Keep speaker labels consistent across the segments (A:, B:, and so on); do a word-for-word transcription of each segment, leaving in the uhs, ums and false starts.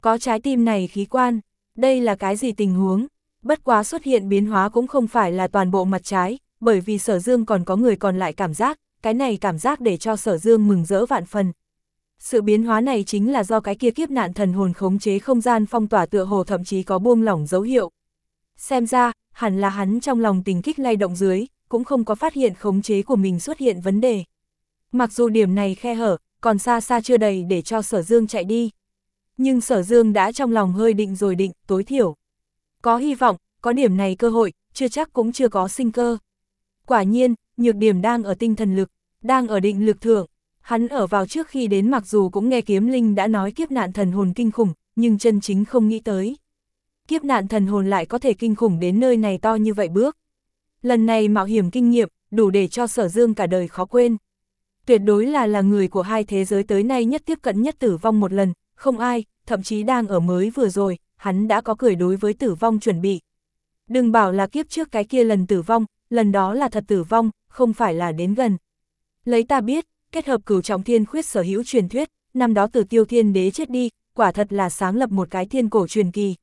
A: Có trái tim này khí quan, đây là cái gì tình huống? Bất quá xuất hiện biến hóa cũng không phải là toàn bộ mặt trái, bởi vì Sở Dương còn có người còn lại cảm giác, cái này cảm giác để cho Sở Dương mừng rỡ vạn phần. Sự biến hóa này chính là do cái kia kiếp nạn thần hồn khống chế không gian phong tỏa tựa hồ thậm chí có buông lỏng dấu hiệu. Xem ra, hẳn là hắn trong lòng tình kích lay động dưới, cũng không có phát hiện khống chế của mình xuất hiện vấn đề. Mặc dù điểm này khe hở, còn xa xa chưa đầy để cho Sở Dương chạy đi. Nhưng Sở Dương đã trong lòng hơi định rồi định, tối thiểu. Có hy vọng, có điểm này cơ hội, chưa chắc cũng chưa có sinh cơ. Quả nhiên, nhược điểm đang ở tinh thần lực, đang ở định lực thượng. Hắn ở vào trước khi đến mặc dù cũng nghe Kiếm Linh đã nói kiếp nạn thần hồn kinh khủng, nhưng chân chính không nghĩ tới. Kiếp nạn thần hồn lại có thể kinh khủng đến nơi này to như vậy bước. Lần này mạo hiểm kinh nghiệm, đủ để cho Sở Dương cả đời khó quên. Tuyệt đối là là người của hai thế giới tới nay nhất tiếp cận nhất tử vong một lần, không ai, thậm chí đang ở mới vừa rồi, hắn đã có cười đối với tử vong chuẩn bị. Đừng bảo là kiếp trước cái kia lần tử vong, lần đó là thật tử vong, không phải là đến gần. Lấy ta biết, kết hợp Cửu Trọng Thiên Khuyết sở hữu truyền thuyết, năm đó Tử Tiêu Thiên Đế chết đi, quả thật là sáng lập một cái thiên cổ truyền kỳ.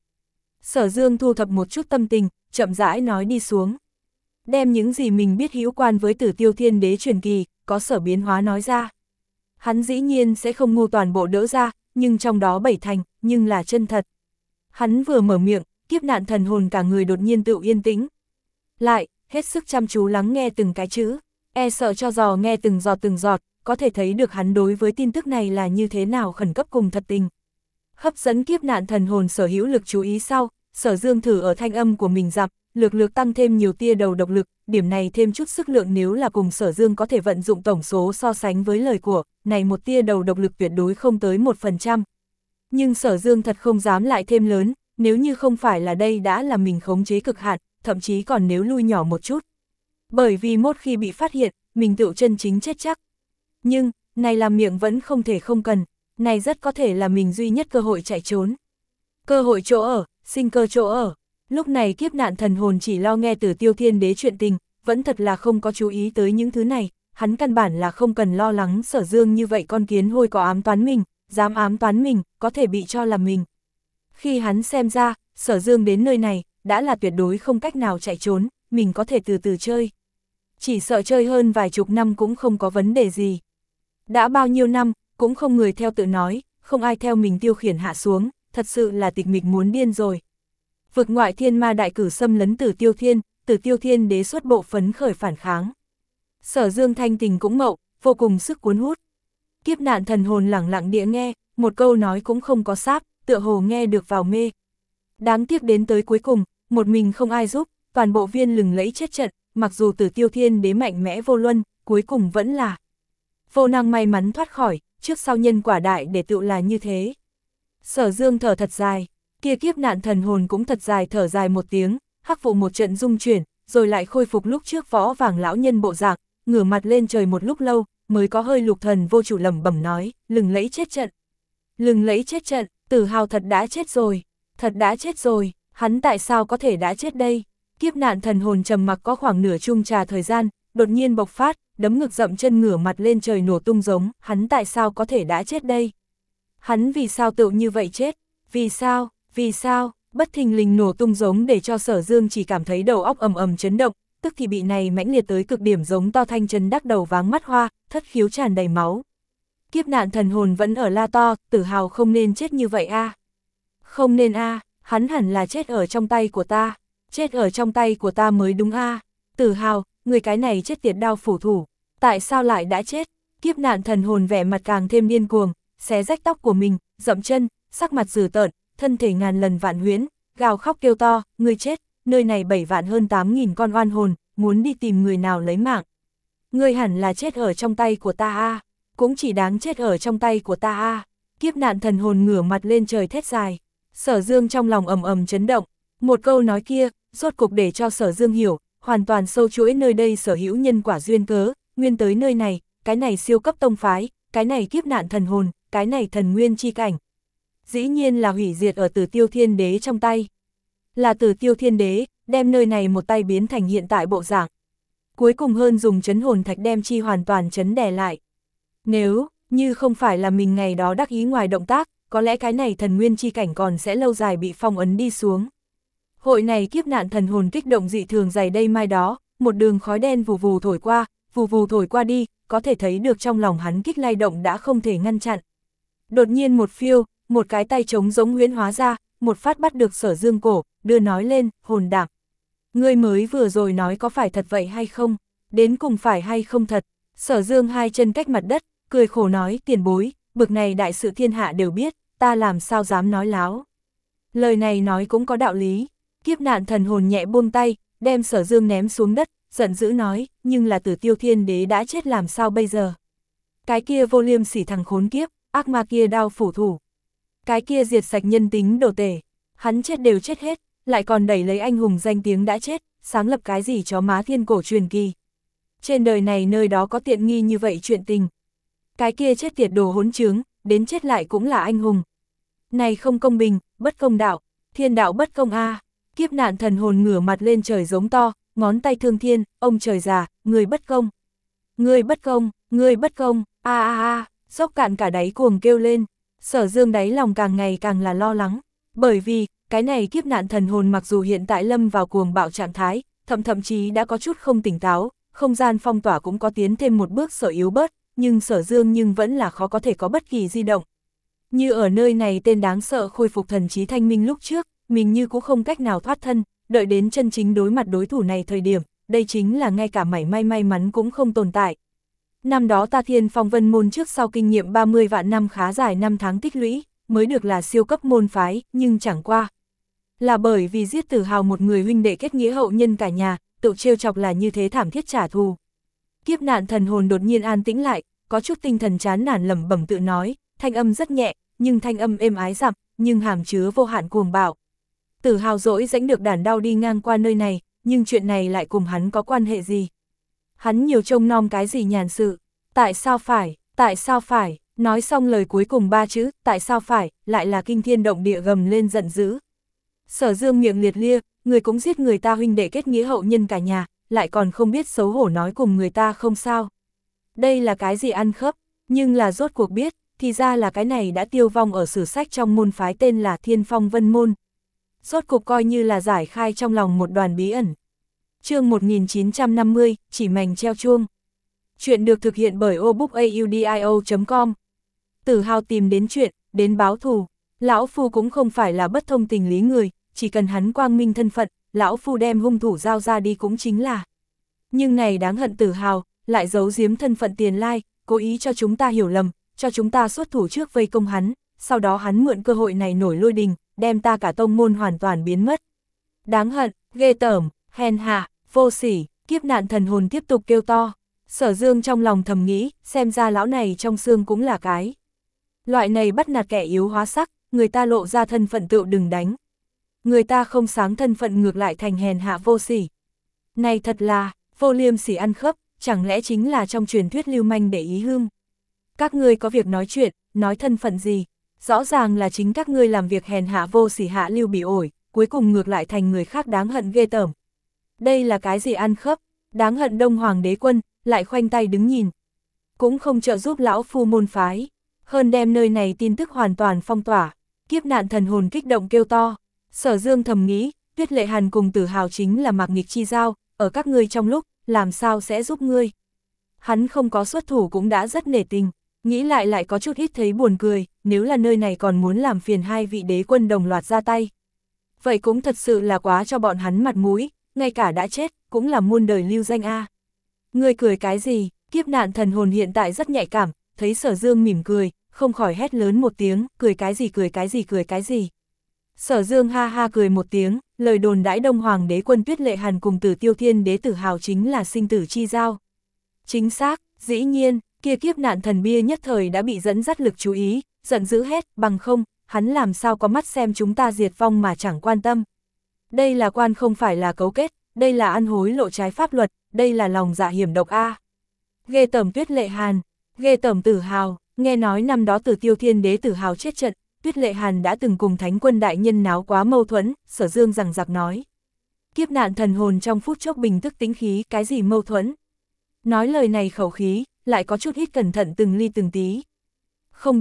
A: Sở Dương thu thập một chút tâm tình, chậm rãi nói đi xuống. Đem những gì mình biết hữu quan với Tử Tiêu Thiên Đế truyền kỳ, có sở biến hóa nói ra. Hắn dĩ nhiên sẽ không ngu toàn bộ đỡ ra, nhưng trong đó bảy thành, nhưng là chân thật. Hắn vừa mở miệng, kiếp nạn thần hồn cả người đột nhiên tự yên tĩnh. Lại, hết sức chăm chú lắng nghe từng cái chữ, e sợ cho dò nghe từng giọt từng giọt, có thể thấy được hắn đối với tin tức này là như thế nào khẩn cấp cùng thật tình. Hấp dẫn kiếp nạn thần hồn sở hữu lực chú ý sau, Sở Dương thử ở thanh âm của mình dặm, lược lược tăng thêm nhiều tia đầu độc lực, điểm này thêm chút sức lượng nếu là cùng Sở Dương có thể vận dụng tổng số so sánh với lời của, này một tia đầu độc lực tuyệt đối không tới một phần trăm. Nhưng Sở Dương thật không dám lại thêm lớn, nếu như không phải là đây đã là mình khống chế cực hạn, thậm chí còn nếu lui nhỏ một chút. Bởi vì một khi bị phát hiện, mình tự chân chính chết chắc. Nhưng, này làm miệng vẫn không thể không cần, này rất có thể là mình duy nhất cơ hội chạy trốn. Cơ hội chỗ ở, sinh cơ chỗ ở. Lúc này kiếp nạn thần hồn chỉ lo nghe Tử Tiêu Thiên Đế chuyện tình, vẫn thật là không có chú ý tới những thứ này, hắn căn bản là không cần lo lắng Sở Dương như vậy con kiến hôi có ám toán mình, dám ám toán mình, có thể bị cho là mình. Khi hắn xem ra, Sở Dương đến nơi này, đã là tuyệt đối không cách nào chạy trốn, mình có thể từ từ chơi. Chỉ sợ chơi hơn vài chục năm cũng không có vấn đề gì. Đã bao nhiêu năm, cũng không người theo tự nói, không ai theo mình tiêu khiển hạ xuống, thật sự là tịch mịch muốn điên rồi. Vực ngoại thiên ma đại cử xâm lấn Tử Tiêu Thiên, Tử Tiêu Thiên Đế xuất bộ phấn khởi phản kháng. Sở Dương thanh tình cũng mậu, vô cùng sức cuốn hút. Kiếp nạn thần hồn lẳng lặng địa nghe, một câu nói cũng không có sáp, tựa hồ nghe được vào mê. Đáng tiếc đến tới cuối cùng, một mình không ai giúp, toàn bộ viên lừng lẫy chết trận, mặc dù Tử Tiêu Thiên Đế mạnh mẽ vô luân, cuối cùng vẫn là vô năng may mắn thoát khỏi, trước sau nhân quả đại để tự là như thế. Sở Dương thở thật dài, kia kiếp nạn thần hồn cũng thật dài thở dài một tiếng, hắc vụ một trận rung chuyển, rồi lại khôi phục lúc trước võ vàng lão nhân bộ dạng, ngửa mặt lên trời một lúc lâu, mới có hơi lục thần vô chủ lẩm bẩm nói, lừng lẫy chết trận. Lừng lẫy chết trận, Tử Hào thật đã chết rồi, thật đã chết rồi, hắn tại sao có thể đã chết đây? Kiếp nạn thần hồn trầm mặc có khoảng nửa chung trà thời gian, đột nhiên bộc phát, đấm ngực dậm chân ngửa mặt lên trời nổ tung giống, hắn tại sao có thể đã chết đây? Hắn vì sao tự như vậy chết? Vì sao? Vì sao? Bất thình lình nổ tung giống để cho Sở Dương chỉ cảm thấy đầu óc ầm ầm chấn động, tức thì bị này mãnh liệt tới cực điểm giống to thanh chân đắc đầu váng mắt hoa, thất khiếu tràn đầy máu. Kiếp nạn thần hồn vẫn ở la to, Tử Hào không nên chết như vậy a. À? Không nên a, à, hắn hẳn là chết ở trong tay của ta, chết ở trong tay của ta mới đúng a. À? Tử Hào, người cái này chết tiệt đao phủ thủ, tại sao lại đã chết? Kiếp nạn thần hồn vẻ mặt càng thêm điên cuồng, xé rách tóc của mình, dậm chân, sắc mặt dữ tợn, thân thể ngàn lần vạn huyễn, gào khóc kêu to, ngươi chết, nơi này bảy vạn hơn tám nghìn con oan hồn, muốn đi tìm người nào lấy mạng. Ngươi hẳn là chết ở trong tay của ta a, à? Cũng chỉ đáng chết ở trong tay của ta a. À? Kiếp nạn thần hồn ngửa mặt lên trời thét dài. Sở Dương trong lòng ầm ầm chấn động, một câu nói kia, rốt cục để cho Sở Dương hiểu, hoàn toàn sâu chuỗi nơi đây sở hữu nhân quả duyên cớ, nguyên tới nơi này, cái này siêu cấp tông phái, cái này kiếp nạn thần hồn, cái này thần nguyên chi cảnh. Dĩ nhiên là hủy diệt ở Tử Tiêu Thiên Đế trong tay. Là Tử Tiêu Thiên Đế, đem nơi này một tay biến thành hiện tại bộ dạng. Cuối cùng hơn dùng chấn hồn thạch đem chi hoàn toàn chấn đè lại. Nếu như không phải là mình ngày đó đắc ý ngoài động tác, có lẽ cái này thần nguyên chi cảnh còn sẽ lâu dài bị phong ấn đi xuống. Hội này kiếp nạn thần hồn kích động dị thường dày đây mai đó, một đường khói đen vù vù thổi qua, vù vù thổi qua đi, có thể thấy được trong lòng hắn kích lay động đã không thể ngăn chặn. Đột nhiên một phiêu, một cái tay trống giống huyễn hóa ra, một phát bắt được Sở Dương cổ, đưa nói lên, hồn đảm. Ngươi mới vừa rồi nói có phải thật vậy hay không? Đến cùng phải hay không thật? Sở Dương hai chân cách mặt đất, cười khổ nói, tiền bối, bực này đại sự thiên hạ đều biết, ta làm sao dám nói láo. Lời này nói cũng có đạo lý. Kiếp nạn thần hồn nhẹ buông tay, đem Sở Dương ném xuống đất, giận dữ nói, nhưng là Tử Tiêu Thiên Đế đã chết làm sao bây giờ? Cái kia vô liêm sỉ thằng khốn kiếp, ác ma kia đao phủ thủ. Cái kia diệt sạch nhân tính đồ tể, hắn chết đều chết hết, lại còn đẩy lấy anh hùng danh tiếng đã chết, sáng lập cái gì chó má thiên cổ truyền kỳ. Trên đời này nơi đó có tiện nghi như vậy chuyện tình. Cái kia chết tiệt đồ hỗn trướng, đến chết lại cũng là anh hùng. Này không công bình, bất công đạo, thiên đạo bất công a. Kiếp nạn thần hồn ngửa mặt lên trời giống to, ngón tay thương thiên, ông trời già, người bất công. Người bất công, người bất công, a a a, dốc cạn cả đáy cuồng kêu lên. Sở Dương đáy lòng càng ngày càng là lo lắng, bởi vì, cái này kiếp nạn thần hồn mặc dù hiện tại lâm vào cuồng bạo trạng thái, thậm thậm chí đã có chút không tỉnh táo, không gian phong tỏa cũng có tiến thêm một bước sở yếu bớt, nhưng Sở Dương nhưng vẫn là khó có thể có bất kỳ di động. Như ở nơi này tên đáng sợ khôi phục thần trí thanh minh lúc trước, mình như cũng không cách nào thoát thân, đợi đến chân chính đối mặt đối thủ này thời điểm, đây chính là ngay cả mảy may may mắn cũng không tồn tại. Năm đó ta Thiên Phong Vân môn trước sau kinh nghiệm ba mươi vạn năm khá dài năm tháng tích lũy, mới được là siêu cấp môn phái, nhưng chẳng qua. Là bởi vì giết Tử Hào một người huynh đệ kết nghĩa hậu nhân cả nhà, tự trêu chọc là như thế thảm thiết trả thù. Kiếp nạn thần hồn đột nhiên an tĩnh lại, có chút tinh thần chán nản lẩm bẩm tự nói, thanh âm rất nhẹ, nhưng thanh âm êm ái dặm, nhưng hàm chứa vô hạn cuồng bạo. Tử Hào dỗi dãnh được đàn đau đi ngang qua nơi này, nhưng chuyện này lại cùng hắn có quan hệ gì? Hắn nhiều trông nom cái gì nhàn sự? Tại sao phải, tại sao phải? Nói xong lời cuối cùng ba chữ, tại sao phải, lại là kinh thiên động địa gầm lên giận dữ. Sở Dương miệng liệt lia, người cũng giết người ta huynh đệ kết nghĩa hậu nhân cả nhà, lại còn không biết xấu hổ nói cùng người ta không sao. Đây là cái gì ăn khớp, nhưng là rốt cuộc biết, thì ra là cái này đã tiêu vong ở sử sách trong môn phái tên là Thiên Phong Vân Môn. Rốt cuộc coi như là giải khai trong lòng một đoàn bí ẩn. Chương một nghìn chín trăm năm mươi, chỉ mảnh treo chuông. Chuyện được thực hiện bởi obookaudio chấm com. Tử Hào tìm đến chuyện, đến báo thù. Lão Phu cũng không phải là bất thông tình lý người, chỉ cần hắn quang minh thân phận, Lão Phu đem hung thủ giao ra đi cũng chính là. Nhưng này đáng hận Tử Hào, lại giấu giếm thân phận tiền lai, cố ý cho chúng ta hiểu lầm, cho chúng ta xuất thủ trước vây công hắn, sau đó hắn mượn cơ hội này nổi lôi đình, đem ta cả tông môn hoàn toàn biến mất. Đáng hận, ghê tởm, hèn hạ, vô sỉ, kiếp nạn thần hồn tiếp tục kêu to. Sở Dương trong lòng thầm nghĩ, xem ra lão này trong xương cũng là cái. Loại này bắt nạt kẻ yếu hóa sắc, người ta lộ ra thân phận tựu đừng đánh. Người ta không sáng thân phận ngược lại thành hèn hạ vô sỉ. Này thật là, vô liêm sỉ ăn khớp, chẳng lẽ chính là trong truyền thuyết lưu manh để ý hương. Các ngươi có việc nói chuyện, nói thân phận gì, rõ ràng là chính các ngươi làm việc hèn hạ vô sỉ hạ lưu bị ổi, cuối cùng ngược lại thành người khác đáng hận ghê tởm. Đây là cái gì ăn khớp, đáng hận Đông Hoàng đế quân, lại khoanh tay đứng nhìn. Cũng không trợ giúp lão phu môn phái, hơn đem nơi này tin tức hoàn toàn phong tỏa. Kiếp nạn thần hồn kích động kêu to. Sở Dương thầm nghĩ, Tuyết Lệ Hàn cùng Tử Hào chính là mạc nghịch chi giao, ở các ngươi trong lúc, làm sao sẽ giúp ngươi. Hắn không có xuất thủ cũng đã rất nể tình, nghĩ lại lại có chút ít thấy buồn cười, nếu là nơi này còn muốn làm phiền hai vị đế quân đồng loạt ra tay. Vậy cũng thật sự là quá cho bọn hắn mặt mũi, ngay cả đã chết, cũng là muôn đời lưu danh a. Ngươi cười cái gì? Kiếp nạn thần hồn hiện tại rất nhạy cảm, thấy Sở Dương mỉm cười, không khỏi hét lớn một tiếng, cười cái gì cười cái gì cười cái gì. Sở Dương ha ha cười một tiếng, lời đồn đãi Đông Hoàng đế quân Tuyết Lệ Hàn cùng Tử Tiêu Thiên đế Tử Hào chính là sinh tử chi giao. Chính xác, dĩ nhiên, kia kiếp nạn thần bia nhất thời đã bị dẫn dắt lực chú ý, giận dữ hết, bằng không, hắn làm sao có mắt xem chúng ta diệt vong mà chẳng quan tâm. Đây là quan không phải là cấu kết, đây là ăn hối lộ trái pháp luật, đây là lòng dạ hiểm độc a. Ghê tởm Tuyết Lệ Hàn, ghê tởm Tử Hào, nghe nói năm đó Tử Tiêu Thiên đế Tử Hào chết trận, Tuyết Lệ Hàn đã từng cùng Thánh quân đại nhân náo quá mâu thuẫn, Sở Dương rằng giặc nói. Kiếp nạn thần hồn trong phút chốc bình tức tĩnh khí, cái gì mâu thuẫn? Nói lời này khẩu khí, lại có chút ít cẩn thận từng ly từng tí. Không biết,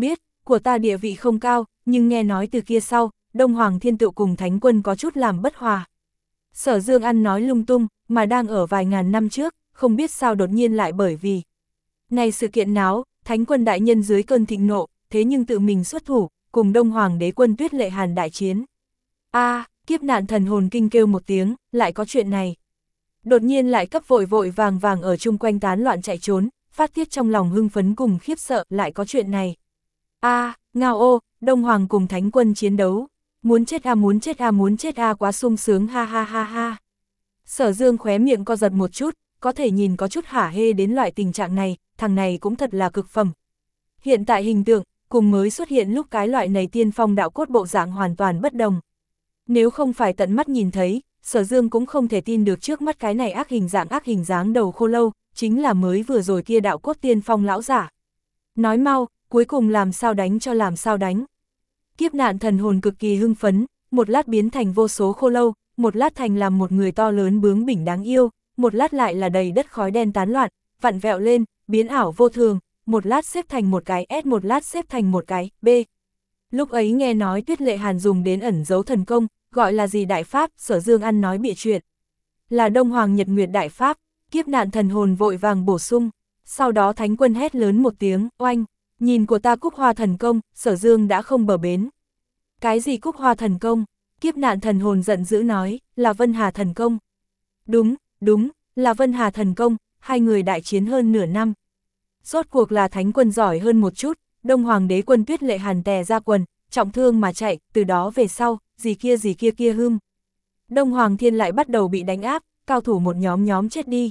A: của ta địa vị không cao, nhưng nghe nói từ kia sau, Đông Hoàng Thiên Tựu cùng Thánh Quân có chút làm bất hòa. Sở Dương ăn nói lung tung, mà đang ở vài ngàn năm trước, không biết sao đột nhiên lại bởi vì này sự kiện náo, Thánh Quân đại nhân dưới cơn thịnh nộ, thế nhưng tự mình xuất thủ, cùng Đông Hoàng đế quân Tuyết Lệ Hàn đại chiến. A, à, kiếp nạn thần hồn kinh kêu một tiếng, lại có chuyện này. Đột nhiên lại cấp vội vội vàng vàng ở chung quanh tán loạn chạy trốn, phát tiết trong lòng hưng phấn cùng khiếp sợ, lại có chuyện này. A, à, ngao ô, Đông Hoàng cùng Thánh Quân chiến đấu. Muốn chết a à, muốn chết a à, muốn chết a à, quá sung sướng ha ha ha ha. Sở Dương khóe miệng co giật một chút, có thể nhìn có chút hả hê đến loại tình trạng này, thằng này cũng thật là cực phẩm. Hiện tại hình tượng, cùng mới xuất hiện lúc cái loại này tiên phong đạo cốt bộ dạng hoàn toàn bất đồng. Nếu không phải tận mắt nhìn thấy, Sở Dương cũng không thể tin được trước mắt cái này ác hình dạng ác hình dáng đầu khô lâu, chính là mới vừa rồi kia đạo cốt tiên phong lão giả. Nói mau, cuối cùng làm sao đánh cho làm sao đánh. Kiếp nạn thần hồn cực kỳ hưng phấn, một lát biến thành vô số khô lâu, một lát thành làm một người to lớn bướng bỉnh đáng yêu, một lát lại là đầy đất khói đen tán loạn, vặn vẹo lên, biến ảo vô thường, một lát xếp thành một cái S, một lát xếp thành một cái B. Lúc ấy nghe nói Tuyết Lệ Hàn dùng đến ẩn dấu thần công, gọi là gì đại pháp, Sở Dương ăn nói bịa chuyện. Là Đông Hoàng Nhật Nguyệt đại pháp, kiếp nạn thần hồn vội vàng bổ sung. Sau đó Thánh Quân hét lớn một tiếng, oanh, nhìn của ta Cúc Hoa thần công, Sở Dương đã không bờ bến. Cái gì Cúc Hoa thần công? Kiếp nạn thần hồn giận dữ nói, là Vân Hà thần công. Đúng, đúng, là Vân Hà thần công, hai người đại chiến hơn nửa năm. Rốt cuộc là Thánh Quân giỏi hơn một chút, Đông Hoàng đế quân Tuyết Lệ Hàn tè ra quần, trọng thương mà chạy, từ đó về sau, gì kia gì kia kia hưng. Đông Hoàng Thiên lại bắt đầu bị đánh áp, cao thủ một nhóm nhóm chết đi.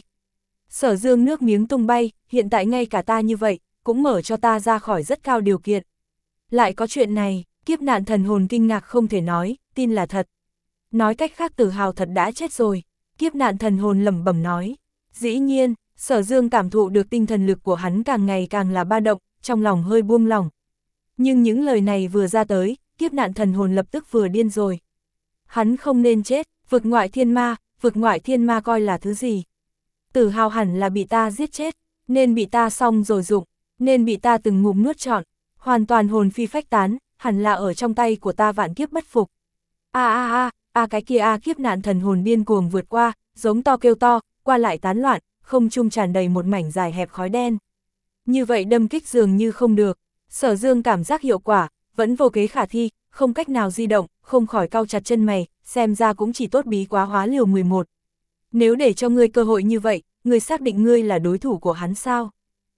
A: Sở Dương nước miếng tung bay, hiện tại ngay cả ta như vậy, cũng mở cho ta ra khỏi rất cao điều kiện. Lại có chuyện này, kiếp nạn thần hồn kinh ngạc không thể nói, tin là thật. Nói cách khác Tử Hào thật đã chết rồi, kiếp nạn thần hồn lẩm bẩm nói. Dĩ nhiên, Sở Dương cảm thụ được tinh thần lực của hắn càng ngày càng là ba động, trong lòng hơi buông lỏng. Nhưng những lời này vừa ra tới, kiếp nạn thần hồn lập tức vừa điên rồi. Hắn không nên chết, vực ngoại thiên ma, vực ngoại thiên ma coi là thứ gì? Tử Hào hẳn là bị ta giết chết, nên bị ta xong rồi dụng, nên bị ta từng ngụm nuốt trọn, hoàn toàn hồn phi phách tán, hẳn là ở trong tay của ta vạn kiếp bất phục. A a a, a cái kia a kiếp nạn thần hồn điên cuồng vượt qua, giống to kêu to, qua lại tán loạn, không trung tràn đầy một mảnh dài hẹp khói đen. Như vậy đâm kích dường như không được, Sở Dương cảm giác hiệu quả, vẫn vô kế khả thi, không cách nào di động, không khỏi cau chặt chân mày, xem ra cũng chỉ tốt bí quá hóa liều mười một. Nếu để cho ngươi cơ hội như vậy, ngươi xác định ngươi là đối thủ của hắn sao?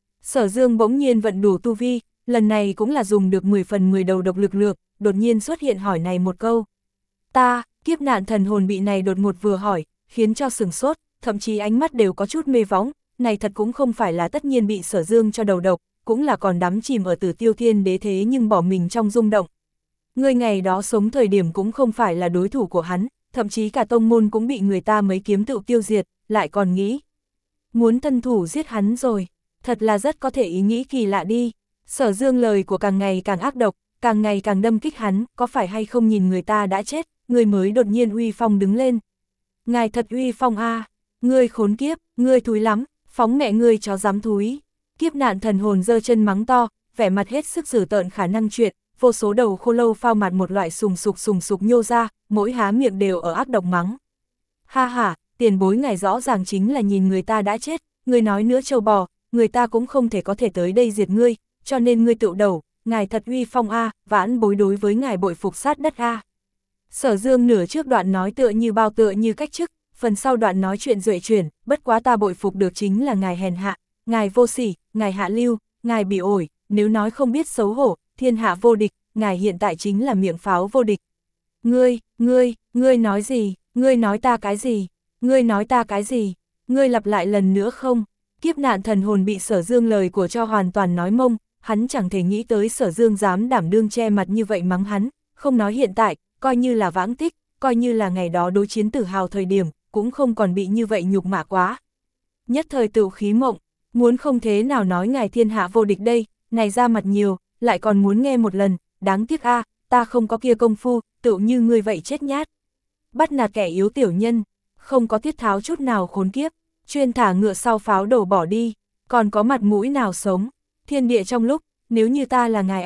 A: Sở Dương bỗng nhiên vận đủ tu vi, lần này cũng là dùng được mười phần mười đầu độc lực lượng, đột nhiên xuất hiện hỏi này một câu. Ta, kiếp nạn thần hồn bị này đột ngột vừa hỏi, khiến cho sừng sốt, thậm chí ánh mắt đều có chút mê võng, này thật cũng không phải là tất nhiên bị Sở Dương cho đầu độc, cũng là còn đắm chìm ở Tử Tiêu Thiên Đế thế nhưng bỏ mình trong rung động. Người ngày đó sống thời điểm cũng không phải là đối thủ của hắn, thậm chí cả tông môn cũng bị người ta mấy kiếm tự tiêu diệt, lại còn nghĩ muốn thân thủ giết hắn rồi, thật là rất có thể ý nghĩ kỳ lạ đi. Sở Dương lời của càng ngày càng ác độc, càng ngày càng đâm kích hắn, có phải hay không nhìn người ta đã chết, người mới đột nhiên uy phong đứng lên. Ngài thật uy phong a, à. Ngươi khốn kiếp, ngươi thúi lắm, phóng mẹ ngươi chó dám thúi. Kiếp nạn thần hồn giơ chân mắng to, vẻ mặt hết sức dữ tợn khả năng chuyện, vô số đầu khô lâu phao mặt một loại sùng sục sùng sục nhô ra, mỗi há miệng đều ở ác độc mắng. Ha ha, tiền bối ngài rõ ràng chính là nhìn người ta đã chết, người nói nữa trâu bò, người ta cũng không thể có thể tới đây diệt ngươi, cho nên ngươi tự đầu, ngài thật uy phong a, vãn bối đối với ngài bội phục sát đất a. Sở Dương nửa trước đoạn nói tựa như bao tựa như cách chức, phần sau đoạn nói chuyện duệ chuyển, bất quá ta bội phục được chính là ngài hèn hạ, ngài vô sỉ, ngài hạ lưu, ngài bị ổi, nếu nói không biết xấu hổ, thiên hạ vô địch, ngài hiện tại chính là miệng pháo vô địch. Ngươi, ngươi, ngươi nói gì, ngươi nói ta cái gì, ngươi nói ta cái gì, ngươi lặp lại lần nữa không? Kiếp nạn thần hồn bị Sở Dương lời của cho hoàn toàn nói mông, hắn chẳng thể nghĩ tới Sở Dương dám đảm đương che mặt như vậy mắng hắn, không nói hiện tại, coi như là vãng tích, coi như là ngày đó đối chiến Tử Hào thời điểm, cũng không còn bị như vậy nhục mạ quá. Nhất thời tự khí mộng, muốn không thế nào nói ngài thiên hạ vô địch đây, này ra mặt nhiều, lại còn muốn nghe một lần, đáng tiếc a, ta không có kia công phu, tựu như ngươi vậy chết nhát. Bắt nạt kẻ yếu tiểu nhân, không có tiết tháo chút nào khốn kiếp, chuyên thả ngựa sau pháo đổ bỏ đi, còn có mặt mũi nào sống. Thiên địa trong lúc, nếu như ta là ngài a,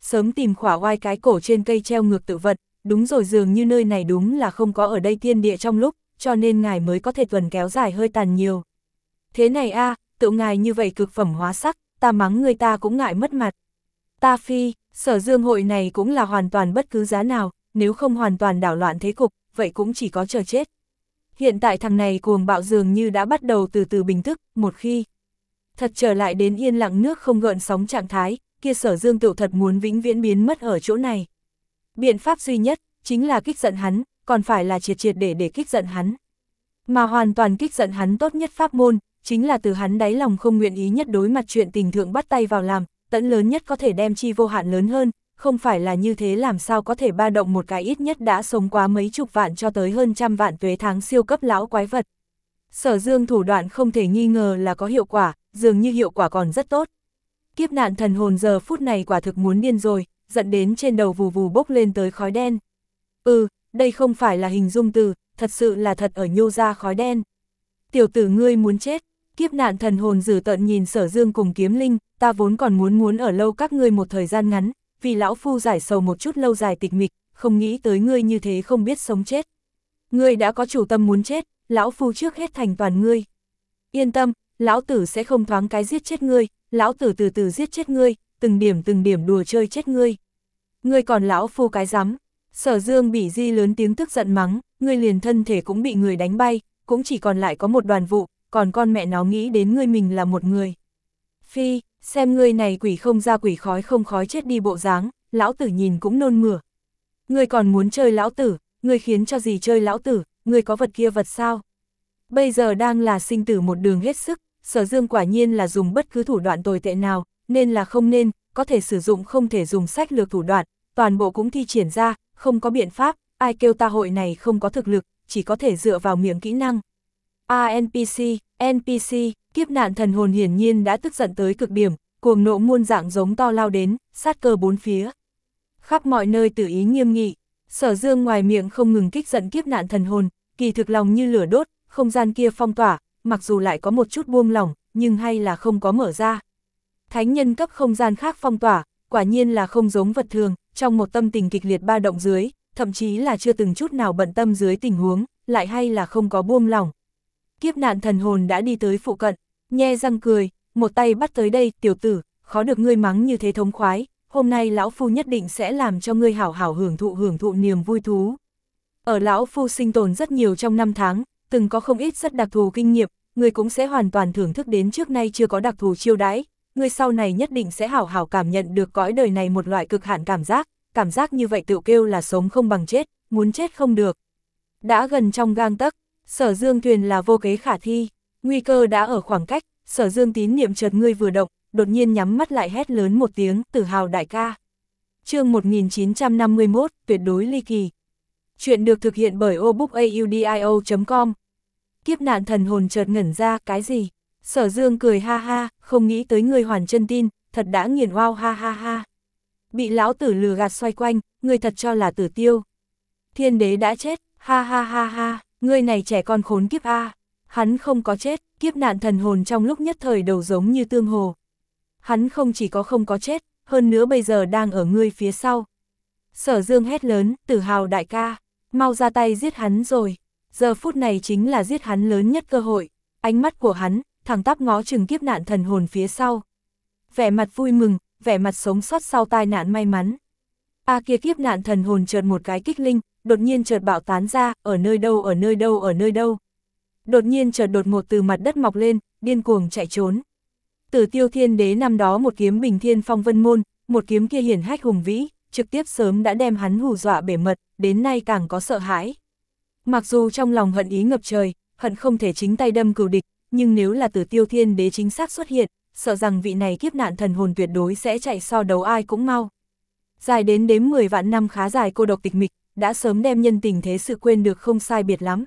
A: sớm tìm khỏa oai cái cổ trên cây treo ngược tự vật, đúng rồi dường như nơi này đúng là không có ở đây thiên địa trong lúc, cho nên ngài mới có thể tuần kéo dài hơi tàn nhiều. Thế này a, à, tự ngài như vậy cực phẩm hóa sắc, ta mắng người ta cũng ngại mất mặt. Ta phi, Sở Dương hội này cũng là hoàn toàn bất cứ giá nào, nếu không hoàn toàn đảo loạn thế cục, vậy cũng chỉ có chờ chết. Hiện tại thằng này cuồng bạo dường như đã bắt đầu từ từ bình thức, một khi thật trở lại đến yên lặng nước không gợn sóng trạng thái, kia Sở Dương tự thật muốn vĩnh viễn biến mất ở chỗ này. Biện pháp duy nhất, chính là kích giận hắn, còn phải là triệt triệt để để kích giận hắn. Mà hoàn toàn kích giận hắn tốt nhất pháp môn, chính là từ hắn đáy lòng không nguyện ý nhất đối mặt chuyện tình thượng bắt tay vào làm, tận lớn nhất có thể đem chi vô hạn lớn hơn, không phải là như thế làm sao có thể ba động một cái ít nhất đã sống quá mấy chục vạn cho tới hơn trăm vạn tuế tháng siêu cấp lão quái vật. Sở Dương thủ đoạn không thể nghi ngờ là có hiệu quả, dường như hiệu quả còn rất tốt. Kiếp nạn thần hồn giờ phút này quả thực muốn điên rồi, dẫn đến trên đầu vù vù bốc lên tới khói đen. Ừ, đây không phải là hình dung từ, thật sự là thật ở nhô ra khói đen. Tiểu tử ngươi muốn chết, kiếp nạn thần hồn dữ tợn nhìn Sở Dương cùng Kiếm Linh, ta vốn còn muốn muốn ở lâu các ngươi một thời gian ngắn, vì lão phu giải sầu một chút lâu dài tịch mịch, không nghĩ tới ngươi như thế không biết sống chết. Ngươi đã có chủ tâm muốn chết, lão phu trước hết thành toàn ngươi. Yên tâm, lão tử sẽ không thoáng cái giết chết ngươi, lão tử từ từ giết chết ngươi, từng điểm từng điểm đùa chơi chết ngươi. Ngươi còn lão phu cái rắm. Sở Dương bị di lớn tiếng tức giận mắng, ngươi liền thân thể cũng bị người đánh bay, cũng chỉ còn lại có một đoàn vụ, còn con mẹ nó nghĩ đến ngươi mình là một người. Phi, xem ngươi này quỷ không ra quỷ khói không khói chết đi bộ dáng, lão tử nhìn cũng nôn mửa. Ngươi còn muốn chơi lão tử, ngươi khiến cho gì chơi lão tử, ngươi có vật kia vật sao? Bây giờ đang là sinh tử một đường hết sức, Sở Dương quả nhiên là dùng bất cứ thủ đoạn tồi tệ nào, nên là không nên, có thể sử dụng không thể dùng sách lược thủ đoạn, toàn bộ cũng thi triển ra, không có biện pháp, ai kêu ta hội này không có thực lực, chỉ có thể dựa vào miệng kỹ năng. A en pê xê, en pê xê, kiếp nạn thần hồn hiển nhiên đã tức giận tới cực điểm, cuồng nộ muôn dạng giống to lao đến, sát cơ bốn phía. Khắp mọi nơi tự ý nghiêm nghị, Sở Dương ngoài miệng không ngừng kích giận kiếp nạn thần hồn, kỳ thực lòng như lửa đốt, không gian kia phong tỏa, mặc dù lại có một chút buông lỏng, nhưng hay là không có mở ra. Thánh nhân cấp không gian khác phong tỏa, quả nhiên là không giống vật thường, trong một tâm tình kịch liệt ba động dưới, thậm chí là chưa từng chút nào bận tâm dưới tình huống, lại hay là không có buông lỏng. Kiếp nạn thần hồn đã đi tới phụ cận, nhe răng cười, một tay bắt tới đây, tiểu tử, khó được ngươi mắng như thế thống khoái, hôm nay lão phu nhất định sẽ làm cho ngươi hảo hảo hưởng thụ hưởng thụ niềm vui thú. Ở lão phu sinh tồn rất nhiều trong năm tháng, từng có không ít rất đặc thù kinh nghiệm, ngươi cũng sẽ hoàn toàn thưởng thức đến trước nay chưa có đặc thù chiêu đãi, ngươi sau này nhất định sẽ hảo hảo cảm nhận được cõi đời này một loại cực hạn cảm giác, cảm giác như vậy tự kêu là sống không bằng chết, muốn chết không được. Đã gần trong gang tấc, Sở Dương thuyền là vô kế khả thi, nguy cơ đã ở khoảng cách, Sở Dương tín niệm chợt ngươi vừa động, đột nhiên nhắm mắt lại hét lớn một tiếng, tự hào đại ca. Chương một nghìn chín trăm năm mươi mốt, tuyệt đối ly kỳ. Chuyện được thực hiện bởi obookaudio chấm com. Kiếp nạn thần hồn chợt ngẩn ra, cái gì? Sở Dương cười ha ha, không nghĩ tới ngươi hoàn chân tin, thật đã nghiền wow ha ha ha. Bị lão tử lừa gạt xoay quanh, ngươi thật cho là tử tiêu. Thiên đế đã chết, ha ha ha ha, ngươi này trẻ con khốn kiếp a. Hắn không có chết, kiếp nạn thần hồn trong lúc nhất thời đầu giống như tương hồ. Hắn không chỉ có không có chết, hơn nữa bây giờ đang ở ngươi phía sau. Sở Dương hét lớn, tự hào đại ca, mau ra tay giết hắn rồi. Giờ phút này chính là giết hắn lớn nhất cơ hội. Ánh mắt của hắn, thẳng tắp ngó chừng kiếp nạn thần hồn phía sau. Vẻ mặt vui mừng, vẻ mặt sống sót sau tai nạn may mắn. A à kia kiếp nạn thần hồn chợt một cái kích linh, đột nhiên chợt bạo tán ra, ở nơi đâu ở nơi đâu ở nơi đâu. Đột nhiên chợt đột ngột từ mặt đất mọc lên, điên cuồng chạy trốn. Tử Tiêu Thiên Đế năm đó một kiếm bình thiên phong vân môn, một kiếm kia hiển hách hùng vĩ, trực tiếp sớm đã đem hắn hù dọa bể mật, đến nay càng có sợ hãi. Mặc dù trong lòng hận ý ngập trời, hận không thể chính tay đâm cừu địch, nhưng nếu là Tử Tiêu Thiên Đế chính xác xuất hiện, sợ rằng vị này kiếp nạn thần hồn tuyệt đối sẽ chạy so đấu ai cũng mau. Dài đến đếm mười vạn năm khá dài cô độc tịch mịch, đã sớm đem nhân tình thế sự quên được không sai biệt lắm.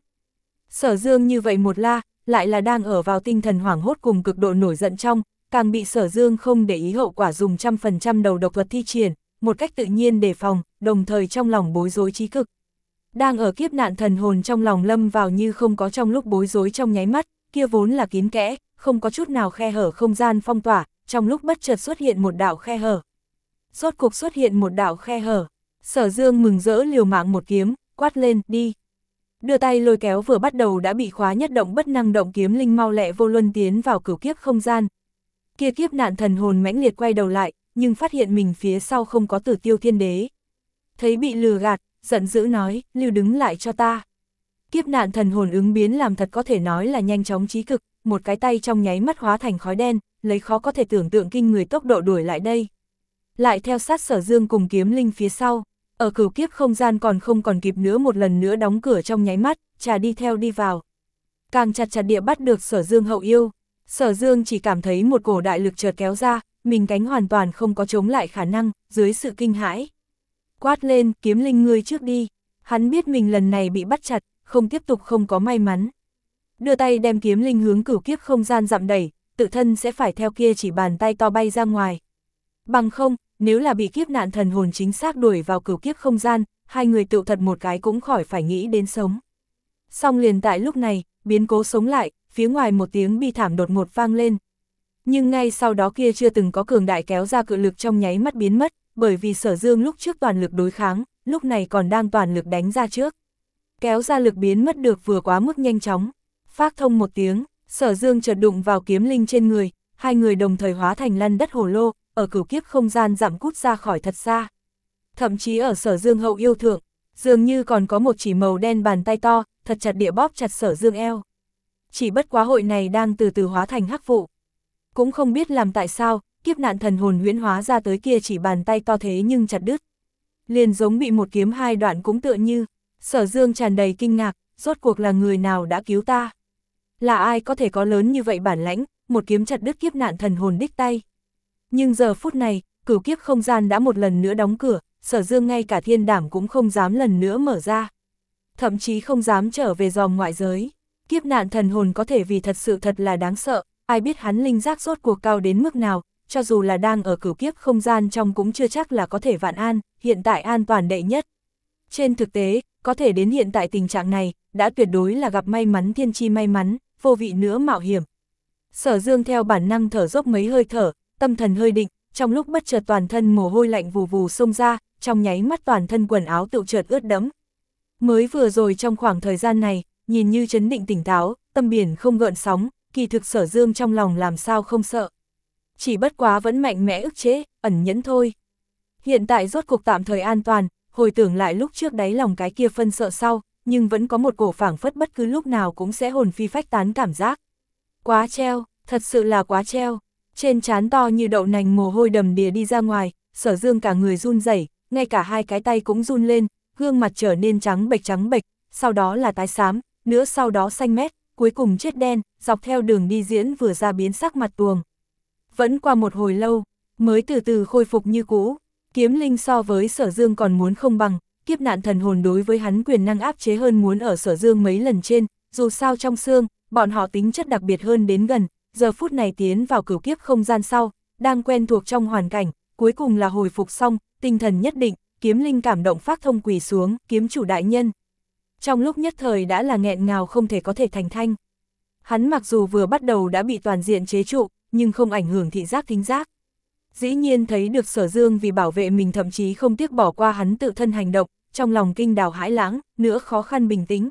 A: Sở Dương như vậy một la, lại là đang ở vào tinh thần hoảng hốt cùng cực độ nổi giận trong, càng bị Sở Dương không để ý hậu quả dùng trăm phần trăm đầu độc thuật thi triển, một cách tự nhiên đề phòng, đồng thời trong lòng bối rối chí cực. Đang ở kiếp nạn thần hồn trong lòng lâm vào như không có trong lúc bối rối trong nháy mắt, kia vốn là kín kẽ, không có chút nào khe hở không gian phong tỏa, trong lúc bất chợt xuất hiện một đạo khe hở. rốt cục xuất hiện một đạo khe hở. Sở Dương mừng rỡ liều mạng một kiếm, quát lên, đi. Đưa tay lôi kéo vừa bắt đầu đã bị khóa nhất động bất năng động kiếm linh mau lẹ vô luân tiến vào cửu kiếp không gian. Kia kiếp nạn thần hồn mãnh liệt quay đầu lại, nhưng phát hiện mình phía sau không có Tử Tiêu Thiên Đế. Thấy bị lừa gạt, giận dữ nói, lưu đứng lại cho ta. Kiếp nạn thần hồn ứng biến làm thật có thể nói là nhanh chóng trí cực, một cái tay trong nháy mắt hóa thành khói đen, lấy khó có thể tưởng tượng kinh người tốc độ đuổi lại đây. Lại theo sát Sở Dương cùng kiếm linh phía sau, ở cửu kiếp không gian còn không còn kịp nữa một lần nữa đóng cửa trong nháy mắt, trà đi theo đi vào. Càng chặt chặt địa bắt được Sở Dương hậu yêu, Sở Dương chỉ cảm thấy một cổ đại lực chợt kéo ra, mình cánh hoàn toàn không có chống lại khả năng, dưới sự kinh hãi. Quát lên, kiếm linh ngươi trước đi, hắn biết mình lần này bị bắt chặt, không tiếp tục không có may mắn. Đưa tay đem kiếm linh hướng cửu kiếp không gian dặm đẩy, tự thân sẽ phải theo kia chỉ bàn tay to bay ra ngoài. Bằng không, nếu là bị kiếp nạn thần hồn chính xác đuổi vào cửu kiếp không gian, hai người tự thật một cái cũng khỏi phải nghĩ đến sống. Xong liền tại lúc này, biến cố sống lại, phía ngoài một tiếng bi thảm đột ngột vang lên. Nhưng ngay sau đó kia chưa từng có cường đại kéo ra cự lực trong nháy mắt biến mất, bởi vì Sở Dương lúc trước toàn lực đối kháng, lúc này còn đang toàn lực đánh ra trước. Kéo ra lực biến mất được vừa quá mức nhanh chóng. Phác thông một tiếng, Sở Dương chợt đụng vào kiếm linh trên người, hai người đồng thời hóa thành lăn đất hồ lô, ở cửu kiếp không gian giảm cút ra khỏi thật xa. Thậm chí ở Sở Dương hậu yêu thượng, dường như còn có một chỉ màu đen bàn tay to, thật chặt địa bóp chặt Sở Dương eo. Chỉ bất quá hội này đang từ từ hóa thành hắc vụ. Cũng không biết làm tại sao, kiếp nạn thần hồn huyễn hóa ra tới kia chỉ bàn tay to thế nhưng chặt đứt. Liền giống bị một kiếm hai đoạn cũng tựa như, Sở Dương tràn đầy kinh ngạc, rốt cuộc là người nào đã cứu ta? Là ai có thể có lớn như vậy bản lãnh, một kiếm chặt đứt kiếp nạn thần hồn đích tay? Nhưng giờ phút này, cửu kiếp không gian đã một lần nữa đóng cửa, Sở Dương ngay cả thiên đảm cũng không dám lần nữa mở ra. Thậm chí không dám trở về dòm ngoại giới. Kiếp nạn thần hồn có thể vì thật sự thật là đáng sợ, ai biết hắn linh giác rốt cuộc cao đến mức nào, cho dù là đang ở cửu kiếp không gian trong cũng chưa chắc là có thể vạn an, hiện tại an toàn đệ nhất. Trên thực tế, có thể đến hiện tại tình trạng này, đã tuyệt đối là gặp may mắn thiên chi may mắn, vô vị nữa mạo hiểm. Sở Dương theo bản năng thở dốc mấy hơi thở, tâm thần hơi định, trong lúc bất chợt toàn thân mồ hôi lạnh vù vù xông ra, trong nháy mắt toàn thân quần áo tự chợt ướt đẫm. Mới vừa rồi trong khoảng thời gian này, nhìn như trấn định tỉnh táo, tâm biển không gợn sóng, kỳ thực Sở Dương trong lòng làm sao không sợ. Chỉ bất quá vẫn mạnh mẽ ức chế, ẩn nhẫn thôi. Hiện tại rốt cục tạm thời an toàn, hồi tưởng lại lúc trước đáy lòng cái kia phân sợ sau, nhưng vẫn có một cổ phảng phất bất cứ lúc nào cũng sẽ hồn phi phách tán cảm giác. Quá treo, thật sự là quá treo. Trên trán to như đậu nành mồ hôi đầm đìa đi ra ngoài, Sở Dương cả người run rẩy, ngay cả hai cái tay cũng run lên, gương mặt trở nên trắng bệch trắng bệch, sau đó là tái xám, nữa sau đó xanh mét, cuối cùng chết đen, dọc theo đường đi diễn vừa ra biến sắc mặt tuồng. Vẫn qua một hồi lâu, mới từ từ khôi phục như cũ. Kiếm linh so với Sở Dương còn muốn không bằng, kiếp nạn thần hồn đối với hắn quyền năng áp chế hơn muốn ở Sở Dương mấy lần trên, dù sao trong xương, bọn họ tính chất đặc biệt hơn đến gần, giờ phút này tiến vào cửu kiếp không gian sau, đang quen thuộc trong hoàn cảnh, cuối cùng là hồi phục xong, tinh thần nhất định, kiếm linh cảm động phát thông quỳ xuống, kiếm chủ đại nhân. Trong lúc nhất thời đã là nghẹn ngào không thể có thể thành thanh. Hắn mặc dù vừa bắt đầu đã bị toàn diện chế trụ, nhưng không ảnh hưởng thị giác thính giác. Dĩ nhiên thấy được Sở Dương vì bảo vệ mình thậm chí không tiếc bỏ qua hắn tự thân hành động, trong lòng kinh đào hãi lãng, nữa khó khăn bình tĩnh.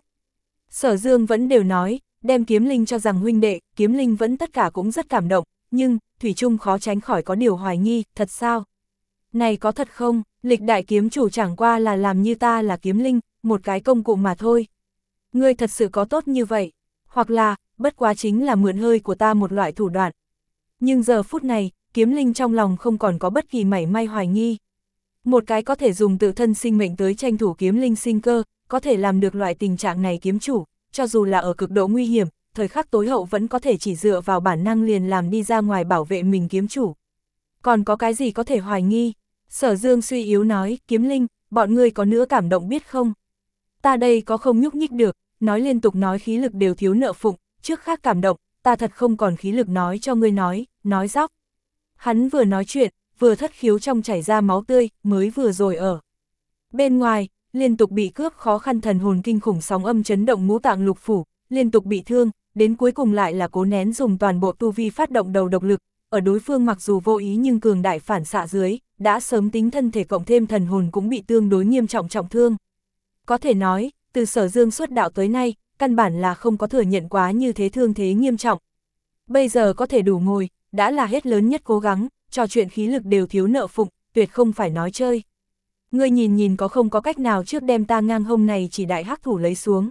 A: Sở Dương vẫn đều nói, đem kiếm linh cho rằng huynh đệ, kiếm linh vẫn tất cả cũng rất cảm động, nhưng, thủy chung khó tránh khỏi có điều hoài nghi, thật sao? Này có thật không, lịch đại kiếm chủ chẳng qua là làm như ta là kiếm linh, một cái công cụ mà thôi. Ngươi thật sự có tốt như vậy, hoặc là, bất quá chính là mượn hơi của ta một loại thủ đoạn. Nhưng giờ phút này, kiếm linh trong lòng không còn có bất kỳ mảy may hoài nghi. Một cái có thể dùng tự thân sinh mệnh tới tranh thủ kiếm linh sinh cơ, có thể làm được loại tình trạng này kiếm chủ, cho dù là ở cực độ nguy hiểm, thời khắc tối hậu vẫn có thể chỉ dựa vào bản năng liền làm đi ra ngoài bảo vệ mình kiếm chủ. Còn có cái gì có thể hoài nghi? Sở Dương suy yếu nói, kiếm linh, bọn ngươi có nữa cảm động biết không? Ta đây có không nhúc nhích được, nói liên tục nói khí lực đều thiếu nợ phụng, trước khác cảm động, ta thật không còn khí lực nói cho ngươi nói, nói dóc. Hắn vừa nói chuyện, vừa thất khiếu trong chảy ra máu tươi, mới vừa rồi ở. Bên ngoài, liên tục bị cướp khó khăn thần hồn kinh khủng sóng âm chấn động ngũ tạng lục phủ, liên tục bị thương, đến cuối cùng lại là cố nén dùng toàn bộ tu vi phát động đầu độc lực, ở đối phương mặc dù vô ý nhưng cường đại phản xạ dưới, đã sớm tính thân thể cộng thêm thần hồn cũng bị tương đối nghiêm trọng trọng thương. Có thể nói, từ Sở Dương xuất đạo tới nay, căn bản là không có thừa nhận quá như thế thương thế nghiêm trọng. Bây giờ có thể đủ ngồi, đã là hết lớn nhất cố gắng, trò chuyện khí lực đều thiếu nợ phụng, tuyệt không phải nói chơi. Ngươi nhìn nhìn có không có cách nào trước đem ta ngang hông này chỉ đại hắc thủ lấy xuống.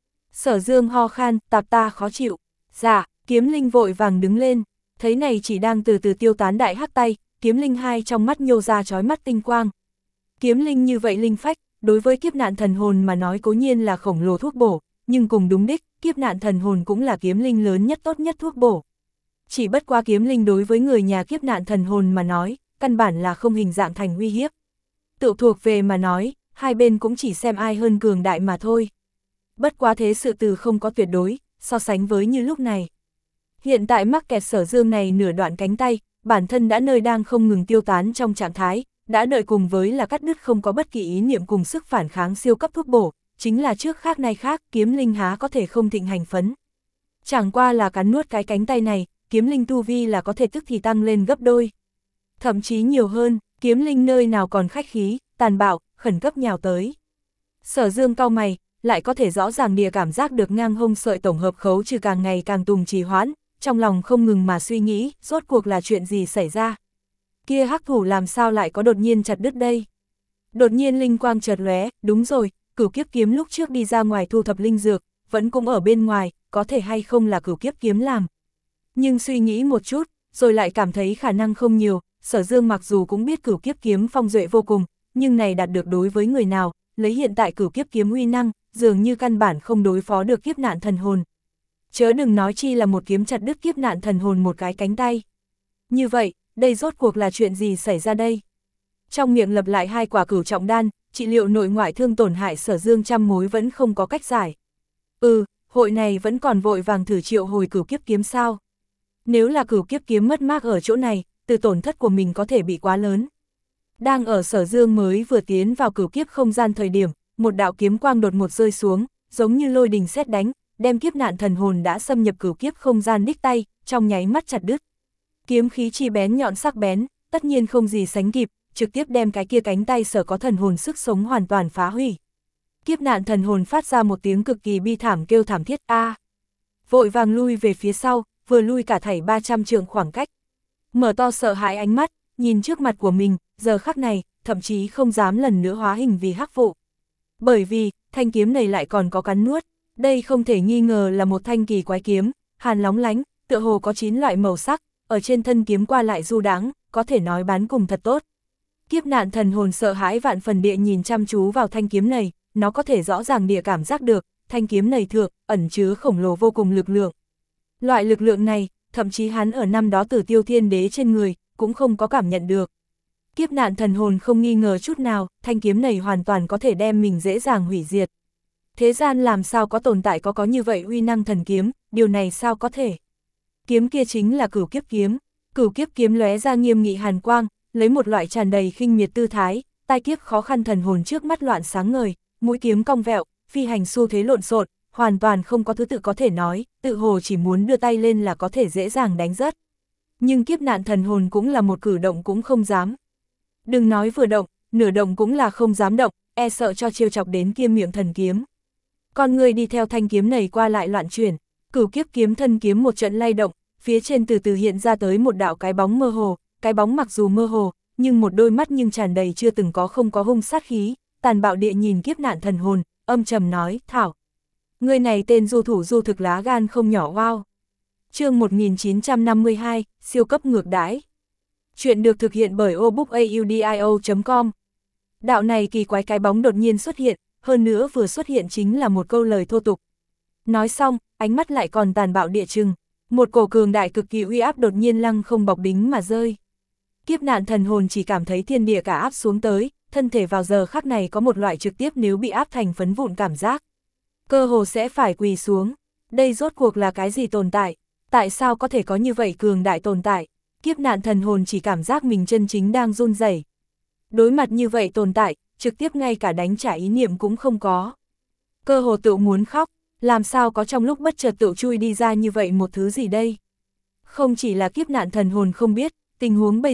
A: Sở Dương ho khan, tạp ta khó chịu. Dạ, Kiếm Linh vội vàng đứng lên, thấy này chỉ đang từ từ tiêu tán đại hắc tay, Kiếm Linh hai trong mắt nhô ra chói mắt tinh quang. Kiếm Linh như vậy linh phách, đối với kiếp nạn thần hồn mà nói cố nhiên là khổng lồ thuốc bổ, nhưng cùng đúng đích, kiếp nạn thần hồn cũng là Kiếm Linh lớn nhất tốt nhất thuốc bổ. Chỉ bất qua Kiếm Linh đối với người nhà kiếp nạn thần hồn mà nói, căn bản là không hình dạng thành uy hiếp. Tự thuộc về mà nói, hai bên cũng chỉ xem ai hơn cường đại mà thôi. Bất quá thế sự từ không có tuyệt đối, so sánh với như lúc này. Hiện tại mắc kẹt Sở Dương này nửa đoạn cánh tay, bản thân đã nơi đang không ngừng tiêu tán trong trạng thái, đã đợi cùng với là cắt đứt không có bất kỳ ý niệm cùng sức phản kháng siêu cấp thuốc bổ, chính là trước khác nay khác, Kiếm Linh há có thể không thịnh hành phấn. Chẳng qua là cắn nuốt cái cánh tay này, Kiếm Linh tu vi là có thể tức thì tăng lên gấp đôi. Thậm chí nhiều hơn, Kiếm Linh nơi nào còn khách khí, tàn bạo, khẩn cấp nhào tới. Sở Dương cau mày, lại có thể rõ ràng địa cảm giác được ngang hông sợi tổng hợp khấu trừ càng ngày càng tùng trì hoãn, trong lòng không ngừng mà suy nghĩ, rốt cuộc là chuyện gì xảy ra. Kia hắc thủ làm sao lại có đột nhiên chặt đứt đây? Đột nhiên linh quang chợt lóe, đúng rồi, Cửu Kiếp Kiếm lúc trước đi ra ngoài thu thập linh dược, vẫn cũng ở bên ngoài, có thể hay không là Cửu Kiếp Kiếm làm. Nhưng suy nghĩ một chút, rồi lại cảm thấy khả năng không nhiều, Sở Dương mặc dù cũng biết Cửu Kiếp Kiếm phong duệ vô cùng, nhưng này đạt được đối với người nào, lấy hiện tại Cửu Kiếp Kiếm uy năng, dường như căn bản không đối phó được kiếp nạn thần hồn. Chớ đừng nói chi là một kiếm chặt đứt kiếp nạn thần hồn một cái cánh tay. Như vậy, đây rốt cuộc là chuyện gì xảy ra đây? Trong miệng lập lại hai quả cửu trọng đan, trị liệu nội ngoại thương tổn hại Sở Dương trăm mối vẫn không có cách giải. Ừ, hội này vẫn còn vội vàng thử triệu hồi Cửu Kiếp Kiếm sao? Nếu là Cửu Kiếp Kiếm mất mát ở chỗ này, từ tổn thất của mình có thể bị quá lớn. Đang ở Sở Dương mới vừa tiến vào cửu kiếp không gian thời điểm, một đạo kiếm quang đột một rơi xuống, giống như lôi đình sét đánh, đem kiếp nạn thần hồn đã xâm nhập cửu kiếp không gian đích tay, trong nháy mắt chặt đứt. Kiếm khí chi bén nhọn sắc bén, tất nhiên không gì sánh kịp, trực tiếp đem cái kia cánh tay Sở có thần hồn sức sống hoàn toàn phá hủy. Kiếp nạn thần hồn phát ra một tiếng cực kỳ bi thảm kêu thảm thiết a. À. Vội vàng lui về phía sau, vừa lui cả thảy ba trăm trượng khoảng cách. Mở to sợ hãi ánh mắt, nhìn trước mặt của mình, giờ khắc này, thậm chí không dám lần nữa hóa hình vì hắc vụ. Bởi vì, thanh kiếm này lại còn có cắn nuốt, đây không thể nghi ngờ là một thanh kỳ quái kiếm, hàn lóng lánh, tựa hồ có chín loại màu sắc, ở trên thân kiếm qua lại du đãng, có thể nói bán cùng thật tốt. Kiếp nạn thần hồn sợ hãi vạn phần địa nhìn chăm chú vào thanh kiếm này, nó có thể rõ ràng địa cảm giác được, thanh kiếm này thượng, ẩn chứa khổng lồ vô cùng lực lượng. Loại lực lượng này, thậm chí hắn ở năm đó Tử Tiêu Thiên Đế trên người, cũng không có cảm nhận được. Kiếp nạn thần hồn không nghi ngờ chút nào, thanh kiếm này hoàn toàn có thể đem mình dễ dàng hủy diệt. Thế gian làm sao có tồn tại có có như vậy uy năng thần kiếm, điều này sao có thể? Kiếm kia chính là Cửu Kiếp Kiếm, Cửu Kiếp Kiếm lóe ra nghiêm nghị hàn quang, lấy một loại tràn đầy khinh miệt tư thái, tai kiếp khó khăn thần hồn trước mắt loạn sáng ngời, mũi kiếm cong vẹo, phi hành xu thế lộn xộn, hoàn toàn không có thứ tự có thể nói, tự hồ chỉ muốn đưa tay lên là có thể dễ dàng đánh rớt. Nhưng kiếp nạn thần hồn cũng là một cử động cũng không dám. Đừng nói vừa động, nửa động cũng là không dám động, e sợ cho trêu chọc đến kia miệng thần kiếm. Con người đi theo thanh kiếm này qua lại loạn chuyển, Cửu Kiếp Kiếm thân kiếm một trận lay động, phía trên từ từ hiện ra tới một đạo cái bóng mơ hồ, cái bóng mặc dù mơ hồ, nhưng một đôi mắt nhưng tràn đầy chưa từng có không có hung sát khí, tàn bạo địa nhìn kiếp nạn thần hồn, âm trầm nói, thảo. Người này tên du thủ du thực lá gan không nhỏ wow. Chương một nghìn chín trăm năm mươi hai, siêu cấp ngược đãi. Chuyện được thực hiện bởi obookaudio chấm com. Đạo này kỳ quái cái bóng đột nhiên xuất hiện, hơn nữa vừa xuất hiện chính là một câu lời thô tục. Nói xong, ánh mắt lại còn tàn bạo địa chừng, một cổ cường đại cực kỳ uy áp đột nhiên lăng không bọc đính mà rơi. Kiếp nạn thần hồn chỉ cảm thấy thiên địa cả áp xuống tới, thân thể vào giờ khắc này có một loại trực tiếp nếu bị áp thành phấn vụn cảm giác. Cơ hồ sẽ phải quỳ xuống, đây rốt cuộc là cái gì tồn tại, tại sao có thể có như vậy cường đại tồn tại, kiếp nạn thần hồn chỉ cảm giác mình chân chính đang run rẩy. Đối mặt như vậy tồn tại, trực tiếp ngay cả đánh trả ý niệm cũng không có. Cơ hồ tự muốn khóc, làm sao có trong lúc bất chợt tự chui đi ra như vậy một thứ gì đây? Không chỉ là kiếp nạn thần hồn không biết, tình huống bây giờ,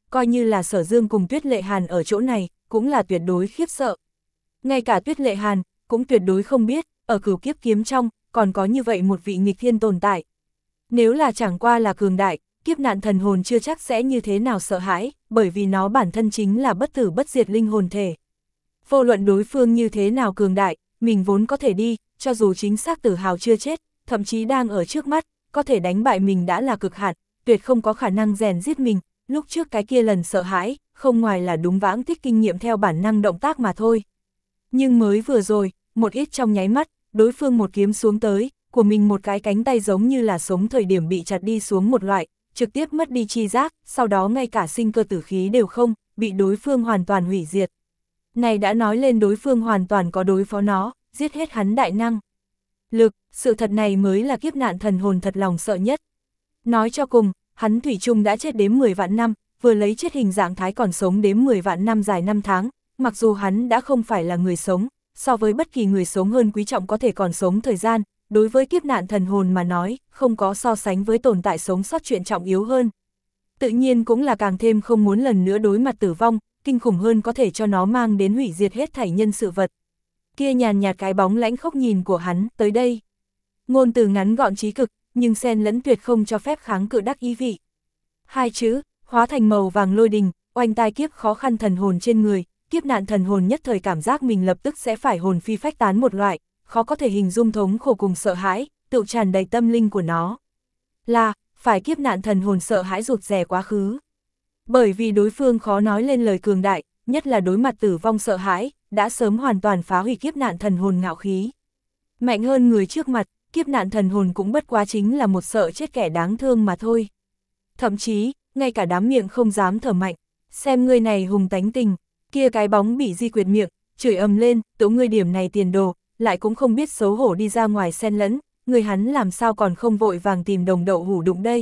A: coi như là Sở Dương cùng Tuyết Lệ Hàn ở chỗ này, cũng là tuyệt đối khiếp sợ. Ngay cả Tuyết Lệ Hàn, cũng tuyệt đối không biết, ở Cửu Kiếp Kiếm trong, còn có như vậy một vị nghịch thiên tồn tại. Nếu là chẳng qua là cường đại, kiếp nạn thần hồn chưa chắc sẽ như thế nào sợ hãi, bởi vì nó bản thân chính là bất tử bất diệt linh hồn thể. Vô luận đối phương như thế nào cường đại, mình vốn có thể đi, cho dù chính xác Tử Hào chưa chết, thậm chí đang ở trước mắt, có thể đánh bại mình đã là cực hạn, tuyệt không có khả năng rèn giết mình, lúc trước cái kia lần sợ hãi, không ngoài là đúng vãng tích kinh nghiệm theo bản năng động tác mà thôi. Nhưng mới vừa rồi, một ít trong nháy mắt, đối phương một kiếm xuống tới, của mình một cái cánh tay giống như là sống thời điểm bị chặt đi xuống một loại, trực tiếp mất đi chi giác, sau đó ngay cả sinh cơ tử khí đều không, bị đối phương hoàn toàn hủy diệt. Này đã nói lên đối phương hoàn toàn có đối phó nó, giết hết hắn đại năng. Lực, sự thật này mới là kiếp nạn thần hồn thật lòng sợ nhất. Nói cho cùng, hắn thủy chung đã chết đếm mười vạn năm, vừa lấy chết hình dạng thái còn sống đếm mười vạn năm dài năm tháng, mặc dù hắn đã không phải là người sống, so với bất kỳ người sống hơn quý trọng có thể còn sống thời gian, đối với kiếp nạn thần hồn mà nói, không có so sánh với tồn tại sống sót chuyện trọng yếu hơn. Tự nhiên cũng là càng thêm không muốn lần nữa đối mặt tử vong, kinh khủng hơn có thể cho nó mang đến hủy diệt hết thảy nhân sự vật. Kia nhàn nhạt cái bóng lãnh khốc nhìn của hắn, tới đây. Ngôn từ ngắn gọn trí cực, nhưng xen lẫn tuyệt không cho phép kháng cự đắc ý vị. Hai chữ, hóa thành màu vàng lôi đình, oanh tai kiếp khó khăn thần hồn trên người, kiếp nạn thần hồn nhất thời cảm giác mình lập tức sẽ phải hồn phi phách tán một loại, khó có thể hình dung thống khổ cùng sợ hãi, tự tràn đầy tâm linh của nó. Là, phải kiếp nạn thần hồn sợ hãi rụt rè quá khứ. Bởi vì đối phương khó nói lên lời cường đại, nhất là đối mặt tử vong sợ hãi, đã sớm hoàn toàn phá hủy kiếp nạn thần hồn ngạo khí. Mạnh hơn người trước mặt, kiếp nạn thần hồn cũng bất quá chính là một sợ chết kẻ đáng thương mà thôi. Thậm chí, ngay cả đám miệng không dám thở mạnh, xem người này hùng tánh tình, kia cái bóng bị di quyệt miệng, chửi ầm lên, tụ ngươi điểm này tiền đồ, lại cũng không biết xấu hổ đi ra ngoài xen lẫn, người hắn làm sao còn không vội vàng tìm đồng đậu hủ đụng đây.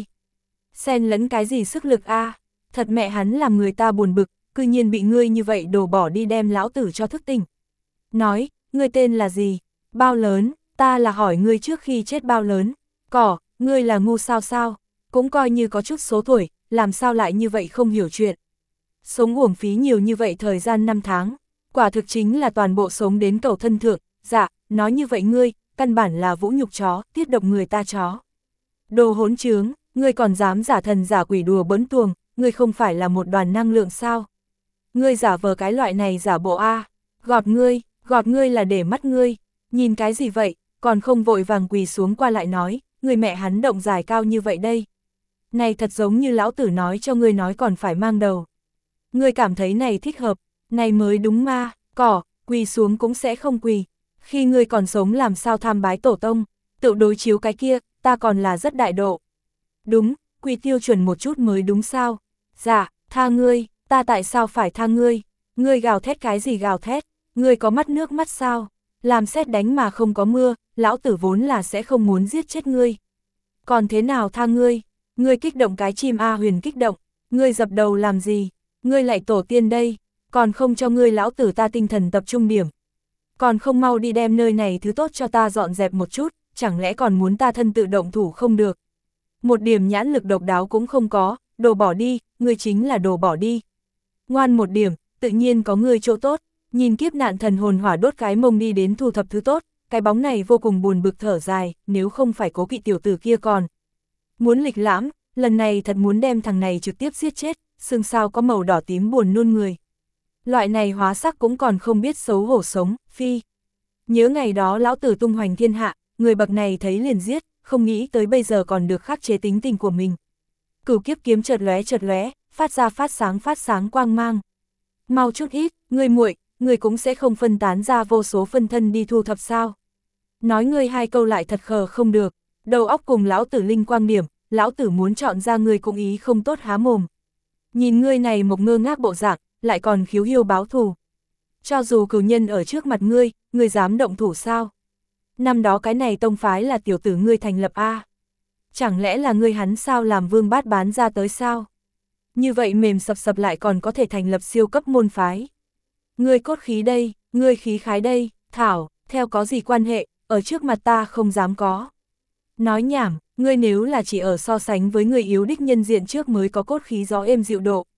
A: Xen lẫn cái gì sức lực a, à? Thật mẹ hắn làm người ta buồn bực, cư nhiên bị ngươi như vậy đổ bỏ đi đem lão tử cho thức tỉnh. Nói, ngươi tên là gì, bao lớn, ta là hỏi ngươi trước khi chết bao lớn, cỏ, ngươi là ngu sao sao, cũng coi như có chút số tuổi, làm sao lại như vậy không hiểu chuyện. Sống uổng phí nhiều như vậy thời gian năm tháng, quả thực chính là toàn bộ sống đến cầu thân thượng, dạ, nói như vậy ngươi, căn bản là vũ nhục chó, tiết độc người ta chó. Đồ hỗn trướng, ngươi còn dám giả thần giả quỷ đùa bỡn tuồng, ngươi không phải là một đoàn năng lượng sao? Ngươi giả vờ cái loại này giả bộ a, gọt ngươi, gọt ngươi là để mắt ngươi, nhìn cái gì vậy, còn không vội vàng quỳ xuống qua lại nói, người mẹ hắn động dài cao như vậy đây. Này thật giống như lão tử nói cho ngươi nói còn phải mang đầu. Ngươi cảm thấy này thích hợp, này mới đúng ma, cỏ, quỳ xuống cũng sẽ không quỳ. Khi ngươi còn sống làm sao tham bái tổ tông, tự đối chiếu cái kia, ta còn là rất đại độ. Đúng, quỳ tiêu chuẩn một chút mới đúng sao? Dạ, tha ngươi, ta tại sao phải tha ngươi? Ngươi gào thét cái gì gào thét? Ngươi có mắt nước mắt sao? Làm sét đánh mà không có mưa, lão tử vốn là sẽ không muốn giết chết ngươi. Còn thế nào tha ngươi? Ngươi kích động cái chim A Huyền kích động, ngươi dập đầu làm gì? Ngươi lại tổ tiên đây, còn không cho ngươi lão tử ta tinh thần tập trung điểm. Còn không mau đi đem nơi này thứ tốt cho ta dọn dẹp một chút, chẳng lẽ còn muốn ta thân tự động thủ không được. Một điểm nhãn lực độc đáo cũng không có, đồ bỏ đi, ngươi chính là đồ bỏ đi. Ngoan một điểm, tự nhiên có ngươi chỗ tốt, nhìn kiếp nạn thần hồn hỏa đốt cái mông đi đến thu thập thứ tốt, cái bóng này vô cùng buồn bực thở dài, nếu không phải Cố Kỵ tiểu tử kia còn muốn lịch lãm, lần này thật muốn đem thằng này trực tiếp giết chết, xương sao có màu đỏ tím buồn nôn người. Loại này hóa sắc cũng còn không biết xấu hổ sống, phi. Nhớ ngày đó lão tử tung hoành thiên hạ, người bậc này thấy liền giết, không nghĩ tới bây giờ còn được khắc chế tính tình của mình. Cửu kiếp kiếm chợt lóe chợt lóe, phát ra phát sáng phát sáng quang mang. Mau chút ít, ngươi muội, ngươi cũng sẽ không phân tán ra vô số phân thân đi thu thập sao. Nói ngươi hai câu lại thật khờ không được, đầu óc cùng lão tử linh quang điểm, lão tử muốn chọn ra ngươi cũng ý không tốt há mồm. Nhìn ngươi này một ngơ ngác bộ dạng, lại còn khiếu hiêu báo thù. Cho dù cửu nhân ở trước mặt ngươi, ngươi dám động thủ sao? Năm đó cái này tông phái là tiểu tử ngươi thành lập a. Chẳng lẽ là ngươi hắn sao làm vương bát bán ra tới sao? Như vậy mềm sập sập lại còn có thể thành lập siêu cấp môn phái. Ngươi cốt khí đây, ngươi khí khái đây, thảo, theo có gì quan hệ, ở trước mặt ta không dám có. Nói nhảm, ngươi nếu là chỉ ở so sánh với người yếu đích nhân diện trước mới có cốt khí gió êm dịu độ,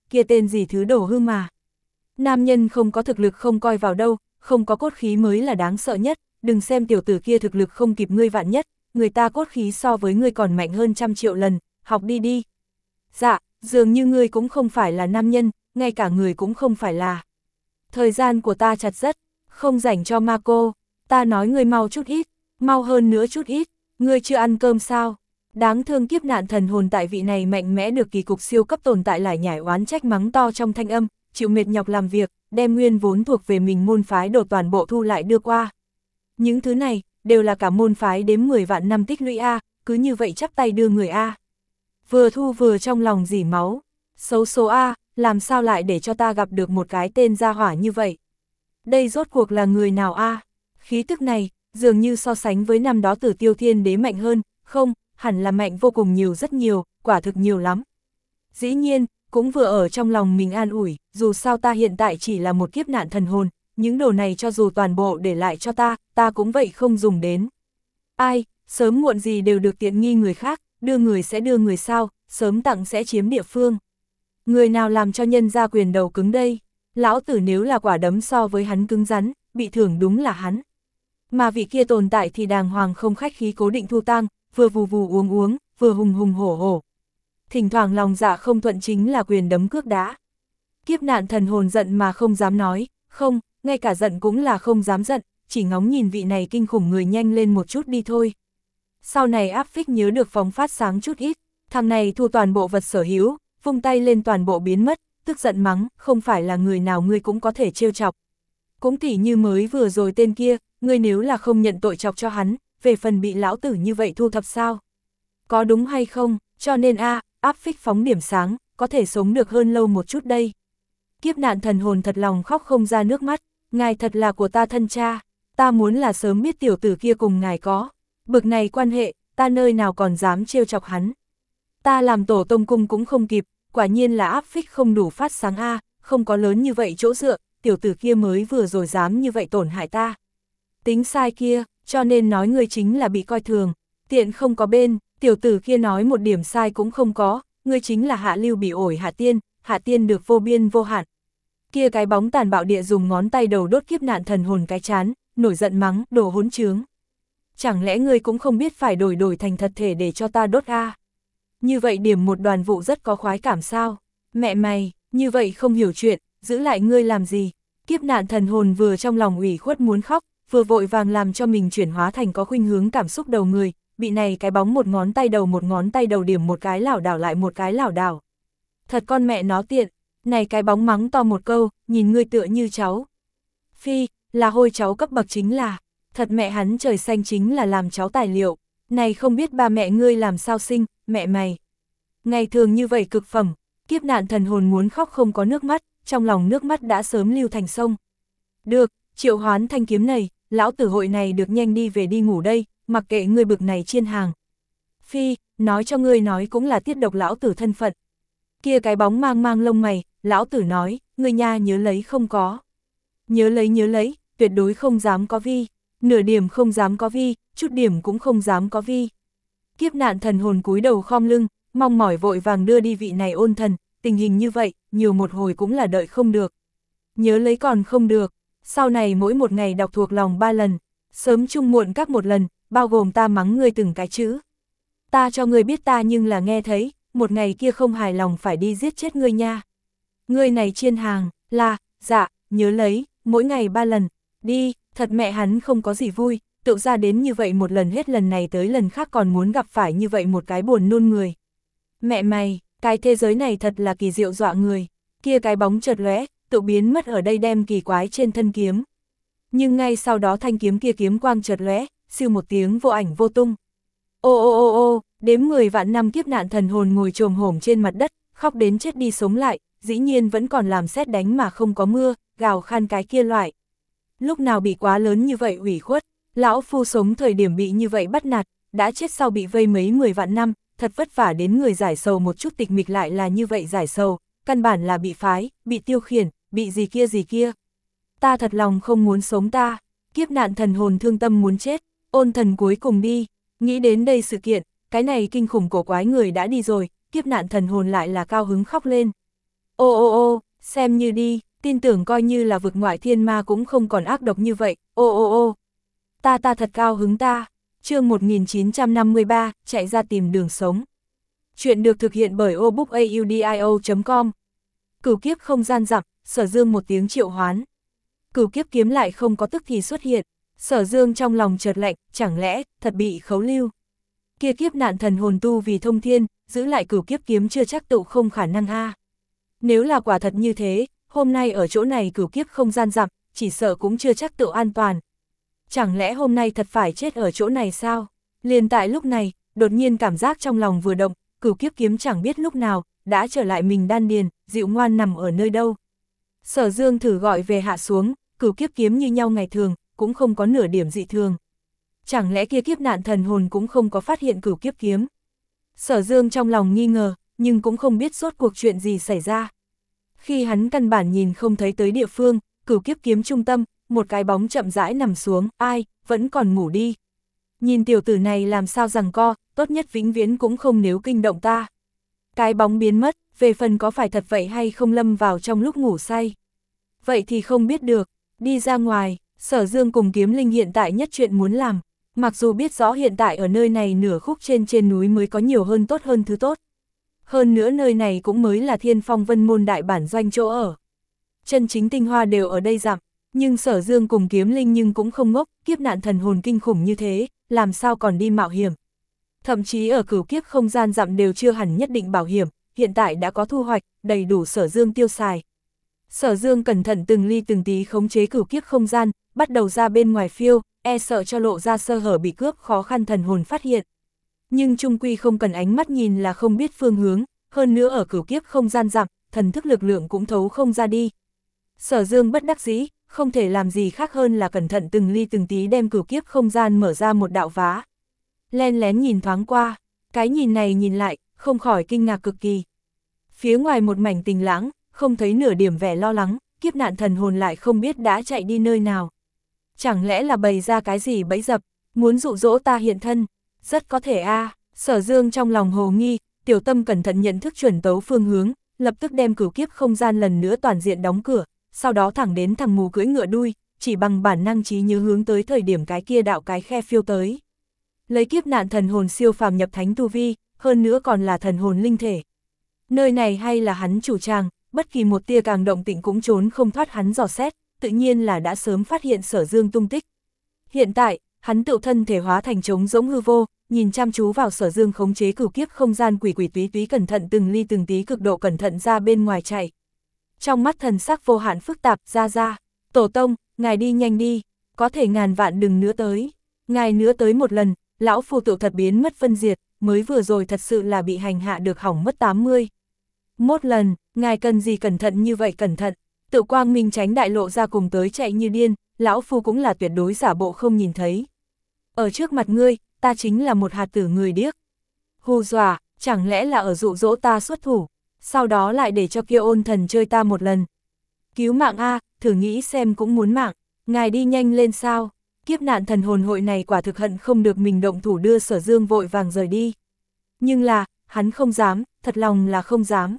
A: kia tên gì thứ đổ hư mà. Nam nhân không có thực lực không coi vào đâu, không có cốt khí mới là đáng sợ nhất, đừng xem tiểu tử kia thực lực không kịp ngươi vạn nhất, người ta cốt khí so với ngươi còn mạnh hơn trăm triệu lần, học đi đi. Dạ, dường như ngươi cũng không phải là nam nhân, ngay cả người cũng không phải là. Thời gian của ta chặt rất, không rảnh cho ma cô, ta nói ngươi mau chút ít, mau hơn nữa chút ít, ngươi chưa ăn cơm sao? Đáng thương kiếp nạn thần hồn tại vị này mạnh mẽ được kỳ cục siêu cấp tồn tại lại nhảy oán trách mắng to trong thanh âm, chịu mệt nhọc làm việc, đem nguyên vốn thuộc về mình môn phái đổ toàn bộ thu lại đưa qua. Những thứ này, đều là cả môn phái đếm mười vạn năm tích lũy A, cứ như vậy chắp tay đưa người A. Vừa thu vừa trong lòng dỉ máu, xấu số A, làm sao lại để cho ta gặp được một cái tên gia hỏa như vậy? Đây rốt cuộc là người nào A? Khí tức này, dường như so sánh với năm đó Tử Tiêu Thiên Đế mạnh hơn, không, hẳn là mạnh vô cùng nhiều rất nhiều, quả thực nhiều lắm. Dĩ nhiên, cũng vừa ở trong lòng mình an ủi, dù sao ta hiện tại chỉ là một kiếp nạn thần hồn, những đồ này cho dù toàn bộ để lại cho ta, ta cũng vậy không dùng đến. Ai, sớm muộn gì đều được tiện nghi người khác, đưa người sẽ đưa người sao, sớm tặng sẽ chiếm địa phương. Người nào làm cho nhân ra quyền đầu cứng đây? Lão tử nếu là quả đấm so với hắn cứng rắn, bị thưởng đúng là hắn. Mà vị kia tồn tại thì đàng hoàng không khách khí cố định thu tang, vừa vù vù uống uống, vừa hùng hùng hổ hổ. Thỉnh thoảng lòng dạ không thuận chính là quyền đấm cước đá. Kiếp nạn thần hồn giận mà không dám nói, không, ngay cả giận cũng là không dám giận, chỉ ngóng nhìn vị này kinh khủng người nhanh lên một chút đi thôi. Sau này áp phích nhớ được phóng phát sáng chút ít, thằng này thu toàn bộ vật sở hữu, vung tay lên toàn bộ biến mất, tức giận mắng, không phải là người nào ngươi cũng có thể trêu chọc. Cũng tỉ như mới vừa rồi tên kia, ngươi nếu là không nhận tội chọc cho hắn, về phần bị lão tử như vậy thu thập sao? Có đúng hay không, cho nên a áp phích phóng điểm sáng, có thể sống được hơn lâu một chút đây. Kiếp nạn thần hồn thật lòng khóc không ra nước mắt, ngài thật là của ta thân cha, ta muốn là sớm biết tiểu tử kia cùng ngài có. Bực này quan hệ, ta nơi nào còn dám trêu chọc hắn. Ta làm tổ tông cung cũng không kịp, quả nhiên là áp phích không đủ phát sáng a, không có lớn như vậy chỗ dựa, tiểu tử kia mới vừa rồi dám như vậy tổn hại ta. Tính sai kia, cho nên nói ngươi chính là bị coi thường, tiện không có bên, tiểu tử kia nói một điểm sai cũng không có, ngươi chính là hạ lưu bị ổi hạ tiên, hạ tiên được vô biên vô hạn. Kia cái bóng tàn bạo địa dùng ngón tay đầu đốt kiếp nạn thần hồn cái chán, nổi giận mắng, đồ hỗn trướng. Chẳng lẽ ngươi cũng không biết phải đổi đổi thành thật thể để cho ta đốt a? Như vậy điểm một đoàn vụ rất có khoái cảm sao? Mẹ mày, như vậy không hiểu chuyện, giữ lại ngươi làm gì? Kiếp nạn thần hồn vừa trong lòng ủy khuất muốn khóc, vừa vội vàng làm cho mình chuyển hóa thành có khuynh hướng cảm xúc đầu người, bị này cái bóng một ngón tay đầu một ngón tay đầu điểm một cái lảo đảo lại một cái lảo đảo. Thật con mẹ nó tiện, này cái bóng mắng to một câu, nhìn ngươi tựa như cháu. Phi, là hôi cháu cấp bậc chính là, thật mẹ hắn trời xanh chính là làm cháu tài liệu, này không biết ba mẹ ngươi làm sao sinh, mẹ mày. Ngày thường như vậy cực phẩm, kiếp nạn thần hồn muốn khóc không có nước mắt, trong lòng nước mắt đã sớm lưu thành sông. Được, triệu hoán thanh kiếm này, lão tử hội này được nhanh đi về đi ngủ đây, mặc kệ ngươi bực này chiên hàng. Phi, nói cho ngươi nói cũng là tiết độc lão tử thân phận. Kia cái bóng mang mang lông mày, lão tử nói, ngươi nha nhớ lấy không có. Nhớ lấy nhớ lấy, tuyệt đối không dám có vi, nửa điểm không dám có vi, chút điểm cũng không dám có vi. Kiếp nạn thần hồn cúi đầu khom lưng, mong mỏi vội vàng đưa đi vị này ôn thần, tình hình như vậy, nhiều một hồi cũng là đợi không được. Nhớ lấy còn không được, sau này mỗi một ngày đọc thuộc lòng ba lần, sớm chung muộn các một lần, bao gồm ta mắng ngươi từng cái chữ. Ta cho ngươi biết ta nhưng là nghe thấy, một ngày kia không hài lòng phải đi giết chết ngươi nha. Ngươi này chiên hàng, là, dạ, nhớ lấy, mỗi ngày ba lần, đi, thật mẹ hắn không có gì vui, tự ra đến như vậy một lần hết lần này tới lần khác còn muốn gặp phải như vậy một cái buồn nôn người. Mẹ mày, cái thế giới này thật là kỳ diệu dọa người, kia cái bóng chợt lóe, tự biến mất ở đây đem kỳ quái trên thân kiếm. Nhưng ngay sau đó thanh kiếm kia kiếm quang chợt lóe, siêu một tiếng vô ảnh vô tung. Ô ô ô ô, đếm mười vạn năm kiếp nạn thần hồn ngồi chồm hổm trên mặt đất, khóc đến chết đi sống lại, dĩ nhiên vẫn còn làm sét đánh mà không có mưa, gào khan cái kia loại. Lúc nào bị quá lớn như vậy ủy khuất, lão phu sống thời điểm bị như vậy bắt nạt, đã chết sau bị vây mấy mười vạn năm, thật vất vả đến người giải sầu một chút tịch mịch lại là như vậy giải sầu, căn bản là bị phái, bị tiêu khiển, bị gì kia gì kia. Ta thật lòng không muốn sống ta, kiếp nạn thần hồn thương tâm muốn chết, ôn thần cuối cùng đi, nghĩ đến đây sự kiện, cái này kinh khủng cổ quái người đã đi rồi, kiếp nạn thần hồn lại là cao hứng khóc lên. Ô ô ô, xem như đi, tin tưởng coi như là vực ngoại thiên ma cũng không còn ác độc như vậy, ô ô ô. Ta ta thật cao hứng ta. Chương một nghìn chín trăm năm mươi ba, chạy ra tìm đường sống. Chuyện được thực hiện bởi obookaudio chấm com. Cửu kiếp không gian dặm, Sở Dương một tiếng triệu hoán. Cửu kiếp kiếm lại không có tức thì xuất hiện. Sở Dương trong lòng chợt lạnh, chẳng lẽ thật bị khấu lưu. Kia kiếp nạn thần hồn tu vì thông thiên, giữ lại cửu kiếp kiếm chưa chắc tụ không khả năng a. Nếu là quả thật như thế, hôm nay ở chỗ này cửu kiếp không gian dặm, chỉ sợ cũng chưa chắc tự an toàn. Chẳng lẽ hôm nay thật phải chết ở chỗ này sao? Liền tại lúc này, đột nhiên cảm giác trong lòng vừa động, cửu kiếp kiếm chẳng biết lúc nào, đã trở lại mình đan điền, dịu ngoan nằm ở nơi đâu. Sở Dương thử gọi về hạ xuống, cửu kiếp kiếm như nhau ngày thường, cũng không có nửa điểm dị thường. Chẳng lẽ kia kiếp nạn thần hồn cũng không có phát hiện cửu kiếp kiếm? Sở Dương trong lòng nghi ngờ, nhưng cũng không biết rốt cuộc chuyện gì xảy ra. Khi hắn căn bản nhìn không thấy tới địa phương, cửu kiếp kiếm trung tâm, một cái bóng chậm rãi nằm xuống, ai, vẫn còn ngủ đi. Nhìn tiểu tử này làm sao giằng co, tốt nhất vĩnh viễn cũng không nếu kinh động ta. Cái bóng biến mất, về phần có phải thật vậy hay không lâm vào trong lúc ngủ say. Vậy thì không biết được, đi ra ngoài, Sở Dương cùng Kiếm Linh hiện tại nhất chuyện muốn làm. Mặc dù biết rõ hiện tại ở nơi này nửa khúc trên trên núi mới có nhiều hơn tốt hơn thứ tốt. Hơn nữa nơi này cũng mới là Thiên Phong Vân Môn đại bản doanh chỗ ở. Chân chính tinh hoa đều ở đây dặm, nhưng Sở Dương cùng Kiếm Linh nhưng cũng không ngốc, kiếp nạn thần hồn kinh khủng như thế, làm sao còn đi mạo hiểm. Thậm chí ở cửu kiếp không gian dặm đều chưa hẳn nhất định bảo hiểm, hiện tại đã có thu hoạch, đầy đủ Sở Dương tiêu xài. Sở Dương cẩn thận từng ly từng tí khống chế cửu kiếp không gian, bắt đầu ra bên ngoài phiêu, e sợ cho lộ ra sơ hở bị cướp khó khăn thần hồn phát hiện. Nhưng chung quy không cần ánh mắt nhìn là không biết phương hướng, hơn nữa ở cửu kiếp không gian dặm, thần thức lực lượng cũng thấu không ra đi. Sở Dương bất đắc dĩ, không thể làm gì khác hơn là cẩn thận từng ly từng tí đem cửu kiếp không gian mở ra một đạo vá. Len lén nhìn thoáng qua, cái nhìn này nhìn lại, không khỏi kinh ngạc cực kỳ. Phía ngoài một mảnh tình lãng, không thấy nửa điểm vẻ lo lắng, kiếp nạn thần hồn lại không biết đã chạy đi nơi nào. Chẳng lẽ là bày ra cái gì bẫy dập, muốn dụ dỗ ta hiện thân, rất có thể a. À. Sở Dương trong lòng hồ nghi, tiểu tâm cẩn thận nhận thức chuẩn tấu phương hướng, lập tức đem cửu kiếp không gian lần nữa toàn diện đóng cửa, sau đó thẳng đến thằng mù cưỡi ngựa đuôi, chỉ bằng bản năng trí nhớ hướng tới thời điểm cái kia đạo cái khe phiêu tới. Lấy kiếp nạn thần hồn siêu phàm nhập thánh tu vi, hơn nữa còn là thần hồn linh thể. Nơi này hay là hắn chủ tràng, bất kỳ một tia càng động tĩnh cũng trốn không thoát hắn dò xét, tự nhiên là đã sớm phát hiện Sở Dương tung tích. Hiện tại, hắn tự thân thể hóa thành trống rỗng hư vô, nhìn chăm chú vào Sở Dương khống chế cửu kiếp không gian quỷ quỷ túy túy cẩn thận từng ly từng tí cực độ cẩn thận ra bên ngoài chạy. Trong mắt thần sắc vô hạn phức tạp, ra ra, tổ tông, ngài đi nhanh đi, có thể ngàn vạn đừng nữa tới. Ngài nữa tới một lần, lão phu tự thật biến mất phân diệt, mới vừa rồi thật sự là bị hành hạ được hỏng mất tám mươi. Một lần, ngài cần gì cẩn thận như vậy cẩn thận, tự quang minh tránh đại lộ ra cùng tới chạy như điên, lão phu cũng là tuyệt đối giả bộ không nhìn thấy. Ở trước mặt ngươi, ta chính là một hạt tử người điếc. Hù dọa, chẳng lẽ là ở dụ dỗ ta xuất thủ, sau đó lại để cho kia ôn thần chơi ta một lần. Cứu mạng a, thử nghĩ xem cũng muốn mạng, ngài đi nhanh lên sao. Kiếp nạn thần hồn hội này quả thực hận không được mình động thủ đưa Sở Dương vội vàng rời đi. Nhưng là, hắn không dám, thật lòng là không dám.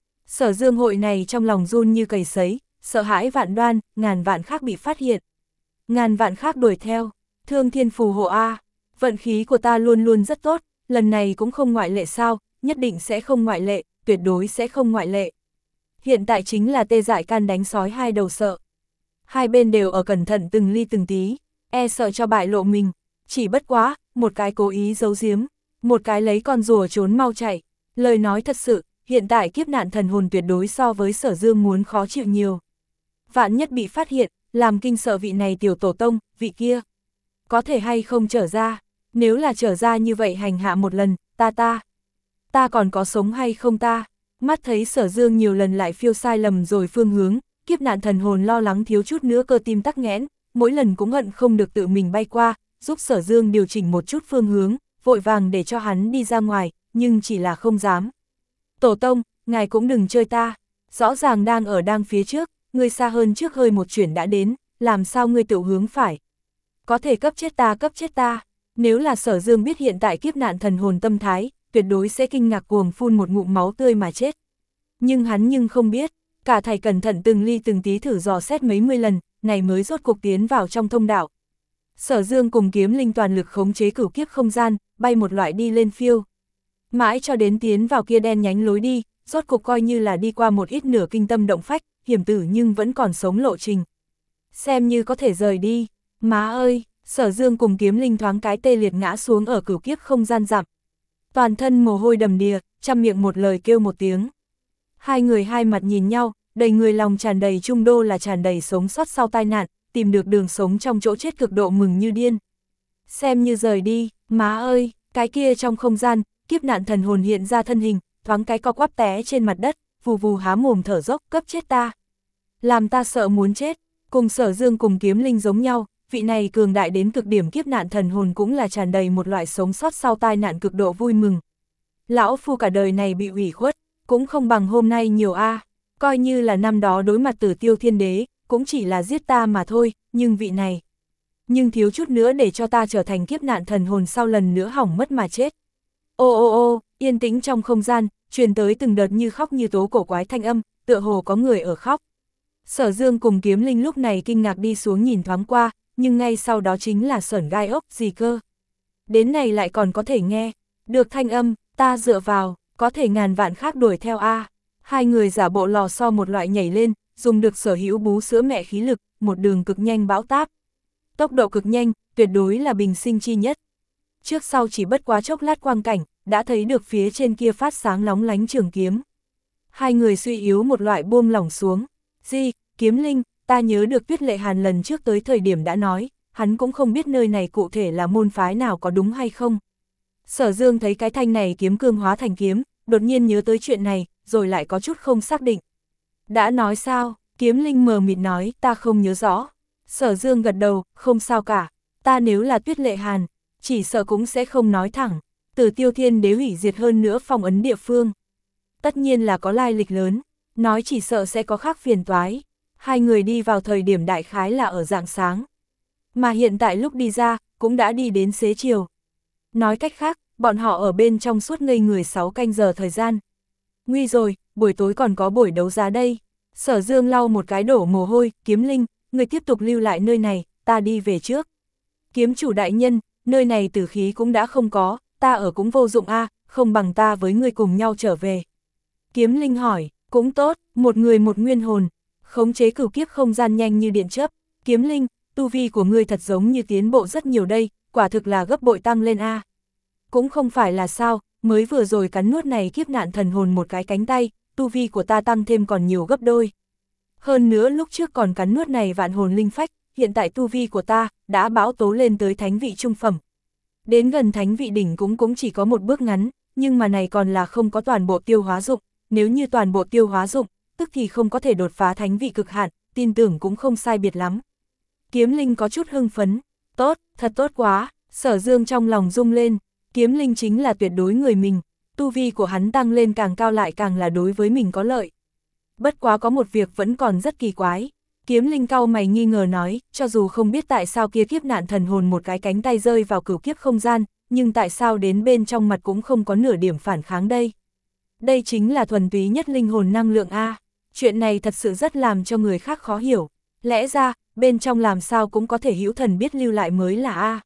A: Sở Dương hội này trong lòng run như cầy sấy, sợ hãi vạn đoan, ngàn vạn khác bị phát hiện. Ngàn vạn khác đuổi theo, thương thiên phù hộ a, vận khí của ta luôn luôn rất tốt, lần này cũng không ngoại lệ sao, nhất định sẽ không ngoại lệ, tuyệt đối sẽ không ngoại lệ. Hiện tại chính là tê dại can đánh sói hai đầu sợ. Hai bên đều ở cẩn thận từng ly từng tí, e sợ cho bại lộ mình, chỉ bất quá, một cái cố ý giấu giếm, một cái lấy con rùa trốn mau chạy. Lời nói thật sự, hiện tại kiếp nạn thần hồn tuyệt đối so với Sở Dương muốn khó chịu nhiều. Vạn nhất bị phát hiện, làm kinh sợ vị này tiểu tổ tông, vị kia. Có thể hay không trở ra, nếu là trở ra như vậy hành hạ một lần, ta ta. Ta còn có sống hay không ta? Mắt thấy Sở Dương nhiều lần lại phiêu sai lầm rồi phương hướng, kiếp nạn thần hồn lo lắng thiếu chút nữa cơ tim tắc nghẽn, mỗi lần cũng hận không được tự mình bay qua, giúp Sở Dương điều chỉnh một chút phương hướng, vội vàng để cho hắn đi ra ngoài, nhưng chỉ là không dám. Tổ tông, ngài cũng đừng chơi ta, rõ ràng đang ở đang phía trước, ngươi xa hơn trước hơi một chuyển đã đến, làm sao ngươi tự hướng phải. Có thể cấp chết ta cấp chết ta, nếu là Sở Dương biết hiện tại kiếp nạn thần hồn tâm thái, tuyệt đối sẽ kinh ngạc cuồng phun một ngụm máu tươi mà chết. Nhưng hắn nhưng không biết, cả thầy cẩn thận từng ly từng tí thử dò xét mấy mươi lần, này mới rốt cuộc tiến vào trong thông đạo. Sở Dương cùng Kiếm Linh toàn lực khống chế cửu kiếp không gian, bay một loại đi lên phiêu. Mãi cho đến tiến vào kia đen nhánh lối đi, rốt cuộc coi như là đi qua một ít nửa kinh tâm động phách, hiểm tử nhưng vẫn còn sống lộ trình. Xem như có thể rời đi, má ơi, Sở Dương cùng Kiếm Linh thoáng cái tê liệt ngã xuống ở cửu kiếp không gian dặm. Toàn thân mồ hôi đầm đìa, trăm miệng một lời kêu một tiếng. Hai người hai mặt nhìn nhau, đầy người lòng tràn đầy trung đô là tràn đầy sống sót sau tai nạn, tìm được đường sống trong chỗ chết cực độ mừng như điên. Xem như rời đi, má ơi, cái kia trong không gian, kiếp nạn thần hồn hiện ra thân hình, thoáng cái co quắp té trên mặt đất, vù vù há mồm thở dốc, cấp chết ta. Làm ta sợ muốn chết, cùng Sở Dương cùng Kiếm Linh giống nhau, vị này cường đại đến cực điểm kiếp nạn thần hồn cũng là tràn đầy một loại sống sót sau tai nạn cực độ vui mừng. Lão phu cả đời này bị ủy khuất, cũng không bằng hôm nay nhiều a, coi như là năm đó đối mặt Tử Tiêu Thiên Đế, cũng chỉ là giết ta mà thôi, nhưng vị này, nhưng thiếu chút nữa để cho ta trở thành kiếp nạn thần hồn sau lần nữa hỏng mất mà chết. Ô ô ô, yên tĩnh trong không gian, truyền tới từng đợt như khóc như tố cổ quái thanh âm, tựa hồ có người ở khóc. Sở Dương cùng Kiếm Linh lúc này kinh ngạc đi xuống nhìn thoáng qua, nhưng ngay sau đó chính là sởn gai ốc, gì cơ. Đến này lại còn có thể nghe, được thanh âm, ta dựa vào, có thể ngàn vạn khác đuổi theo a. Hai người giả bộ lò xo một loại nhảy lên, dùng được sở hữu bú sữa mẹ khí lực, một đường cực nhanh bão táp. Tốc độ cực nhanh, tuyệt đối là bình sinh chi nhất. Trước sau chỉ bất quá chốc lát quang cảnh, đã thấy được phía trên kia phát sáng lóng lánh trường kiếm. Hai người suy yếu một loại buông lỏng xuống. Di, Kiếm Linh, ta nhớ được Tuyết Lệ Hàn lần trước tới thời điểm đã nói, hắn cũng không biết nơi này cụ thể là môn phái nào có đúng hay không. Sở Dương thấy cái thanh này kiếm cương hóa thành kiếm, đột nhiên nhớ tới chuyện này, rồi lại có chút không xác định. Đã nói sao? Kiếm Linh mờ mịt nói, ta không nhớ rõ. Sở Dương gật đầu, không sao cả, ta nếu là Tuyết Lệ Hàn, chỉ sợ cũng sẽ không nói thẳng. Tử Tiêu Thiên Đế hủy diệt hơn nữa phong ấn địa phương. Tất nhiên là có lai lịch lớn, nói chỉ sợ sẽ có khác phiền toái. Hai người đi vào thời điểm đại khái là ở rạng sáng. Mà hiện tại lúc đi ra, cũng đã đi đến xế chiều. Nói cách khác, bọn họ ở bên trong suốt ngây người sáu canh giờ thời gian. Nguy rồi, buổi tối còn có buổi đấu giá đây. Sở Dương lau một cái đổ mồ hôi, Kiếm Linh, người tiếp tục lưu lại nơi này, ta đi về trước. Kiếm chủ đại nhân, nơi này tử khí cũng đã không có, ta ở cũng vô dụng a, không bằng ta với người cùng nhau trở về. Kiếm Linh hỏi, cũng tốt, một người một nguyên hồn, khống chế cửu kiếp không gian nhanh như điện chớp. Kiếm Linh, tu vi của ngươi thật giống như tiến bộ rất nhiều đây, quả thực là gấp bội tăng lên a. Cũng không phải là sao, mới vừa rồi cắn nuốt này kiếp nạn thần hồn một cái cánh tay, tu vi của ta tăng thêm còn nhiều gấp đôi. Hơn nữa lúc trước còn cắn nuốt này vạn hồn linh phách, hiện tại tu vi của ta đã bão tố lên tới thánh vị trung phẩm. Đến gần thánh vị đỉnh cũng cũng chỉ có một bước ngắn, nhưng mà này còn là không có toàn bộ tiêu hóa dụng, nếu như toàn bộ tiêu hóa dụng, tức thì không có thể đột phá thánh vị cực hạn, tin tưởng cũng không sai biệt lắm. Kiếm Linh có chút hưng phấn, tốt, thật tốt quá, Sở Dương trong lòng rung lên, Kiếm Linh chính là tuyệt đối người mình, tu vi của hắn tăng lên càng cao lại càng là đối với mình có lợi. Bất quá có một việc vẫn còn rất kỳ quái, Kiếm Linh cau mày nghi ngờ nói, cho dù không biết tại sao kia kiếp nạn thần hồn một cái cánh tay rơi vào cửu kiếp không gian, nhưng tại sao đến bên trong mặt cũng không có nửa điểm phản kháng đây. Đây chính là thuần túy nhất linh hồn năng lượng A, chuyện này thật sự rất làm cho người khác khó hiểu, lẽ ra, bên trong làm sao cũng có thể hữu thần biết lưu lại mới là A.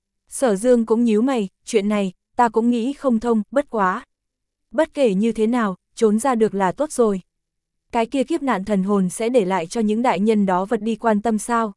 A: Sở Dương cũng nhíu mày, chuyện này, ta cũng nghĩ không thông, bất quá. Bất kể như thế nào, trốn ra được là tốt rồi. Cái kia kiếp nạn thần hồn sẽ để lại cho những đại nhân đó vật đi quan tâm sao?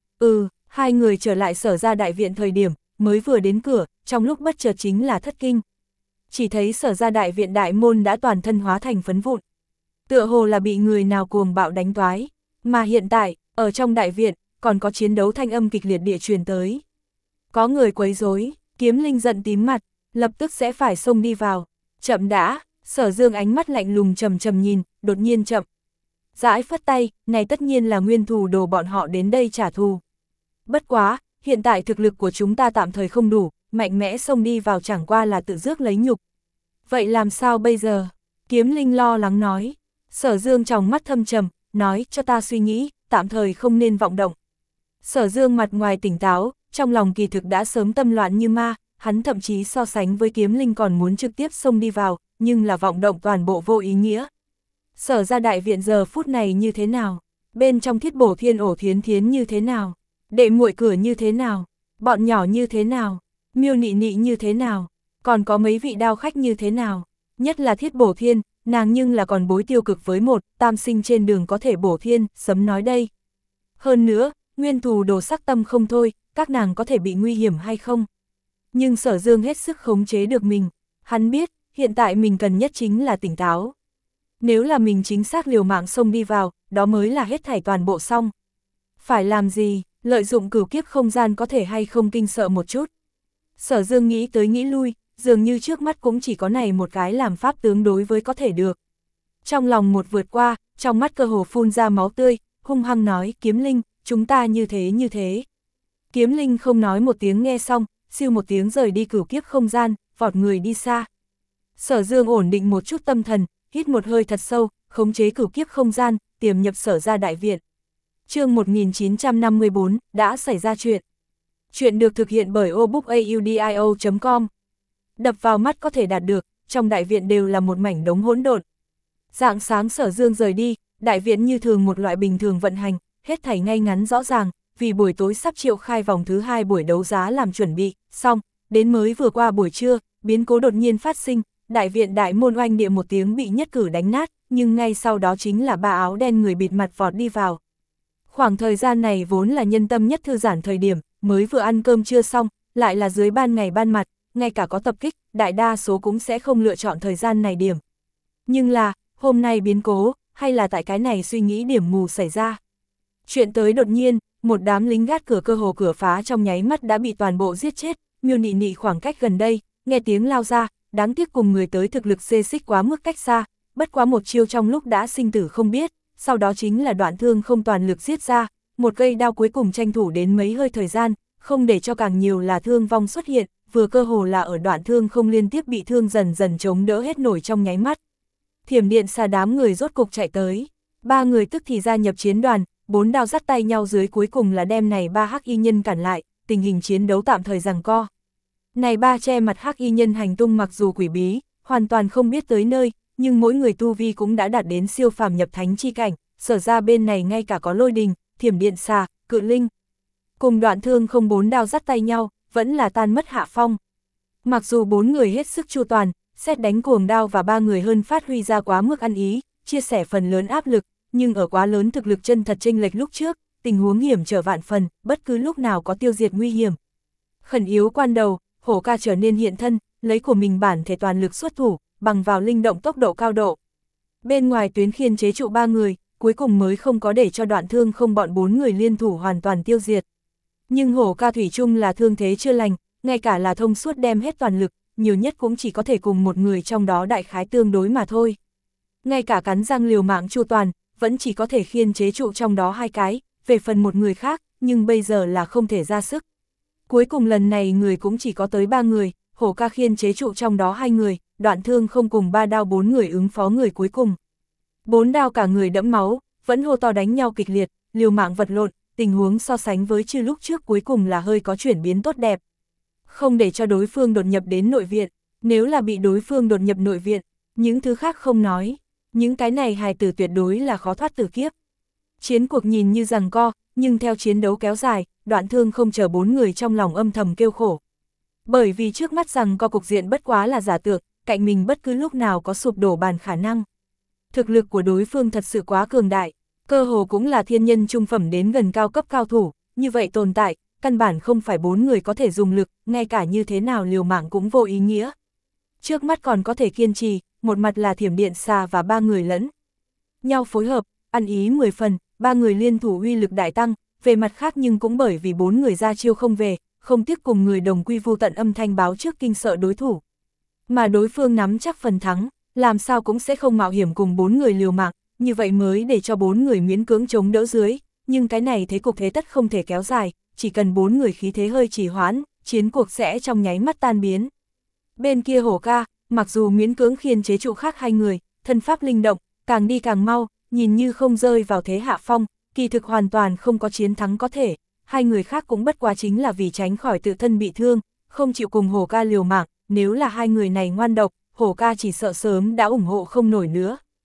A: Ừ, hai người trở lại Sở ra đại viện thời điểm, mới vừa đến cửa, trong lúc bất chợt chính là thất kinh. Chỉ thấy Sở ra đại viện đại môn đã toàn thân hóa thành phấn vụn. Tựa hồ là bị người nào cuồng bạo đánh toái, mà hiện tại, ở trong đại viện, còn có chiến đấu thanh âm kịch liệt địa truyền tới. Có người quấy rối, Kiếm Linh giận tím mặt, lập tức sẽ phải xông đi vào. Chậm đã, Sở Dương ánh mắt lạnh lùng trầm trầm nhìn, đột nhiên chậm. Dãi phất tay, này tất nhiên là nguyên thù đồ bọn họ đến đây trả thù. Bất quá, hiện tại thực lực của chúng ta tạm thời không đủ, mạnh mẽ xông đi vào chẳng qua là tự rước lấy nhục. Vậy làm sao bây giờ? Kiếm Linh lo lắng nói. Sở Dương trong mắt thâm trầm, nói cho ta suy nghĩ, tạm thời không nên vọng động. Sở Dương mặt ngoài tỉnh táo, trong lòng kỳ thực đã sớm tâm loạn như ma, hắn thậm chí so sánh với Kiếm Linh còn muốn trực tiếp xông đi vào, nhưng là vọng động toàn bộ vô ý nghĩa. Sở ra đại viện giờ phút này như thế nào? Bên trong Thiết Bổ Thiên ổ Thiến Thiến như thế nào? Đệ muội cửa như thế nào? Bọn nhỏ như thế nào? Miêu Nị Nị như thế nào? Còn có mấy vị đao khách như thế nào? Nhất là Thiết Bổ Thiên, nàng nhưng là còn bối tiêu cực với một, tam sinh trên đường có thể bổ thiên, sấm nói đây. Hơn nữa, nguyên thù đồ sắc tâm không thôi, các nàng có thể bị nguy hiểm hay không? Nhưng Sở Dương hết sức khống chế được mình, hắn biết, hiện tại mình cần nhất chính là tỉnh táo. Nếu là mình chính xác liều mạng xông đi vào, đó mới là hết thảy toàn bộ xong. Phải làm gì, lợi dụng cửu kiếp không gian có thể hay không kinh sợ một chút. Sở Dương nghĩ tới nghĩ lui, dường như trước mắt cũng chỉ có này một cái làm pháp tướng đối với có thể được. Trong lòng một vượt qua, trong mắt cơ hồ phun ra máu tươi, hung hăng nói, Kiếm Linh, chúng ta như thế như thế. Kiếm Linh không nói một tiếng nghe xong, siêu một tiếng rời đi cửu kiếp không gian, vọt người đi xa. Sở Dương ổn định một chút tâm thần, hít một hơi thật sâu, khống chế cửu kiếp không gian, tiềm nhập Sở ra đại viện. Chương một nghìn chín trăm năm mươi bốn, đã xảy ra chuyện. Chuyện được thực hiện bởi obookaudio chấm com. Đập vào mắt có thể đạt được, trong đại viện đều là một mảnh đống hỗn độn. Rạng sáng Sở Dương rời đi, đại viện như thường một loại bình thường vận hành, hết thảy ngay ngắn rõ ràng, vì buổi tối sắp triệu khai vòng thứ hai buổi đấu giá làm chuẩn bị, xong, đến mới vừa qua buổi trưa, biến cố đột nhiên phát sinh, đại viện đại môn oanh địa một tiếng bị nhất cử đánh nát, nhưng ngay sau đó chính là ba áo đen người bịt mặt vọt đi vào. Khoảng thời gian này vốn là nhân tâm nhất thư giãn thời điểm, mới vừa ăn cơm trưa xong, lại là dưới ban ngày ban mặt, ngay cả có tập kích, đại đa số cũng sẽ không lựa chọn thời gian này điểm. Nhưng là, hôm nay biến cố, hay là tại cái này suy nghĩ điểm mù xảy ra. Chuyện tới đột nhiên, một đám lính gác cửa cơ hồ cửa phá trong nháy mắt đã bị toàn bộ giết chết, Miêu Nị Nị khoảng cách gần đây, nghe tiếng lao ra, đáng tiếc cùng người tới thực lực xê xích quá mức cách xa, bất quá một chiêu trong lúc đã sinh tử không biết, sau đó chính là đoạn thương không toàn lực giết ra, một cây đao cuối cùng tranh thủ đến mấy hơi thời gian, không để cho càng nhiều là thương vong xuất hiện, vừa cơ hồ là ở đoạn thương không liên tiếp bị thương dần dần chống đỡ hết nổi trong nháy mắt. Thiểm điện xà đám người rốt cục chạy tới, ba người tức thì gia nhập chiến đoàn, bốn đao dắt tay nhau dưới cuối cùng là đem này ba hắc y nhân cản lại, tình hình chiến đấu tạm thời giằng co. Này ba che mặt hắc y nhân hành tung mặc dù quỷ bí, hoàn toàn không biết tới nơi, nhưng mỗi người tu vi cũng đã đạt đến siêu phàm nhập thánh chi cảnh, Sở ra bên này ngay cả có lôi đình, thiểm điện xà, cự linh. Cùng đoạn thương không bốn đao dắt tay nhau, vẫn là tan mất hạ phong. Mặc dù bốn người hết sức chu toàn, xét đánh cuồng đao và ba người hơn phát huy ra quá mức ăn ý, chia sẻ phần lớn áp lực, nhưng ở quá lớn thực lực chân thật chênh lệch lúc trước, tình huống hiểm trở vạn phần, bất cứ lúc nào có tiêu diệt nguy hiểm. Khẩn yếu quan đầu, Hổ Ca trở nên hiện thân, lấy của mình bản thể toàn lực xuất thủ, bằng vào linh động tốc độ cao độ. Bên ngoài tuyến khiên chế trụ ba người, cuối cùng mới không có để cho đoạn thương không bọn bốn người liên thủ hoàn toàn tiêu diệt. Nhưng Hổ Ca thủy chung là thương thế chưa lành, ngay cả là thông suốt đem hết toàn lực, nhiều nhất cũng chỉ có thể cùng một người trong đó đại khái tương đối mà thôi. Ngay cả cắn răng liều mạng chu toàn, vẫn chỉ có thể khiên chế trụ trong đó hai cái, về phần một người khác, nhưng bây giờ là không thể ra sức. Cuối cùng lần này người cũng chỉ có tới ba người, Hổ Ca khiên chế trụ trong đó hai người, đoạn thương không cùng ba đao bốn người ứng phó người cuối cùng. Bốn đao cả người đẫm máu, vẫn hô to đánh nhau kịch liệt, liều mạng vật lộn, tình huống so sánh với chư lúc trước cuối cùng là hơi có chuyển biến tốt đẹp. Không để cho đối phương đột nhập đến nội viện, nếu là bị đối phương đột nhập nội viện, những thứ khác không nói, những cái này hài tử tuyệt đối là khó thoát tử kiếp. Chiến cuộc nhìn như giằng co, nhưng theo chiến đấu kéo dài, đoạn thương không chờ bốn người trong lòng âm thầm kêu khổ. Bởi vì trước mắt rằng co cục diện bất quá là giả tượng, cạnh mình bất cứ lúc nào có sụp đổ bàn khả năng. Thực lực của đối phương thật sự quá cường đại, cơ hồ cũng là thiên nhân trung phẩm đến gần cao cấp cao thủ, như vậy tồn tại, căn bản không phải bốn người có thể dùng lực, ngay cả như thế nào liều mạng cũng vô ý nghĩa. Trước mắt còn có thể kiên trì, một mặt là thiểm điện xà và ba người lẫn nhau phối hợp, ăn ý mười phần, ba người liên thủ uy lực đại tăng, về mặt khác nhưng cũng bởi vì bốn người ra chiêu không về, không tiếc cùng người đồng quy vu tận âm thanh báo trước kinh sợ đối thủ. Mà đối phương nắm chắc phần thắng, làm sao cũng sẽ không mạo hiểm cùng bốn người liều mạng, như vậy mới để cho bốn người miễn cưỡng chống đỡ dưới, nhưng cái này thế cục thế tất không thể kéo dài, chỉ cần bốn người khí thế hơi trì hoãn, chiến cuộc sẽ trong nháy mắt tan biến. Bên kia Hổ Ca, mặc dù miễn cưỡng khiên chế trụ khác hai người, thân pháp linh động, càng đi càng mau, nhìn như không rơi vào thế hạ phong, kỳ thực hoàn toàn không có chiến thắng có thể, hai người khác cũng bất quá chính là vì tránh khỏi tự thân bị thương, không chịu cùng Hổ Ca liều mạng, nếu là hai người này ngoan độc, Hổ Ca chỉ sợ sớm đã ủng hộ không nổi nữa.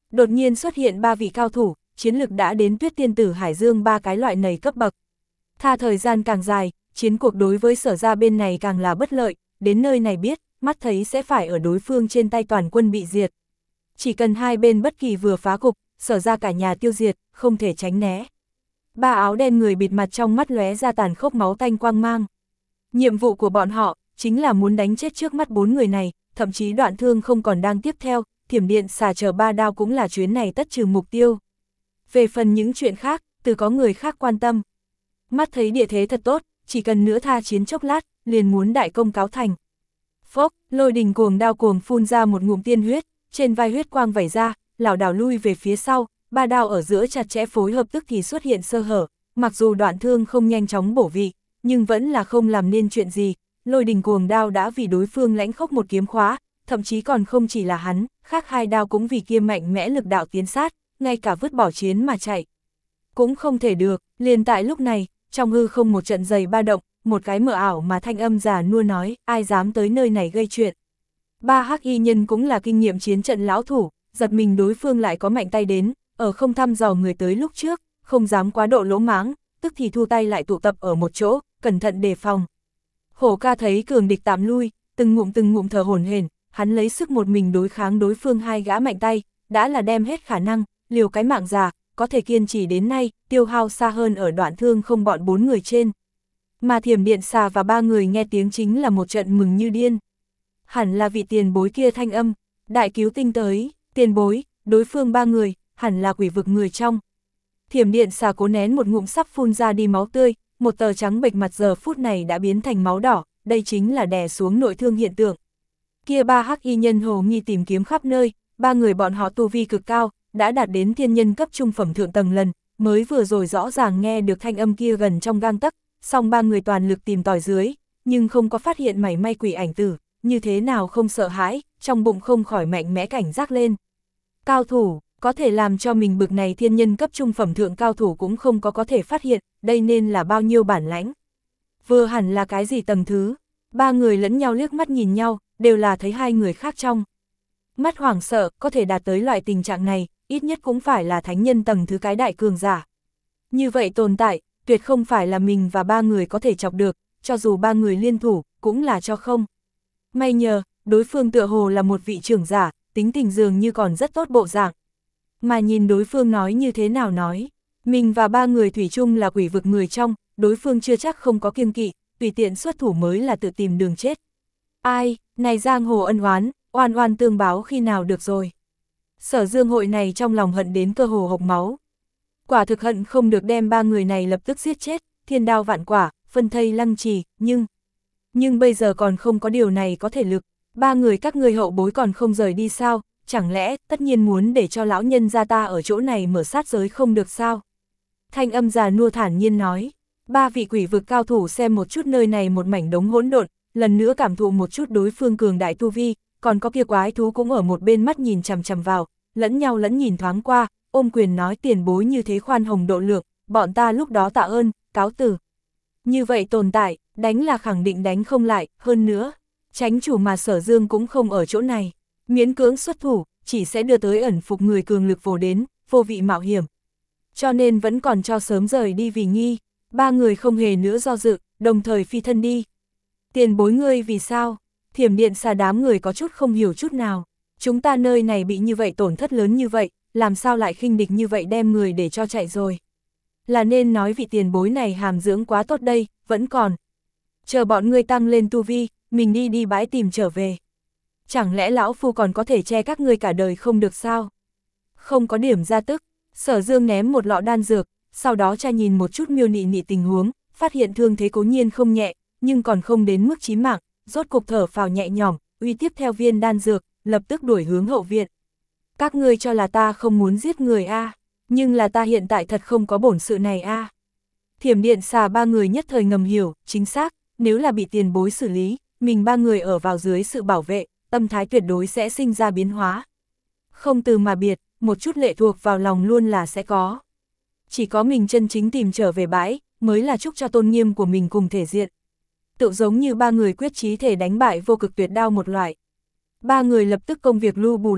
A: Đột nhiên xuất hiện ba vị cao thủ, chiến lực đã đến Tuyết Tiên Tử Hải Dương ba cái loại này cấp bậc. Tha thời gian càng dài, chiến cuộc đối với Sở gia bên này càng là bất lợi, đến nơi này biết, mắt thấy sẽ phải ở đối phương trên tay toàn quân bị diệt. Chỉ cần hai bên bất kỳ vừa phá cục, Sở gia cả nhà tiêu diệt, không thể tránh né. Ba áo đen người bịt mặt trong mắt lóe ra tàn khốc máu tanh quang mang. Nhiệm vụ của bọn họ, chính là muốn đánh chết trước mắt bốn người này, thậm chí Đoạn Thương không còn đang tiếp theo, Thiểm Điện Xà chờ ba đao cũng là chuyến này tất trừ mục tiêu. Về phần những chuyện khác, từ có người khác quan tâm. Mắt thấy địa thế thật tốt, chỉ cần nữa tha chiến chốc lát, liền muốn đại công cáo thành. Phốc, Lôi Đình cuồng đao cuồng phun ra một ngụm tiên huyết, trên vai huyết quang vẩy ra, lảo đảo lui về phía sau, ba đao ở giữa chặt chẽ phối hợp tức thì xuất hiện sơ hở, mặc dù Đoạn Thương không nhanh chóng bổ vị, nhưng vẫn là không làm nên chuyện gì. Lôi Đình cuồng đao đã vì đối phương lãnh khốc một kiếm khóa, thậm chí còn không chỉ là hắn, khác hai đao cũng vì kia mạnh mẽ lực đạo tiến sát, ngay cả vứt bỏ chiến mà chạy. Cũng không thể được, liền tại lúc này, trong hư không một trận dày ba động, một cái mờ ảo mà thanh âm già nua nói, ai dám tới nơi này gây chuyện. Ba hắc y nhân cũng là kinh nghiệm chiến trận lão thủ, giật mình đối phương lại có mạnh tay đến, ở không thăm dò người tới lúc trước, không dám quá độ lỗ mãng, tức thì thu tay lại tụ tập ở một chỗ, cẩn thận đề phòng. Hổ ca thấy cường địch tạm lui, từng ngụm từng ngụm thở hổn hển, hắn lấy sức một mình đối kháng đối phương hai gã mạnh tay, đã là đem hết khả năng, liều cái mạng già, có thể kiên trì đến nay, tiêu hao xa hơn ở Đoạn Thương không bọn bốn người trên. Mà Thiểm Điện Xà và ba người nghe tiếng chính là một trận mừng như điên. Hẳn là vị tiền bối kia thanh âm, đại cứu tinh tới, tiền bối, đối phương ba người, hẳn là quỷ vực người trong. Thiểm Điện Xà cố nén một ngụm sắp phun ra đi máu tươi, một tờ trắng bệch mặt giờ phút này đã biến thành máu đỏ, đây chính là đè xuống nội thương hiện tượng. Kia ba hắc y nhân hồ nghi tìm kiếm khắp nơi, ba người bọn họ tu vi cực cao, đã đạt đến thiên nhân cấp trung phẩm thượng tầng lần, mới vừa rồi rõ ràng nghe được thanh âm kia gần trong gang tấc, song ba người toàn lực tìm tòi dưới, nhưng không có phát hiện mảy may quỷ ảnh tử, như thế nào không sợ hãi, trong bụng không khỏi mạnh mẽ cảnh giác lên. Cao thủ, có thể làm cho mình bực này thiên nhân cấp trung phẩm thượng cao thủ cũng không có có thể phát hiện, đây nên là bao nhiêu bản lãnh. Vừa hẳn là cái gì tầng thứ, ba người lẫn nhau liếc mắt nhìn nhau, đều là thấy hai người khác trong mắt hoảng sợ, có thể đạt tới loại tình trạng này, ít nhất cũng phải là thánh nhân tầng thứ cái đại cường giả. Như vậy tồn tại, tuyệt không phải là mình và ba người có thể chọc được, cho dù ba người liên thủ, cũng là cho không. May nhờ, đối phương tựa hồ là một vị trưởng giả, tính tình dường như còn rất tốt bộ dạng. Mà nhìn đối phương nói như thế nào nói, mình và ba người thủy chung là quỷ vực người trong, đối phương chưa chắc không có kiêng kỵ, tùy tiện xuất thủ mới là tự tìm đường chết. Ai, này giang hồ ân oán, oan oan tương báo khi nào được rồi. Sở Dương hội này trong lòng hận đến cơ hồ hộc máu. Quả thực hận không được đem ba người này lập tức giết chết, thiên đao vạn quả, phân thây lăng trì, nhưng... Nhưng bây giờ còn không có điều này có thể lực, ba người các ngươi hậu bối còn không rời đi sao, chẳng lẽ tất nhiên muốn để cho lão nhân gia ta ở chỗ này mở sát giới không được sao? Thanh âm già nua thản nhiên nói, ba vị quỷ vực cao thủ xem một chút nơi này một mảnh đống hỗn độn, lần nữa cảm thụ một chút đối phương cường đại tu vi, còn có kia quái thú cũng ở một bên mắt nhìn chằm chằm vào, lẫn nhau lẫn nhìn thoáng qua, ôm quyền nói tiền bối như thế khoan hồng độ lượng, bọn ta lúc đó tạ ơn, cáo từ. Như vậy tồn tại, đánh là khẳng định đánh không lại, hơn nữa, chánh chủ mà Sở Dương cũng không ở chỗ này, miễn cưỡng xuất thủ, chỉ sẽ đưa tới ẩn phục người cường lực vồ đến, vô vị mạo hiểm. Cho nên vẫn còn cho sớm rời đi vì nghi, ba người không hề nữa do dự, đồng thời phi thân đi. Tiền bối ngươi vì sao? Thiểm Điện Xà đám người có chút không hiểu chút nào. Chúng ta nơi này bị như vậy tổn thất lớn như vậy, làm sao lại khinh địch như vậy đem người để cho chạy rồi. Là nên nói vị tiền bối này hàm dưỡng quá tốt đây, vẫn còn. Chờ bọn ngươi tăng lên tu vi, mình đi đi bãi tìm trở về. Chẳng lẽ lão phu còn có thể che các ngươi cả đời không được sao? Không có điểm ra tức, Sở Dương ném một lọ đan dược, sau đó tra nhìn một chút miêu nị nị tình huống, phát hiện thương thế cố nhiên không nhẹ, nhưng còn không đến mức chí mạng, rốt cục thở phào nhẹ nhõm, uy tiếp theo viên đan dược, lập tức đuổi hướng hậu viện. Các ngươi cho là ta không muốn giết người a, à, nhưng là ta hiện tại thật không có bổn sự này a. À. Thiểm Điện Xà ba người nhất thời ngầm hiểu, chính xác, nếu là bị tiền bối xử lý, mình ba người ở vào dưới sự bảo vệ, tâm thái tuyệt đối sẽ sinh ra biến hóa. Không từ mà biệt, một chút lệ thuộc vào lòng luôn là sẽ có. Chỉ có mình chân chính tìm trở về bãi, mới là chúc cho tôn nghiêm của mình cùng thể diện. Tự giống như ba người quyết chí thể đánh bại vô cực tuyệt đao một loại. Ba người lập tức công việc lưu bù lên,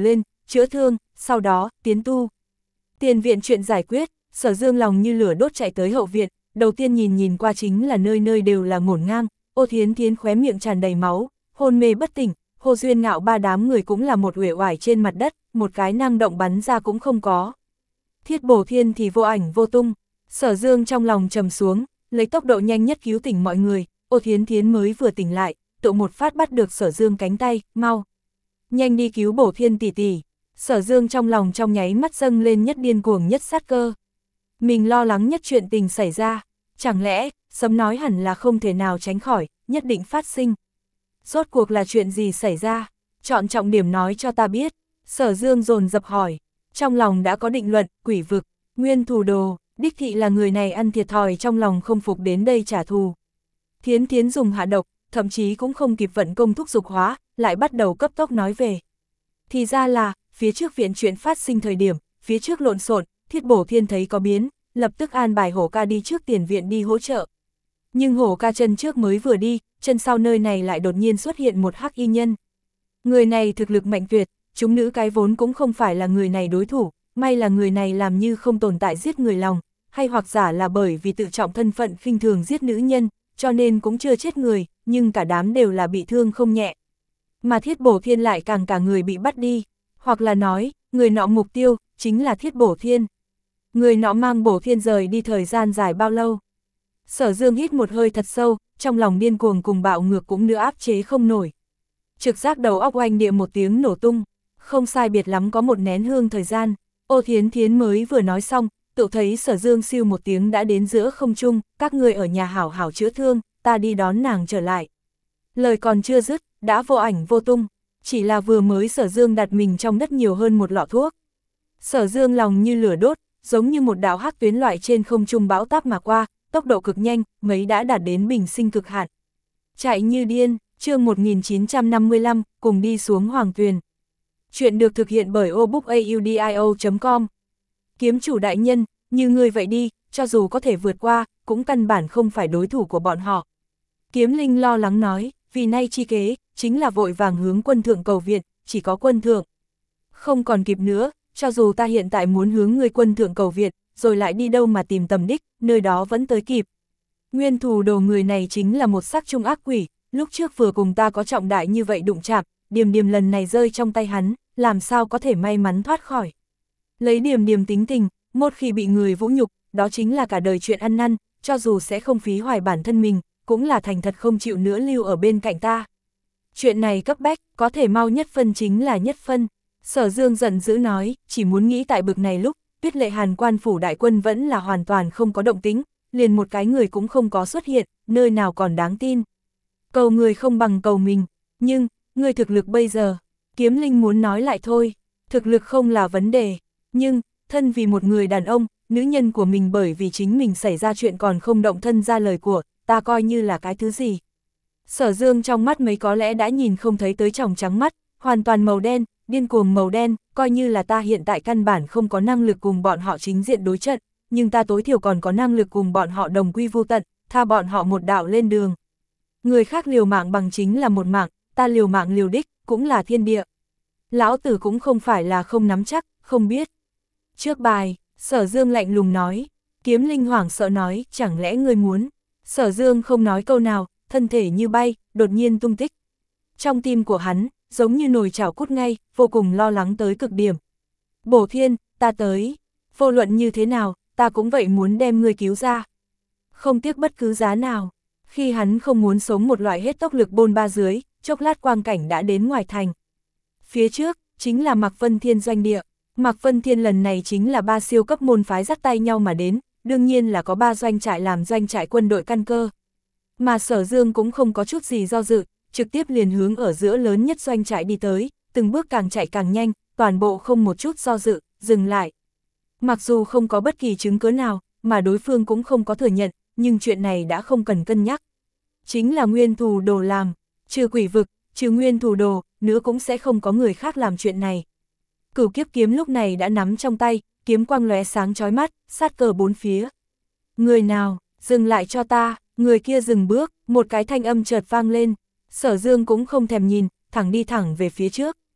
A: chữa thương, sau đó, tiến tu. Tiền viện chuyện giải quyết, Sở Dương lòng như lửa đốt chạy tới hậu viện, đầu tiên nhìn nhìn qua chính là nơi nơi đều là ngổn ngang, Ô Thiến Thiến khóe miệng tràn đầy máu, hôn mê bất tỉnh, Hồ Duyên Ngạo ba đám người cũng là một uể oải trên mặt đất, một cái năng động bắn ra cũng không có. Thiết Bổ Thiên thì vô ảnh vô tung, Sở Dương trong lòng trầm xuống, lấy tốc độ nhanh nhất cứu tỉnh mọi người, Ô Thiến Thiến mới vừa tỉnh lại, tự một phát bắt được Sở Dương cánh tay, mau. Nhanh đi cứu Bổ Thiên tỷ tỷ. Sở Dương trong lòng trong nháy mắt dâng lên nhất điên cuồng nhất sát cơ. Mình lo lắng nhất chuyện tình xảy ra, chẳng lẽ, sớm nói hẳn là không thể nào tránh khỏi, nhất định phát sinh. Rốt cuộc là chuyện gì xảy ra, chọn trọng điểm nói cho ta biết. Sở Dương dồn dập hỏi, trong lòng đã có định luận, quỷ vực, nguyên thù đồ, đích thị là người này ăn thiệt thòi trong lòng không phục đến đây trả thù. Thiến Thiến dùng hạ độc, thậm chí cũng không kịp vận công thúc dục hóa, lại bắt đầu cấp tốc nói về. Thì ra là, phía trước viện chuyện phát sinh thời điểm, phía trước lộn xộn, Thiết Bổ Thiên thấy có biến, lập tức an bài Hổ Ca đi trước tiền viện đi hỗ trợ. Nhưng Hổ Ca chân trước mới vừa đi, chân sau nơi này lại đột nhiên xuất hiện một hắc y nhân. Người này thực lực mạnh tuyệt, chúng nữ cái vốn cũng không phải là người này đối thủ, may là người này làm như không tồn tại giết người lòng, hay hoặc giả là bởi vì tự trọng thân phận khinh thường giết nữ nhân, cho nên cũng chưa chết người, nhưng cả đám đều là bị thương không nhẹ. Mà Thiết Bổ Thiên lại càng cả người bị bắt đi, hoặc là nói, người nọ mục tiêu, chính là Thiết Bổ Thiên. Người nọ mang Bổ Thiên rời đi thời gian dài bao lâu? Sở Dương hít một hơi thật sâu, trong lòng điên cuồng cùng bạo ngược cũng nữa áp chế không nổi. Trực giác đầu óc oanh địa một tiếng nổ tung, không sai biệt lắm có một nén hương thời gian, Ô Thiến Thiến mới vừa nói xong, tự thấy Sở Dương siêu một tiếng đã đến giữa không trung, các người ở nhà hảo hảo chữa thương, ta đi đón nàng trở lại. Lời còn chưa dứt, đã vô ảnh vô tung, chỉ là vừa mới Sở Dương đặt mình trong đất nhiều hơn một lọ thuốc. Sở Dương lòng như lửa đốt, giống như một đạo hắc tuyến loại trên không trung bão táp mà qua, tốc độ cực nhanh, mấy đã đạt đến bình sinh cực hạn. Chạy như điên, chương một nghìn chín trăm năm mươi lăm, cùng đi xuống Hoàng Tuyền. Chuyện được thực hiện bởi obookaudio chấm com. Kiếm chủ đại nhân, như người vậy đi, cho dù có thể vượt qua, cũng căn bản không phải đối thủ của bọn họ. Kiếm Linh lo lắng nói, vì nay chi kế, chính là vội vàng hướng quân thượng cầu viện, chỉ có quân thượng. Không còn kịp nữa, cho dù ta hiện tại muốn hướng người quân thượng cầu viện, rồi lại đi đâu mà tìm tầm đích, nơi đó vẫn tới kịp. Nguyên thù đồ người này chính là một sắc trung ác quỷ, lúc trước vừa cùng ta có trọng đại như vậy đụng chạm, Điềm Điềm lần này rơi trong tay hắn, làm sao có thể may mắn thoát khỏi. Lấy Điềm Điềm tính tình, một khi bị người vũ nhục, đó chính là cả đời chuyện ăn năn, cho dù sẽ không phí hoài bản thân mình, cũng là thành thật không chịu nữa lưu ở bên cạnh ta. Chuyện này cấp bách, có thể mau nhất phân chính là nhất phân. Sở Dương giận dữ nói, chỉ muốn nghĩ tại bực này lúc, Tuyết Lệ Hàn quan phủ đại quân vẫn là hoàn toàn không có động tính, liền một cái người cũng không có xuất hiện, nơi nào còn đáng tin. Cầu người không bằng cầu mình, nhưng, người thực lực bây giờ, Kiếm Linh muốn nói lại thôi, thực lực không là vấn đề, nhưng, thân vì một người đàn ông, nữ nhân của mình bởi vì chính mình xảy ra chuyện còn không động thân ra lời của, ta coi như là cái thứ gì. Sở Dương trong mắt mấy có lẽ đã nhìn không thấy tới tròng trắng mắt, hoàn toàn màu đen, điên cuồng màu đen, coi như là ta hiện tại căn bản không có năng lực cùng bọn họ chính diện đối trận, nhưng ta tối thiểu còn có năng lực cùng bọn họ đồng quy vu tận, tha bọn họ một đạo lên đường. Người khác liều mạng bằng chính là một mạng, ta liều mạng liều đích, cũng là thiên địa. Lão tử cũng không phải là không nắm chắc, không biết. Trước bài, Sở Dương lạnh lùng nói, Kiếm Linh hoảng sợ nói, chẳng lẽ ngươi muốn. Sở Dương không nói câu nào, thân thể như bay, đột nhiên tung tích. Trong tim của hắn, giống như nồi chảo cút ngay, vô cùng lo lắng tới cực điểm. Bổ Thiên, ta tới, vô luận như thế nào, ta cũng vậy muốn đem ngươi cứu ra. Không tiếc bất cứ giá nào, khi hắn không muốn sống một loại hết tốc lực bôn ba dưới, chốc lát quang cảnh đã đến ngoài thành. Phía trước, chính là Mạc Vân Thiên doanh địa. Mạc Vân Thiên lần này chính là ba siêu cấp môn phái dắt tay nhau mà đến, đương nhiên là có ba doanh trại làm doanh trại quân đội căn cơ. Mà Sở Dương cũng không có chút gì do dự, trực tiếp liền hướng ở giữa lớn nhất doanh trại đi tới, từng bước càng chạy càng nhanh, toàn bộ không một chút do dự, dừng lại. Mặc dù không có bất kỳ chứng cứ nào, mà đối phương cũng không có thừa nhận, nhưng chuyện này đã không cần cân nhắc. Chính là nguyên thù đồ làm, trừ quỷ vực, trừ nguyên thù đồ, nữa cũng sẽ không có người khác làm chuyện này. Cửu kiếp kiếm lúc này đã nắm trong tay, kiếm quang lóe sáng chói mắt, sát cờ bốn phía. Người nào, dừng lại cho ta, người kia dừng bước, một cái thanh âm chợt vang lên, Sở Dương cũng không thèm nhìn, thẳng đi thẳng về phía trước.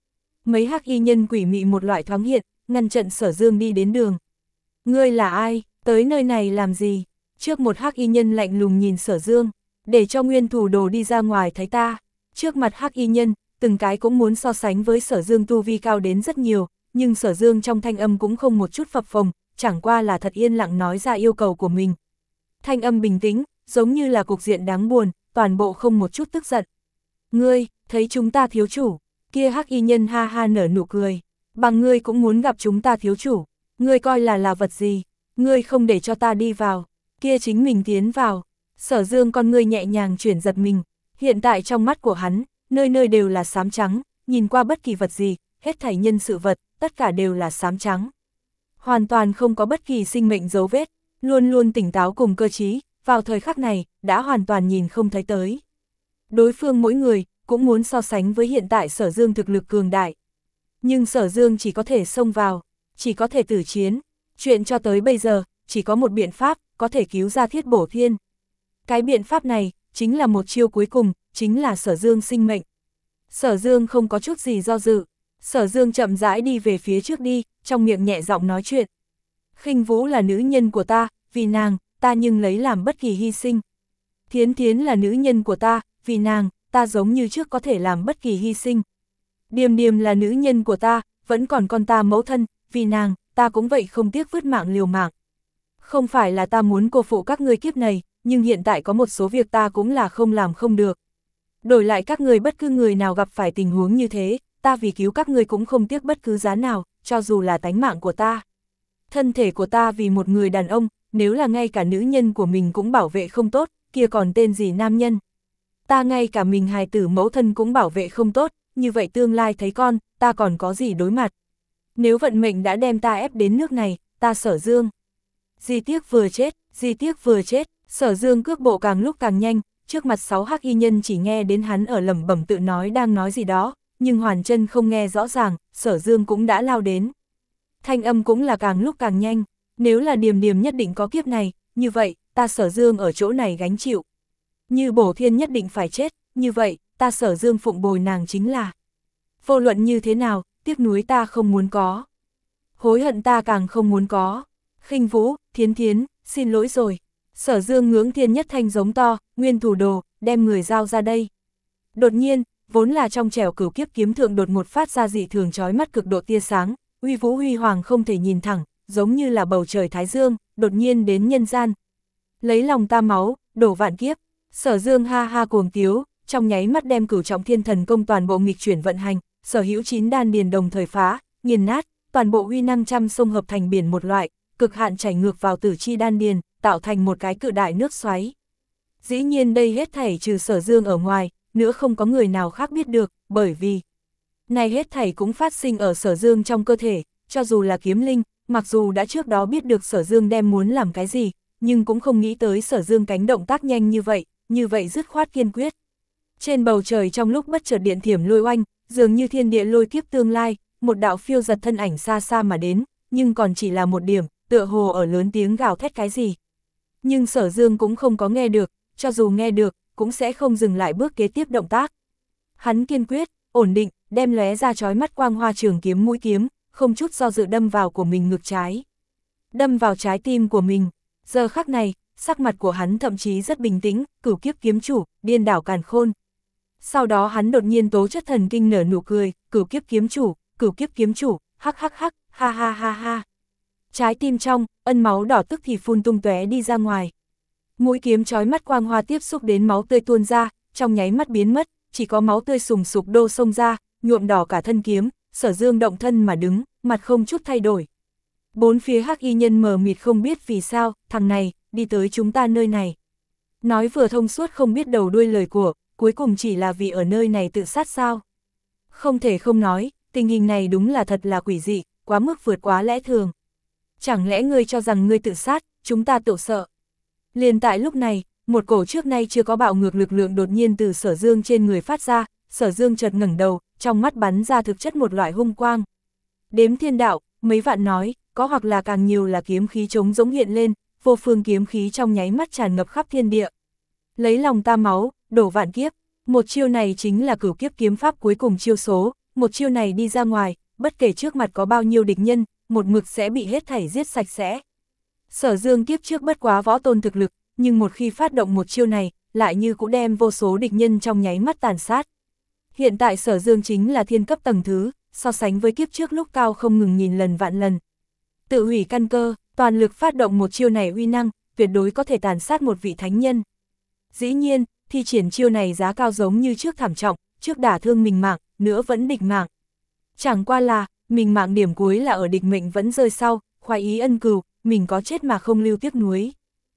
A: mấy hắc y nhân quỷ mị một loại thoáng hiện, ngăn chặn Sở Dương đi đến đường. Ngươi là ai, tới nơi này làm gì? Trước một hắc y nhân lạnh lùng nhìn Sở Dương, để cho nguyên thủ đồ đi ra ngoài thấy ta. Trước mặt hắc y nhân, từng cái cũng muốn so sánh với Sở Dương tu vi cao đến rất nhiều, nhưng Sở Dương trong thanh âm cũng không một chút phập phồng, chẳng qua là thật yên lặng nói ra yêu cầu của mình. Thanh âm bình tĩnh, giống như là cục diện đáng buồn, toàn bộ không một chút tức giận. Ngươi, thấy chúng ta thiếu chủ, kia hắc y nhân ha ha nở nụ cười, bằng ngươi cũng muốn gặp chúng ta thiếu chủ, ngươi coi là là vật gì, ngươi không để cho ta đi vào, kia chính mình tiến vào. Sở Dương con ngươi nhẹ nhàng chuyển giật mình, hiện tại trong mắt của hắn, nơi nơi đều là xám trắng, nhìn qua bất kỳ vật gì, hết thảy nhân sự vật, tất cả đều là xám trắng. Hoàn toàn không có bất kỳ sinh mệnh dấu vết, luôn luôn tỉnh táo cùng cơ trí, vào thời khắc này, đã hoàn toàn nhìn không thấy tới. Đối phương mỗi người, cũng muốn so sánh với hiện tại Sở Dương thực lực cường đại. Nhưng Sở Dương chỉ có thể xông vào, chỉ có thể tử chiến. Chuyện cho tới bây giờ, chỉ có một biện pháp, có thể cứu ra Thiết Bổ Thiên. Cái biện pháp này, chính là một chiêu cuối cùng, chính là Sở Dương sinh mệnh. Sở Dương không có chút gì do dự. Sở Dương chậm rãi đi về phía trước đi, trong miệng nhẹ giọng nói chuyện. Khinh Vũ là nữ nhân của ta, vì nàng, ta nhưng lấy làm bất kỳ hy sinh. Thiến Thiến là nữ nhân của ta, vì nàng, ta giống như trước có thể làm bất kỳ hy sinh. Điềm Điềm là nữ nhân của ta, vẫn còn con ta mẫu thân, vì nàng, ta cũng vậy không tiếc vứt mạng liều mạng. Không phải là ta muốn cô phụ các ngươi kiếp này, nhưng hiện tại có một số việc ta cũng là không làm không được. Đổi lại các người bất cứ người nào gặp phải tình huống như thế, ta vì cứu các ngươi cũng không tiếc bất cứ giá nào, cho dù là tánh mạng của ta. Thân thể của ta vì một người đàn ông, nếu là ngay cả nữ nhân của mình cũng bảo vệ không tốt, kia còn tên gì nam nhân. Ta ngay cả mình hài tử mẫu thân cũng bảo vệ không tốt, như vậy tương lai thấy con, ta còn có gì đối mặt. Nếu vận mệnh đã đem ta ép đến nước này, ta Sở Dương. Di tiếc vừa chết, di tiếc vừa chết, Sở Dương cước bộ càng lúc càng nhanh, trước mặt sáu hắc y nhân chỉ nghe đến hắn ở lẩm bẩm tự nói đang nói gì đó, nhưng Hoàn Chân không nghe rõ ràng, Sở Dương cũng đã lao đến. Thanh âm cũng là càng lúc càng nhanh, nếu là Điềm Điềm nhất định có kiếp này, như vậy, ta Sở Dương ở chỗ này gánh chịu. Như Bổ Thiên nhất định phải chết, như vậy, ta Sở Dương phụng bồi nàng chính là. Vô luận như thế nào, tiếc nuối ta không muốn có. Hối hận ta càng không muốn có. Khinh Vũ, Thiến Thiến, xin lỗi rồi. Sở Dương ngưỡng thiên nhất thanh giống to, nguyên thủ đồ, đem người giao ra đây. Đột nhiên, vốn là trong trẻo cửu kiếp kiếm thượng đột ngột phát ra dị thường chói mắt cực độ tia sáng, uy vũ huy hoàng không thể nhìn thẳng, giống như là bầu trời thái dương, đột nhiên đến nhân gian. Lấy lòng ta máu, đổ vạn kiếp. Sở Dương ha ha cuồng tiếu, trong nháy mắt đem cửu trọng thiên thần công toàn bộ nghịch chuyển vận hành, sở hữu chín đan điền đồng thời phá, nghiền nát, toàn bộ uy năng trăm sông hợp thành biển một loại, cực hạn chảy ngược vào tử chi đan điền, tạo thành một cái cự đại nước xoáy. Dĩ nhiên đây hết thảy trừ Sở Dương ở ngoài, nữa không có người nào khác biết được, bởi vì này hết thảy cũng phát sinh ở Sở Dương trong cơ thể, cho dù là kiếm linh, mặc dù đã trước đó biết được Sở Dương đem muốn làm cái gì, nhưng cũng không nghĩ tới Sở Dương cánh động tác nhanh như vậy, như vậy dứt khoát kiên quyết. Trên bầu trời trong lúc bất chợt điện thiểm lôi oanh, dường như thiên địa lôi kiếp tương lai, một đạo phiêu giật thân ảnh xa xa mà đến, nhưng còn chỉ là một điểm, tựa hồ ở lớn tiếng gào thét cái gì. Nhưng Sở Dương cũng không có nghe được, cho dù nghe được, cũng sẽ không dừng lại bước kế tiếp động tác. Hắn kiên quyết, ổn định, đem lóe ra chói mắt quang hoa trường kiếm mũi kiếm, không chút do dự đâm vào của mình ngực trái. Đâm vào trái tim của mình, giờ khắc này, sắc mặt của hắn thậm chí rất bình tĩnh, cửu kiếp kiếm chủ, điên đảo càn khôn. Sau đó hắn đột nhiên tố chất thần kinh nở nụ cười, cửu kiếp kiếm chủ, cửu kiếp kiếm chủ, hắc hắc hắc, ha ha ha ha. Trái tim trong, ân máu đỏ tức thì phun tung tóe đi ra ngoài. Mũi kiếm chói mắt quang hoa tiếp xúc đến máu tươi tuôn ra, trong nháy mắt biến mất, chỉ có máu tươi sùng sục đô xông ra, nhuộm đỏ cả thân kiếm, Sở Dương động thân mà đứng, mặt không chút thay đổi. Bốn phía hắc y nhân mờ mịt không biết vì sao, thằng này, đi tới chúng ta nơi này. Nói vừa thông suốt không biết đầu đuôi lời của, cuối cùng chỉ là vì ở nơi này tự sát sao. Không thể không nói, tình hình này đúng là thật là quỷ dị, quá mức vượt quá lẽ thường. Chẳng lẽ ngươi cho rằng ngươi tự sát, chúng ta tự sợ. Liền tại lúc này, một cổ trước nay chưa có bạo ngược lực lượng đột nhiên từ Sở Dương trên người phát ra, Sở Dương chợt ngẩng đầu, trong mắt bắn ra thực chất một loại hung quang. Đếm thiên đạo, mấy vạn nói, có hoặc là càng nhiều là kiếm khí trống giống hiện lên, vô phương kiếm khí trong nháy mắt tràn ngập khắp thiên địa. Lấy lòng ta máu, đổ vạn kiếp, một chiêu này chính là cửu kiếp kiếm pháp cuối cùng chiêu số, một chiêu này đi ra ngoài, bất kể trước mặt có bao nhiêu địch nhân, một mực sẽ bị hết thảy giết sạch sẽ. Sở Dương kiếp trước bất quá võ tôn thực lực, nhưng một khi phát động một chiêu này, lại như cũng đem vô số địch nhân trong nháy mắt tàn sát. Hiện tại Sở Dương chính là thiên cấp tầng thứ, so sánh với kiếp trước lúc cao không ngừng nghìn lần vạn lần. Tự hủy căn cơ, toàn lực phát động một chiêu này uy năng, tuyệt đối có thể tàn sát một vị thánh nhân. Dĩ nhiên, thi triển chiêu này giá cao giống như trước thảm trọng, trước đả thương mình mạng, nữa vẫn địch mạng. Chẳng qua là, mình mạng điểm cuối là ở địch mệnh vẫn rơi sau, khoái ý ân cừu, mình có chết mà không lưu tiếc nuối.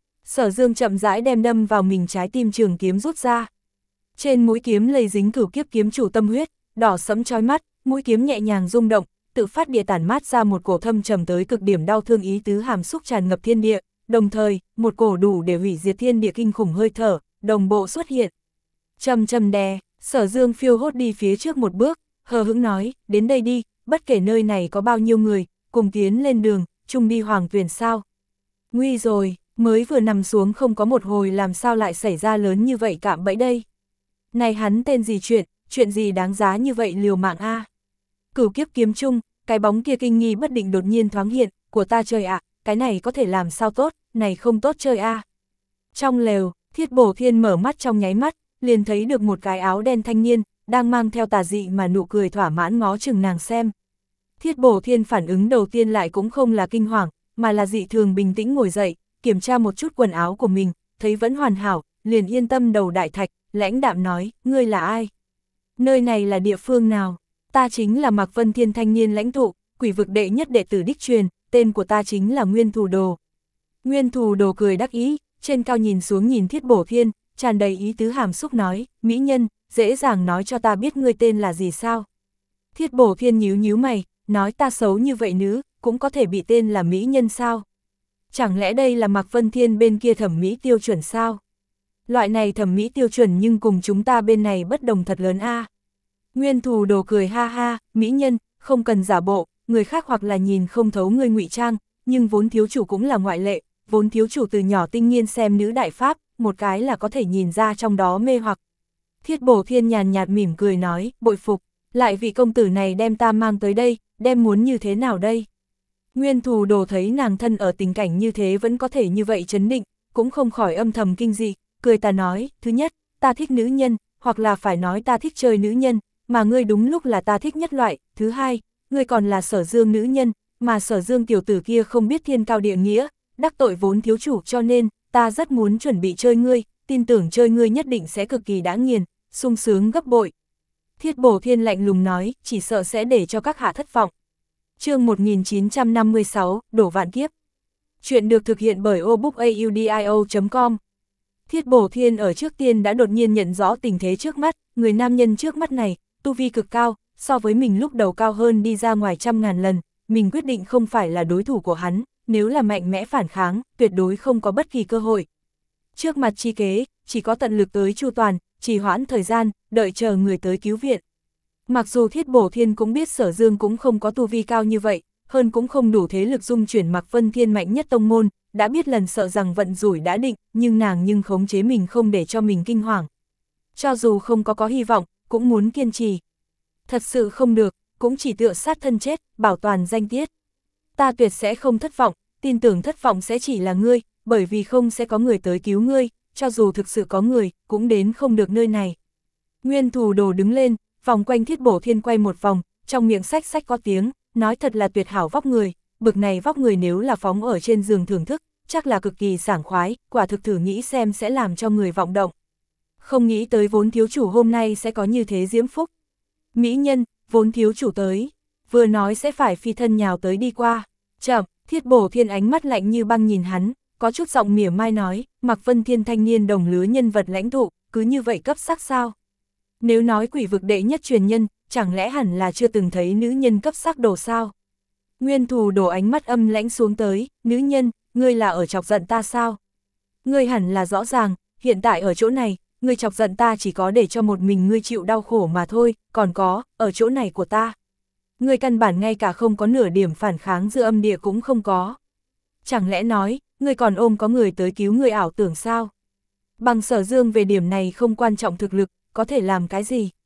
A: Sở Dương chậm rãi đem đâm vào mình trái tim trường kiếm rút ra. Trên mũi kiếm lây dính cửu kiếp kiếm chủ tâm huyết, đỏ sẫm chói mắt, mũi kiếm nhẹ nhàng rung động, tự phát địa tản mát ra một cổ thâm trầm tới cực điểm đau thương ý tứ hàm xúc tràn ngập thiên địa, đồng thời, một cổ đủ để hủy diệt thiên địa kinh khủng hơi thở, đồng bộ xuất hiện. Trầm trầm đè, Sở Dương phiêu hốt đi phía trước một bước, hờ hững nói, đến đây đi, bất kể nơi này có bao nhiêu người, cùng tiến lên đường, chung đi hoàng tuyền sao. Nguy rồi, mới vừa nằm xuống không có một hồi làm sao lại xảy ra lớn như vậy cạm bẫy đây. Này hắn tên gì chuyện, chuyện gì đáng giá như vậy liều mạng a? Cửu kiếp kiếm chung, cái bóng kia kinh nghi bất định đột nhiên thoáng hiện, của ta chơi ạ, à, cái này có thể làm sao tốt, này không tốt chơi a. À. Trong lều, Thiết Bổ Thiên mở mắt trong nháy mắt, liền thấy được một cái áo đen thanh niên, đang mang theo tà dị mà nụ cười thỏa mãn ngó chừng nàng xem. Thiết Bổ Thiên phản ứng đầu tiên lại cũng không là kinh hoàng, mà là dị thường bình tĩnh ngồi dậy, kiểm tra một chút quần áo của mình, thấy vẫn hoàn hảo, liền yên tâm đầu đại thạch, lãnh đạm nói, ngươi là ai? Nơi này là địa phương nào? Ta chính là Mạc Vân Thiên thanh niên lãnh tụ, quỷ vực đệ nhất đệ tử đích truyền, tên của ta chính là Nguyên Thù Đồ. Nguyên Thù Đồ cười đắc ý, trên cao nhìn xuống nhìn Thiết Bổ Thiên, tràn đầy ý tứ hàm xúc nói, mỹ nhân, dễ dàng nói cho ta biết ngươi tên là gì sao? Thiết Bổ Thiên nhíu nhíu mày, nói ta xấu như vậy nữ, cũng có thể bị tên là mỹ nhân sao? Chẳng lẽ đây là Mạc Vân Thiên bên kia thẩm mỹ tiêu chuẩn sao? Loại này thẩm mỹ tiêu chuẩn nhưng cùng chúng ta bên này bất đồng thật lớn a. À. Nguyên Thù Đồ cười ha ha, mỹ nhân, không cần giả bộ, người khác hoặc là nhìn không thấu ngươi ngụy trang, nhưng vốn thiếu chủ cũng là ngoại lệ, vốn thiếu chủ từ nhỏ tinh nghiên xem nữ đại pháp, một cái là có thể nhìn ra trong đó mê hoặc. Thiết Bổ Thiên nhàn nhạt mỉm cười nói, bội phục, lại vị công tử này đem ta mang tới đây, đem muốn như thế nào đây? Nguyên Thù Đồ thấy nàng thân ở tình cảnh như thế vẫn có thể như vậy trấn định, cũng không khỏi âm thầm kinh dị, cười ta nói, thứ nhất, ta thích nữ nhân, hoặc là phải nói ta thích chơi nữ nhân, mà ngươi đúng lúc là ta thích nhất loại, thứ hai, ngươi còn là Sở Dương nữ nhân, mà Sở Dương tiểu tử kia không biết thiên cao địa nghĩa, đắc tội vốn thiếu chủ cho nên, ta rất muốn chuẩn bị chơi ngươi, tin tưởng chơi ngươi nhất định sẽ cực kỳ đã nghiền, sung sướng gấp bội. Thiết Bổ Thiên lạnh lùng nói, chỉ sợ sẽ để cho các hạ thất vọng. Chương một nghìn chín trăm năm mươi sáu, Đổ Vạn Kiếp. Chuyện được thực hiện bởi obookaudio chấm com. Thiết Bổ Thiên ở trước tiên đã đột nhiên nhận rõ tình thế trước mắt, người nam nhân trước mắt này, tu vi cực cao, so với mình lúc đầu cao hơn đi ra ngoài trăm ngàn lần, mình quyết định không phải là đối thủ của hắn, nếu là mạnh mẽ phản kháng, tuyệt đối không có bất kỳ cơ hội. Trước mặt chi kế, chỉ có tận lực tới chu toàn, trì hoãn thời gian, đợi chờ người tới cứu viện. Mặc dù Thiết Bổ Thiên cũng biết Sở Dương cũng không có tu vi cao như vậy, hơn cũng không đủ thế lực dung chuyển Mạc Vân Thiên mạnh nhất tông môn, đã biết lần sợ rằng vận rủi đã định, nhưng nàng nhưng khống chế mình không để cho mình kinh hoàng. Cho dù không có có hy vọng, cũng muốn kiên trì. Thật sự không được, cũng chỉ tựa sát thân chết, bảo toàn danh tiết. Ta tuyệt sẽ không thất vọng, tin tưởng thất vọng sẽ chỉ là ngươi, bởi vì không sẽ có người tới cứu ngươi, cho dù thực sự có người, cũng đến không được nơi này. Nguyên Thù Đồ đứng lên, vòng quanh Thiết Bổ Thiên quay một vòng, trong miệng sách sách có tiếng, nói thật là tuyệt hảo vóc người, bực này vóc người nếu là phóng ở trên giường thưởng thức, chắc là cực kỳ sảng khoái, quả thực thử nghĩ xem sẽ làm cho người vọng động. Không nghĩ tới vốn thiếu chủ hôm nay sẽ có như thế diễm phúc. Mỹ nhân, vốn thiếu chủ tới, vừa nói sẽ phải phi thân nhào tới đi qua. Chậm, Thiết Bổ Thiên ánh mắt lạnh như băng nhìn hắn, có chút giọng mỉa mai nói, Mạc Vân Thiên thanh niên đồng lứa nhân vật lãnh tụ, cứ như vậy cấp sắc sao? Nếu nói quỷ vực đệ nhất truyền nhân, chẳng lẽ hẳn là chưa từng thấy nữ nhân cấp sắc đồ sao? Nguyên Thù Đồ ánh mắt âm lãnh xuống tới, nữ nhân, ngươi là ở chọc giận ta sao? Ngươi hẳn là rõ ràng, hiện tại ở chỗ này, ngươi chọc giận ta chỉ có để cho một mình ngươi chịu đau khổ mà thôi, còn có, ở chỗ này của ta. Ngươi căn bản ngay cả không có nửa điểm phản kháng giữa âm địa cũng không có. Chẳng lẽ nói, ngươi còn ôm có người tới cứu ngươi ảo tưởng sao? Bằng Sở Dương về điểm này không quan trọng thực lực, có thể làm cái gì?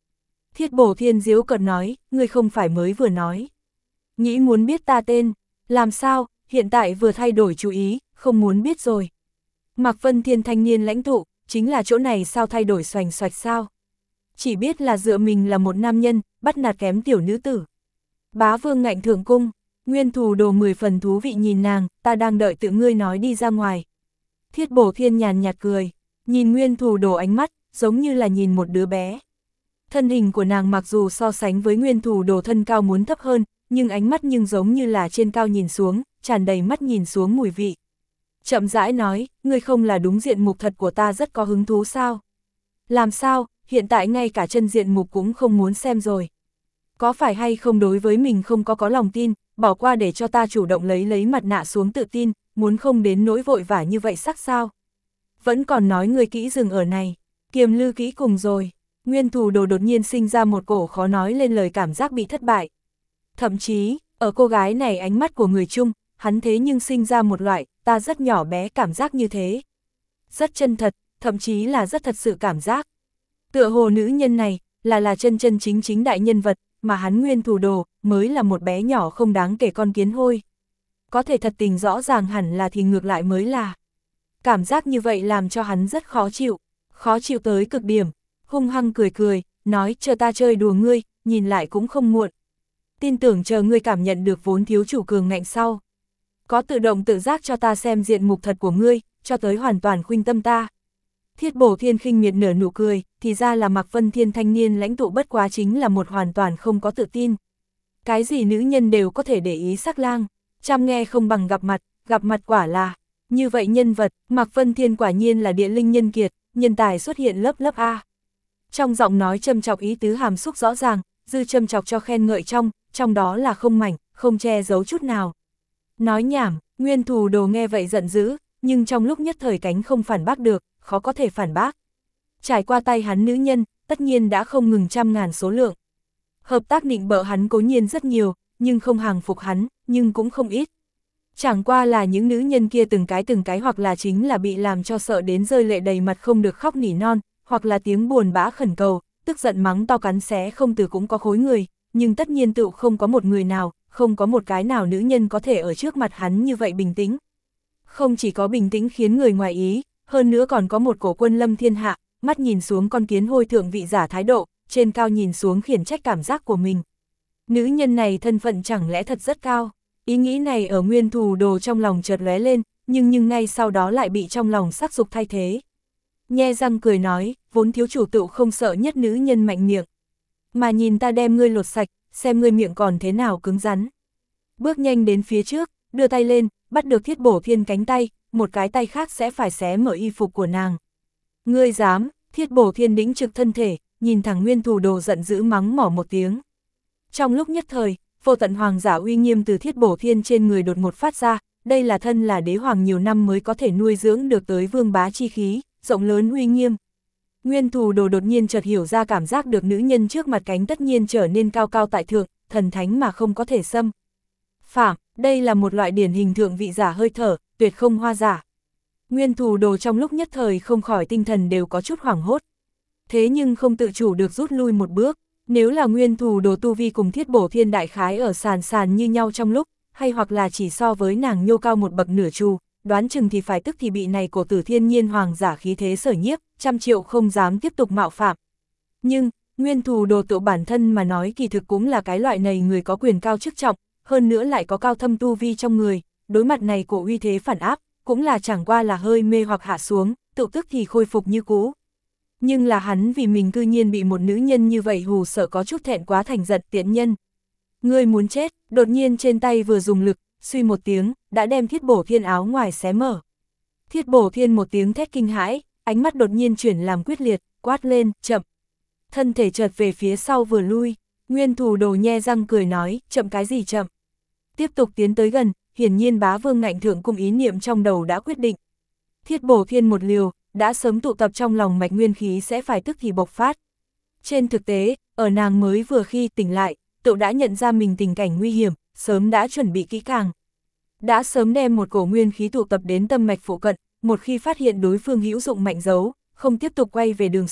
A: Thiết Bổ Thiên giễu cợt nói, ngươi không phải mới vừa nói. Nghĩ muốn biết ta tên, làm sao, hiện tại vừa thay đổi chú ý, không muốn biết rồi. Mạc Vân Thiên thanh niên lãnh tụ, chính là chỗ này sao thay đổi xoành xoạch sao? Chỉ biết là dựa mình là một nam nhân, bắt nạt kém tiểu nữ tử. Bá Vương ngạnh thượng cung, Nguyên Thù Đồ mười phần thú vị nhìn nàng, ta đang đợi tự ngươi nói đi ra ngoài. Thiết Bổ Thiên nhàn nhạt cười, nhìn Nguyên Thù Đồ ánh mắt, giống như là nhìn một đứa bé. Thân hình của nàng mặc dù so sánh với Nguyên Thù Đồ thân cao muốn thấp hơn, nhưng ánh mắt nhưng giống như là trên cao nhìn xuống, tràn đầy mắt nhìn xuống mùi vị. Chậm rãi nói, ngươi không là đúng diện mục thật của ta rất có hứng thú sao? Làm sao, hiện tại ngay cả chân diện mục cũng không muốn xem rồi. Có phải hay không đối với mình không có có lòng tin, bỏ qua để cho ta chủ động lấy lấy mặt nạ xuống tự tin, muốn không đến nỗi vội vã như vậy sắc sao? Vẫn còn nói ngươi kỹ dừng ở này, kiềm lư kỹ cùng rồi. Nguyên Thù Đồ đột nhiên sinh ra một cổ khó nói lên lời cảm giác bị thất bại. Thậm chí, ở cô gái này ánh mắt của người chung, hắn thế nhưng sinh ra một loại, ta rất nhỏ bé cảm giác như thế. Rất chân thật, thậm chí là rất thật sự cảm giác. Tựa hồ nữ nhân này, là là chân chân chính chính đại nhân vật, mà hắn Nguyên Thù Đồ, mới là một bé nhỏ không đáng kể con kiến hôi. Có thể thật tình rõ ràng hẳn là thì ngược lại mới là. Cảm giác như vậy làm cho hắn rất khó chịu, khó chịu tới cực điểm, hung hăng cười cười, nói chờ ta chơi đùa ngươi, nhìn lại cũng không muộn. Tin tưởng chờ ngươi cảm nhận được vốn thiếu chủ cường ngạnh sau. Có tự động tự giác cho ta xem diện mục thật của ngươi, cho tới hoàn toàn khuynh tâm ta. Thiết Bổ Thiên khinh miệt nở nụ cười, thì ra là Mạc Vân Thiên thanh niên lãnh tụ bất quá chính là một hoàn toàn không có tự tin. Cái gì nữ nhân đều có thể để ý sắc lang, chăm nghe không bằng gặp mặt, gặp mặt quả là. Như vậy nhân vật, Mạc Vân Thiên quả nhiên là địa linh nhân kiệt, nhân tài xuất hiện lớp lớp A. Trong giọng nói châm chọc ý tứ hàm xúc rõ ràng, dư châm chọc cho khen ngợi trong, trong đó là không mảnh, không che giấu chút nào. Nói nhảm, Nguyên Thù Đồ nghe vậy giận dữ, nhưng trong lúc nhất thời cánh không phản bác được, khó có thể phản bác. Trải qua tay hắn nữ nhân, tất nhiên đã không ngừng trăm ngàn số lượng. Hợp tác nịnh bợ hắn cố nhiên rất nhiều, nhưng không hàng phục hắn, nhưng cũng không ít. Chẳng qua là những nữ nhân kia từng cái từng cái hoặc là chính là bị làm cho sợ đến rơi lệ đầy mặt không được khóc nỉ non, hoặc là tiếng buồn bã khẩn cầu, tức giận mắng to cắn xé không từ cũng có khối người, nhưng tất nhiên tự không có một người nào, không có một cái nào nữ nhân có thể ở trước mặt hắn như vậy bình tĩnh. Không chỉ có bình tĩnh khiến người ngoài ý, hơn nữa còn có một cổ quân lâm thiên hạ, mắt nhìn xuống con kiến hôi thượng vị giả thái độ, trên cao nhìn xuống khiển trách cảm giác của mình. Nữ nhân này thân phận chẳng lẽ thật rất cao, ý nghĩ này ở Nguyên Thù Đồ trong lòng chợt lóe lên, nhưng nhưng ngay sau đó lại bị trong lòng sắc dục thay thế. Nhe răng cười nói, vốn thiếu chủ tựu không sợ nhất nữ nhân mạnh miệng. Mà nhìn ta đem ngươi lột sạch, xem ngươi miệng còn thế nào cứng rắn. Bước nhanh đến phía trước, đưa tay lên, bắt được Thiết Bổ Thiên cánh tay, một cái tay khác sẽ phải xé mở y phục của nàng. Ngươi dám, Thiết Bổ Thiên đĩnh trực thân thể, nhìn thẳng Nguyên Thù Đồ giận dữ mắng mỏ một tiếng. Trong lúc nhất thời, vô tận hoàng giả uy nghiêm từ Thiết Bổ Thiên trên người đột ngột phát ra, đây là thân là đế hoàng nhiều năm mới có thể nuôi dưỡng được tới vương bá chi khí, rộng lớn uy nghiêm. Nguyên Thù Đồ đột nhiên chợt hiểu ra cảm giác được nữ nhân trước mặt cánh tất nhiên trở nên cao cao tại thượng, thần thánh mà không có thể xâm phạm, đây là một loại điển hình thượng vị giả hơi thở, tuyệt không hoa giả. Nguyên Thù Đồ trong lúc nhất thời không khỏi tinh thần đều có chút hoảng hốt. Thế nhưng không tự chủ được rút lui một bước, nếu là Nguyên Thù Đồ tu vi cùng Thiết Bổ Thiên đại khái ở sàn sàn như nhau trong lúc, hay hoặc là chỉ so với nàng nhô cao một bậc nửa trù, đoán chừng thì phải tức thì bị này cổ tử thiên nhiên hoàng giả khí thế sở nhiếp, trăm triệu không dám tiếp tục mạo phạm. Nhưng, Nguyên Thù Đồ tự bản thân mà nói kỳ thực cũng là cái loại này người có quyền cao chức trọng, hơn nữa lại có cao thâm tu vi trong người, đối mặt này của uy thế phản áp, cũng là chẳng qua là hơi mê hoặc hạ xuống, tự tức thì khôi phục như cũ. Nhưng là hắn vì mình cư nhiên bị một nữ nhân như vậy hù sợ có chút thẹn quá thành giận tiện nhân. Ngươi muốn chết, đột nhiên trên tay vừa dùng lực, suy một tiếng, đã đem Thiết Bổ Thiên áo ngoài xé mở. Thiết Bổ Thiên một tiếng thét kinh hãi, ánh mắt đột nhiên chuyển làm quyết liệt, quát lên, chậm. Thân thể chợt về phía sau vừa lui, Nguyên Thù Đồ nhe răng cười nói, chậm cái gì chậm. Tiếp tục tiến tới gần, hiển nhiên bá vương ngạnh thượng cùng ý niệm trong đầu đã quyết định. Thiết Bổ Thiên một liều, đã sớm tụ tập trong lòng mạch nguyên khí sẽ phải tức thì bộc phát. Trên thực tế, ở nàng mới vừa khi tỉnh lại, tự đã nhận ra mình tình cảnh nguy hiểm, sớm đã chuẩn bị kỹ càng. Đã sớm đem một cổ nguyên khí tụ tập đến tâm mạch phụ cận, một khi phát hiện đối phương hữu dụng mạnh dấu, không tiếp tục quay về đường sống,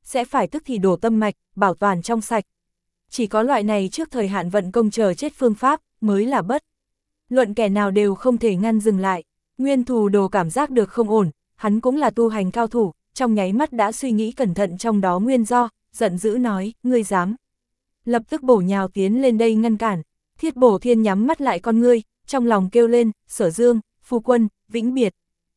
A: sẽ phải tức thì đổ tâm mạch, bảo toàn trong sạch. Chỉ có loại này trước thời hạn vận công chờ chết phương pháp, mới là bất luận kẻ nào đều không thể ngăn dừng lại. Nguyên Thù Đồ cảm giác được không ổn, hắn cũng là tu hành cao thủ, trong nháy mắt đã suy nghĩ cẩn thận trong đó nguyên do, giận dữ nói, ngươi dám. Lập tức bổ nhào tiến lên đây ngăn cản. Thiết Bổ Thiên nhắm mắt lại con ngươi, trong lòng kêu lên, Sở Dương, phu quân, vĩnh biệt.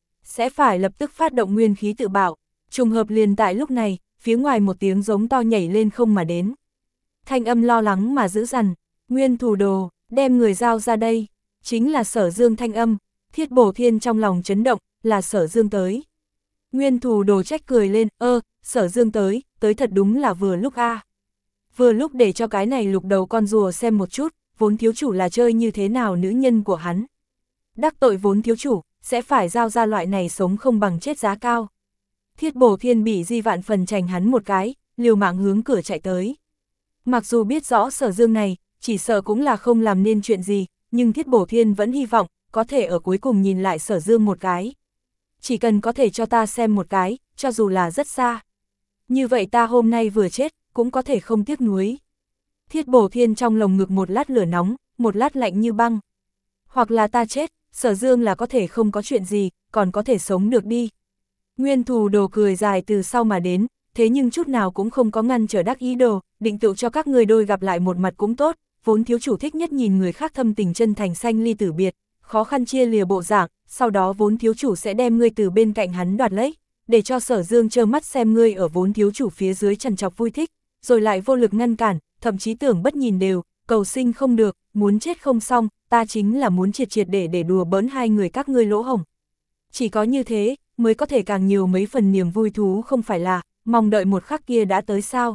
A: Sẽ phải lập tức phát động nguyên khí tự bảo. Trùng hợp liền tại lúc này, phía ngoài một tiếng giống to nhảy lên không mà đến. Thanh âm lo lắng mà giữ dằn, Nguyên Thù Đồ, đem người giao ra đây. Chính là Sở Dương thanh âm. Thiết Bổ Thiên trong lòng chấn động, là Sở Dương tới. Nguyên Thù Đồ trách cười lên, ơ, Sở Dương tới, tới thật đúng là vừa lúc a. À. Vừa lúc để cho cái này lục đầu con rùa xem một chút, vốn thiếu chủ là chơi như thế nào nữ nhân của hắn. Đắc tội vốn thiếu chủ, sẽ phải giao ra loại này sống không bằng chết giá cao. Thiết Bổ Thiên bị di vạn phần chành hắn một cái, liều mạng hướng cửa chạy tới. Mặc dù biết rõ Sở Dương này, chỉ sợ cũng là không làm nên chuyện gì, nhưng Thiết Bổ Thiên vẫn hy vọng, có thể ở cuối cùng nhìn lại Sở Dương một cái. Chỉ cần có thể cho ta xem một cái, cho dù là rất xa. Như vậy ta hôm nay vừa chết, cũng có thể không tiếc nuối. Thiết Bổ Thiên trong lồng ngực một lát lửa nóng, một lát lạnh như băng. Hoặc là ta chết, Sở Dương là có thể không có chuyện gì, còn có thể sống được đi. Nguyên Thù Đồ cười dài từ sau mà đến, thế nhưng chút nào cũng không có ngăn trở đắc ý đồ, định tựu cho các người đôi gặp lại một mặt cũng tốt, vốn thiếu chủ thích nhất nhìn người khác thâm tình chân thành sanh ly tử biệt, khó khăn chia lìa bộ dạng, sau đó vốn thiếu chủ sẽ đem ngươi từ bên cạnh hắn đoạt lấy, để cho Sở Dương trơ mắt xem ngươi ở vốn thiếu chủ phía dưới trằn trọc vui thích, rồi lại vô lực ngăn cản, thậm chí tưởng bất nhìn đều, cầu sinh không được, muốn chết không xong, ta chính là muốn triệt triệt để để đùa bỡn hai người các ngươi lỗ hổng. Chỉ có như thế, mới có thể càng nhiều mấy phần niềm vui thú không phải là, mong đợi một khắc kia đã tới sao.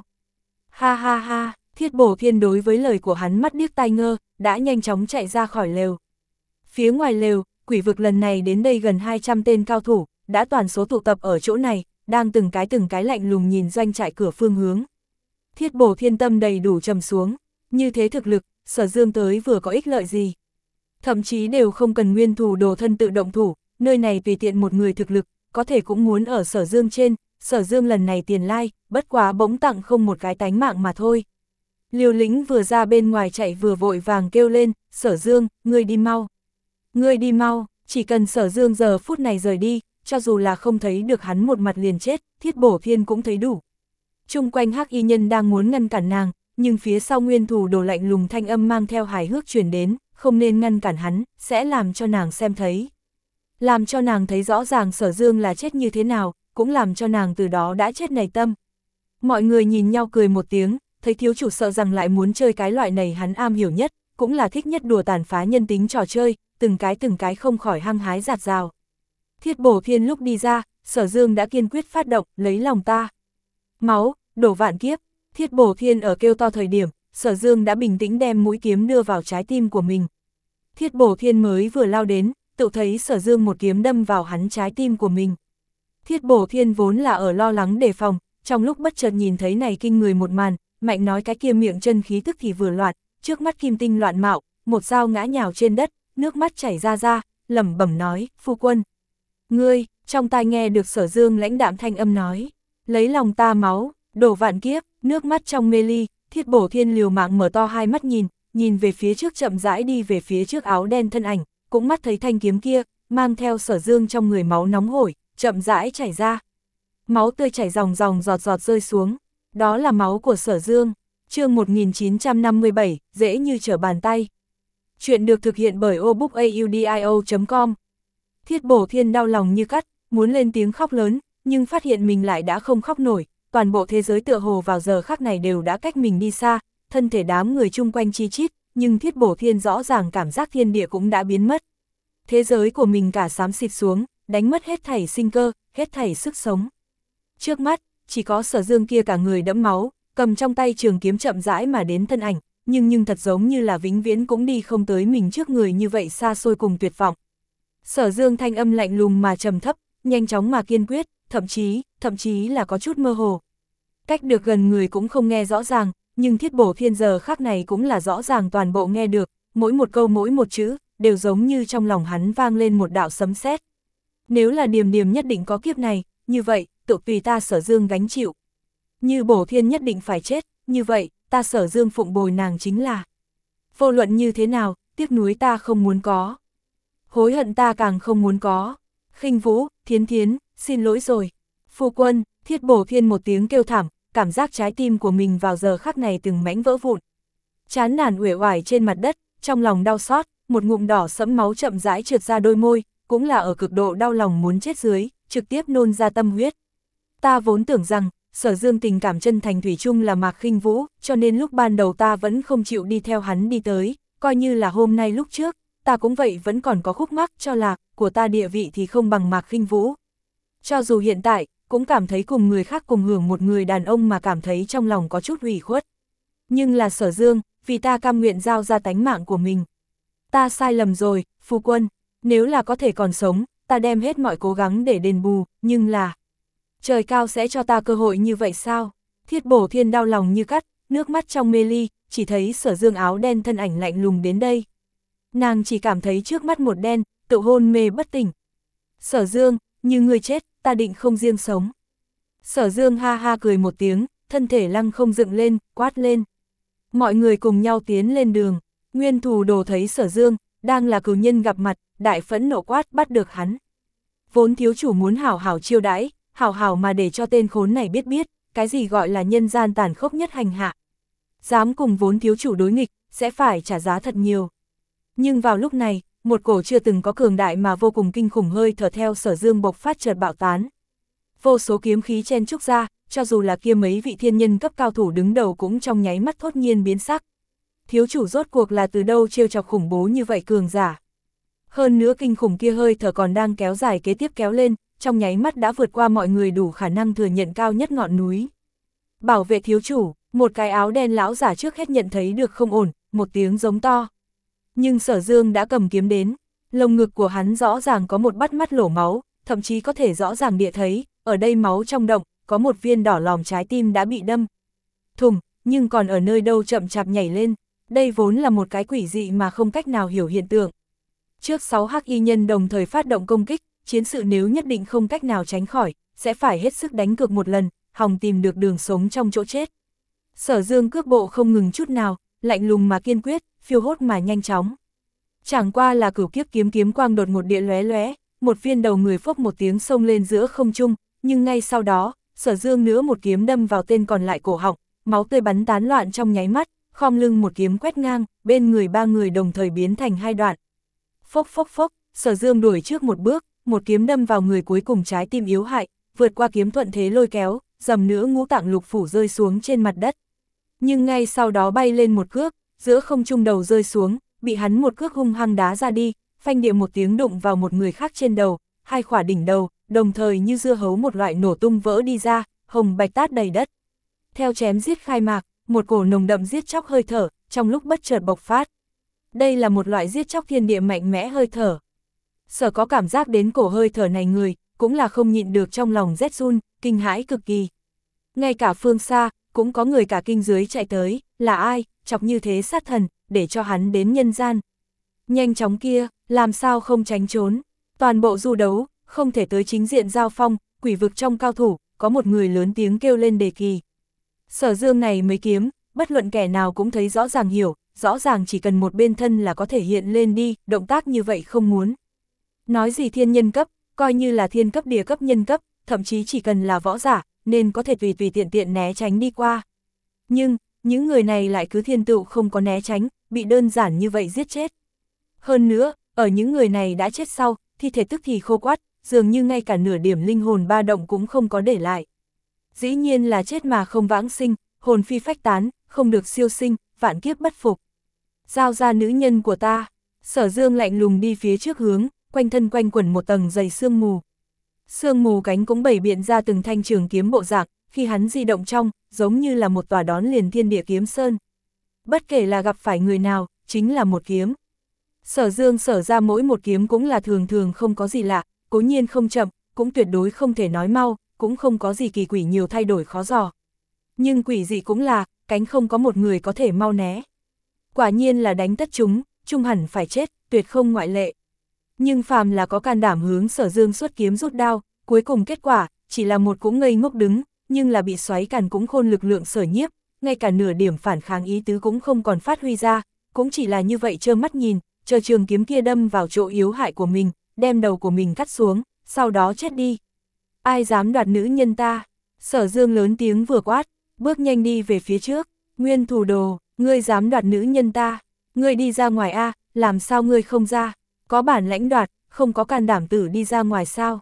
A: Ha ha ha, Thiết Bổ Thiên đối với lời của hắn mắt điếc tai ngơ, đã nhanh chóng chạy ra khỏi lều. Phía ngoài lều, quỷ vực lần này đến đây gần hai trăm tên cao thủ, đã toàn số tụ tập ở chỗ này, đang từng cái từng cái lạnh lùng nhìn doanh trại cửa phương hướng. Thiết Bổ Thiên tâm đầy đủ trầm xuống, như thế thực lực, Sở Dương tới vừa có ích lợi gì. Thậm chí đều không cần Nguyên Thù Đồ thân tự động thủ, nơi này tùy tiện một người thực lực, có thể cũng muốn ở Sở Dương trên, Sở Dương lần này tiền lai, bất quá bỗng tặng không một cái tánh mạng mà thôi. Liều Lĩnh vừa ra bên ngoài chạy vừa vội vàng kêu lên, Sở Dương, ngươi đi mau. Ngươi đi mau, chỉ cần Sở Dương giờ phút này rời đi, cho dù là không thấy được hắn một mặt liền chết, Thiết Bổ Thiên cũng thấy đủ. Chung quanh hắc y nhân đang muốn ngăn cản nàng, nhưng phía sau Nguyên Thù Đồ lạnh lùng thanh âm mang theo hài hước truyền đến, không nên ngăn cản hắn, sẽ làm cho nàng xem thấy. Làm cho nàng thấy rõ ràng Sở Dương là chết như thế nào, cũng làm cho nàng từ đó đã chết nảy tâm. Mọi người nhìn nhau cười một tiếng, thấy thiếu chủ sợ rằng lại muốn chơi cái loại này hắn am hiểu nhất, cũng là thích nhất đùa tàn phá nhân tính trò chơi, từng cái từng cái không khỏi hăng hái giạt rào. Thiết Bổ Thiên lúc đi ra, Sở Dương đã kiên quyết phát động, lấy lòng ta. Máu, đổ vạn kiếp, Thiết Bổ Thiên ở kêu to thời điểm, Sở Dương đã bình tĩnh đem mũi kiếm đưa vào trái tim của mình. Thiết Bổ Thiên mới vừa lao đến, tự thấy Sở Dương một kiếm đâm vào hắn trái tim của mình. Thiết Bổ Thiên vốn là ở lo lắng đề phòng, trong lúc bất chợt nhìn thấy này kinh người một màn, mạnh nói cái kia miệng chân khí tức thì vừa loạn, trước mắt kim tinh loạn mạo, một dao ngã nhào trên đất, nước mắt chảy ra ra, lẩm bẩm nói, phu quân. Ngươi, trong tai nghe được Sở Dương lãnh đạm thanh âm nói, lấy lòng ta máu, đổ vạn kiếp, nước mắt trong mê ly, Thiết Bổ Thiên liều mạng mở to hai mắt nhìn, nhìn về phía trước chậm rãi đi về phía trước áo đen thân ảnh, cũng mắt thấy thanh kiếm kia, mang theo Sở Dương trong người máu nóng hổi, chậm rãi chảy ra. Máu tươi chảy ròng ròng giọt giọt rơi xuống, đó là máu của Sở Dương. Chương một nghìn chín trăm năm mươi bảy, dễ như trở bàn tay. Chuyện được thực hiện bởi obookaudio chấm com. Thiết Bổ Thiên đau lòng như cắt, muốn lên tiếng khóc lớn, nhưng phát hiện mình lại đã không khóc nổi, toàn bộ thế giới tựa hồ vào giờ khắc này đều đã cách mình đi xa, thân thể đám người chung quanh chi chít, nhưng Thiết Bổ Thiên rõ ràng cảm giác thiên địa cũng đã biến mất. Thế giới của mình cả xám xịt xuống, đánh mất hết thảy sinh cơ, hết thảy sức sống. Trước mắt, chỉ có Sở Dương kia cả người đẫm máu, cầm trong tay trường kiếm chậm rãi mà đến thân ảnh, nhưng nhưng thật giống như là vĩnh viễn cũng đi không tới mình trước người như vậy xa xôi cùng tuyệt vọng. Sở Dương thanh âm lạnh lùng mà trầm thấp, nhanh chóng mà kiên quyết, thậm chí, thậm chí là có chút mơ hồ. Cách được gần người cũng không nghe rõ ràng, nhưng Thiết Bổ Thiên giờ khắc này cũng là rõ ràng toàn bộ nghe được, mỗi một câu mỗi một chữ, đều giống như trong lòng hắn vang lên một đạo sấm sét. Nếu là Điềm Điềm nhất định có kiếp này, như vậy, tự tùy ta Sở Dương gánh chịu. Như Bổ Thiên nhất định phải chết, như vậy, ta Sở Dương phụng bồi nàng chính là. Vô luận như thế nào, tiếc nuối ta không muốn có. Hối hận ta càng không muốn có. Khinh Vũ, Thiến Thiến, xin lỗi rồi. Phu quân, Thiết Bổ Thiên một tiếng kêu thảm, cảm giác trái tim của mình vào giờ khắc này từng mảnh vỡ vụn. Chán nản uể oải trên mặt đất, trong lòng đau xót, một ngụm đỏ sẫm máu chậm rãi trượt ra đôi môi, cũng là ở cực độ đau lòng muốn chết dưới, trực tiếp nôn ra tâm huyết. Ta vốn tưởng rằng, Sở Dương tình cảm chân thành thủy chung là Mạc Khinh Vũ, cho nên lúc ban đầu ta vẫn không chịu đi theo hắn đi tới, coi như là hôm nay lúc trước, ta cũng vậy vẫn còn có khúc mắc cho là, của ta địa vị thì không bằng Mạc Khinh Vũ. Cho dù hiện tại, cũng cảm thấy cùng người khác cùng hưởng một người đàn ông mà cảm thấy trong lòng có chút ủy khuất. Nhưng là Sở Dương, vì ta cam nguyện giao ra tánh mạng của mình. Ta sai lầm rồi, phu quân, nếu là có thể còn sống, ta đem hết mọi cố gắng để đền bù, nhưng là... Trời cao sẽ cho ta cơ hội như vậy sao? Thiết Bổ Thiên đau lòng như cắt, nước mắt trong mê ly, chỉ thấy Sở Dương áo đen thân ảnh lạnh lùng đến đây. Nàng chỉ cảm thấy trước mắt một đen, tự hôn mê bất tỉnh. Sở Dương, như người chết, ta định không riêng sống. Sở Dương ha ha cười một tiếng, thân thể lăng không dựng lên, quát lên. Mọi người cùng nhau tiến lên đường. Nguyên Thù Đồ thấy Sở Dương, đang là cửu nhân gặp mặt, đại phẫn nộ quát bắt được hắn. Vốn thiếu chủ muốn hảo hảo chiêu đãi, hảo hảo mà để cho tên khốn này biết biết, cái gì gọi là nhân gian tàn khốc nhất hành hạ. Dám cùng vốn thiếu chủ đối nghịch, sẽ phải trả giá thật nhiều. Nhưng vào lúc này, một cổ chưa từng có cường đại mà vô cùng kinh khủng hơi thở theo Sở Dương bộc phát chợt bạo tán. Vô số kiếm khí chen trúc ra, cho dù là kia mấy vị thiên nhân cấp cao thủ đứng đầu cũng trong nháy mắt thốt nhiên biến sắc. Thiếu chủ rốt cuộc là từ đâu trêu chọc khủng bố như vậy cường giả. Hơn nữa kinh khủng kia hơi thở còn đang kéo dài kế tiếp kéo lên, trong nháy mắt đã vượt qua mọi người đủ khả năng thừa nhận cao nhất ngọn núi. Bảo vệ thiếu chủ, một cái áo đen lão giả trước hết nhận thấy được không ổn, một tiếng giống to. Nhưng Sở Dương đã cầm kiếm đến, lồng ngực của hắn rõ ràng có một bắt mắt lỗ máu, thậm chí có thể rõ ràng địa thấy, ở đây máu trong động, có một viên đỏ lòm trái tim đã bị đâm. Thùng, nhưng còn ở nơi đâu chậm chạp nhảy lên, đây vốn là một cái quỷ dị mà không cách nào hiểu hiện tượng. Trước sáu hắc y nhân đồng thời phát động công kích, chiến sự nếu nhất định không cách nào tránh khỏi, sẽ phải hết sức đánh cược một lần, hòng tìm được đường sống trong chỗ chết. Sở Dương cước bộ không ngừng chút nào, lạnh lùng mà kiên quyết, phiêu hốt mà nhanh chóng. Chẳng qua là cửu kiếp kiếm kiếm quang đột một địa lóe lóe, một viên đầu người phốc một tiếng xông lên giữa không trung, nhưng ngay sau đó, Sở Dương nữa một kiếm đâm vào tên còn lại cổ họng, máu tươi bắn tán loạn trong nháy mắt, khom lưng một kiếm quét ngang, bên người ba người đồng thời biến thành hai đoạn. Phốc phốc phốc, Sở Dương đuổi trước một bước, một kiếm đâm vào người cuối cùng trái tim yếu hại, vượt qua kiếm thuận thế lôi kéo, dầm nữa ngũ tạng lục phủ rơi xuống trên mặt đất. Nhưng ngay sau đó bay lên một cước, giữa không trung đầu rơi xuống, bị hắn một cước hung hăng đá ra đi, phanh địa một tiếng đụng vào một người khác trên đầu, hai khỏa đỉnh đầu, đồng thời như dưa hấu một loại nổ tung vỡ đi ra, hồng bạch tát đầy đất. Theo chém giết khai mạc, một cổ nồng đậm giết chóc hơi thở, trong lúc bất chợt bộc phát. Đây là một loại giết chóc thiên địa mạnh mẽ hơi thở. Sở có cảm giác đến cổ hơi thở này người, cũng là không nhịn được trong lòng rét run, kinh hãi cực kỳ. Ngay cả phương xa, cũng có người cả kinh dưới chạy tới, là ai, chọc như thế sát thần, để cho hắn đến nhân gian. Nhanh chóng kia, làm sao không tránh trốn, toàn bộ du đấu, không thể tới chính diện giao phong, quỷ vực trong cao thủ, có một người lớn tiếng kêu lên đề kỳ. Sở Dương này mới kiếm, bất luận kẻ nào cũng thấy rõ ràng hiểu, rõ ràng chỉ cần một bên thân là có thể hiện lên đi, động tác như vậy không muốn. Nói gì thiên nhân cấp, coi như là thiên cấp địa cấp nhân cấp, thậm chí chỉ cần là võ giả, nên có thể tùy tùy tiện tiện né tránh đi qua. Nhưng, những người này lại cứ thiên tựu không có né tránh, bị đơn giản như vậy giết chết. Hơn nữa, ở những người này đã chết sau, thi thể tức thì khô quắt, dường như ngay cả nửa điểm linh hồn ba động cũng không có để lại. Dĩ nhiên là chết mà không vãng sinh, hồn phi phách tán, không được siêu sinh, vạn kiếp bất phục. Giao ra nữ nhân của ta, Sở Dương lạnh lùng đi phía trước hướng, quanh thân quanh quẩn một tầng dày sương mù. Sương mù cánh cũng bày biện ra từng thanh trường kiếm bộ dạng, khi hắn di động trong, giống như là một tòa đón liền thiên địa kiếm sơn. Bất kể là gặp phải người nào, chính là một kiếm. Sở Dương sở ra mỗi một kiếm cũng là thường thường không có gì lạ, cố nhiên không chậm, cũng tuyệt đối không thể nói mau, cũng không có gì kỳ quỷ nhiều thay đổi khó dò. Nhưng quỷ dị cũng là, cánh không có một người có thể mau né. Quả nhiên là đánh tất chúng, chung hẳn phải chết, tuyệt không ngoại lệ. Nhưng phàm là có can đảm hướng Sở Dương xuất kiếm rút đao, cuối cùng kết quả, chỉ là một cũng ngây ngốc đứng, nhưng là bị xoáy càn cũng khôn lực lượng sở nhiếp, ngay cả nửa điểm phản kháng ý tứ cũng không còn phát huy ra, cũng chỉ là như vậy trơ mắt nhìn, chờ trường kiếm kia đâm vào chỗ yếu hại của mình, đem đầu của mình cắt xuống, sau đó chết đi. Ai dám đoạt nữ nhân ta? Sở Dương lớn tiếng vừa quát, bước nhanh đi về phía trước. Nguyên Thủ Đồ, ngươi dám đoạt nữ nhân ta? Ngươi đi ra ngoài a, làm sao ngươi không ra? Có bản lãnh đoạt, không có can đảm tử đi ra ngoài sao?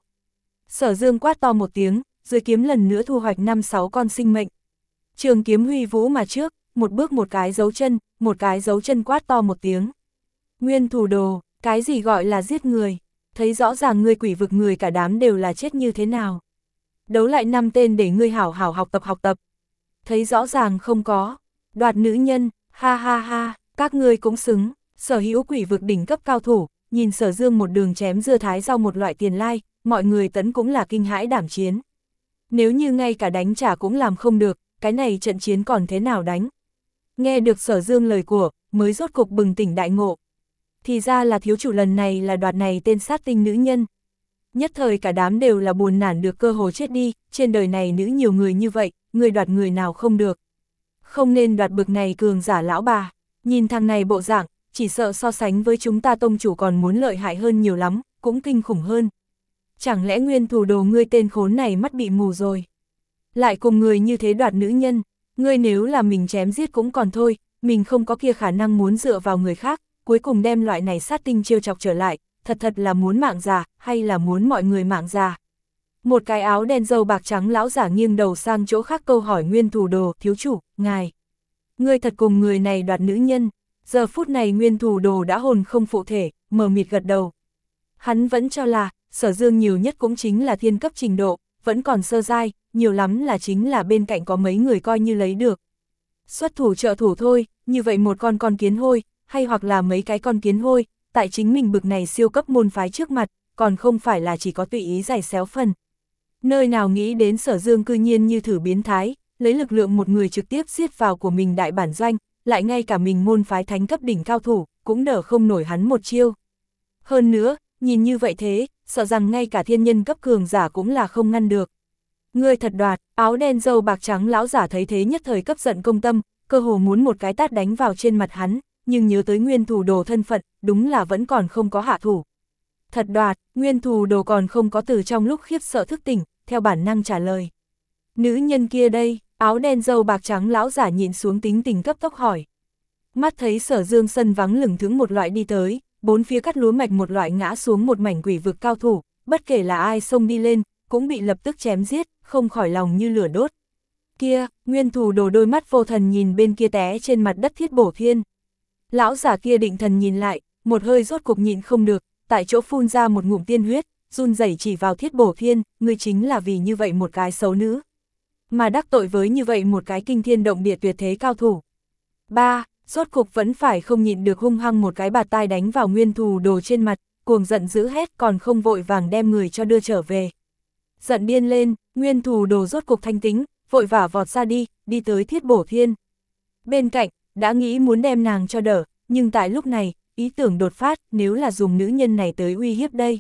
A: Sở Dương quát to một tiếng, dưới kiếm lần nữa thu hoạch năm sáu con sinh mệnh. Trường kiếm huy vũ mà trước, một bước một cái dấu chân, một cái dấu chân quát to một tiếng. Nguyên Thủ Đồ, cái gì gọi là giết người? Thấy rõ ràng ngươi quỷ vực người cả đám đều là chết như thế nào? Đấu lại năm tên để ngươi hảo hảo học tập học tập. Thấy rõ ràng không có. Đoạt nữ nhân, ha ha ha, các ngươi cũng xứng. Sở hữu quỷ vực đỉnh cấp cao thủ, nhìn Sở Dương một đường chém dưa thái rau một loại tiền lai, mọi người tẫn cũng là kinh hãi đảm chiến. Nếu như ngay cả đánh trả cũng làm không được, cái này trận chiến còn thế nào đánh? Nghe được Sở Dương lời của, mới rốt cục bừng tỉnh đại ngộ. Thì ra là thiếu chủ lần này là đoạt này tên sát tinh nữ nhân. Nhất thời cả đám đều là buồn nản được cơ hội chết đi, trên đời này nữ nhiều người như vậy, người đoạt người nào không được. Không nên đoạt bực này cường giả lão bà, nhìn thằng này bộ dạng, chỉ sợ so sánh với chúng ta tông chủ còn muốn lợi hại hơn nhiều lắm, cũng kinh khủng hơn. Chẳng lẽ Nguyên Thủ Đồ ngươi tên khốn này mắt bị mù rồi? Lại cùng người như thế đoạt nữ nhân, ngươi nếu là mình chém giết cũng còn thôi, mình không có kia khả năng muốn dựa vào người khác, cuối cùng đem loại này sát tinh trêu chọc trở lại, thật thật là muốn mạng già, hay là muốn mọi người mạng già? Một cái áo đen râu bạc trắng lão giả nghiêng đầu sang chỗ khác câu hỏi Nguyên Thủ Đồ, thiếu chủ, ngài. Ngươi thật cùng người này đoạt nữ nhân. Giờ phút này Nguyên Thủ Đồ đã hồn không phụ thể, mờ mịt gật đầu. Hắn vẫn cho là, Sở Dương nhiều nhất cũng chính là thiên cấp trình độ, vẫn còn sơ giai, nhiều lắm là chính là bên cạnh có mấy người coi như lấy được. Xuất thủ trợ thủ thôi, như vậy một con con kiến hôi, hay hoặc là mấy cái con kiến hôi, tại chính mình bực này siêu cấp môn phái trước mặt, còn không phải là chỉ có tùy ý giày xéo phần. Nơi nào nghĩ đến Sở Dương cư nhiên như thử biến thái, lấy lực lượng một người trực tiếp giết vào của mình đại bản doanh, lại ngay cả mình môn phái thánh cấp đỉnh cao thủ, cũng đỡ không nổi hắn một chiêu. Hơn nữa, nhìn như vậy thế, sợ rằng ngay cả thiên nhân cấp cường giả cũng là không ngăn được. Ngươi thật đoạt, áo đen râu bạc trắng lão giả thấy thế nhất thời cấp giận công tâm, cơ hồ muốn một cái tát đánh vào trên mặt hắn, nhưng nhớ tới Nguyên Thủ Đồ thân phận, đúng là vẫn còn không có hạ thủ. Thật đoạt, Nguyên Thủ Đồ còn không có từ trong lúc khiếp sợ thức tỉnh, theo bản năng trả lời. Nữ nhân kia đây, áo đen râu bạc trắng lão giả nhịn xuống tính tình cấp tốc hỏi. Mắt thấy Sở Dương sân vắng lửng thững một loại đi tới, bốn phía cắt lúa mạch một loại ngã xuống một mảnh quỷ vực cao thủ, bất kể là ai xông đi lên, cũng bị lập tức chém giết, không khỏi lòng như lửa đốt. Kia, Nguyên Thủ Đồ đôi mắt vô thần nhìn bên kia té trên mặt đất Thiết Bổ Thiên. Lão giả kia định thần nhìn lại, một hơi rốt cục nhịn không được, tại chỗ phun ra một ngụm tiên huyết, run rẩy chỉ vào Thiết Bổ Thiên, ngươi chính là vì như vậy một cái xấu nữ. Mà đắc tội với như vậy một cái kinh thiên động địa tuyệt thế cao thủ. Ba, rốt cục vẫn phải không nhịn được hung hăng một cái bạt tai đánh vào Nguyên Thủ Đồ trên mặt, cuồng giận dữ hét còn không vội vàng đem người cho đưa trở về. Giận điên lên, Nguyên Thủ Đồ rốt cục thanh tính, vội vã vọt ra đi, đi tới Thiết Bổ Thiên. Bên cạnh, đã nghĩ muốn đem nàng cho đỡ, nhưng tại lúc này, ý tưởng đột phát, nếu là dùng nữ nhân này tới uy hiếp đây.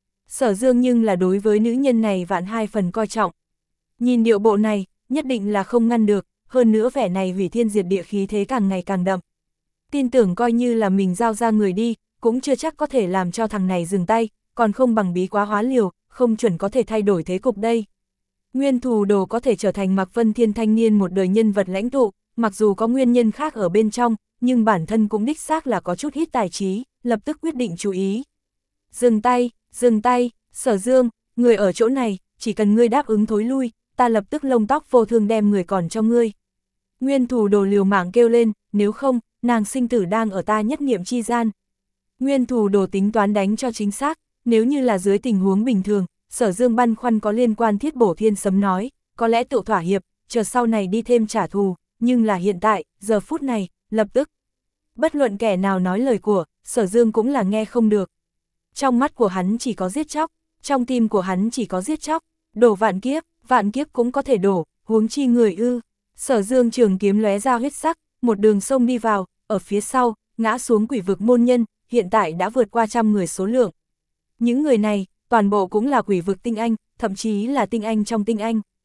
A: Sở Dương nhưng là đối với nữ nhân này vạn hai phần coi trọng. Nhìn điệu bộ này, nhất định là không ngăn được, hơn nữa vẻ này hủy thiên diệt địa khí thế càng ngày càng đậm. Tin tưởng coi như là mình giao ra người đi, cũng chưa chắc có thể làm cho thằng này dừng tay, còn không bằng bí quá hóa liều, không chuẩn có thể thay đổi thế cục đây. Nguyên Thủ Đồ có thể trở thành Mạc Vân Thiên thanh niên một đời nhân vật lãnh tụ, mặc dù có nguyên nhân khác ở bên trong, nhưng bản thân cũng đích xác là có chút ít tài trí, lập tức quyết định chú ý. Dừng tay, dừng tay, Sở Dương, người ở chỗ này, chỉ cần ngươi đáp ứng thối lui, ta lập tức lông tóc vô thương đem người còn cho ngươi. Nguyên Thủ Đồ liều mạng kêu lên, nếu không, nàng sinh tử đang ở ta nhất niệm chi gian. Nguyên Thủ Đồ tính toán đánh cho chính xác, nếu như là dưới tình huống bình thường, Sở Dương băn khoăn có liên quan Thiết Bổ Thiên sấm nói, có lẽ tự thỏa hiệp, chờ sau này đi thêm trả thù, nhưng là hiện tại, giờ phút này, lập tức. Bất luận kẻ nào nói lời của, Sở Dương cũng là nghe không được. Trong mắt của hắn chỉ có giết chóc, trong tim của hắn chỉ có giết chóc, đổ vạn kiếp, vạn kiếp cũng có thể đổ, huống chi người ư. Sở Dương trường kiếm lóe ra huyết sắc, một đường sông đi vào, ở phía sau, ngã xuống quỷ vực môn nhân, hiện tại đã vượt qua trăm người số lượng. Những người này, toàn bộ cũng là quỷ vực tinh anh, thậm chí là tinh anh trong tinh anh.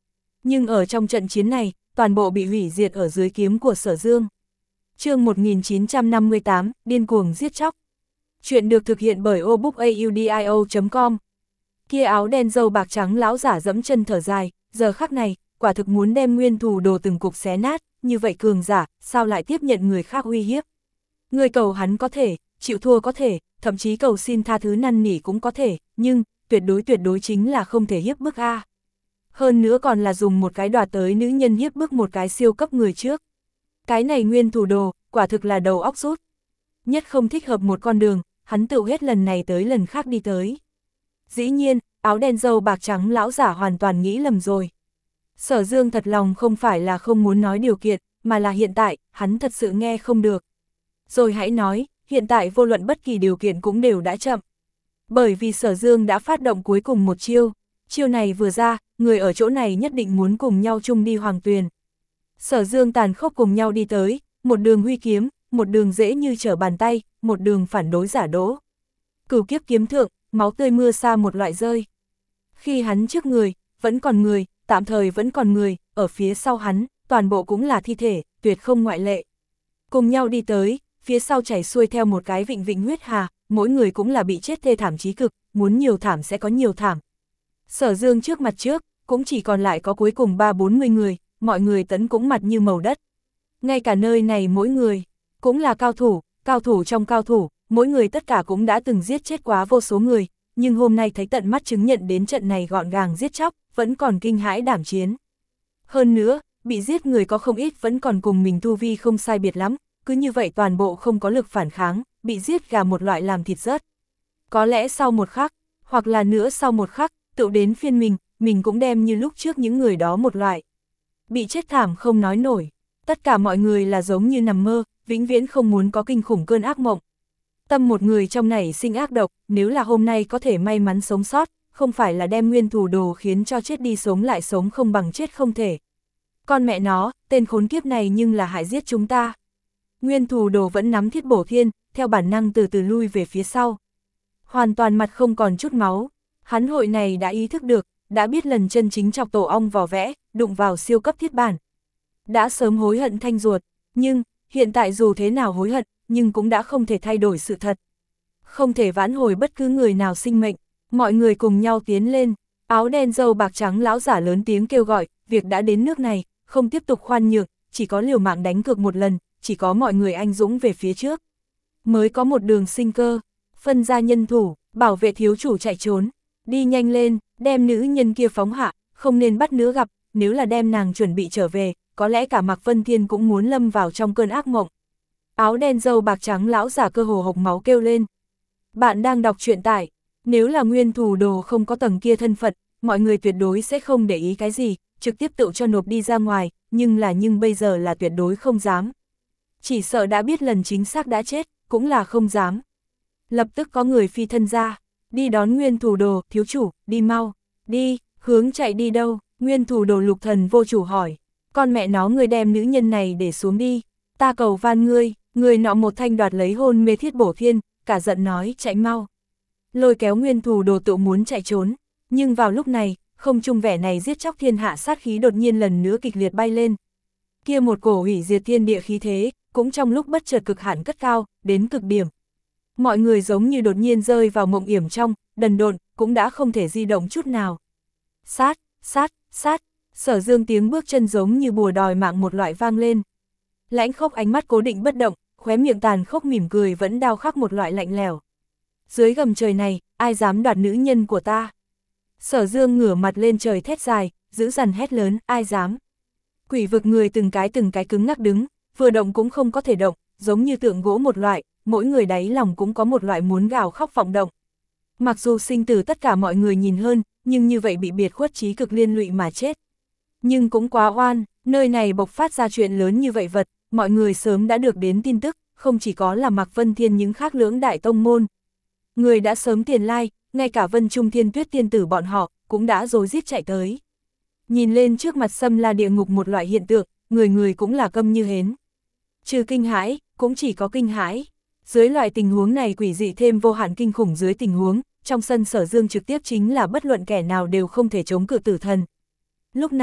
A: Nhưng ở trong trận chiến này, toàn bộ bị hủy diệt ở dưới kiếm của Sở Dương. Chương một nghìn chín trăm năm mươi tám, điên cuồng giết chóc. Chuyện được thực hiện bởi o book audio chấm com. Kia áo đen râu bạc trắng lão giả dẫm chân thở dài, giờ khắc này, quả thực muốn đem nguyên thù đồ từng cục xé nát, như vậy cường giả, sao lại tiếp nhận người khác uy hiếp. Người cầu hắn có thể, chịu thua có thể, thậm chí cầu xin tha thứ năn nỉ cũng có thể, nhưng, tuyệt đối tuyệt đối chính là không thể hiếp bức a. Hơn nữa còn là dùng một cái đoạt tới nữ nhân hiếp bức một cái siêu cấp người trước. Cái này nguyên thủ đồ, quả thực là đầu óc rút. Nhất không thích hợp một con đường, hắn tự hết lần này tới lần khác đi tới. Dĩ nhiên, áo đen râu bạc trắng lão giả hoàn toàn nghĩ lầm rồi. Sở Dương thật lòng không phải là không muốn nói điều kiện, mà là hiện tại, hắn thật sự nghe không được. Rồi hãy nói, hiện tại vô luận bất kỳ điều kiện cũng đều đã chậm. Bởi vì Sở Dương đã phát động cuối cùng một chiêu, chiêu này vừa ra, người ở chỗ này nhất định muốn cùng nhau chung đi Hoàng Tuyền. Sở Dương tàn khốc cùng nhau đi tới, một đường huy kiếm, một đường dễ như trở bàn tay, một đường phản đối giả đỗ. Cửu kiếp kiếm thượng, máu tươi mưa sa một loại rơi. Khi hắn trước người, vẫn còn người, tạm thời vẫn còn người, ở phía sau hắn, toàn bộ cũng là thi thể, tuyệt không ngoại lệ. Cùng nhau đi tới, phía sau chảy xuôi theo một cái vịnh vịnh huyết hà, mỗi người cũng là bị chết thê thảm chí cực, muốn nhiều thảm sẽ có nhiều thảm. Sở Dương trước mặt trước, cũng chỉ còn lại có cuối cùng ba bốn mươi người, mọi người tấn cũng mặt như màu đất. Ngay cả nơi này mỗi người, cũng là cao thủ, cao thủ trong cao thủ, mỗi người tất cả cũng đã từng giết chết quá vô số người, nhưng hôm nay thấy tận mắt chứng nhận đến trận này gọn gàng giết chóc, vẫn còn kinh hãi đảm chiến. Hơn nữa, bị giết người có không ít vẫn còn cùng mình tu vi không sai biệt lắm, cứ như vậy toàn bộ không có lực phản kháng, bị giết gà một loại làm thịt rớt. Có lẽ sau một khắc, hoặc là nữa sau một khắc, tự đến phiên mình, mình cũng đem như lúc trước những người đó một loại. Bị chết thảm không nói nổi, tất cả mọi người là giống như nằm mơ, vĩnh viễn không muốn có kinh khủng cơn ác mộng. Tâm một người trong này sinh ác độc, nếu là hôm nay có thể may mắn sống sót, không phải là đem nguyên thủ đồ khiến cho chết đi sống lại sống không bằng chết không thể. Con mẹ nó, tên khốn kiếp này nhưng là hại giết chúng ta. Nguyên thủ đồ vẫn nắm thiết bổ thiên, theo bản năng từ từ lui về phía sau. Hoàn toàn mặt không còn chút máu, hắn hội này đã ý thức được, đã biết lần chân chính chọc tổ ong vò vẽ, đụng vào siêu cấp thiết bản. Đã sớm hối hận thanh ruột, nhưng, hiện tại dù thế nào hối hận, nhưng cũng đã không thể thay đổi sự thật. Không thể vãn hồi bất cứ người nào sinh mệnh, mọi người cùng nhau tiến lên, áo đen râu bạc trắng lão giả lớn tiếng kêu gọi, việc đã đến nước này, không tiếp tục khoan nhượng, chỉ có liều mạng đánh cược một lần, chỉ có mọi người anh dũng về phía trước. Mới có một đường sinh cơ, phân ra nhân thủ, bảo vệ thiếu chủ chạy trốn, đi nhanh lên, đem nữ nhân kia phóng hạ, không nên bắt nữa gặp, nếu là đem nàng chuẩn bị trở về, có lẽ cả Mạc Vân Thiên cũng muốn lâm vào trong cơn ác mộng. Áo đen râu bạc trắng lão giả cơ hồ hộc máu kêu lên. Bạn đang đọc truyện tại, nếu là nguyên thủ đồ không có tầng kia thân phận, mọi người tuyệt đối sẽ không để ý cái gì, trực tiếp tự cho nộp đi ra ngoài, nhưng là nhưng bây giờ là tuyệt đối không dám. Chỉ sợ đã biết lần chính xác đã chết, cũng là không dám. Lập tức có người phi thân ra, đi đón nguyên thủ đồ, thiếu chủ, đi mau, đi, hướng chạy đi đâu, nguyên thủ đồ lục thần vô chủ hỏi, con mẹ nó ngươi đem nữ nhân này để xuống đi, ta cầu van ngươi, người nọ một thanh đoạt lấy hôn mê thiết bổ thiên, cả giận nói chạy mau. Lôi kéo nguyên thủ đồ tự muốn chạy trốn, nhưng vào lúc này, không trung vẻ này giết chóc thiên hạ sát khí đột nhiên lần nữa kịch liệt bay lên. Kia một cổ hủy diệt thiên địa khí thế, cũng trong lúc bất chợt cực hạn cất cao, đến cực điểm. Mọi người giống như đột nhiên rơi vào mộng yểm trong, đần độn, cũng đã không thể di động chút nào. Sát, sát, sát, Sở Dương tiếng bước chân giống như bùa đòi mạng một loại vang lên. Lãnh Khốc ánh mắt cố định bất động, khóe miệng tàn khốc mỉm cười vẫn đao khắc một loại lạnh lẽo. Dưới gầm trời này, ai dám đoạt nữ nhân của ta? Sở Dương ngửa mặt lên trời thét dài, dữ dằn hét lớn, ai dám? Quỷ vực người từng cái từng cái cứng ngắc đứng, vừa động cũng không có thể động, giống như tượng gỗ một loại, mỗi người đáy lòng cũng có một loại muốn gào khóc vọng động. Mặc dù sinh tử tất cả mọi người nhìn hơn, nhưng như vậy bị biệt khuất chí cực liên lụy mà chết. Nhưng cũng quá oan, nơi này bộc phát ra chuyện lớn như vậy vật, mọi người sớm đã được đến tin tức, không chỉ có là Mạc Vân Thiên những khác lưỡng đại tông môn. Người đã sớm tiền lai, ngay cả Vân Trung Thiên Tuyết tiên tử bọn họ, cũng đã rối rít chạy tới. Nhìn lên trước mặt xâm la địa ngục một loại hiện tượng, người người cũng là câm như hến. Trừ kinh hãi, cũng chỉ có kinh hãi. Dưới loại tình huống này quỷ dị thêm vô hạn kinh khủng dưới tình huống, trong sân Sở Dương trực tiếp chính là bất luận kẻ nào đều không thể chống cự tử thần. Lúc này,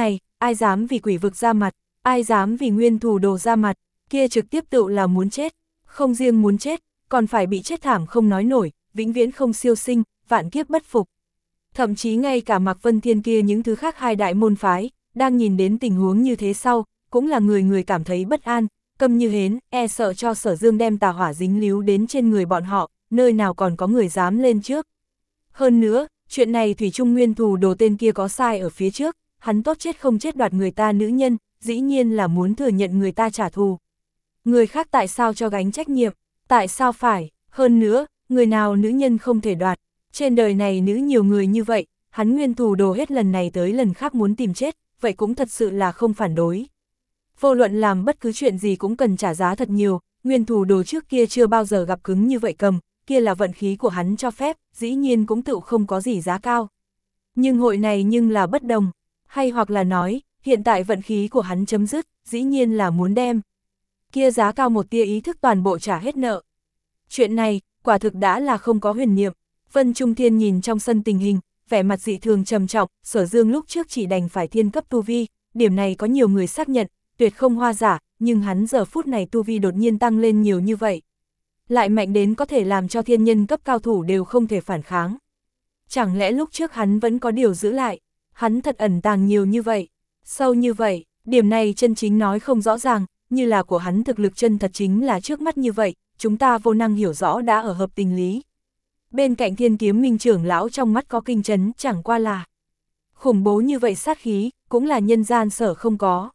A: ai dám vì quỷ vực ra mặt, ai dám vì nguyên thù đồ ra mặt, kia trực tiếp tự là muốn chết, không riêng muốn chết, còn phải bị chết thảm không nói nổi, vĩnh viễn không siêu sinh, vạn kiếp bất phục. Thậm chí ngay cả Mạc Vân Thiên kia những thứ khác hai đại môn phái, đang nhìn đến tình huống như thế sau, cũng là người người cảm thấy bất an, câm như hến, e sợ cho Sở Dương đem tà hỏa dính líu đến trên người bọn họ, nơi nào còn có người dám lên trước. Hơn nữa, chuyện này Thủy Trung Nguyên thù đồ tên kia có sai ở phía trước, hắn tốt chết không chết đoạt người ta nữ nhân, dĩ nhiên là muốn thừa nhận người ta trả thù. Người khác tại sao cho gánh trách nhiệm, tại sao phải, hơn nữa, người nào nữ nhân không thể đoạt, trên đời này nữ nhiều người như vậy, hắn nguyên thù đồ hết lần này tới lần khác muốn tìm chết, vậy cũng thật sự là không phản đối. Vô luận làm bất cứ chuyện gì cũng cần trả giá thật nhiều, nguyên thù đồ trước kia chưa bao giờ gặp cứng như vậy cầm, kia là vận khí của hắn cho phép, dĩ nhiên cũng tự không có gì giá cao. Nhưng hội này nhưng là bất đồng, hay hoặc là nói, hiện tại vận khí của hắn chấm dứt, dĩ nhiên là muốn đem kia giá cao một tia ý thức toàn bộ trả hết nợ. Chuyện này, quả thực đã là không có huyền niệm. Vân Trung Thiên nhìn trong sân tình hình, vẻ mặt dị thường trầm trọng, Sở Dương lúc trước chỉ đành phải thiên cấp tu vi, điểm này có nhiều người xác nhận, tuyệt không hoa giả, nhưng hắn giờ phút này tu vi đột nhiên tăng lên nhiều như vậy. Lại mạnh đến có thể làm cho thiên nhân cấp cao thủ đều không thể phản kháng. Chẳng lẽ lúc trước hắn vẫn có điều giữ lại, hắn thật ẩn tàng nhiều như vậy, sâu như vậy, điểm này chân chính nói không rõ ràng, như là của hắn thực lực chân thật chính là trước mắt như vậy, chúng ta vô năng hiểu rõ đã ở hợp tình lý. Bên cạnh Thiên Kiếm Minh trưởng lão trong mắt có kinh chấn, chẳng qua là khủng bố như vậy sát khí, cũng là nhân gian sở không có.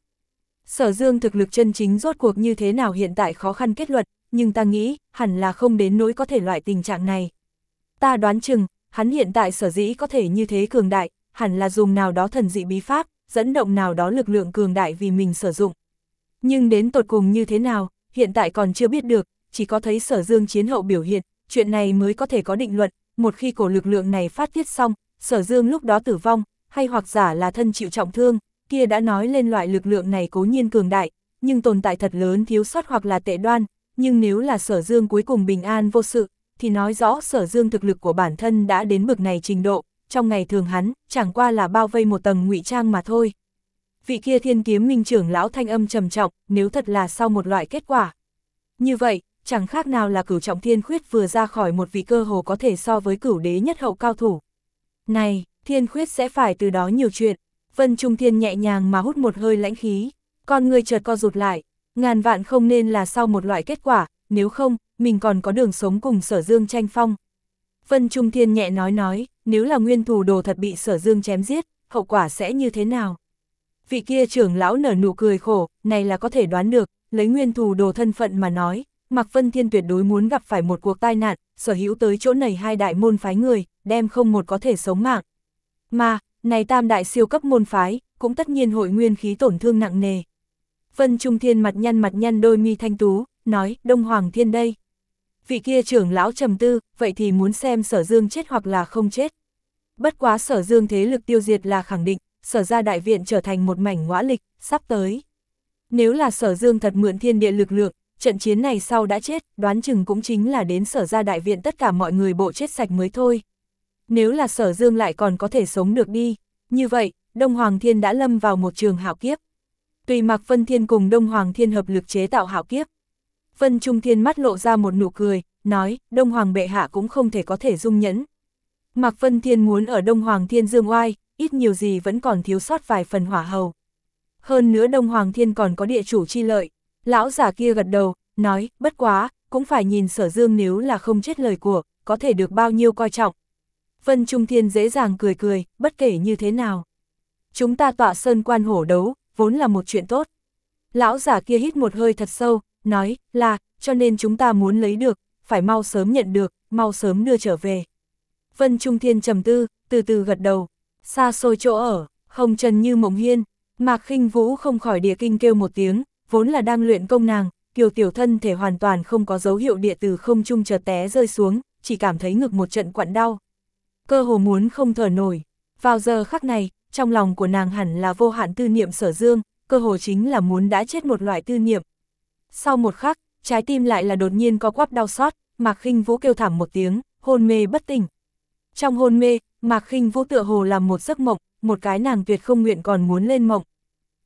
A: Sở Dương thực lực chân chính rốt cuộc như thế nào hiện tại khó khăn kết luận, nhưng ta nghĩ, hẳn là không đến nỗi có thể loại tình trạng này. Ta đoán chừng, hắn hiện tại sở dĩ có thể như thế cường đại, hẳn là dùng nào đó thần dị bí pháp, dẫn động nào đó lực lượng cường đại vì mình sử dụng. Nhưng đến tột cùng như thế nào, hiện tại còn chưa biết được, chỉ có thấy Sở Dương chiến hậu biểu hiện, chuyện này mới có thể có định luận, một khi cổ lực lượng này phát tiết xong, Sở Dương lúc đó tử vong, hay hoặc giả là thân chịu trọng thương, kia đã nói lên loại lực lượng này cố nhiên cường đại, nhưng tồn tại thật lớn thiếu sót hoặc là tệ đoan, nhưng nếu là Sở Dương cuối cùng bình an vô sự, thì nói rõ Sở Dương thực lực của bản thân đã đến bực này trình độ, trong ngày thường hắn, chẳng qua là bao vây một tầng ngụy trang mà thôi. Vị kia Thiên Kiếm Minh trưởng lão thanh âm trầm trọng, nếu thật là sau một loại kết quả. Như vậy, chẳng khác nào là Cửu Trọng Thiên Khuyết vừa ra khỏi một vị cơ hồ có thể so với Cửu Đế nhất hậu cao thủ. Này, Thiên Khuyết sẽ phải từ đó nhiều chuyện. Vân Trung Thiên nhẹ nhàng mà hút một hơi lãnh khí, con người chợt co rụt lại, ngàn vạn không nên là sau một loại kết quả, nếu không, mình còn có đường sống cùng Sở Dương tranh phong. Vân Trung Thiên nhẹ nói nói, nếu là nguyên thù đồ thật bị Sở Dương chém giết, hậu quả sẽ như thế nào? Vị kia trưởng lão nở nụ cười khổ, này là có thể đoán được, lấy nguyên thù đồ thân phận mà nói, Mạc Vân Thiên tuyệt đối muốn gặp phải một cuộc tai nạn, sở hữu tới chỗ này hai đại môn phái người, đem không một có thể sống mạng. Mà, này tam đại siêu cấp môn phái, cũng tất nhiên hội nguyên khí tổn thương nặng nề. Vân Trung Thiên mặt nhăn mặt nhăn đôi mi thanh tú, nói, Đông Hoàng Thiên đây. Vị kia trưởng lão trầm tư, vậy thì muốn xem Sở Dương chết hoặc là không chết. Bất quá Sở Dương thế lực tiêu diệt là khẳng định, Sở ra đại viện trở thành một mảnh ngõa lịch, sắp tới. Nếu là Sở Dương thật mượn thiên địa lực lượng, trận chiến này sau đã chết, đoán chừng cũng chính là đến Sở ra đại viện tất cả mọi người bộ chết sạch mới thôi. Nếu là Sở Dương lại còn có thể sống được đi, như vậy, Đông Hoàng Thiên đã lâm vào một trường hạo kiếp. Tùy Mạc Vân Thiên cùng Đông Hoàng Thiên hợp lực chế tạo hạo kiếp. Vân Trung Thiên mắt lộ ra một nụ cười, nói, Đông Hoàng bệ hạ cũng không thể có thể dung nhẫn. Mạc Vân Thiên muốn ở Đông Hoàng Thiên dương oai, ít nhiều gì vẫn còn thiếu sót vài phần hỏa hầu. Hơn nữa Đông Hoàng Thiên còn có địa chủ chi lợi. Lão giả kia gật đầu, nói, bất quá, cũng phải nhìn Sở Dương nếu là không chết lời của, có thể được bao nhiêu coi trọng. Vân Trung Thiên dễ dàng cười cười, bất kể như thế nào. Chúng ta tọa sơn quan hổ đấu, vốn là một chuyện tốt. Lão giả kia hít một hơi thật sâu, nói, là, cho nên chúng ta muốn lấy được, phải mau sớm nhận được, mau sớm đưa trở về. Vân Trung Thiên trầm tư, từ từ gật đầu, xa xôi chỗ ở, hồng trần như mộng hiên, Mạc Khinh Vũ không khỏi địa kinh kêu một tiếng, vốn là đang luyện công nàng, kiều tiểu thân thể hoàn toàn không có dấu hiệu địa từ không trung chợt té rơi xuống, chỉ cảm thấy ngực một trận quặn đau. Cơ hồ muốn không thở nổi, vào giờ khắc này, trong lòng của nàng hẳn là vô hạn tư niệm Sở Dương, cơ hồ chính là muốn đã chết một loại tư niệm. Sau một khắc, trái tim lại là đột nhiên có quắp đau xót, Mạc Khinh Vũ kêu thảm một tiếng, hôn mê bất tỉnh. Trong hôn mê, Mạc Khinh Vũ tựa hồ làm một giấc mộng, một cái nàng tuyệt không nguyện còn muốn lên mộng.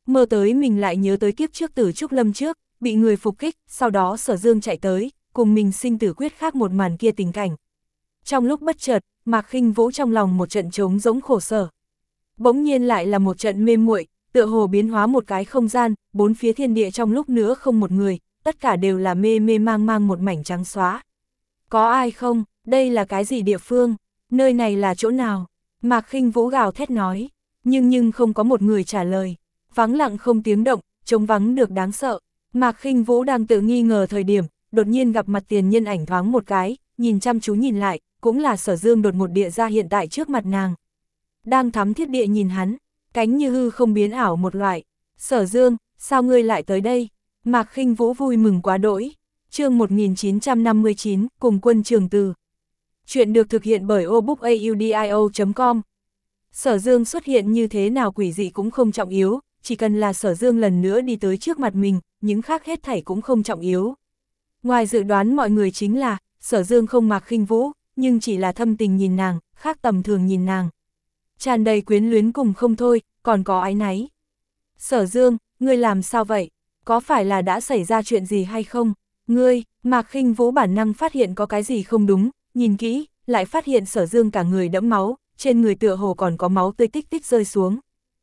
A: Mơ tới mình lại nhớ tới kiếp trước Tử Trúc Lâm trước, bị người phục kích, sau đó Sở Dương chạy tới, cùng mình sinh tử quyết khác một màn kia tình cảnh. Trong lúc bất chợt, Mạc Khinh Vũ trong lòng một trận trống rỗng khổ sở. Bỗng nhiên lại là một trận mê muội, tựa hồ biến hóa một cái không gian, bốn phía thiên địa trong lúc nữa không một người, tất cả đều là mê mê mang mang một mảnh trắng xóa. Có ai không? Đây là cái gì địa phương? Nơi này là chỗ nào? Mạc Khinh Vũ gào thét nói, nhưng nhưng không có một người trả lời. Vắng lặng không tiếng động, trống vắng được đáng sợ. Mạc Khinh Vũ đang tự nghi ngờ thời điểm, đột nhiên gặp mặt tiền nhân ảnh thoáng một cái, nhìn chăm chú nhìn lại, cũng là Sở Dương đột một địa ra hiện tại trước mặt nàng. Đang thắm thiết địa nhìn hắn, cánh như hư không biến ảo một loại. Sở Dương, sao ngươi lại tới đây? Mạc Khinh Vũ vui mừng quá đỗi. Chương một nghìn chín trăm năm mươi chín, cùng quân Trường Từ. Chuyện được thực hiện bởi obookaudio chấm com. Sở Dương xuất hiện như thế nào quỷ dị cũng không trọng yếu, chỉ cần là Sở Dương lần nữa đi tới trước mặt mình, những khác hết thảy cũng không trọng yếu. Ngoài dự đoán mọi người chính là, Sở Dương không Mạc Khinh Vũ, nhưng chỉ là thâm tình nhìn nàng, khác tầm thường nhìn nàng. Tràn đầy quyến luyến cùng không thôi, còn có áy náy. Sở Dương, ngươi làm sao vậy? Có phải là đã xảy ra chuyện gì hay không? Ngươi, Mạc Khinh Vũ bản năng phát hiện có cái gì không đúng, nhìn kỹ, lại phát hiện Sở Dương cả người đẫm máu, trên người tựa hồ còn có máu tươi tích tích rơi xuống.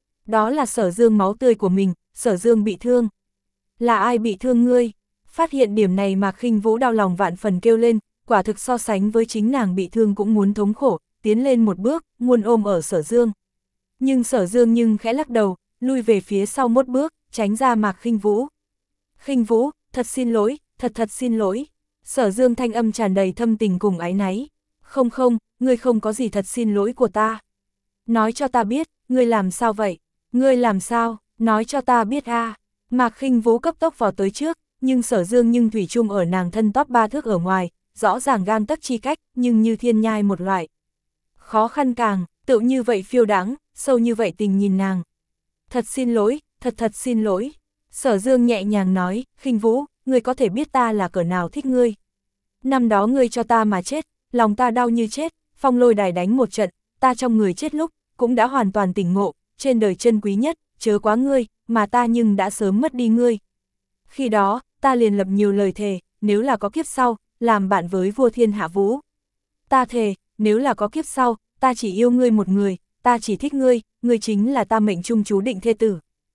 A: Đó là Sở Dương máu tươi của mình, Sở Dương bị thương. Là ai bị thương ngươi? Phát hiện điểm này Mạc Khinh Vũ đau lòng vạn phần kêu lên, quả thực so sánh với chính nàng bị thương cũng muốn thống khổ, tiến lên một bước, muốn ôm ở Sở Dương. Nhưng Sở Dương nhưng khẽ lắc đầu, lui về phía sau một bước, tránh ra Mạc Khinh Vũ. Khinh Vũ, thật xin lỗi, thật thật xin lỗi. Sở Dương thanh âm tràn đầy thâm tình cùng áy náy. Không không, ngươi không có gì thật xin lỗi của ta. Nói cho ta biết, ngươi làm sao vậy? Ngươi làm sao? Nói cho ta biết a. À. Mạc Khinh Vũ cấp tốc vào tới trước, nhưng Sở Dương nhưng thủy chung ở nàng thân top ba thước ở ngoài, rõ ràng gang tấc chi cách, nhưng như thiên nhai một loại. Khó khăn càng, tự như vậy phiêu đáng, sâu như vậy tình nhìn nàng. Thật xin lỗi, thật thật xin lỗi. Sở Dương nhẹ nhàng nói, Khinh Vũ, ngươi có thể biết ta là cỡ nào thích ngươi. Năm đó ngươi cho ta mà chết, lòng ta đau như chết, phong lôi đài đánh một trận, ta trong người chết lúc, cũng đã hoàn toàn tỉnh ngộ, trên đời chân quý nhất, chớ quá ngươi, mà ta nhưng đã sớm mất đi ngươi. Khi đó, ta liền lập nhiều lời thề, nếu là có kiếp sau, làm bạn với vua thiên hạ vũ. Ta thề, nếu là có kiếp sau, ta chỉ yêu ngươi một người, ta chỉ thích ngươi, ngươi chính là ta mệnh trung chú định thê tử.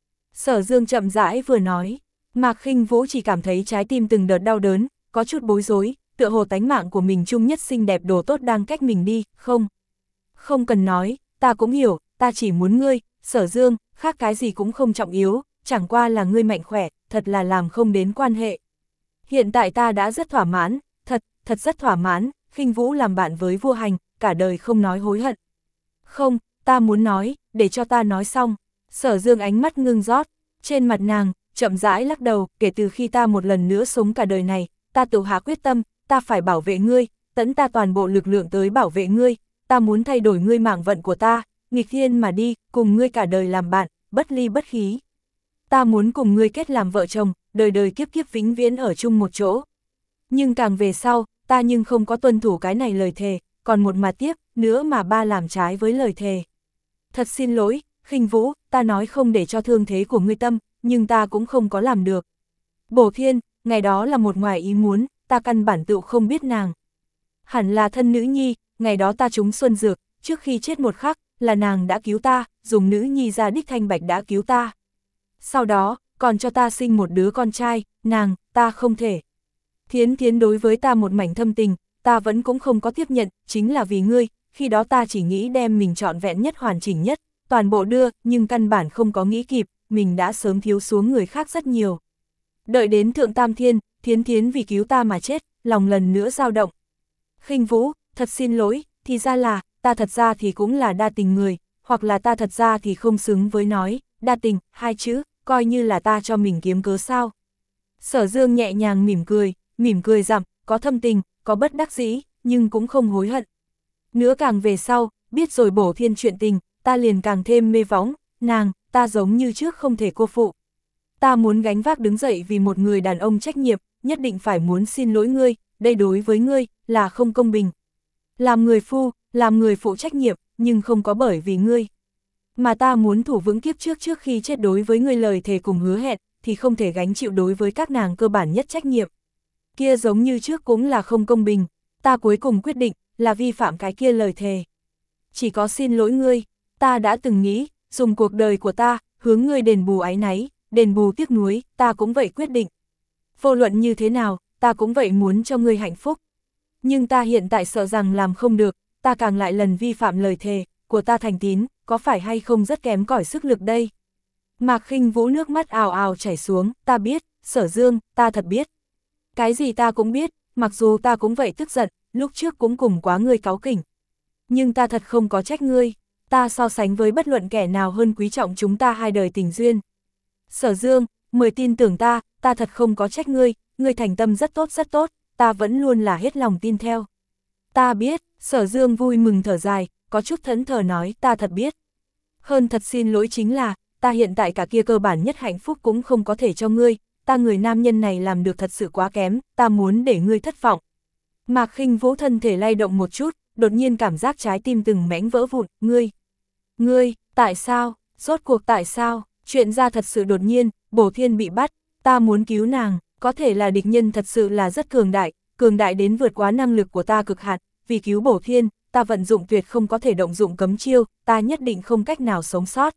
A: Sở Dương chậm rãi vừa nói, Mạc Khinh Vũ chỉ cảm thấy trái tim từng đợt đau đớn, có chút bối rối, tựa hồ tánh mạng của mình chung nhất xinh đẹp đồ tốt đang cách mình đi, không. Không cần nói, ta cũng hiểu, ta chỉ muốn ngươi, Sở Dương, khác cái gì cũng không trọng yếu, chẳng qua là ngươi mạnh khỏe, thật là làm không đến quan hệ. Hiện tại ta đã rất thỏa mãn, thật, thật rất thỏa mãn, Khinh Vũ làm bạn với vua hành, cả đời không nói hối hận. Không, ta muốn nói, để cho ta nói xong. Sở Dương ánh mắt ngưng rót, trên mặt nàng, chậm rãi lắc đầu, kể từ khi ta một lần nữa sống cả đời này, ta tự hạ quyết tâm, ta phải bảo vệ ngươi, tẫn ta toàn bộ lực lượng tới bảo vệ ngươi, ta muốn thay đổi ngươi mạng vận của ta, nghịch thiên mà đi, cùng ngươi cả đời làm bạn, bất ly bất khí. Ta muốn cùng ngươi kết làm vợ chồng, đời đời kiếp kiếp vĩnh viễn ở chung một chỗ. Nhưng càng về sau, ta nhưng không có tuân thủ cái này lời thề, còn một mà tiếp, nữa mà ba làm trái với lời thề. Thật xin lỗi, Khinh Vũ, ta nói không để cho thương thế của ngươi tâm, nhưng ta cũng không có làm được. Bổ Thiên, ngày đó là một ngoài ý muốn, ta căn bản tự không biết nàng. Hẳn là thân nữ nhi, ngày đó ta trúng xuân dược, trước khi chết một khắc, là nàng đã cứu ta, dùng nữ nhi ra đích thanh bạch đã cứu ta. Sau đó, còn cho ta sinh một đứa con trai, nàng, ta không thể. Thiến Thiến đối với ta một mảnh thâm tình, ta vẫn cũng không có tiếp nhận, chính là vì ngươi, khi đó ta chỉ nghĩ đem mình trọn vẹn nhất hoàn chỉnh nhất, toàn bộ đưa, nhưng căn bản không có nghĩ kịp, mình đã sớm thiếu xuống người khác rất nhiều. Đợi đến Thượng Tam Thiên, Thiến Thiến vì cứu ta mà chết, lòng lần nữa dao động. Khinh Vũ, thật xin lỗi, thì ra là, ta thật ra thì cũng là đa tình người, hoặc là ta thật ra thì không xứng với nói, đa tình, hai chữ, coi như là ta cho mình kiếm cớ sao. Sở Dương nhẹ nhàng mỉm cười, mỉm cười rằng, có thâm tình, có bất đắc dĩ, nhưng cũng không hối hận. Nữa càng về sau, biết rồi Bổ Thiên chuyện tình, ta liền càng thêm mê võng, nàng, ta giống như trước không thể cô phụ. Ta muốn gánh vác đứng dậy vì một người đàn ông trách nhiệm, nhất định phải muốn xin lỗi ngươi, đây đối với ngươi, là không công bình. Làm người phu, làm người phụ trách nhiệm, nhưng không có bởi vì ngươi. Mà ta muốn thủ vững kiếp trước trước khi chết đối với ngươi lời thề cùng hứa hẹn, thì không thể gánh chịu đối với các nàng cơ bản nhất trách nhiệm. Kia giống như trước cũng là không công bình, ta cuối cùng quyết định, là vi phạm cái kia lời thề. Chỉ có xin lỗi ngươi, ta đã từng nghĩ, dùng cuộc đời của ta, hướng ngươi đền bù áy náy, đền bù tiếc nuối, ta cũng vậy quyết định. Vô luận như thế nào, ta cũng vậy muốn cho ngươi hạnh phúc. Nhưng ta hiện tại sợ rằng làm không được, ta càng lại lần vi phạm lời thề của ta thành tín, có phải hay không rất kém cỏi sức lực đây. Mạc Khinh Vũ nước mắt ào ào chảy xuống, ta biết, Sở Dương, ta thật biết. Cái gì ta cũng biết, mặc dù ta cũng vậy tức giận, lúc trước cũng cùng quá ngươi cáu kỉnh. Nhưng ta thật không có trách ngươi, ta so sánh với bất luận kẻ nào hơn quý trọng chúng ta hai đời tình duyên. Sở Dương, mời tin tưởng ta, ta thật không có trách ngươi, ngươi thành tâm rất tốt rất tốt, ta vẫn luôn là hết lòng tin theo. Ta biết, Sở Dương vui mừng thở dài, có chút thẫn thờ nói, ta thật biết. Hơn thật xin lỗi chính là, ta hiện tại cả kia cơ bản nhất hạnh phúc cũng không có thể cho ngươi, ta người nam nhân này làm được thật sự quá kém, ta muốn để ngươi thất vọng. Mạc Khinh Vũ thân thể lay động một chút, đột nhiên cảm giác trái tim từng mảnh vỡ vụn, ngươi, ngươi, tại sao, rốt cuộc tại sao, chuyện ra thật sự đột nhiên, Bổ Thiên bị bắt, ta muốn cứu nàng, có thể là địch nhân thật sự là rất cường đại, cường đại đến vượt quá năng lực của ta cực hạn, vì cứu Bổ Thiên, ta vận dụng tuyệt không có thể động dụng cấm chiêu, ta nhất định không cách nào sống sót.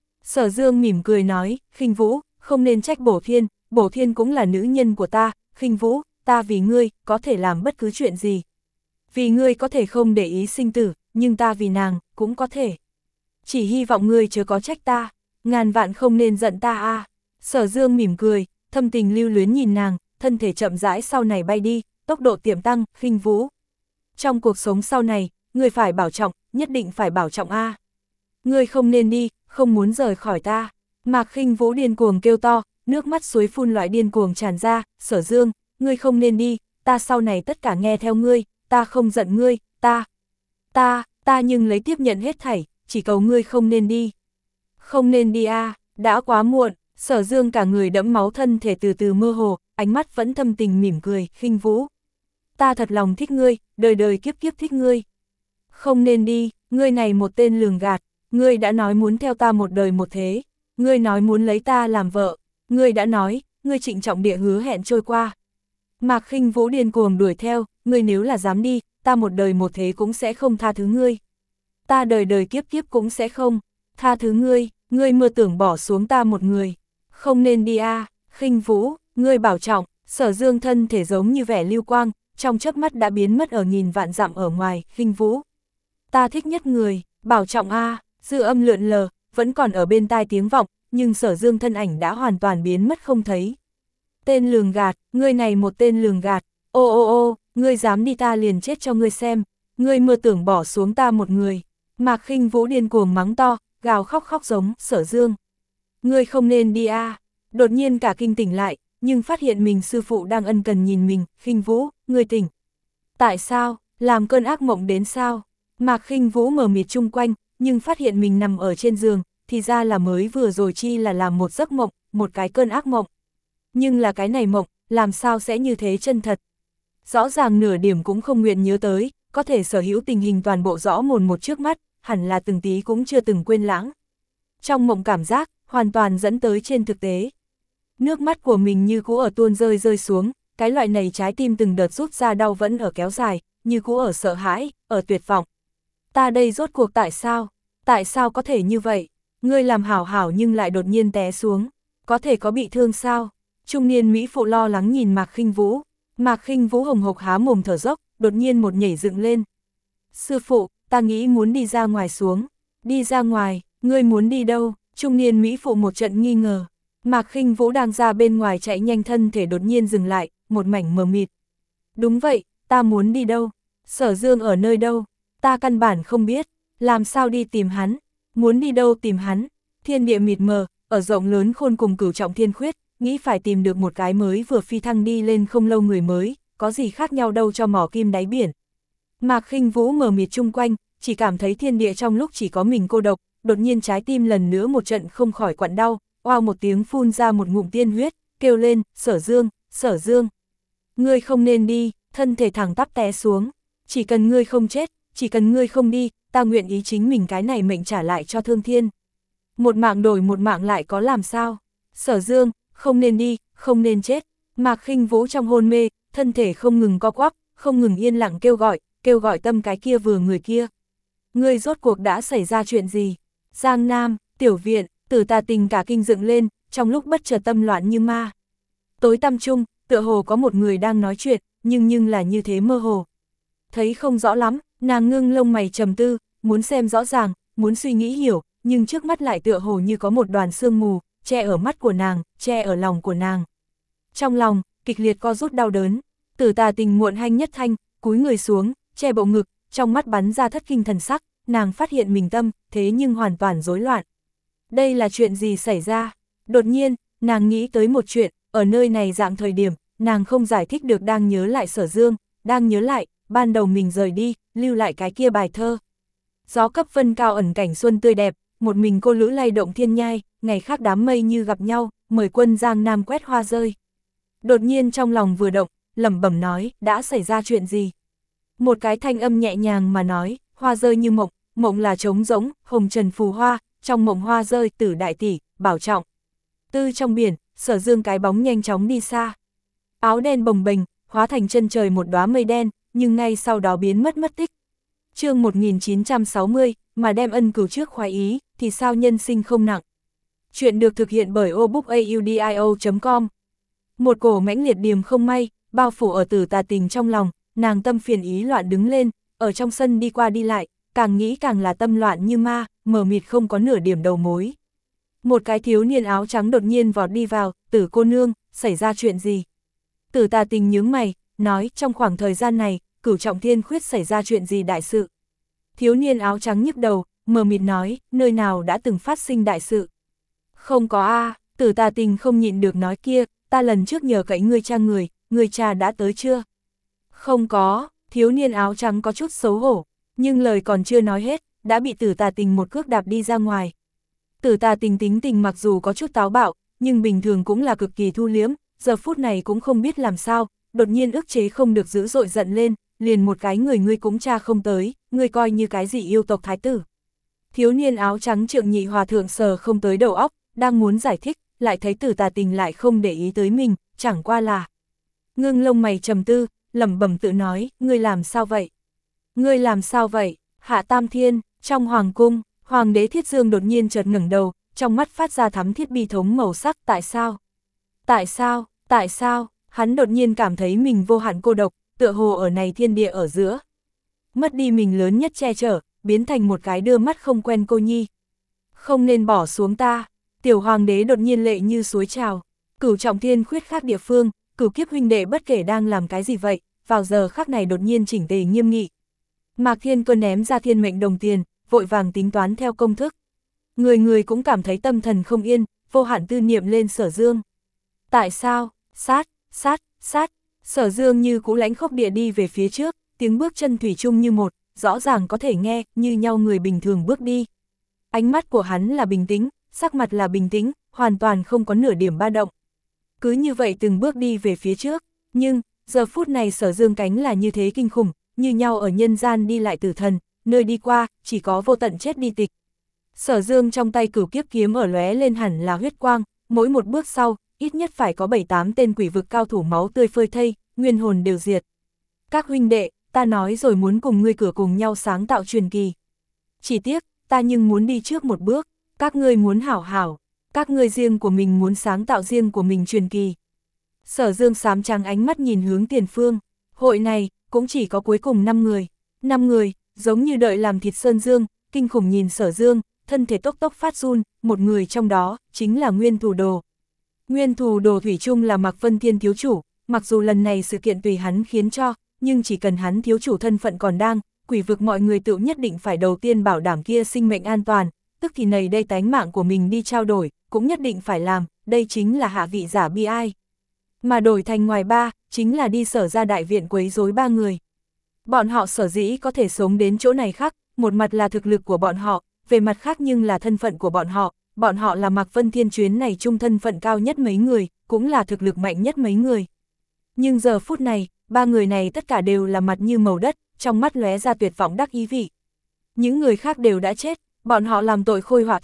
A: Sở Dương mỉm cười nói, Khinh Vũ, không nên trách Bổ Thiên, Bổ Thiên cũng là nữ nhân của ta, Khinh Vũ, ta vì ngươi, có thể làm bất cứ chuyện gì. Vì ngươi có thể không để ý sinh tử, nhưng ta vì nàng, cũng có thể. Chỉ hy vọng ngươi chớ có trách ta, ngàn vạn không nên giận ta a. À. Sở Dương mỉm cười, thâm tình lưu luyến nhìn nàng, thân thể chậm rãi sau này bay đi, tốc độ tiệm tăng, Khinh Vũ. Trong cuộc sống sau này, ngươi phải bảo trọng, nhất định phải bảo trọng a. À. Ngươi không nên đi, không muốn rời khỏi ta. Mạc Khinh Vũ điên cuồng kêu to, nước mắt suối phun loại điên cuồng tràn ra, Sở Dương, ngươi không nên đi, ta sau này tất cả nghe theo ngươi, ta không giận ngươi, ta, ta, ta nhưng lấy tiếp nhận hết thảy, chỉ cầu ngươi không nên đi. Không nên đi a, à, đã quá muộn, Sở Dương cả người đẫm máu thân thể từ từ mơ hồ, ánh mắt vẫn thâm tình mỉm cười, Khinh Vũ. Ta thật lòng thích ngươi, đời đời kiếp kiếp thích ngươi. Không nên đi, ngươi này một tên lường gạt, ngươi đã nói muốn theo ta một đời một thế, ngươi nói muốn lấy ta làm vợ, ngươi đã nói, ngươi trịnh trọng địa hứa hẹn trôi qua. Mạc Khinh Vũ điên cuồng đuổi theo, ngươi nếu là dám đi, ta một đời một thế cũng sẽ không tha thứ ngươi. Ta đời đời kiếp kiếp cũng sẽ không tha thứ ngươi, ngươi mơ tưởng bỏ xuống ta một người. Không nên đi a, à, Khinh Vũ, ngươi bảo trọng. Sở Dương thân thể giống như vẻ lưu quang, trong chớp mắt đã biến mất ở nghìn vạn dặm ở ngoài, Khinh Vũ. Ta thích nhất người, bảo trọng a, à, dư âm lượn lờ, vẫn còn ở bên tai tiếng vọng, nhưng Sở Dương thân ảnh đã hoàn toàn biến mất không thấy. Tên lường gạt, ngươi này một tên lường gạt, ô ô ô, ngươi dám đi ta liền chết cho ngươi xem, ngươi mơ tưởng bỏ xuống ta một người. Mạc Khinh Vũ điên cuồng mắng to, gào khóc khóc giống, Sở Dương. Ngươi không nên đi a. À. Đột nhiên cả kinh tỉnh lại, nhưng phát hiện mình sư phụ đang ân cần nhìn mình, Khinh Vũ, ngươi tỉnh. Tại sao, làm cơn ác mộng đến sao? Mạc Khinh Vũ mờ mịt chung quanh, nhưng phát hiện mình nằm ở trên giường, thì ra là mới vừa rồi chi là làm một giấc mộng, một cái cơn ác mộng. Nhưng là cái này mộng, làm sao sẽ như thế chân thật? Rõ ràng nửa điểm cũng không nguyện nhớ tới, có thể sở hữu tình hình toàn bộ rõ mồn một trước mắt, hẳn là từng tí cũng chưa từng quên lãng. Trong mộng cảm giác, hoàn toàn dẫn tới trên thực tế. Nước mắt của mình như cũ ở tuôn rơi rơi xuống, cái loại này trái tim từng đợt rút ra đau vẫn ở kéo dài, như cũ ở sợ hãi, ở tuyệt vọng. Ta đây rốt cuộc tại sao? Tại sao có thể như vậy? Ngươi làm hảo hảo nhưng lại đột nhiên té xuống, có thể có bị thương sao? Trung niên Mỹ phụ lo lắng nhìn Mạc Khinh Vũ. Mạc Khinh Vũ hồng hộc há mồm thở dốc, đột nhiên một nhảy dựng lên. Sư phụ, ta nghĩ muốn đi ra ngoài xuống. Đi ra ngoài, ngươi muốn đi đâu? Trung niên Mỹ phụ một trận nghi ngờ. Mạc Khinh Vũ đang ra bên ngoài chạy nhanh thân thể đột nhiên dừng lại, một mảnh mờ mịt. Đúng vậy, ta muốn đi đâu? Sở Dương ở nơi đâu? Ta căn bản không biết, làm sao đi tìm hắn? Muốn đi đâu tìm hắn? Thiên địa mịt mờ, ở rộng lớn khôn cùng cửu trọng thiên khuyết, nghĩ phải tìm được một cái mới vừa phi thăng đi lên không lâu người mới, có gì khác nhau đâu cho mỏ kim đáy biển. Mạc Khinh Vũ mờ mịt chung quanh, chỉ cảm thấy thiên địa trong lúc chỉ có mình cô độc, đột nhiên trái tim lần nữa một trận không khỏi quặn đau, oao một tiếng phun ra một ngụm tiên huyết, kêu lên, Sở Dương, Sở Dương. Ngươi không nên đi, thân thể thẳng tắp té xuống, chỉ cần ngươi không chết, chỉ cần ngươi không đi, ta nguyện ý chính mình cái này mệnh trả lại cho Thương Thiên. Một mạng đổi một mạng lại có làm sao? Sở Dương, không nên đi, không nên chết. Mạc Khinh Vũ trong hôn mê, thân thể không ngừng co quắp, không ngừng yên lặng kêu gọi, kêu gọi tâm cái kia vừa người kia. Ngươi rốt cuộc đã xảy ra chuyện gì? Giang Nam, tiểu viện, Tử Tà Tình cả kinh dựng lên, trong lúc bất chợt tâm loạn như ma. Tối tăm chung, tựa hồ có một người đang nói chuyện, nhưng nhưng là như thế mơ hồ. Thấy không rõ lắm, nàng ngưng lông mày trầm tư, muốn xem rõ ràng, muốn suy nghĩ hiểu, nhưng trước mắt lại tựa hồ như có một đoàn sương mù, che ở mắt của nàng, che ở lòng của nàng. Trong lòng, kịch liệt co rút đau đớn, Tử Tà Tình muộn hanh nhất thanh, cúi người xuống, che bộ ngực, trong mắt bắn ra thất kinh thần sắc, nàng phát hiện mình tâm, thế nhưng hoàn toàn rối loạn. Đây là chuyện gì xảy ra? Đột nhiên, nàng nghĩ tới một chuyện, ở nơi này dạng thời điểm, nàng không giải thích được đang nhớ lại Sở Dương, đang nhớ lại, ban đầu mình rời đi, lưu lại cái kia bài thơ. Gió cấp vân cao ẩn cảnh xuân tươi đẹp, một mình cô lữ lay động thiên nhai, ngày khác đám mây như gặp nhau, mời quân Giang Nam quét hoa rơi. Đột nhiên trong lòng vừa động, lẩm bẩm nói, đã xảy ra chuyện gì? Một cái thanh âm nhẹ nhàng mà nói, hoa rơi như mộng, mộng là trống rỗng, hồng trần phù hoa, trong mộng hoa rơi Tử đại tỷ, bảo trọng. Tư trong biển, Sở Dương cái bóng nhanh chóng đi xa. Áo đen bồng bềnh, hóa thành chân trời một đóa mây đen, nhưng ngay sau đó biến mất mất tích. Chương một nghìn chín trăm sáu mươi, mà đem ân cửu trước khoái ý, thì sao nhân sinh không nặng. Chuyện được thực hiện bởi obookaudio chấm com. Một cổ mãnh liệt điềm không may, bao phủ ở Tử Tà Tình trong lòng, nàng tâm phiền ý loạn đứng lên, ở trong sân đi qua đi lại, càng nghĩ càng là tâm loạn như ma, mờ mịt không có nửa điểm đầu mối. Một cái thiếu niên áo trắng đột nhiên vọt đi vào, Tử cô nương, xảy ra chuyện gì? Tử Tà Tình nhướng mày, nói trong khoảng thời gian này, Cửu Trọng Thiên Khuyết xảy ra chuyện gì đại sự? Thiếu niên áo trắng nhức đầu, mờ mịt nói, nơi nào đã từng phát sinh đại sự? Không có a. Tử Tà Tình không nhịn được nói kia, ta lần trước nhờ cậy ngươi cha người, người cha đã tới chưa? Không có, thiếu niên áo trắng có chút xấu hổ, nhưng lời còn chưa nói hết, đã bị Tử Tà Tình một cước đạp đi ra ngoài. Tử Tà Tình tính tình mặc dù có chút táo bạo, nhưng bình thường cũng là cực kỳ thu liếm, giờ phút này cũng không biết làm sao, đột nhiên ức chế không được dữ dội giận lên, liền một cái người ngươi cũng tra không tới, ngươi coi như cái gì yêu tộc thái tử. Thiếu niên áo trắng Trượng Nhị Hòa thượng sờ không tới đầu óc, đang muốn giải thích, lại thấy Tử Tà Tình lại không để ý tới mình, chẳng qua là. Ngưng lông mày trầm tư, lẩm bẩm tự nói, ngươi làm sao vậy? Ngươi làm sao vậy? Hạ Tam Thiên, trong hoàng cung, Hoàng đế Thiết Dương đột nhiên chợt ngẩng đầu, trong mắt phát ra thắm thiết bi thống màu sắc, tại sao? Tại sao? Tại sao? Hắn đột nhiên cảm thấy mình vô hạn cô độc, tựa hồ ở này thiên địa ở giữa. Mất đi mình lớn nhất che chở, biến thành một cái đưa mắt không quen cô nhi. Không nên bỏ xuống ta. Tiểu hoàng đế đột nhiên lệ như suối trào. Cửu Trọng Thiên Khuyết khác địa phương, cửu kiếp huynh đệ bất kể đang làm cái gì vậy, vào giờ khắc này đột nhiên chỉnh tề nghiêm nghị. Mạc Thiên Cơ ném ra thiên mệnh đồng tiền, vội vàng tính toán theo công thức. Người người cũng cảm thấy tâm thần không yên, vô hạn tư niệm lên Sở Dương. Tại sao? Sát, sát, sát. Sở Dương như cũ lãnh khốc địa đi về phía trước, tiếng bước chân thủy chung như một, rõ ràng có thể nghe, như nhau người bình thường bước đi. Ánh mắt của hắn là bình tĩnh, sắc mặt là bình tĩnh, hoàn toàn không có nửa điểm ba động. Cứ như vậy từng bước đi về phía trước, nhưng, giờ phút này Sở Dương cánh là như thế kinh khủng, như nhau ở nhân gian đi lại tử thần, nơi đi qua, chỉ có vô tận chết đi tịch. Sở Dương trong tay cửu kiếp kiếm ở lóe lên hẳn là huyết quang, mỗi một bước sau, ít nhất phải có bảy tám tên quỷ vực cao thủ máu tươi phơi thây, nguyên hồn đều diệt. Các huynh đệ, ta nói rồi muốn cùng ngươi cửa cùng nhau sáng tạo truyền kỳ. Chỉ tiếc, ta nhưng muốn đi trước một bước, các ngươi muốn hảo hảo, các ngươi riêng của mình muốn sáng tạo riêng của mình truyền kỳ. Sở Dương xám trắng ánh mắt nhìn hướng tiền phương, hội này, cũng chỉ có cuối cùng năm người, năm người, giống như đợi làm thịt Sơn Dương, kinh khủng nhìn Sở Dương, thân thể tốc tốc phát run, một người trong đó, chính là Nguyên Thù Đồ. Nguyên Thù Đồ thủy chung là Mạc Vân Thiên thiếu chủ, mặc dù lần này sự kiện tùy hắn khiến cho, nhưng chỉ cần hắn thiếu chủ thân phận còn đang, quỷ vực mọi người tự nhất định phải đầu tiên bảo đảm kia sinh mệnh an toàn, tức thì này đây tánh mạng của mình đi trao đổi, cũng nhất định phải làm, đây chính là hạ vị giả bi ai. Mà đổi thành ngoài ba, chính là đi Sở ra đại viện quấy rối ba người. Bọn họ sở dĩ có thể sống đến chỗ này khác, một mặt là thực lực của bọn họ, về mặt khác nhưng là thân phận của bọn họ, bọn họ là Mạc Vân Thiên chuyến này chung thân phận cao nhất mấy người, cũng là thực lực mạnh nhất mấy người. Nhưng giờ phút này, ba người này tất cả đều là mặt như màu đất, trong mắt lóe ra tuyệt vọng đắc ý vị. Những người khác đều đã chết, bọn họ làm tội khôi hỏa thủ,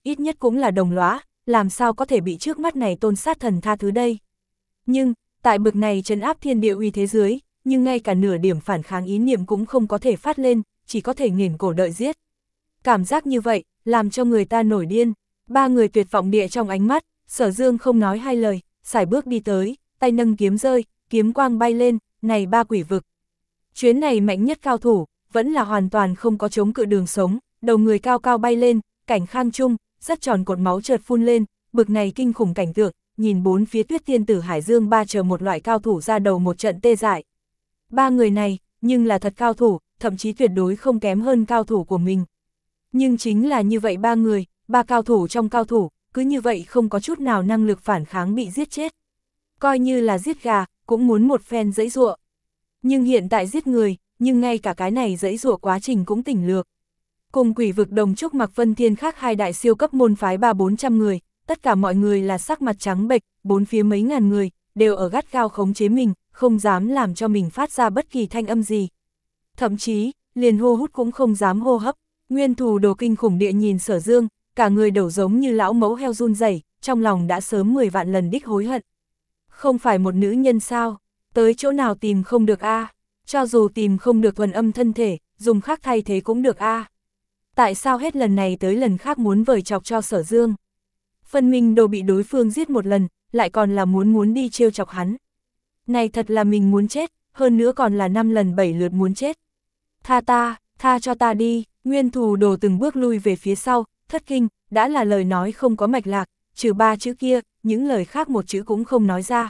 A: ít nhất cũng là đồng lõa, làm sao có thể bị trước mắt này tôn sát thần tha thứ đây. Nhưng, tại bực này trấn áp thiên địa uy thế dưới, nhưng ngay cả nửa điểm phản kháng ý niệm cũng không có thể phát lên, chỉ có thể nghển cổ đợi giết. Cảm giác như vậy, làm cho người ta nổi điên. Ba người tuyệt vọng địa trong ánh mắt, Sở Dương không nói hai lời, sải bước đi tới, tay nâng kiếm rơi, kiếm quang bay lên, này ba quỷ vực. Chuyến này mạnh nhất cao thủ, vẫn là hoàn toàn không có chống cự đường sống, đầu người cao cao bay lên, cảnh khang trung, rất tròn cột máu chợt phun lên, bực này kinh khủng cảnh tượng, nhìn bốn phía Tuyết Tiên Tử Hải Dương ba chờ một loại cao thủ ra đầu một trận tê dại. Ba người này, nhưng là thật cao thủ, thậm chí tuyệt đối không kém hơn cao thủ của mình. Nhưng chính là như vậy ba người, ba cao thủ trong cao thủ, cứ như vậy không có chút nào năng lực phản kháng bị giết chết. Coi như là giết gà, cũng muốn một phen dẫy dụa. Nhưng hiện tại giết người, nhưng ngay cả cái này dẫy dụa quá trình cũng tỉnh lược. Cùng quỷ vực đồng trúc Mạc Vân Thiên khác hai đại siêu cấp môn phái ba bốn trăm người, tất cả mọi người là sắc mặt trắng bệch, bốn phía mấy ngàn người, đều ở gắt gao khống chế mình, không dám làm cho mình phát ra bất kỳ thanh âm gì. Thậm chí, liền hô hút cũng không dám hô hấp. Nguyên Thù Đồ kinh khủng địa nhìn Sở Dương, cả người đầu giống như lão mẫu heo run rẩy, trong lòng đã sớm mười vạn lần đích hối hận. Không phải một nữ nhân sao, tới chỗ nào tìm không được a, cho dù tìm không được thuần âm thân thể, dùng khác thay thế cũng được a. Tại sao hết lần này tới lần khác muốn vời chọc cho Sở Dương? Phân minh đồ bị đối phương giết một lần, lại còn là muốn muốn đi trêu chọc hắn. Này thật là mình muốn chết, hơn nữa còn là năm lần bảy lượt muốn chết. Tha ta, tha cho ta đi. Nguyên Thù Đồ từng bước lui về phía sau, thất kinh, đã là lời nói không có mạch lạc, trừ ba chữ kia, những lời khác một chữ cũng không nói ra.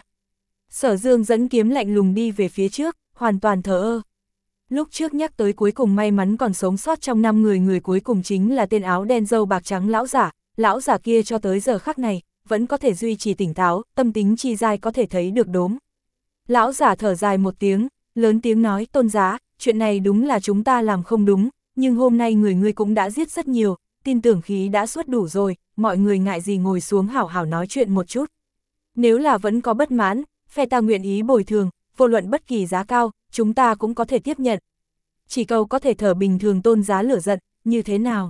A: Sở Dương dẫn kiếm lạnh lùng đi về phía trước, hoàn toàn thờ ơ. Lúc trước nhắc tới cuối cùng may mắn còn sống sót trong năm người, người cuối cùng chính là tên áo đen râu bạc trắng lão giả, lão giả kia cho tới giờ khắc này, vẫn có thể duy trì tỉnh táo, tâm tính chi dai có thể thấy được đốm. Lão giả thở dài một tiếng, lớn tiếng nói, Tôn giá, chuyện này đúng là chúng ta làm không đúng, nhưng hôm nay người ngươi cũng đã giết rất nhiều, tin tưởng khí đã xuất đủ rồi, mọi người ngại gì ngồi xuống hảo hảo nói chuyện một chút. Nếu là vẫn có bất mãn, phe ta nguyện ý bồi thường, vô luận bất kỳ giá cao, chúng ta cũng có thể tiếp nhận. Chỉ cầu có thể thở bình thường Tôn giá lửa giận, như thế nào?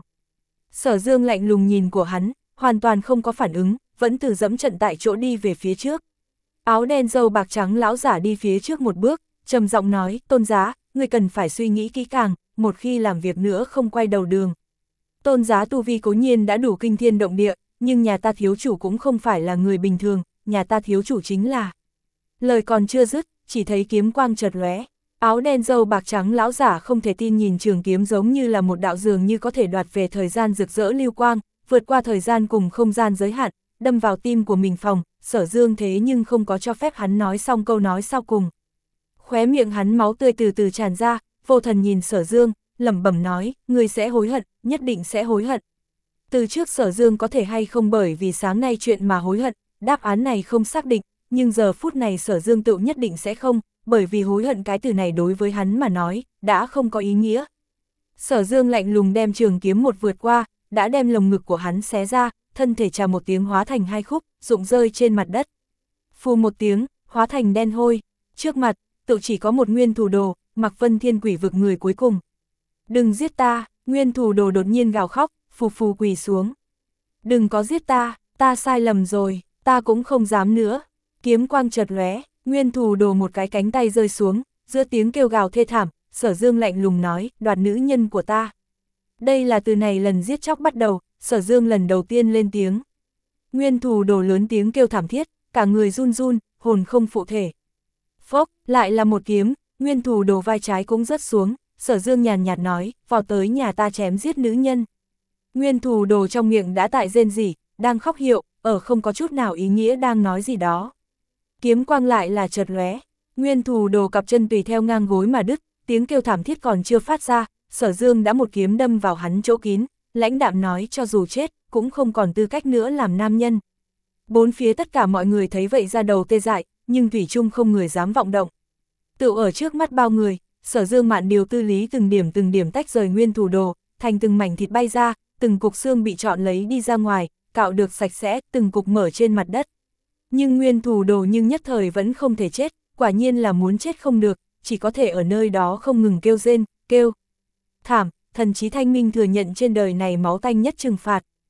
A: Sở Dương lạnh lùng nhìn của hắn, hoàn toàn không có phản ứng, vẫn từ dẫm trận tại chỗ đi về phía trước. Áo đen râu bạc trắng lão giả đi phía trước một bước, trầm giọng nói, Tôn giá, ngươi cần phải suy nghĩ kỹ càng, một khi làm việc nữa không quay đầu đường. Tôn giá tu vi cố nhiên đã đủ kinh thiên động địa, nhưng nhà ta thiếu chủ cũng không phải là người bình thường, nhà ta thiếu chủ chính là... Lời còn chưa dứt, chỉ thấy kiếm quang chợt lóe. Áo đen râu bạc trắng lão giả không thể tin nhìn trường kiếm giống như là một đạo dường như có thể đoạt về thời gian rực rỡ lưu quang, vượt qua thời gian cùng không gian giới hạn, đâm vào tim của mình phòng, Sở Dương thế nhưng không có cho phép hắn nói xong câu nói sau cùng. Khóe miệng hắn máu tươi từ từ tràn ra, vô thần nhìn Sở Dương, lẩm bẩm nói, ngươi sẽ hối hận, nhất định sẽ hối hận. Từ trước Sở Dương có thể hay không bởi vì sáng nay chuyện mà hối hận, đáp án này không xác định, nhưng giờ phút này Sở Dương tự nhất định sẽ không, bởi vì hối hận cái từ này đối với hắn mà nói, đã không có ý nghĩa. Sở Dương lạnh lùng đem trường kiếm một vượt qua, đã đem lồng ngực của hắn xé ra, thân thể chà một tiếng hóa thành hai khúc, rụng rơi trên mặt đất. Phù một tiếng, hóa thành đen hôi, trước mặt, tự chỉ có một Nguyên Thù Đồ, Mạc Vân Thiên quỷ vực người cuối cùng. Đừng giết ta, Nguyên Thù Đồ đột nhiên gào khóc, phù phù quỳ xuống. Đừng có giết ta, ta sai lầm rồi, ta cũng không dám nữa. Kiếm quang chợt lóe, Nguyên Thù Đồ một cái cánh tay rơi xuống, giữa tiếng kêu gào thê thảm, Sở Dương lạnh lùng nói, đoạt nữ nhân của ta. Đây là từ này lần giết chóc bắt đầu, Sở Dương lần đầu tiên lên tiếng. Nguyên Thù Đồ lớn tiếng kêu thảm thiết, cả người run run, hồn không phụ thể. Phốc, lại là một kiếm, Nguyên Thù Đồ vai trái cũng rớt xuống, Sở Dương nhàn nhạt nói, vào tới nhà ta chém giết nữ nhân. Nguyên Thù Đồ trong miệng đã tại rên rỉ, đang khóc hiệu, ở không có chút nào ý nghĩa đang nói gì đó. Kiếm quang lại là chợt lóe, Nguyên Thù Đồ cặp chân tùy theo ngang gối mà đứt, tiếng kêu thảm thiết còn chưa phát ra, Sở Dương đã một kiếm đâm vào hắn chỗ kín, lãnh đạm nói cho dù chết, cũng không còn tư cách nữa làm nam nhân. Bốn phía tất cả mọi người thấy vậy ra đầu tê dại, nhưng thủy chung không người dám vọng động. Tự ở trước mắt bao người, Sở Dương mạn điều tư lý từng điểm từng điểm tách rời Nguyên Thù Đồ, thành từng mảnh thịt bay ra, từng cục xương bị chọn lấy đi ra ngoài, cạo được sạch sẽ, từng cục mở trên mặt đất. Nhưng Nguyên Thù Đồ nhưng nhất thời vẫn không thể chết, quả nhiên là muốn chết không được, chỉ có thể ở nơi đó không ngừng kêu rên, kêu thảm, thần trí thanh minh thừa nhận trên đời này máu tanh nhất trừng phạt.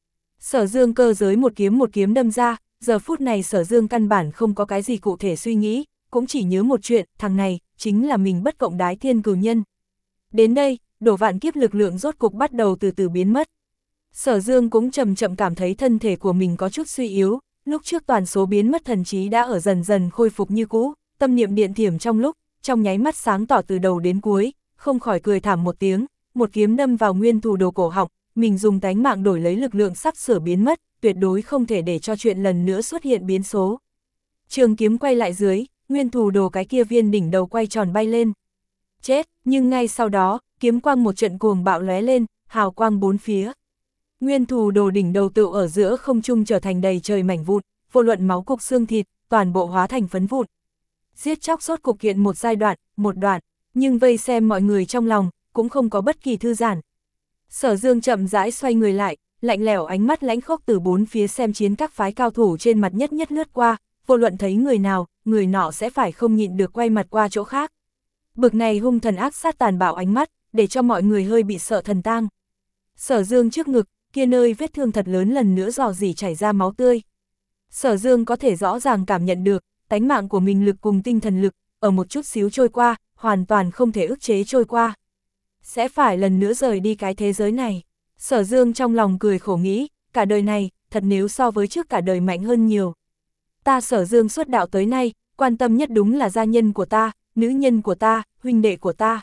A: Sở Dương cơ giới một kiếm một kiếm đâm ra, giờ phút này Sở Dương căn bản không có cái gì cụ thể suy nghĩ, cũng chỉ nhớ một chuyện, thằng này, chính là mình bất cộng đái thiên cửu nhân. Đến đây, đổ vạn kiếp lực lượng rốt cục bắt đầu từ từ biến mất. Sở Dương cũng chậm chậm cảm thấy thân thể của mình có chút suy yếu, lúc trước toàn số biến mất thần trí đã ở dần dần khôi phục như cũ, tâm niệm điện thiểm trong lúc, trong nháy mắt sáng tỏ từ đầu đến cuối, không khỏi cười thảm một tiếng, một kiếm đâm vào nguyên thủ đồ cổ họng, mình dùng tánh mạng đổi lấy lực lượng sắp sửa biến mất, tuyệt đối không thể để cho chuyện lần nữa xuất hiện biến số. Trường kiếm quay lại dưới, nguyên thủ đồ cái kia viên đỉnh đầu quay tròn bay lên. Chết, nhưng ngay sau đó, kiếm quang một trận cuồng bạo lóe lên, hào quang bốn phía. Nguyên thủ đồ đỉnh đầu tựu ở giữa không trung trở thành đầy trời mảnh vụn, vô luận máu cục xương thịt, toàn bộ hóa thành phấn vụn. Giết chóc rốt cục kiện một giai đoạn, một đoạn, nhưng vây xem mọi người trong lòng, cũng không có bất kỳ thư giãn. Sở Dương chậm rãi xoay người lại, lạnh lẽo ánh mắt lãnh khốc từ bốn phía xem chiến các phái cao thủ trên mặt nhất nhất lướt qua, vô luận thấy người nào, người nọ sẽ phải không nhịn được quay mặt qua chỗ khác. Bực này hung thần ác sát tàn bạo ánh mắt, để cho mọi người hơi bị sợ thần tang. Sở Dương trước ngực, kia nơi vết thương thật lớn lần nữa rò rỉ chảy ra máu tươi. Sở Dương có thể rõ ràng cảm nhận được, tánh mạng của mình lực cùng tinh thần lực, ở một chút xíu trôi qua, hoàn toàn không thể ức chế trôi qua. Sẽ phải lần nữa rời đi cái thế giới này. Sở Dương trong lòng cười khổ nghĩ, cả đời này, thật nếu so với trước cả đời mạnh hơn nhiều. Ta Sở Dương xuất đạo tới nay, quan tâm nhất đúng là gia nhân của ta, nữ nhân của ta, huynh đệ của ta.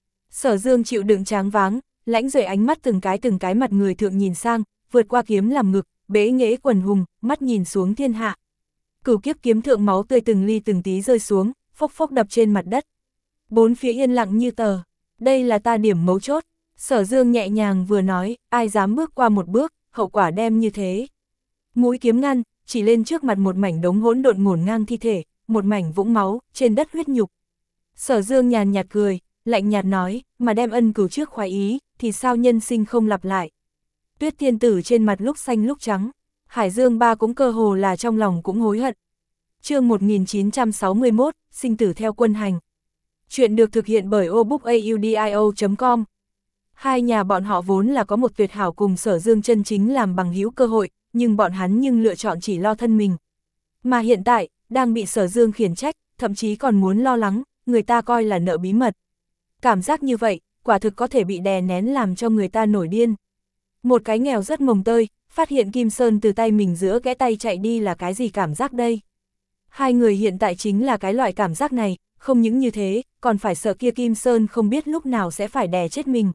A: Sở Dương chịu đựng tráng váng, lãnh rồi ánh mắt từng cái từng cái mặt người thượng nhìn sang, vượt qua kiếm làm ngực, bế nghễ quần hùng, mắt nhìn xuống thiên hạ. Cửu kiếp kiếm thượng máu tươi từng ly từng tí rơi xuống, phốc phốc đập trên mặt đất. Bốn phía yên lặng như tờ. Đây là ta điểm mấu chốt. Sở Dương nhẹ nhàng vừa nói, ai dám bước qua một bước, hậu quả đem như thế. Mũi kiếm ngăn, chỉ lên trước mặt một mảnh đống hỗn độn ngổn ngang thi thể, một mảnh vũng máu, trên đất huyết nhục. Sở Dương nhàn nhạt cười, lạnh nhạt nói, mà đem ân cửu trước khoái ý, thì sao nhân sinh không lặp lại. Tuyết Thiên Tử trên mặt lúc xanh lúc trắng, Hải Dương Ba cũng cơ hồ là trong lòng cũng hối hận. Chương một nghìn chín trăm sáu mươi mốt, sinh tử theo quân hành. Chuyện được thực hiện bởi obookaudio chấm com. Hai nhà bọn họ vốn là có một tuyệt hảo cùng Sở Dương chân chính làm bằng hữu cơ hội, nhưng bọn hắn nhưng lựa chọn chỉ lo thân mình. Mà hiện tại, đang bị Sở Dương khiển trách, thậm chí còn muốn lo lắng, người ta coi là nợ bí mật. Cảm giác như vậy, quả thực có thể bị đè nén làm cho người ta nổi điên. Một cái nghèo rất mồng tơi, phát hiện Kim Sơn từ tay mình giữa kẽ tay chạy đi là cái gì cảm giác đây? Hai người hiện tại chính là cái loại cảm giác này, không những như thế, còn phải sợ kia Kim Sơn không biết lúc nào sẽ phải đè chết mình.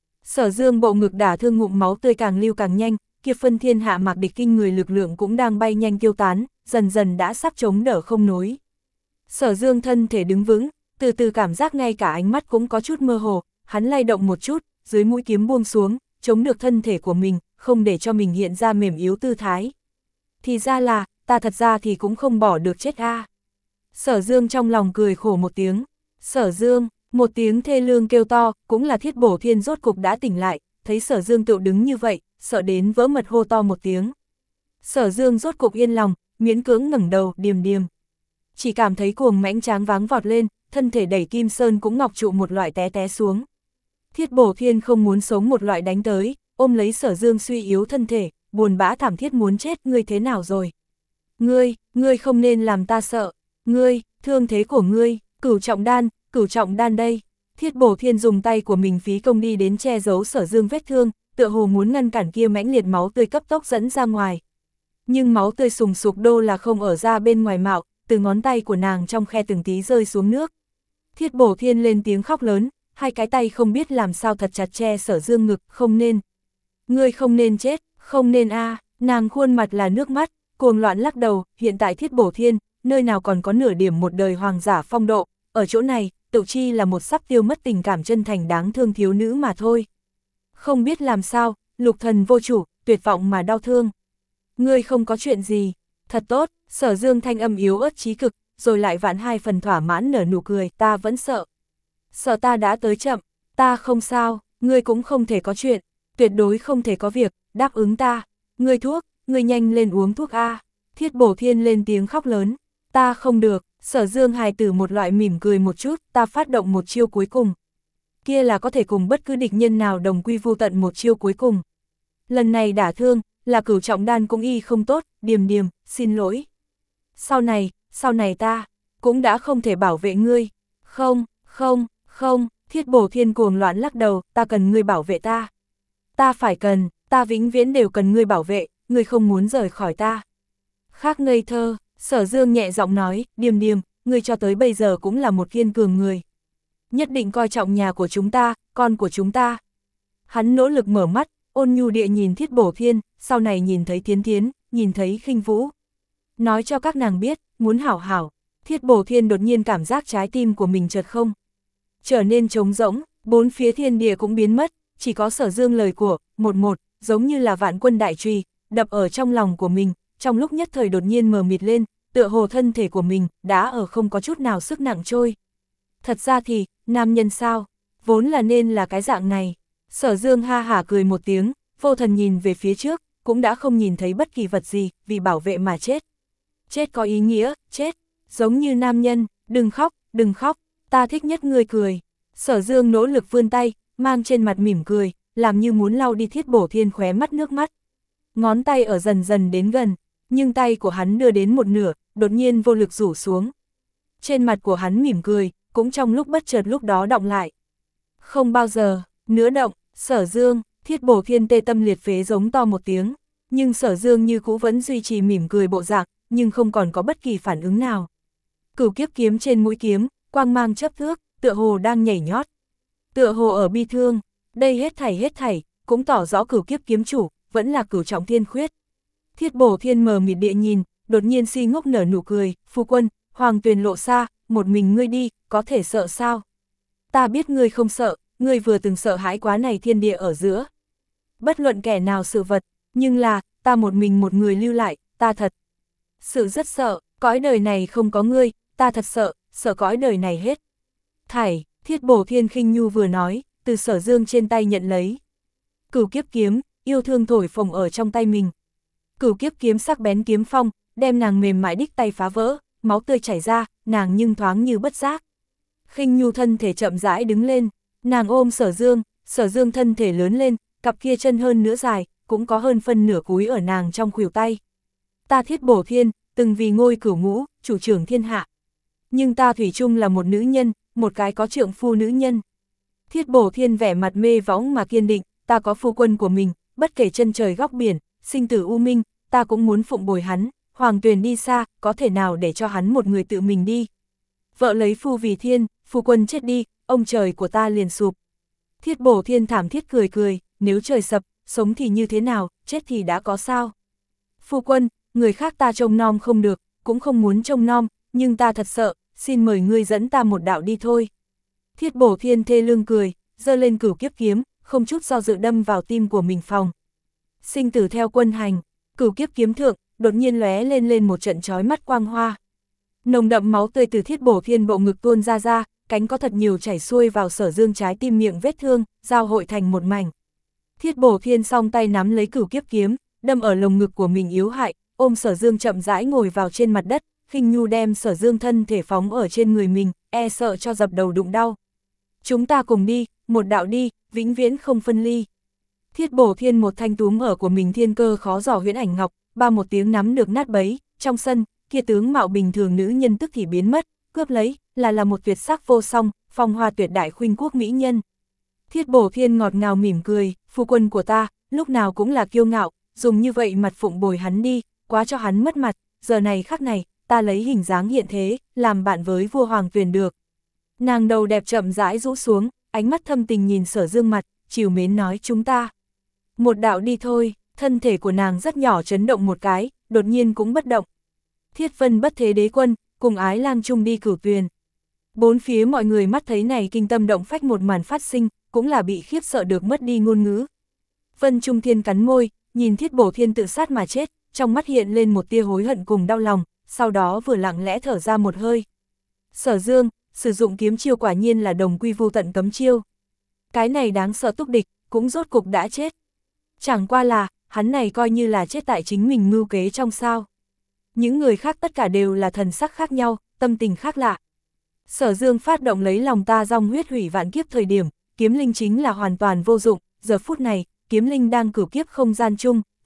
A: Sở Dương bộ ngực đả thương ngụm máu tươi càng lưu càng nhanh, kia phân thiên hạ mạc địch kinh người lực lượng cũng đang bay nhanh tiêu tán, dần dần đã sắp chống đỡ không nối. Sở Dương thân thể đứng vững, từ từ cảm giác ngay cả ánh mắt cũng có chút mơ hồ, hắn lay động một chút, dưới mũi kiếm buông xuống, chống được thân thể của mình, không để cho mình hiện ra mềm yếu tư thái. Thì ra là, ta thật ra thì cũng không bỏ được chết a. À. Sở Dương trong lòng cười khổ một tiếng. Sở Dương, một tiếng thê lương kêu to, cũng là Thiết Bổ Thiên rốt cục đã tỉnh lại, thấy Sở Dương tự đứng như vậy, sợ đến vỡ mật hô to một tiếng. Sở Dương rốt cục yên lòng, miễn cưỡng ngẩng đầu, điềm điềm. Chỉ cảm thấy cuồng mãnh tráng váng vọt lên, thân thể đẩy Kim Sơn cũng ngọc trụ một loại té té xuống. Thiết Bổ Thiên không muốn sống một loại đánh tới, ôm lấy Sở Dương suy yếu thân thể, buồn bã thảm thiết muốn chết, ngươi thế nào rồi? Ngươi, ngươi không nên làm ta sợ, ngươi, thương thế của ngươi, cửu trọng đan, cửu trọng đan đây. Thiết Bổ Thiên dùng tay của mình phí công đi đến che giấu Sở Dương vết thương, tựa hồ muốn ngăn cản kia mãnh liệt máu tươi cấp tốc dẫn ra ngoài. Nhưng máu tươi sùng sục đô là không ở ra bên ngoài mạo, từ ngón tay của nàng trong khe từng tí rơi xuống nước. Thiết Bổ Thiên lên tiếng khóc lớn, hai cái tay không biết làm sao thật chặt che Sở Dương ngực, không nên. Ngươi không nên chết, không nên a. À. Nàng khuôn mặt là nước mắt, cuồng loạn lắc đầu, hiện tại Thiết Bổ Thiên, nơi nào còn có nửa điểm một đời hoàng giả phong độ, ở chỗ này, tự chi là một sắp tiêu mất tình cảm chân thành đáng thương thiếu nữ mà thôi. Không biết làm sao, lục thần vô chủ, tuyệt vọng mà đau thương. Ngươi không có chuyện gì, thật tốt. Sở Dương thanh âm yếu ớt chí cực, rồi lại vạn hai phần thỏa mãn nở nụ cười, ta vẫn sợ. Sợ ta đã tới chậm, ta không sao, ngươi cũng không thể có chuyện, tuyệt đối không thể có việc, đáp ứng ta. Ngươi thuốc, ngươi nhanh lên uống thuốc a. Thiết Bổ Thiên lên tiếng khóc lớn, ta không được. Sở Dương hài tử một loại mỉm cười một chút, ta phát động một chiêu cuối cùng. Kia là có thể cùng bất cứ địch nhân nào đồng quy vu tận một chiêu cuối cùng. Lần này đả thương, là cửu trọng đan cũng y không tốt, Điềm Điềm, xin lỗi. Sau này, sau này ta, cũng đã không thể bảo vệ ngươi. Không, không, không, Thiết Bổ Thiên cuồng loạn lắc đầu, ta cần ngươi bảo vệ ta. Ta phải cần, ta vĩnh viễn đều cần ngươi bảo vệ, ngươi không muốn rời khỏi ta. Khác ngây thơ, Sở Dương nhẹ giọng nói, Điềm Điềm, ngươi cho tới bây giờ cũng là một kiên cường người. Nhất định coi trọng nhà của chúng ta, con của chúng ta. Hắn nỗ lực mở mắt, ôn nhu địa nhìn Thiết Bổ Thiên, sau này nhìn thấy Thiến Thiến, nhìn thấy Khinh Vũ. Nói cho các nàng biết, muốn hảo hảo. Thiết Bổ Thiên đột nhiên cảm giác trái tim của mình chợt không trở nên trống rỗng, bốn phía thiên địa cũng biến mất, chỉ có Sở Dương lời của, một một, giống như là vạn quân đại truy, đập ở trong lòng của mình, trong lúc nhất thời đột nhiên mờ mịt lên, tựa hồ thân thể của mình, đã ở không có chút nào sức nặng trôi. Thật ra thì, nam nhân sao, vốn là nên là cái dạng này. Sở Dương ha hả cười một tiếng, vô thần nhìn về phía trước, cũng đã không nhìn thấy bất kỳ vật gì, vì bảo vệ mà chết. Chết có ý nghĩa, chết, giống như nam nhân, đừng khóc, đừng khóc, ta thích nhất ngươi cười. Sở Dương nỗ lực vươn tay, mang trên mặt mỉm cười, làm như muốn lau đi Thiết Bổ Thiên khóe mắt nước mắt. Ngón tay ở dần dần đến gần, nhưng tay của hắn đưa đến một nửa, đột nhiên vô lực rủ xuống. Trên mặt của hắn mỉm cười, cũng trong lúc bất chợt lúc đó động lại. Không bao giờ, nữa động, Sở Dương, Thiết Bổ Thiên tê tâm liệt phế giống to một tiếng, nhưng Sở Dương như cũ vẫn duy trì mỉm cười bộ dạng, nhưng không còn có bất kỳ phản ứng nào. Cửu kiếp kiếm trên mũi kiếm, quang mang chớp thước, tựa hồ đang nhảy nhót. Tựa hồ ở bi thương, đây hết thảy hết thảy, cũng tỏ rõ cửu kiếp kiếm chủ, vẫn là cửu trọng thiên khuyết. Thiết Bổ Thiên mờ mịt địa nhìn, đột nhiên si ngốc nở nụ cười, phu quân, Hoàng Tuyền lộ xa, một mình ngươi đi, có thể sợ sao? Ta biết ngươi không sợ, ngươi vừa từng sợ hãi quá này thiên địa ở giữa. Bất luận kẻ nào sự vật, nhưng là, ta một mình một người lưu lại, ta thật sự rất sợ, cõi đời này không có ngươi, ta thật sợ, sợ cõi đời này hết. Thảy, Thiết Bổ Thiên khinh nhu vừa nói, từ Sở Dương trên tay nhận lấy. Cửu kiếp kiếm, yêu thương thổi phồng ở trong tay mình. Cửu kiếp kiếm sắc bén kiếm phong, đem nàng mềm mại đích tay phá vỡ, máu tươi chảy ra, nàng nhưng thoáng như bất giác. Khinh nhu thân thể chậm rãi đứng lên, nàng ôm Sở Dương, Sở Dương thân thể lớn lên, cặp kia chân hơn nữa dài, cũng có hơn phân nửa cúi ở nàng trong khuỷu tay. Ta Thiết Bổ Thiên, từng vì ngôi cửu ngũ, chủ trưởng thiên hạ. Nhưng ta thủy chung là một nữ nhân, một cái có trượng phu nữ nhân. Thiết Bổ Thiên vẻ mặt mê võng mà kiên định, ta có phu quân của mình, bất kể chân trời góc biển, sinh tử u minh, ta cũng muốn phụng bồi hắn, Hoàng Tuyền đi xa, có thể nào để cho hắn một người tự mình đi. Vợ lấy phu vì thiên, phu quân chết đi, ông trời của ta liền sụp. Thiết Bổ Thiên thảm thiết cười cười, nếu trời sập, sống thì như thế nào, chết thì đã có sao. Phu quân, người khác ta trông nom không được, cũng không muốn trông nom, nhưng ta thật sợ, xin mời ngươi dẫn ta một đạo đi thôi. Thiết Bổ Thiên thê lương cười, giơ lên cửu kiếp kiếm, không chút do dự đâm vào tim của mình phòng. Sinh tử theo quân hành, cửu kiếp kiếm thượng, đột nhiên lóe lên lên một trận chói mắt quang hoa. Nồng đậm máu tươi từ Thiết Bổ Thiên bộ ngực tuôn ra ra, cánh có thật nhiều chảy xuôi vào Sở Dương trái tim miệng vết thương, giao hội thành một mảnh. Thiết Bổ Thiên song tay nắm lấy cửu kiếp kiếm, đâm ở lồng ngực của mình yếu hại, ôm Sở Dương chậm rãi ngồi vào trên mặt đất, khinh nhu đem Sở Dương thân thể phóng ở trên người mình, e sợ cho dập đầu đụng đau. Chúng ta cùng đi, một đạo đi, vĩnh viễn không phân ly. Thiết Bổ Thiên một thanh túm ở của mình thiên cơ khó dò huyễn ảnh ngọc, ba một tiếng nắm được nát bấy, trong sân, kia tướng mạo bình thường nữ nhân tức thì biến mất, cướp lấy, là là một tuyệt sắc vô song, phong hoa tuyệt đại khuynh quốc mỹ nhân. Thiết Bổ Thiên ngọt ngào mỉm cười, phu quân của ta, lúc nào cũng là kiêu ngạo, dùng như vậy mặt phụng bồi hắn đi, quá cho hắn mất mặt, giờ này khắc này, ta lấy hình dáng hiện thế, làm bạn với vua Hoàng Tuyền được. Nàng đầu đẹp chậm rãi rũ xuống, ánh mắt thâm tình nhìn Sở Dương mặt, trìu mến nói chúng ta. Một đạo đi thôi, thân thể của nàng rất nhỏ chấn động một cái, đột nhiên cũng bất động. Thiết Vân bất thế đế quân, cùng Ái Lang chung đi cửu tuyền. Bốn phía mọi người mắt thấy này kinh tâm động phách một màn phát sinh, cũng là bị khiếp sợ được mất đi ngôn ngữ. Vân Trung Thiên cắn môi, nhìn Thiết Bổ Thiên tự sát mà chết, trong mắt hiện lên một tia hối hận cùng đau lòng, sau đó vừa lặng lẽ thở ra một hơi. Sở Dương, sử dụng kiếm chiêu quả nhiên là đồng quy vu tận cấm chiêu. Cái này đáng sợ túc địch, cũng rốt cục đã chết. Chẳng qua là, hắn này coi như là chết tại chính mình mưu kế trong sao. Những người khác tất cả đều là thần sắc khác nhau, tâm tình khác lạ. Sở Dương phát động lấy lòng ta dòng huyết hủy vạn kiếp thời điểm, kiếm linh chính là hoàn toàn vô dụng, giờ phút này, kiếm linh đang cửu kiếp không gian chung,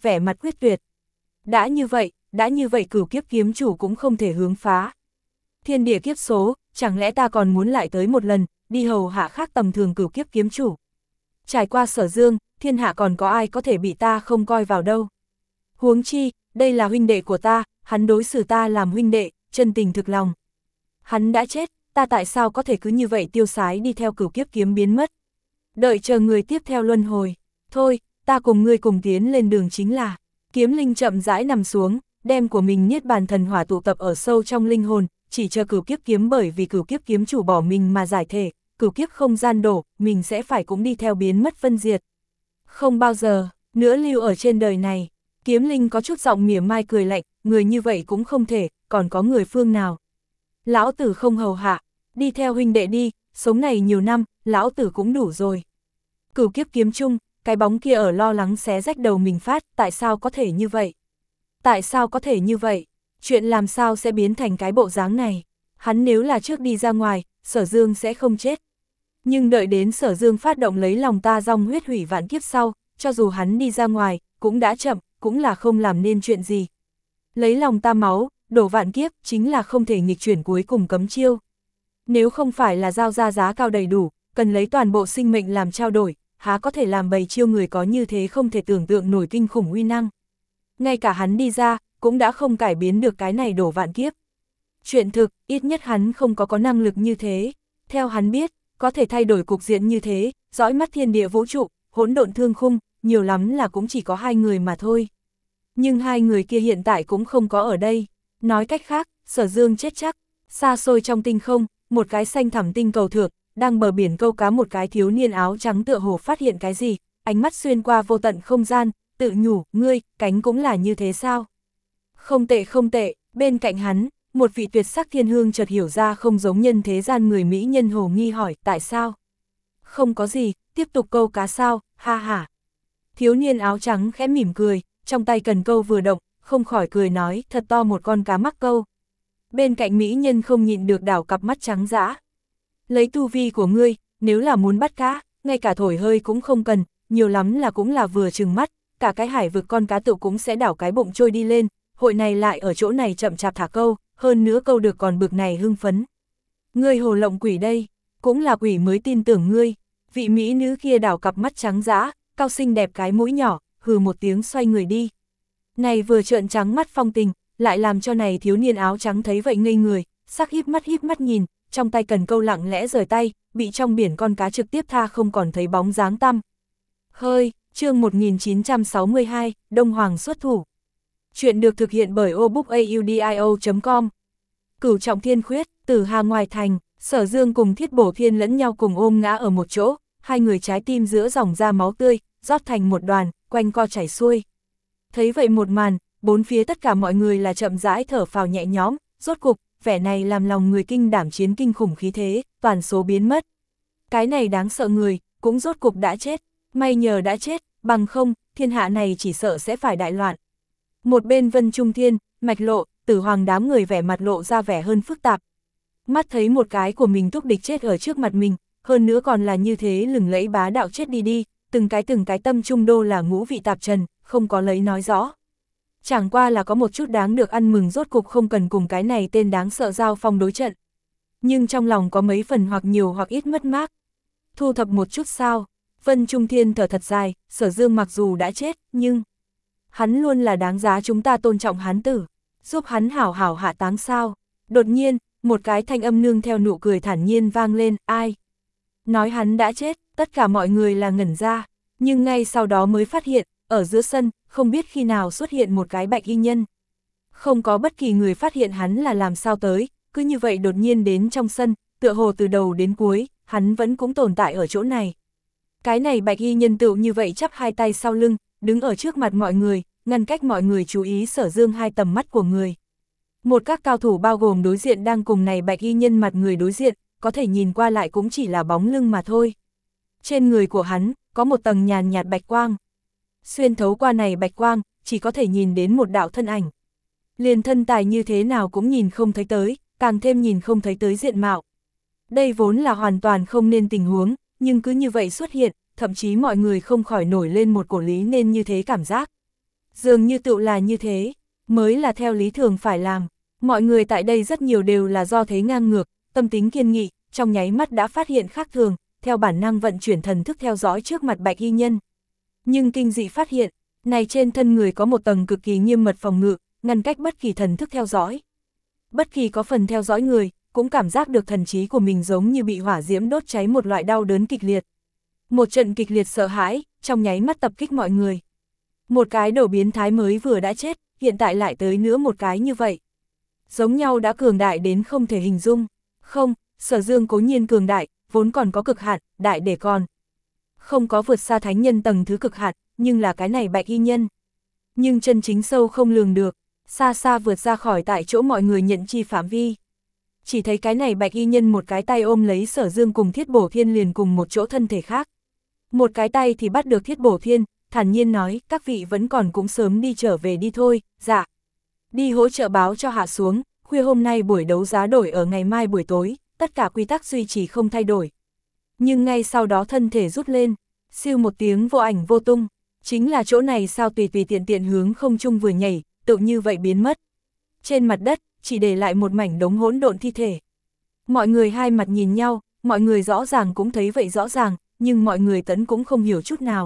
A: vẻ mặt quyết tuyệt. Đã như vậy, đã như vậy cửu kiếp kiếm chủ cũng không thể hướng phá. Thiên địa kiếp số, chẳng lẽ ta còn muốn lại tới một lần, đi hầu hạ khác tầm thường cửu kiếp kiếm chủ. Trải qua Sở Dương, thiên hạ còn có ai có thể bị ta không coi vào đâu. Huống chi, đây là huynh đệ của ta, hắn đối xử ta làm huynh đệ, chân tình thực lòng. Hắn đã chết, ta tại sao có thể cứ như vậy tiêu sái đi theo cửu kiếp kiếm biến mất. Đợi chờ người tiếp theo luân hồi. Thôi, ta cùng ngươi cùng tiến lên đường chính là. Kiếm linh chậm rãi nằm xuống, đem của mình niết bàn thần hỏa tụ tập ở sâu trong linh hồn, chỉ chờ cửu kiếp kiếm bởi vì cửu kiếp kiếm chủ bỏ mình mà giải thể, cửu kiếp không gian đổ, mình sẽ phải cũng đi theo biến mất phân diệt. Không bao giờ, nữa lưu ở trên đời này. Kiếm linh có chút giọng mỉa mai cười lạnh, người như vậy cũng không thể, còn có người phương nào. Lão tử không hầu hạ, đi theo huynh đệ đi, sống này nhiều năm, lão tử cũng đủ rồi. Cửu kiếp kiếm chung, cái bóng kia ở lo lắng xé rách đầu mình phát, tại sao có thể như vậy? Tại sao có thể như vậy? Chuyện làm sao sẽ biến thành cái bộ dáng này? Hắn nếu là trước đi ra ngoài, Sở Dương sẽ không chết. Nhưng đợi đến Sở Dương phát động lấy lòng ta dòng huyết hủy vạn kiếp sau, cho dù hắn đi ra ngoài, cũng đã chậm, cũng là không làm nên chuyện gì. Lấy lòng ta máu, đổ vạn kiếp, chính là không thể nghịch chuyển cuối cùng cấm chiêu. Nếu không phải là giao ra giá cao đầy đủ, cần lấy toàn bộ sinh mệnh làm trao đổi, há có thể làm bầy chiêu người có như thế không thể tưởng tượng nổi kinh khủng uy năng. Ngay cả hắn đi ra, cũng đã không cải biến được cái này đổ vạn kiếp. Chuyện thực, ít nhất hắn không có có năng lực như thế. Theo hắn biết, có thể thay đổi cục diện như thế, dõi mắt thiên địa vũ trụ, hỗn độn thương khung, nhiều lắm là cũng chỉ có hai người mà thôi. Nhưng hai người kia hiện tại cũng không có ở đây. Nói cách khác, Sở Dương chết chắc. Xa xôi trong tinh không, một cái xanh thẳm tinh cầu thượng, đang bờ biển câu cá một cái thiếu niên áo trắng tựa hồ phát hiện cái gì, ánh mắt xuyên qua vô tận không gian, tự nhủ, ngươi, cánh cũng là như thế sao? Không tệ không tệ, bên cạnh hắn, một vị tuyệt sắc thiên hương chợt hiểu ra không giống nhân thế gian người mỹ nhân hồ nghi hỏi, tại sao? Không có gì, tiếp tục câu cá sao, ha ha. Thiếu niên áo trắng khẽ mỉm cười, trong tay cần câu vừa động, không khỏi cười nói, thật to một con cá mắc câu. Bên cạnh mỹ nhân không nhịn được đảo cặp mắt trắng dã. Lấy tu vi của ngươi, nếu là muốn bắt cá, ngay cả thổi hơi cũng không cần, nhiều lắm là cũng là vừa chừng mắt, cả cái hải vực con cá tự cũng sẽ đảo cái bụng trôi đi lên, hội này lại ở chỗ này chậm chạp thả câu, hơn nữa câu được còn bực này hưng phấn. Ngươi hồ lộng quỷ đây, cũng là quỷ mới tin tưởng ngươi. Vị mỹ nữ kia đảo cặp mắt trắng dã, cao xinh đẹp cái mũi nhỏ, hừ một tiếng xoay người đi. Này vừa trợn trắng mắt phong tình, lại làm cho này thiếu niên áo trắng thấy vậy ngây người, sắc híp mắt híp mắt nhìn, trong tay cần câu lặng lẽ rời tay, bị trong biển con cá trực tiếp tha không còn thấy bóng dáng tăm. Hơi, chương một nghìn chín trăm sáu mươi hai, Đông Hoàng xuất thủ. Chuyện được thực hiện bởi obookaudio chấm com. Cửu trọng thiên khuyết, Tử Hà ngoài thành, Sở Dương cùng Thiết Bổ Thiên lẫn nhau cùng ôm ngã ở một chỗ, hai người trái tim giữa dòng ra máu tươi, rót thành một đoàn, quanh co chảy xuôi. Thấy vậy một màn, bốn phía tất cả mọi người là chậm rãi thở phào nhẹ nhõm, rốt cục, vẻ này làm lòng người kinh đảm chiến kinh khủng khí thế, toàn số biến mất. Cái này đáng sợ người, cũng rốt cục đã chết, may nhờ đã chết, bằng không, thiên hạ này chỉ sợ sẽ phải đại loạn. Một bên Vân Trung Thiên, Mạch Lộ, Tử Hoàng đám người vẻ mặt lộ ra vẻ hơn phức tạp. Mắt thấy một cái của mình thúc địch chết ở trước mặt mình, hơn nữa còn là như thế lừng lẫy bá đạo chết đi đi, từng cái từng cái tâm trung đô là ngũ vị tạp trần, không có lấy nói rõ. Chẳng qua là có một chút đáng được ăn mừng rốt cục không cần cùng cái này tên đáng sợ giao phong đối trận. Nhưng trong lòng có mấy phần hoặc nhiều hoặc ít mất mát. Thu thập một chút sao, Vân Trung Thiên thở thật dài, Sở Dương mặc dù đã chết, nhưng hắn luôn là đáng giá chúng ta tôn trọng hắn tử, giúp hắn hảo hảo hạ táng sao. Đột nhiên, một cái thanh âm nương theo nụ cười thản nhiên vang lên, ai? Nói hắn đã chết, tất cả mọi người là ngẩn ra, nhưng ngay sau đó mới phát hiện, ở giữa sân, không biết khi nào xuất hiện một cái bạch y nhân. Không có bất kỳ người phát hiện hắn là làm sao tới, cứ như vậy đột nhiên đến trong sân, tựa hồ từ đầu đến cuối, hắn vẫn cũng tồn tại ở chỗ này. Cái này bạch y nhân tựu như vậy chắp hai tay sau lưng, đứng ở trước mặt mọi người, ngăn cách mọi người chú ý Sở Dương hai tầm mắt của người. Một các cao thủ bao gồm đối diện đang cùng này bạch y nhân mặt người đối diện, có thể nhìn qua lại cũng chỉ là bóng lưng mà thôi. Trên người của hắn, có một tầng nhàn nhạt bạch quang. Xuyên thấu qua này bạch quang, chỉ có thể nhìn đến một đạo thân ảnh. Liền thân tài như thế nào cũng nhìn không thấy tới, càng thêm nhìn không thấy tới diện mạo. Đây vốn là hoàn toàn không nên tình huống, nhưng cứ như vậy xuất hiện, thậm chí mọi người không khỏi nổi lên một cổ lý nên như thế cảm giác. Dường như tựu là như thế, mới là theo lý thường phải làm. Mọi người tại đây rất nhiều đều là do thấy ngang ngược, tâm tính kiên nghị, trong nháy mắt đã phát hiện khác thường, theo bản năng vận chuyển thần thức theo dõi trước mặt bạch y nhân. Nhưng kinh dị phát hiện, này trên thân người có một tầng cực kỳ nghiêm mật phòng ngự, ngăn cách bất kỳ thần thức theo dõi. Bất kỳ có phần theo dõi người, cũng cảm giác được thần trí của mình giống như bị hỏa diễm đốt cháy, một loại đau đớn kịch liệt. Một trận kịch liệt sợ hãi, trong nháy mắt tập kích mọi người. Một cái đồ biến thái mới vừa đã chết, hiện tại lại tới nữa một cái như vậy. Giống nhau đã cường đại đến không thể hình dung. Không, Sở Dương cố nhiên cường đại, vốn còn có cực hạn, đại để còn. Không có vượt xa thánh nhân tầng thứ cực hạn, nhưng là cái này bạch y nhân. Nhưng chân chính sâu không lường được, xa xa vượt ra khỏi tại chỗ mọi người nhận chi phạm vi. Chỉ thấy cái này bạch y nhân một cái tay ôm lấy Sở Dương cùng Thiết Bổ Thiên liền cùng một chỗ thân thể khác. Một cái tay thì bắt được Thiết Bổ Thiên, thản nhiên nói, các vị vẫn còn cũng sớm đi trở về đi thôi, dạ. Đi hỗ trợ báo cho hạ xuống, khuya hôm nay buổi đấu giá đổi ở ngày mai buổi tối, tất cả quy tắc duy trì không thay đổi. Nhưng ngay sau đó thân thể rút lên, siêu một tiếng vô ảnh vô tung, chính là chỗ này sao tùy tùy tiện tiện hướng không trung vừa nhảy, tự như vậy biến mất. Trên mặt đất, chỉ để lại một mảnh đống hỗn độn thi thể. Mọi người hai mặt nhìn nhau, mọi người rõ ràng cũng thấy vậy rõ ràng, nhưng mọi người tẫn cũng không hiểu chút nào.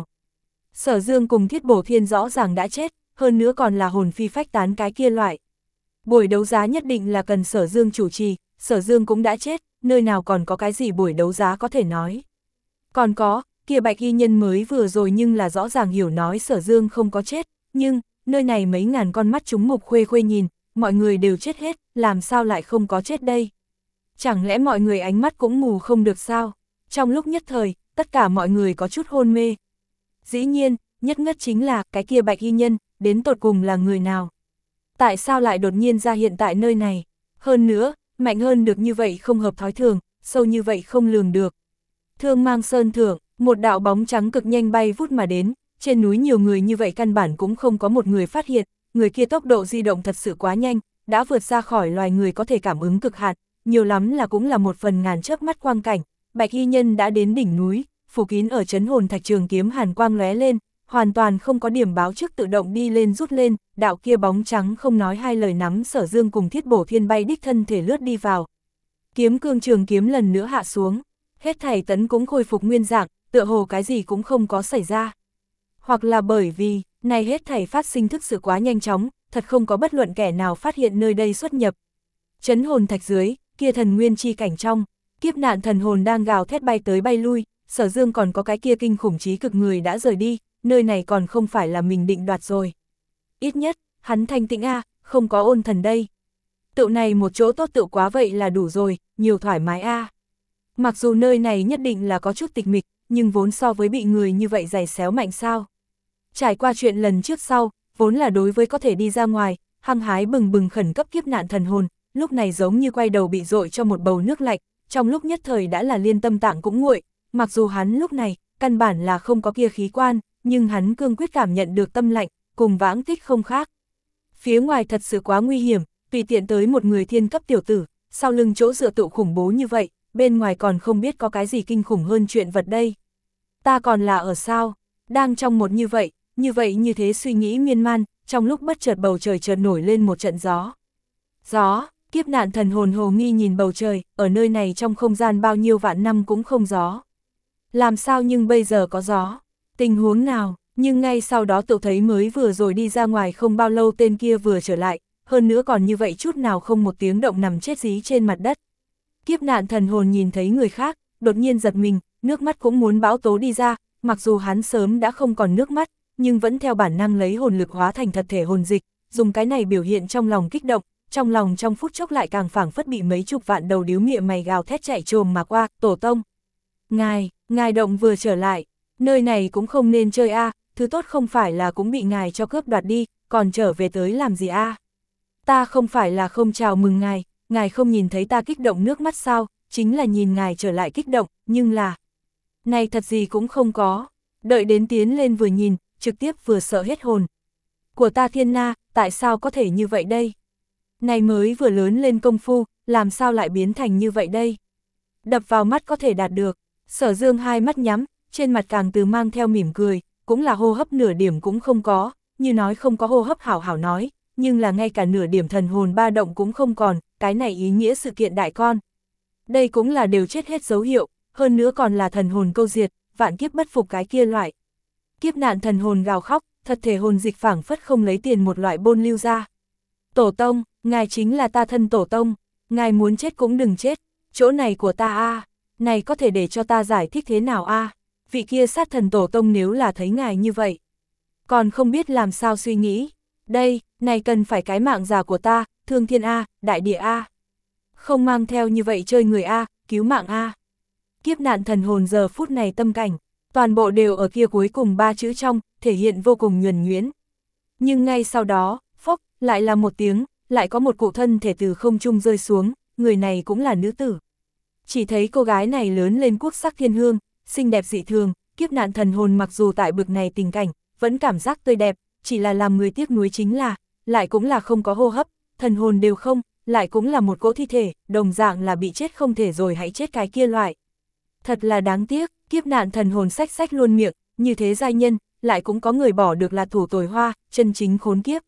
A: Sở Dương cùng Thiết Bổ Thiên rõ ràng đã chết, hơn nữa còn là hồn phi phách tán cái kia loại. Buổi đấu giá nhất định là cần Sở Dương chủ trì, Sở Dương cũng đã chết, nơi nào còn có cái gì buổi đấu giá có thể nói. Còn có, kia bạch y nhân mới vừa rồi nhưng là rõ ràng hiểu nói Sở Dương không có chết, nhưng, nơi này mấy ngàn con mắt chúng mục khuê khuê nhìn, mọi người đều chết hết, làm sao lại không có chết đây? Chẳng lẽ mọi người ánh mắt cũng mù không được sao? Trong lúc nhất thời, tất cả mọi người có chút hôn mê. Dĩ nhiên, nhất ngất chính là cái kia bạch y nhân, đến tột cùng là người nào? Tại sao lại đột nhiên ra hiện tại nơi này? Hơn nữa, mạnh hơn được như vậy không hợp thói thường, sâu như vậy không lường được. Thương Mang Sơn thượng, một đạo bóng trắng cực nhanh bay vút mà đến, trên núi nhiều người như vậy căn bản cũng không có một người phát hiện, người kia tốc độ di động thật sự quá nhanh, đã vượt ra khỏi loài người có thể cảm ứng cực hạn, nhiều lắm là cũng là một phần ngàn chớp mắt quang cảnh. Bạch y nhân đã đến đỉnh núi, phủ kín ở trấn hồn thạch trường kiếm hàn quang lóe lên, hoàn toàn không có điểm báo trước tự động đi lên rút lên, đạo kia bóng trắng không nói hai lời nắm Sở Dương cùng Thiết Bổ Thiên bay đích thân thể lướt đi vào. Kiếm cương trường kiếm lần nữa hạ xuống, hết thảy tấn cũng khôi phục nguyên dạng, tựa hồ cái gì cũng không có xảy ra. Hoặc là bởi vì, này hết thảy phát sinh thực sự quá nhanh chóng, thật không có bất luận kẻ nào phát hiện nơi đây xuất nhập. Trấn hồn thạch dưới, kia thần nguyên chi cảnh trong, kiếp nạn thần hồn đang gào thét bay tới bay lui, Sở Dương còn có cái kia kinh khủng trí cực người đã rời đi, nơi này còn không phải là mình định đoạt rồi. Ít nhất, hắn thanh tĩnh a, không có ôn thần đây. Tựu này một chỗ tốt tựu quá vậy là đủ rồi, nhiều thoải mái a. Mặc dù nơi này nhất định là có chút tịch mịch, nhưng vốn so với bị người như vậy giày xéo mạnh sao. Trải qua chuyện lần trước sau, vốn là đối với có thể đi ra ngoài, hăng hái bừng bừng khẩn cấp kiếp nạn thần hồn, lúc này giống như quay đầu bị dội cho một bầu nước lạnh, trong lúc nhất thời đã là liên tâm tạng cũng nguội, mặc dù hắn lúc này, căn bản là không có kia khí quan, nhưng hắn cương quyết cảm nhận được tâm lạnh, cùng vãng tích không khác. Phía ngoài thật sự quá nguy hiểm, tùy tiện tới một người thiên cấp tiểu tử, sau lưng chỗ dựa tụ khủng bố như vậy, bên ngoài còn không biết có cái gì kinh khủng hơn chuyện vật đây. Ta còn là ở sao, đang trong một như vậy, như vậy như thế suy nghĩ miên man, trong lúc bất chợt bầu trời chợt nổi lên một trận gió. Gió, kiếp nạn thần hồn hồ nghi nhìn bầu trời, ở nơi này trong không gian bao nhiêu vạn năm cũng không gió. Làm sao nhưng bây giờ có gió, tình huống nào, nhưng ngay sau đó tự thấy mới vừa rồi đi ra ngoài không bao lâu tên kia vừa trở lại, hơn nữa còn như vậy chút nào không một tiếng động nằm chết dí trên mặt đất. Kiếp nạn thần hồn nhìn thấy người khác, đột nhiên giật mình, nước mắt cũng muốn bão tố đi ra, mặc dù hắn sớm đã không còn nước mắt, nhưng vẫn theo bản năng lấy hồn lực hóa thành thật thể hồn dịch, dùng cái này biểu hiện trong lòng kích động, trong lòng trong phút chốc lại càng phảng phất bị mấy chục vạn đầu điếu mịa mày gào thét chạy trồm mà qua, tổ tông. Ngài, ngài động vừa trở lại, nơi này cũng không nên chơi a, à, thứ tốt không phải là cũng bị ngài cho cướp đoạt đi, còn trở về tới làm gì a? À? Ta không phải là không chào mừng ngài, ngài không nhìn thấy ta kích động nước mắt sao, chính là nhìn ngài trở lại kích động, nhưng là... Này thật gì cũng không có, đợi đến tiến lên vừa nhìn, trực tiếp vừa sợ hết hồn. Của ta Thiên Na, tại sao có thể như vậy đây? Này mới vừa lớn lên công phu, làm sao lại biến thành như vậy đây? Đập vào mắt có thể đạt được, Sở Dương hai mắt nhắm, trên mặt càng từ mang theo mỉm cười, cũng là hô hấp nửa điểm cũng không có, như nói không có hô hấp hảo hảo nói, nhưng là ngay cả nửa điểm thần hồn ba động cũng không còn, cái này ý nghĩa sự kiện đại con. Đây cũng là đều chết hết dấu hiệu, hơn nữa còn là thần hồn câu diệt, vạn kiếp bất phục cái kia loại. Kiếp nạn thần hồn gào khóc, thật thể hồn dịch phảng phất không lấy tiền một loại bôn lưu ra. Tổ tông, ngài chính là ta thân tổ tông, ngài muốn chết cũng đừng chết, chỗ này của ta a, à. Này có thể để cho ta giải thích thế nào a? À? Vị kia sát thần tổ tông nếu là thấy ngài như vậy, còn không biết làm sao suy nghĩ. Đây, này cần phải cái mạng già của ta, thương thiên a, đại địa a. Không mang theo như vậy chơi người a, cứu mạng a. Kiếp nạn thần hồn giờ phút này tâm cảnh, toàn bộ đều ở kia cuối cùng ba chữ trong, thể hiện vô cùng nhuần nhuyễn. Nhưng ngay sau đó, phốc, lại là một tiếng, lại có một cụ thân thể từ không trung rơi xuống, người này cũng là nữ tử. Chỉ thấy cô gái này lớn lên quốc sắc thiên hương, xinh đẹp dị thường, kiếp nạn thần hồn mặc dù tại bực này tình cảnh, vẫn cảm giác tươi đẹp, chỉ là làm người tiếc nuối chính là, lại cũng là không có hô hấp, thần hồn đều không, lại cũng là một cỗ thi thể, đồng dạng là bị chết không thể rồi hãy chết cái kia loại. Thật là đáng tiếc, kiếp nạn thần hồn sách sách luôn miệng, như thế giai nhân, lại cũng có người bỏ được là thủ tồi hoa, chân chính khốn kiếp.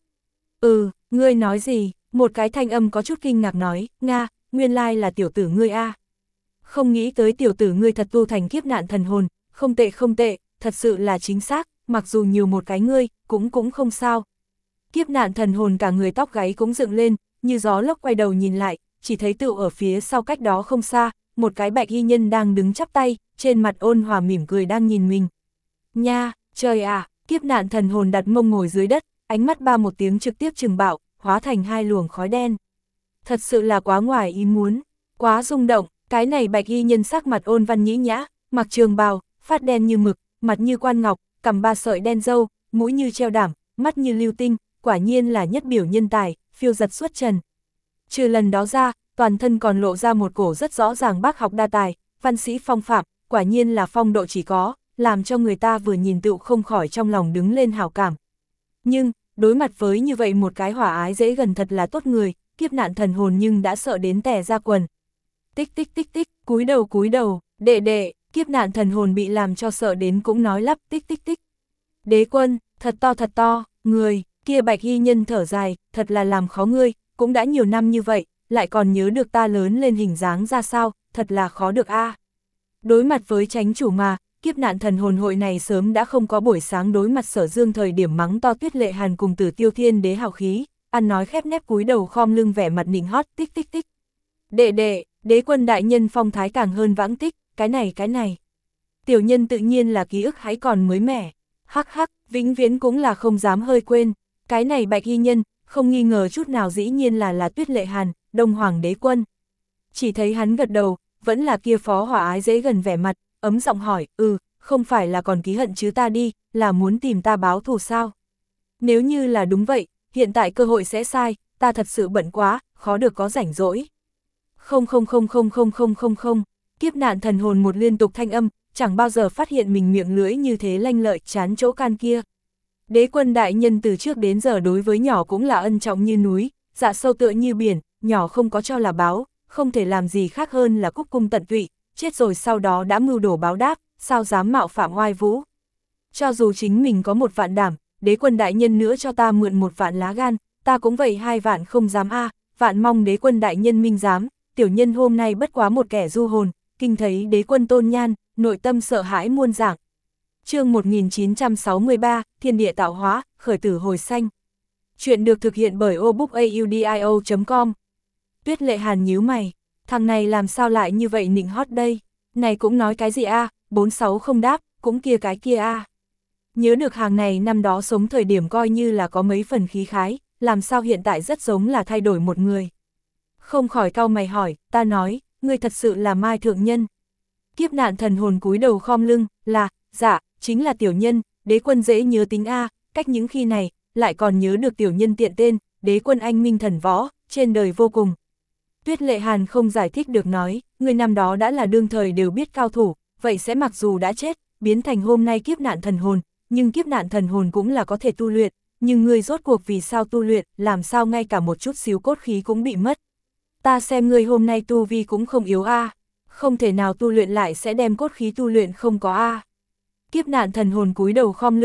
A: Ừ, ngươi nói gì? Một cái thanh âm có chút kinh ngạc nói, Nga, nguyên lai là tiểu tử ngươi a. Không nghĩ tới tiểu tử ngươi thật tu thành kiếp nạn thần hồn, không tệ không tệ, thật sự là chính xác, mặc dù nhiều một cái ngươi, cũng cũng không sao. Kiếp nạn thần hồn cả người tóc gáy cũng dựng lên, như gió lốc quay đầu nhìn lại, chỉ thấy tựu ở phía sau cách đó không xa, một cái bạch y nhân đang đứng chắp tay, trên mặt ôn hòa mỉm cười đang nhìn mình. Nha, trời à, kiếp nạn thần hồn đặt mông ngồi dưới đất, ánh mắt ba một tiếng trực tiếp trừng bạo, hóa thành hai luồng khói đen. Thật sự là quá ngoài ý muốn, quá rung động, cái này bạch y nhân sắc mặt ôn văn nhĩ nhã, mặc trường bào, phát đen như mực, mặt như quan ngọc, cằm ba sợi đen râu, mũi như treo đảm, mắt như lưu tinh, quả nhiên là nhất biểu nhân tài, phiêu giật xuất trần. Trừ lần đó ra, toàn thân còn lộ ra một cổ rất rõ ràng bác học đa tài, văn sĩ phong phạm, quả nhiên là phong độ chỉ có, làm cho người ta vừa nhìn tựu không khỏi trong lòng đứng lên hào cảm. Nhưng, đối mặt với như vậy một cái hỏa ái dễ gần thật là tốt người, kiếp nạn thần hồn nhưng đã sợ đến tè ra quần. Tích tích tích tích, cúi đầu cúi đầu, đệ đệ, kiếp nạn thần hồn bị làm cho sợ đến cũng nói lắp tích tích tích. Đế quân, thật to thật to, người, kia bạch y nhân thở dài, thật là làm khó ngươi, cũng đã nhiều năm như vậy, lại còn nhớ được ta lớn lên hình dáng ra sao, thật là khó được a. À. Đối mặt với chánh chủ mà, kiếp nạn thần hồn hội này sớm đã không có buổi sáng đối mặt Sở Dương thời điểm mắng to Tuyết Lệ Hàn cùng Tử Tiêu Thiên đế hào khí, ăn nói khép nép cúi đầu khom lưng vẻ mặt nịnh hót tích tích tích. Đệ đệ, đế quân đại nhân phong thái càng hơn vãng tích, cái này cái này. Tiểu nhân tự nhiên là ký ức hãy còn mới mẻ, hắc hắc, vĩnh viễn cũng là không dám hơi quên, cái này bạch y nhân, không nghi ngờ chút nào dĩ nhiên là là Tuyết Lệ Hàn, Đông Hoàng đế quân. Chỉ thấy hắn gật đầu, vẫn là kia phó hỏa ái dễ gần vẻ mặt, ấm giọng hỏi, ừ, không phải là còn ký hận chứ ta đi, là muốn tìm ta báo thù sao? Nếu như là đúng vậy, hiện tại cơ hội sẽ sai, ta thật sự bận quá, khó được có rảnh rỗi. Không không không không không không không không, kiếp nạn thần hồn một liên tục thanh âm, chẳng bao giờ phát hiện mình miệng lưỡi như thế lanh lợi chán chỗ can kia. Đế quân đại nhân từ trước đến giờ đối với nhỏ cũng là ân trọng như núi, dạ sâu tựa như biển, nhỏ không có cho là báo, không thể làm gì khác hơn là cúc cung tận tụy, chết rồi sau đó đã mưu đồ báo đáp, sao dám mạo phạm oai vũ. Cho dù chính mình có một vạn đảm, đế quân đại nhân nữa cho ta mượn một vạn lá gan, ta cũng vậy hai vạn không dám a, à, vạn mong đế quân đại nhân minh dám, tiểu nhân hôm nay bất quá một kẻ du hồn, kinh thấy đế quân tôn nhan, nội tâm sợ hãi muôn dạng. Chương một nghìn chín trăm sáu mươi ba, Thiên địa tạo hóa, khởi tử hồi sanh. Chuyện được thực hiện bởi obookaudio chấm com. Tuyết Lệ Hàn nhíu mày, thằng này làm sao lại như vậy nịnh hót đây, này cũng nói cái gì a, à? bốn sáu không đáp, cũng kia cái kia a. À. Nhớ được hàng này năm đó sống thời điểm coi như là có mấy phần khí khái, làm sao hiện tại rất giống là thay đổi một người. Không khỏi cau mày hỏi, ta nói, ngươi thật sự là Mai thượng nhân. Kiếp nạn thần hồn cúi đầu khom lưng, là, dạ, chính là tiểu nhân, đế quân dễ nhớ tính a, cách những khi này, lại còn nhớ được tiểu nhân tiện tên, đế quân anh minh thần võ, trên đời vô cùng. Tuyết Lệ Hàn không giải thích được nói, người năm đó đã là đương thời đều biết cao thủ, vậy sẽ mặc dù đã chết, biến thành hôm nay kiếp nạn thần hồn, nhưng kiếp nạn thần hồn cũng là có thể tu luyện, nhưng ngươi rốt cuộc vì sao tu luyện, làm sao ngay cả một chút xíu cốt khí cũng bị mất. Ta xem ngươi hôm nay tu vi cũng không yếu a, à. Không thể nào tu luyện lại sẽ đem cốt khí tu luyện không có a. À. Kiếp nạn thần hồn cúi đầu khom lưng,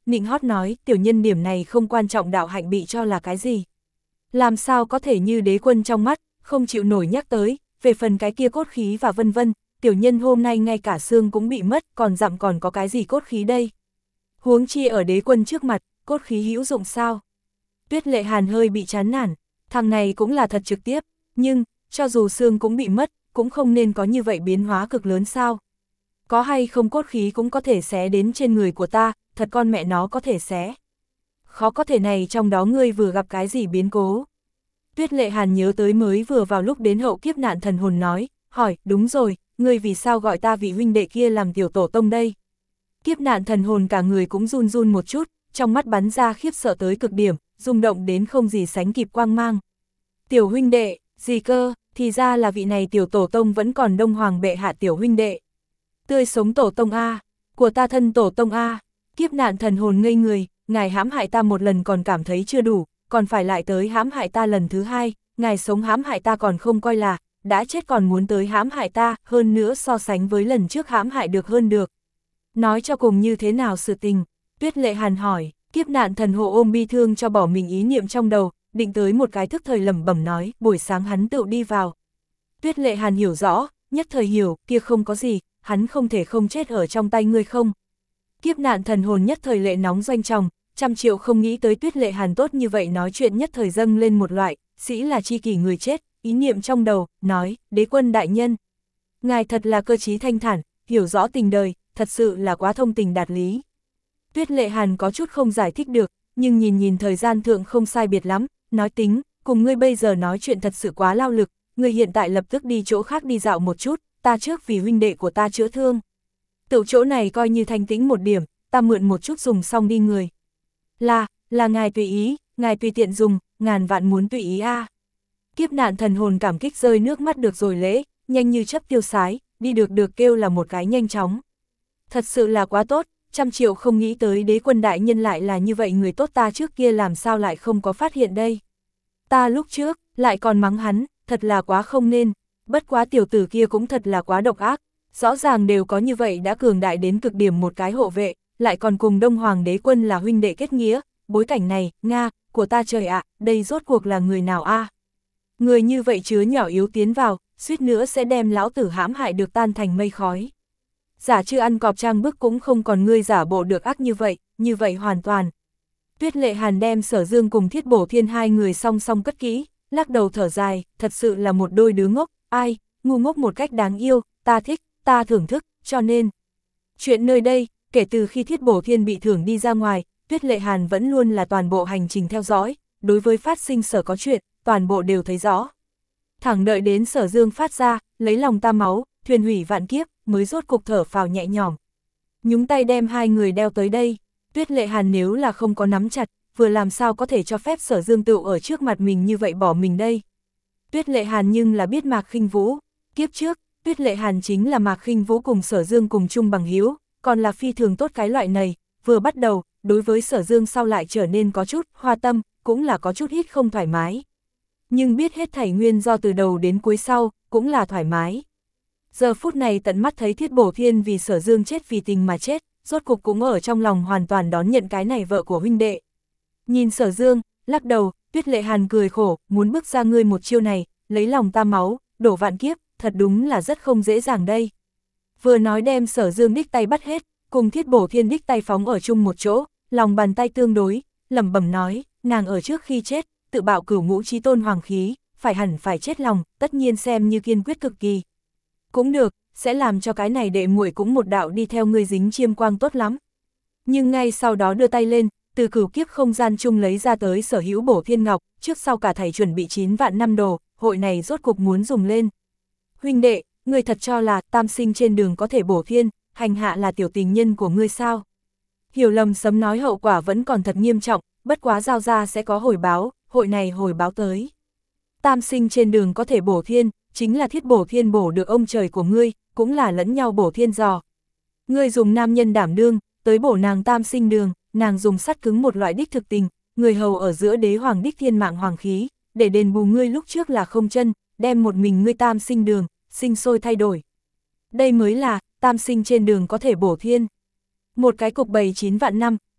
A: nịnh hót nói, tiểu nhân điểm này không quan trọng, đạo hạnh bị cho là cái gì. Làm sao có thể như đế quân trong mắt, không chịu nổi nhắc tới, về phần cái kia cốt khí và vân vân, tiểu nhân hôm nay ngay cả xương cũng bị mất, còn dặm còn có cái gì cốt khí đây. Huống chi ở đế quân trước mặt, cốt khí hữu dụng sao? Tuyết Lệ Hàn hơi bị chán nản, thằng này cũng là thật trực tiếp, nhưng, cho dù xương cũng bị mất, cũng không nên có như vậy biến hóa cực lớn sao? Có hay không cốt khí cũng có thể xé đến trên người của ta, thật con mẹ nó có thể xé. Khó có thể này trong đó ngươi vừa gặp cái gì biến cố. Tuyết Lệ Hàn nhớ tới mới vừa vào lúc đến hậu kiếp nạn thần hồn nói, hỏi, đúng rồi, ngươi vì sao gọi ta vị huynh đệ kia làm tiểu tổ tông đây? Kiếp nạn thần hồn cả người cũng run run một chút, trong mắt bắn ra khiếp sợ tới cực điểm, rung động đến không gì sánh kịp quang mang. Tiểu huynh đệ, gì cơ, thì ra là vị này tiểu tổ tông vẫn còn Đông Hoàng bệ hạ tiểu huynh đệ. Tươi sống tổ tông A, của ta thân tổ tông A, kiếp nạn thần hồn ngây người, ngài hãm hại ta một lần còn cảm thấy chưa đủ, còn phải lại tới hãm hại ta lần thứ hai, ngài sống hãm hại ta còn không coi là, đã chết còn muốn tới hãm hại ta, hơn nữa so sánh với lần trước hãm hại được hơn được. Nói cho cùng như thế nào sự tình, Tuyết Lệ Hàn hỏi, kiếp nạn thần hộ ôm bi thương cho bỏ mình ý niệm trong đầu, định tới một cái thức thời lẩm bẩm nói, buổi sáng hắn tự đi vào. Tuyết Lệ Hàn hiểu rõ, nhất thời hiểu, kia không có gì, hắn không thể không chết ở trong tay ngươi không. Kiếp nạn thần hồn nhất thời lệ nóng doanh tròng, trăm triệu không nghĩ tới Tuyết Lệ Hàn tốt như vậy nói chuyện nhất thời dâng lên một loại, sĩ là chi kỷ người chết, ý niệm trong đầu, nói, đế quân đại nhân. Ngài thật là cơ trí thanh thản, hiểu rõ tình đời, thật sự là quá thông tình đạt lý. Tuyết Lệ Hàn có chút không giải thích được, nhưng nhìn nhìn thời gian thượng không sai biệt lắm, nói tính, cùng ngươi bây giờ nói chuyện thật sự quá lao lực, ngươi hiện tại lập tức đi chỗ khác đi dạo một chút, ta trước vì huynh đệ của ta chữa thương. Tự chỗ này coi như thanh tĩnh một điểm, ta mượn một chút dùng xong đi người. Là, là ngài tùy ý, ngài tùy tiện dùng, ngàn vạn muốn tùy ý a. À. Kiếp nạn thần hồn cảm kích rơi nước mắt được rồi lễ, nhanh như chấp tiêu sái, đi được được kêu là một cái nhanh chóng. Thật sự là quá tốt, trăm triệu không nghĩ tới đế quân đại nhân lại là như vậy, người tốt ta trước kia làm sao lại không có phát hiện đây. Ta lúc trước, lại còn mắng hắn, thật là quá không nên, bất quá tiểu tử kia cũng thật là quá độc ác, rõ ràng đều có như vậy đã cường đại đến cực điểm một cái hộ vệ, lại còn cùng Đông Hoàng đế quân là huynh đệ kết nghĩa, bối cảnh này, Nga, của ta trời ạ, đây rốt cuộc là người nào a? À? Người như vậy chứa nhỏ yếu tiến vào, suýt nữa sẽ đem lão tử hãm hại được tan thành mây khói. Giả chưa ăn cọp trang bức cũng không còn ngươi giả bộ được ác như vậy, như vậy hoàn toàn. Tuyết Lệ Hàn đem Sở Dương cùng Thiết Bổ Thiên hai người song song cất kỹ, lắc đầu thở dài, thật sự là một đôi đứa ngốc, ai, ngu ngốc một cách đáng yêu, ta thích, ta thưởng thức, cho nên. Chuyện nơi đây, kể từ khi Thiết Bổ Thiên bị thưởng đi ra ngoài, Tuyết Lệ Hàn vẫn luôn là toàn bộ hành trình theo dõi, đối với phát sinh sở có chuyện, toàn bộ đều thấy rõ. Thẳng đợi đến Sở Dương phát ra, lấy lòng ta máu, thuyền hủy vạn kiếp, mới rốt cục thở phào nhẹ nhõm. Nhúng tay đem hai người đeo tới đây, Tuyết Lệ Hàn nếu là không có nắm chặt, vừa làm sao có thể cho phép Sở Dương tựu ở trước mặt mình như vậy bỏ mình đây. Tuyết Lệ Hàn nhưng là biết Mạc Khinh Vũ, kiếp trước, Tuyết Lệ Hàn chính là Mạc Khinh Vũ cùng Sở Dương cùng chung bằng hữu, còn là phi thường tốt cái loại này, vừa bắt đầu, đối với Sở Dương sau lại trở nên có chút hoa tâm, cũng là có chút ít không thoải mái. Nhưng biết hết thảy nguyên do từ đầu đến cuối sau, cũng là thoải mái. Giờ phút này tận mắt thấy Thiết Bổ Thiên vì Sở Dương chết vì tình mà chết, rốt cục cũng ở trong lòng hoàn toàn đón nhận cái này vợ của huynh đệ. Nhìn Sở Dương, lắc đầu, Tuyết Lệ Hàn cười khổ, muốn bước ra ngươi một chiêu này, lấy lòng ta máu, đổ vạn kiếp, thật đúng là rất không dễ dàng đây. Vừa nói đem Sở Dương đích tay bắt hết, cùng Thiết Bổ Thiên đích tay phóng ở chung một chỗ, lòng bàn tay tương đối, lẩm bẩm nói, nàng ở trước khi chết, tự bạo cửu ngũ chí tôn hoàng khí, phải hẳn phải chết lòng, tất nhiên xem như kiên quyết cực kỳ. Cũng được, sẽ làm cho cái này đệ muội cũng một đạo đi theo ngươi dính chiêm quang tốt lắm. Nhưng ngay sau đó đưa tay lên, từ cửu kiếp không gian chung lấy ra tới sở hữu Bổ Thiên Ngọc, trước sau cả thầy chuẩn bị chín vạn năm đồ, hội này rốt cục muốn dùng lên. Huynh đệ, ngươi thật cho là tam sinh trên đường có thể bổ thiên, hành hạ là tiểu tình nhân của ngươi sao? Hiểu lầm sấm nói hậu quả vẫn còn thật nghiêm trọng, bất quá giao ra sẽ có hồi báo, hội này hồi báo tới. Tam sinh trên đường có thể bổ thiên, chính là Thiết Bổ Thiên bổ được ông trời của ngươi, cũng là lẫn nhau bổ thiên dò. Ngươi dùng nam nhân đảm đương, tới bổ nàng tam sinh đường, nàng dùng sắt cứng một loại đích thực tình, người hầu ở giữa đế hoàng đích thiên mạng hoàng khí, để đền bù ngươi lúc trước là không chân, đem một mình ngươi tam sinh đường, sinh sôi thay đổi. Đây mới là, tam sinh trên đường có thể bổ thiên. Một cái cục bầy chín vạn năm,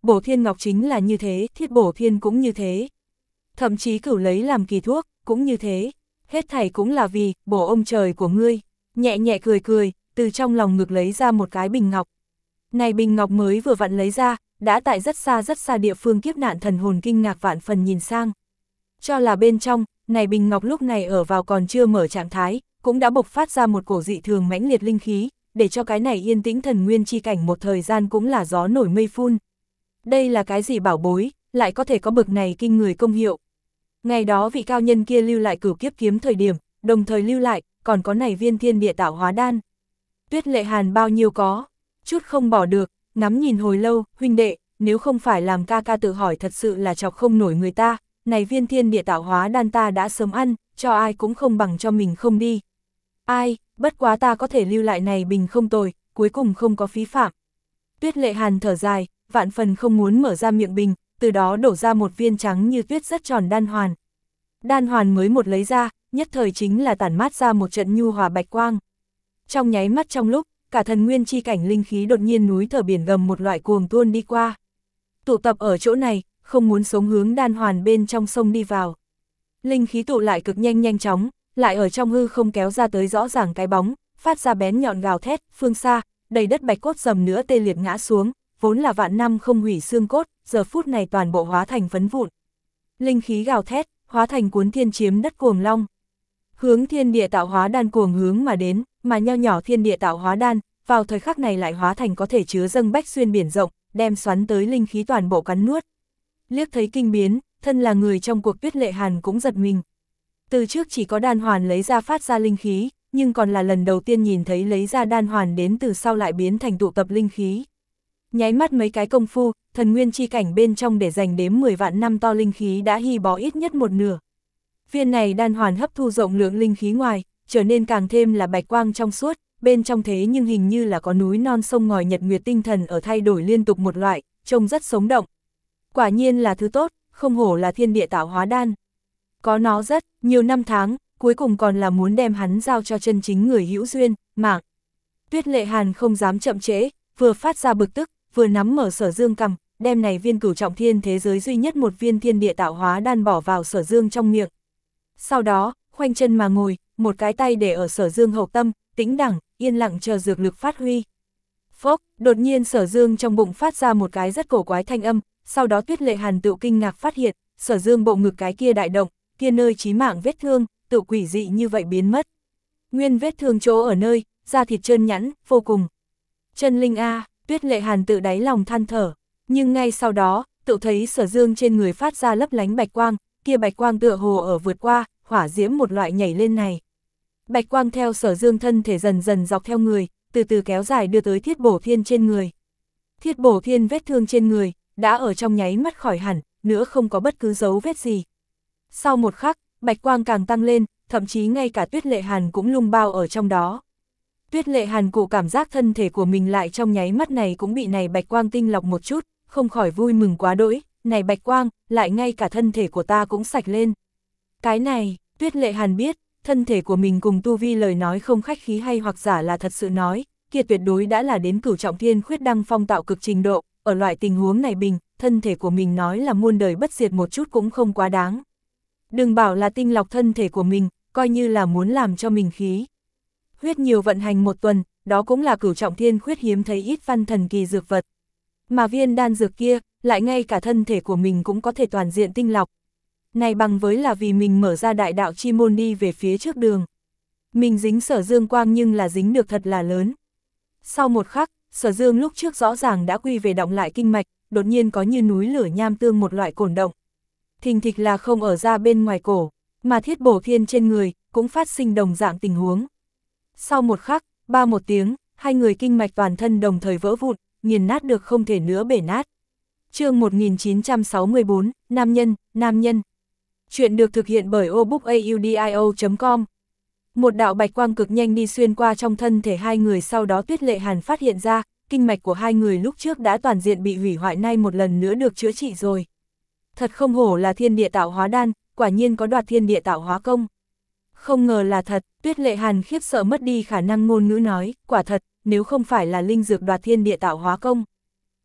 A: bổ thiên ngọc chính là như thế, thiết bổ thiên cũng như thế. Thậm chí cửu lấy làm kỳ thuốc, cũng như thế. Hết thảy cũng là vì, bổ ông trời của ngươi. Nhẹ nhẹ cười cười, từ trong lòng ngực lấy ra một cái bình ngọc. Này bình ngọc mới vừa vặn lấy ra, đã tại rất xa rất xa địa phương kiếp nạn thần hồn kinh ngạc vạn phần nhìn sang. Cho là bên trong, này bình ngọc lúc này ở vào còn chưa mở trạng thái, cũng đã bộc phát ra một cổ dị thường mãnh liệt linh khí, để cho cái này yên tĩnh thần nguyên chi cảnh một thời gian cũng là gió nổi mây phun. Đây là cái gì bảo bối, lại có thể có bực này kinh người công hiệu. Ngày đó vị cao nhân kia lưu lại cửu kiếp kiếm thời điểm, đồng thời lưu lại, còn có này viên thiên địa tạo hóa đan. Tuyết Lệ Hàn bao nhiêu có, chút không bỏ được, ngắm nhìn hồi lâu, huynh đệ, nếu không phải làm ca ca tự hỏi thật sự là chọc không nổi người ta, này viên thiên địa tạo hóa đan ta đã sớm ăn, cho ai cũng không bằng cho mình không đi. Ai, bất quá ta có thể lưu lại này bình không tồi, cuối cùng không có phí phạm. Tuyết Lệ Hàn thở dài, vạn phần không muốn mở ra miệng bình, từ đó đổ ra một viên trắng như tuyết rất tròn đan hoàn. Đan hoàn mới một lấy ra, nhất thời chính là tản mát ra một trận nhu hòa bạch quang. Trong nháy mắt trong lúc, cả thần nguyên chi cảnh linh khí đột nhiên núi thở biển gầm một loại cuồng tuôn đi qua. Tụ tập ở chỗ này, không muốn sống hướng đan hoàn bên trong sông đi vào. Linh khí tụ lại cực nhanh nhanh chóng, lại ở trong hư không kéo ra tới rõ ràng cái bóng, phát ra bén nhọn gào thét, phương xa, đầy đất bạch cốt dầm nữa tê liệt ngã xuống, vốn là vạn năm không hủy xương cốt, giờ phút này toàn bộ hóa thành phấn vụn. Linh khí gào thét, hóa thành cuốn thiên chiếm đất cuồng long. Hướng thiên địa tạo hóa đan cuồng hướng mà đến, mà nho nhỏ thiên địa tạo hóa đan, vào thời khắc này lại hóa thành có thể chứa dâng bách xuyên biển rộng, đem xoắn tới linh khí toàn bộ cắn nuốt. Liếc thấy kinh biến, thân là người trong cuộc Tuyết Lệ Hàn cũng giật mình. Từ trước chỉ có đan hoàn lấy ra phát ra linh khí, nhưng còn là lần đầu tiên nhìn thấy lấy ra đan hoàn đến từ sau lại biến thành tụ tập linh khí. Nháy mắt mấy cái công phu, thần nguyên chi cảnh bên trong để dành đếm mười vạn năm to linh khí đã hy bó ít nhất một nửa. Viên này đan hoàn hấp thu rộng lượng linh khí ngoài, trở nên càng thêm là bạch quang trong suốt, bên trong thế nhưng hình như là có núi non sông ngòi nhật nguyệt tinh thần ở thay đổi liên tục một loại, trông rất sống động. Quả nhiên là thứ tốt, không hổ là thiên địa tạo hóa đan. Có nó rất nhiều năm tháng, cuối cùng còn là muốn đem hắn giao cho chân chính người hữu duyên, mạng. Tuyết Lệ Hàn không dám chậm trễ, vừa phát ra bực tức, vừa nắm mở Sở Dương cầm, đem này viên cửu trọng thiên thế giới duy nhất một viên thiên địa tạo hóa đan bỏ vào Sở Dương trong miệng. Sau đó, khoanh chân mà ngồi, một cái tay để ở Sở Dương hậu tâm, tĩnh đẳng, yên lặng chờ dược lực phát huy. Phốc, đột nhiên Sở Dương trong bụng phát ra một cái rất cổ quái thanh âm, sau đó Tuyết Lệ Hàn tự kinh ngạc phát hiện, Sở Dương bộ ngực cái kia đại động, kia nơi chí mạng vết thương, tự quỷ dị như vậy biến mất. Nguyên vết thương chỗ ở nơi, da thịt trơn nhẵn, vô cùng. Chân linh a, Tuyết Lệ Hàn tự đáy lòng than thở, nhưng ngay sau đó, tự thấy Sở Dương trên người phát ra lấp lánh bạch quang, kia bạch quang tựa hồ ở vượt qua, hỏa diễm một loại nhảy lên này. Bạch quang theo Sở Dương thân thể dần dần dọc theo người, từ từ kéo dài đưa tới Thiết Bổ Thiên trên người. Thiết Bổ Thiên vết thương trên người, đã ở trong nháy mắt khỏi hẳn, nữa không có bất cứ dấu vết gì. Sau một khắc, bạch quang càng tăng lên, thậm chí ngay cả Tuyết Lệ Hàn cũng lung bao ở trong đó. Tuyết Lệ Hàn cụ cảm giác thân thể của mình lại trong nháy mắt này cũng bị này bạch quang tinh lọc một chút, không khỏi vui mừng quá đỗi, này bạch quang, lại ngay cả thân thể của ta cũng sạch lên. Cái này, Tuyết Lệ Hàn biết, thân thể của mình cùng tu vi lời nói không khách khí hay hoặc giả là thật sự nói, kia tuyệt đối đã là đến cửu trọng thiên khuyết đăng phong tạo cực trình độ, ở loại tình huống này bình, thân thể của mình nói là muôn đời bất diệt một chút cũng không quá đáng. Đừng bảo là tinh lọc thân thể của mình, coi như là muốn làm cho mình khí huyết nhiều vận hành một tuần, đó cũng là cửu trọng thiên khuyết hiếm thấy ít văn thần kỳ dược vật. Mà viên đan dược kia, lại ngay cả thân thể của mình cũng có thể toàn diện tinh lọc. Này bằng với là vì mình mở ra đại đạo chi môn đi về phía trước đường. Mình dính Sở Dương quang nhưng là dính được thật là lớn. Sau một khắc, Sở Dương lúc trước rõ ràng đã quy về động lại kinh mạch, đột nhiên có như núi lửa nham tương một loại cổn động. Thình thịch là không ở ra bên ngoài cổ, mà Thiết Bổ Thiên trên người, cũng phát sinh đồng dạng tình huống. Sau một khắc, ba một tiếng, hai người kinh mạch toàn thân đồng thời vỡ vụn, nghiền nát được không thể nữa bể nát. Chương một nghìn chín trăm sáu mươi tư, Nam Nhân, Nam Nhân. Chuyện được thực hiện bởi obookaudio chấm com. Một đạo bạch quang cực nhanh đi xuyên qua trong thân thể hai người, sau đó Tuyết Lệ Hàn phát hiện ra, kinh mạch của hai người lúc trước đã toàn diện bị hủy hoại, nay một lần nữa được chữa trị rồi. Thật không hổ là thiên địa tạo hóa đan, quả nhiên có đoạt thiên địa tạo hóa công. Không ngờ là thật, Tuyết Lệ Hàn khiếp sợ mất đi khả năng ngôn ngữ nói, quả thật, nếu không phải là linh dược đoạt thiên địa tạo hóa công.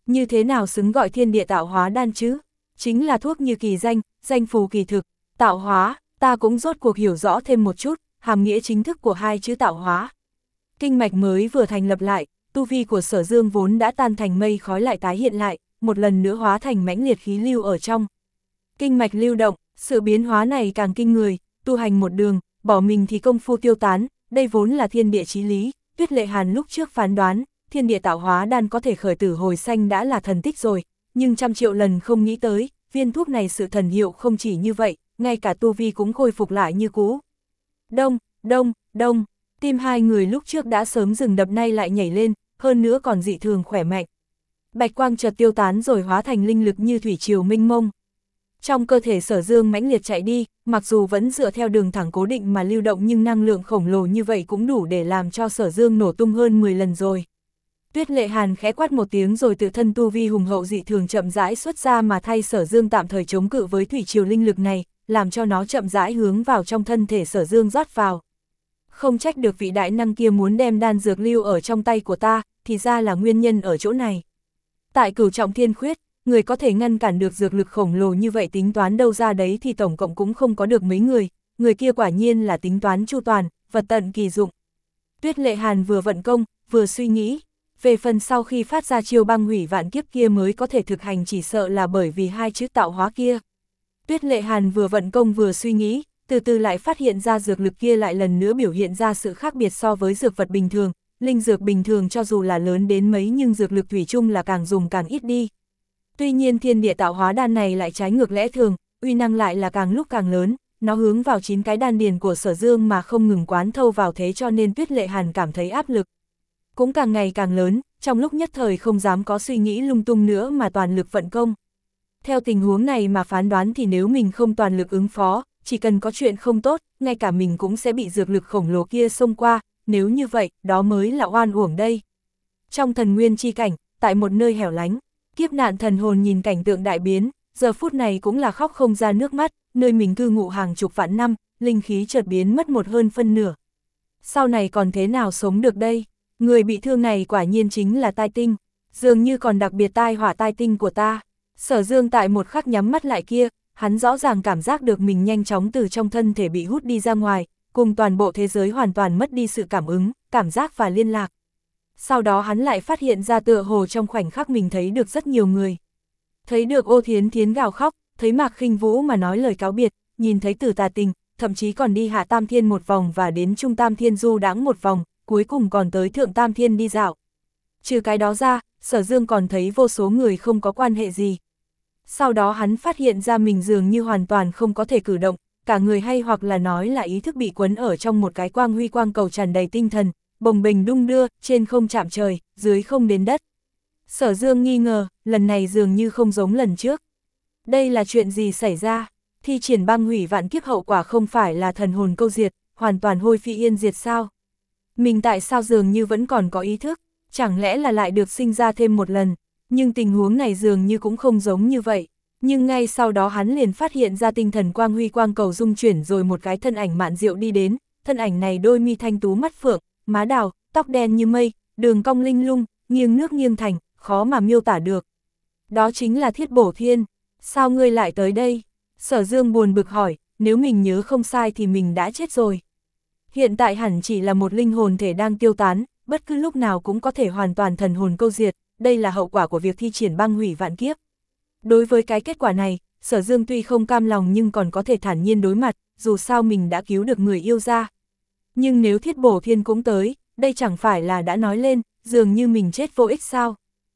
A: Như thế nào xứng gọi thiên địa tạo hóa đan chứ? Chính là thuốc như kỳ danh, danh phù kỳ thực, tạo hóa, ta cũng rốt cuộc hiểu rõ thêm một chút, hàm nghĩa chính thức của hai chữ tạo hóa. Kinh mạch mới vừa thành lập lại, tu vi của Sở Dương vốn đã tan thành mây khói lại tái hiện lại, một lần nữa hóa thành mãnh liệt khí lưu ở trong. Kinh mạch lưu động, sự biến hóa này càng kinh người, tu hành một đường, bỏ mình thì công phu tiêu tán, đây vốn là thiên địa chí lý, Tuyết Lệ Hàn lúc trước phán đoán, thiên địa tạo hóa đan có thể khởi tử hồi sanh đã là thần tích rồi, nhưng trăm triệu lần không nghĩ tới, viên thuốc này sự thần hiệu không chỉ như vậy, ngay cả tu vi cũng khôi phục lại như cũ. Đông, đông, đông, tim hai người lúc trước đã sớm dừng đập nay lại nhảy lên, hơn nữa còn dị thường khỏe mạnh. Bạch quang chợt tiêu tán rồi hóa thành linh lực như thủy triều mênh mông. Trong cơ thể Sở Dương mãnh liệt chạy đi, mặc dù vẫn dựa theo đường thẳng cố định mà lưu động nhưng năng lượng khổng lồ như vậy cũng đủ để làm cho Sở Dương nổ tung hơn mười lần rồi. Tuyết Lệ Hàn khẽ quát một tiếng rồi tự thân tu vi hùng hậu dị thường chậm rãi xuất ra mà thay Sở Dương tạm thời chống cự với thủy triều linh lực này, làm cho nó chậm rãi hướng vào trong thân thể Sở Dương rót vào. Không trách được vị đại năng kia muốn đem đan dược lưu ở trong tay của ta, thì ra là nguyên nhân ở chỗ này. Tại Cửu Trọng Thiên Khuyết, người có thể ngăn cản được dược lực khổng lồ như vậy tính toán đâu ra đấy thì tổng cộng cũng không có được mấy người, người kia quả nhiên là tính toán chu toàn, vật tận kỳ dụng. Tuyết Lệ Hàn vừa vận công, vừa suy nghĩ, về phần sau khi phát ra chiêu băng hủy vạn kiếp kia mới có thể thực hành chỉ sợ là bởi vì hai chữ tạo hóa kia. Tuyết Lệ Hàn vừa vận công vừa suy nghĩ, từ từ lại phát hiện ra dược lực kia lại lần nữa biểu hiện ra sự khác biệt so với dược vật bình thường, linh dược bình thường cho dù là lớn đến mấy nhưng dược lực thủy chung là càng dùng càng ít đi. Tuy nhiên thiên địa tạo hóa đan này lại trái ngược lẽ thường, uy năng lại là càng lúc càng lớn, nó hướng vào chín cái đan điền của Sở Dương mà không ngừng quán thâu vào thế cho nên Tuyết Lệ Hàn cảm thấy áp lực. Cũng càng ngày càng lớn, trong lúc nhất thời không dám có suy nghĩ lung tung nữa mà toàn lực vận công. Theo tình huống này mà phán đoán thì nếu mình không toàn lực ứng phó, chỉ cần có chuyện không tốt, ngay cả mình cũng sẽ bị dược lực khổng lồ kia xông qua, nếu như vậy, đó mới là oan uổng đây. Trong thần nguyên chi cảnh, tại một nơi hẻo lánh, kiếp nạn thần hồn nhìn cảnh tượng đại biến, giờ phút này cũng là khóc không ra nước mắt, nơi mình cư ngụ hàng chục vạn năm, linh khí chợt biến mất một hơn phân nửa. Sau này còn thế nào sống được đây? Người bị thương này quả nhiên chính là tai tinh, dường như còn đặc biệt tai họa tai tinh của ta. Sở Dương tại một khắc nhắm mắt lại kia, hắn rõ ràng cảm giác được mình nhanh chóng từ trong thân thể bị hút đi ra ngoài, cùng toàn bộ thế giới hoàn toàn mất đi sự cảm ứng, cảm giác và liên lạc. Sau đó hắn lại phát hiện ra tựa hồ trong khoảnh khắc mình thấy được rất nhiều người. Thấy được Ô Thiến Thiến gào khóc, thấy Mạc Khinh Vũ mà nói lời cáo biệt, nhìn thấy Tử Tà Tình, thậm chí còn đi hạ Tam Thiên một vòng và đến Trung Tam Thiên du đãng một vòng, cuối cùng còn tới Thượng Tam Thiên đi dạo. Trừ cái đó ra, Sở Dương còn thấy vô số người không có quan hệ gì. Sau đó hắn phát hiện ra mình dường như hoàn toàn không có thể cử động, cả người hay hoặc là nói là ý thức bị quấn ở trong một cái quang huy quang cầu tràn đầy tinh thần, bồng bềnh đung đưa, trên không chạm trời, dưới không đến đất. Sở Dương nghi ngờ, lần này dường như không giống lần trước. Đây là chuyện gì xảy ra? Thi triển băng hủy vạn kiếp hậu quả không phải là thần hồn câu diệt, hoàn toàn hôi phi yên diệt sao? Mình tại sao dường như vẫn còn có ý thức? Chẳng lẽ là lại được sinh ra thêm một lần? Nhưng tình huống này dường như cũng không giống như vậy. Nhưng ngay sau đó hắn liền phát hiện ra tinh thần quang huy quang cầu dung chuyển rồi một cái thân ảnh mạn diệu đi đến. Thân ảnh này đôi mi thanh tú mắt phượng, má đào, tóc đen như mây, đường cong linh lung, nghiêng nước nghiêng thành, khó mà miêu tả được. Đó chính là Thiết Bổ Thiên. Sao ngươi lại tới đây? Sở Dương buồn bực hỏi, nếu mình nhớ không sai thì mình đã chết rồi. Hiện tại hẳn chỉ là một linh hồn thể đang tiêu tán, bất cứ lúc nào cũng có thể hoàn toàn thần hồn câu diệt, đây là hậu quả của việc thi triển băng hủy vạn kiếp. Đối với cái kết quả này, Sở Dương tuy không cam lòng nhưng còn có thể thản nhiên đối mặt, dù sao mình đã cứu được người yêu ra. Nhưng nếu Thiết Bổ Thiên cũng tới, đây chẳng phải là đã nói lên, dường như mình chết vô ích sao?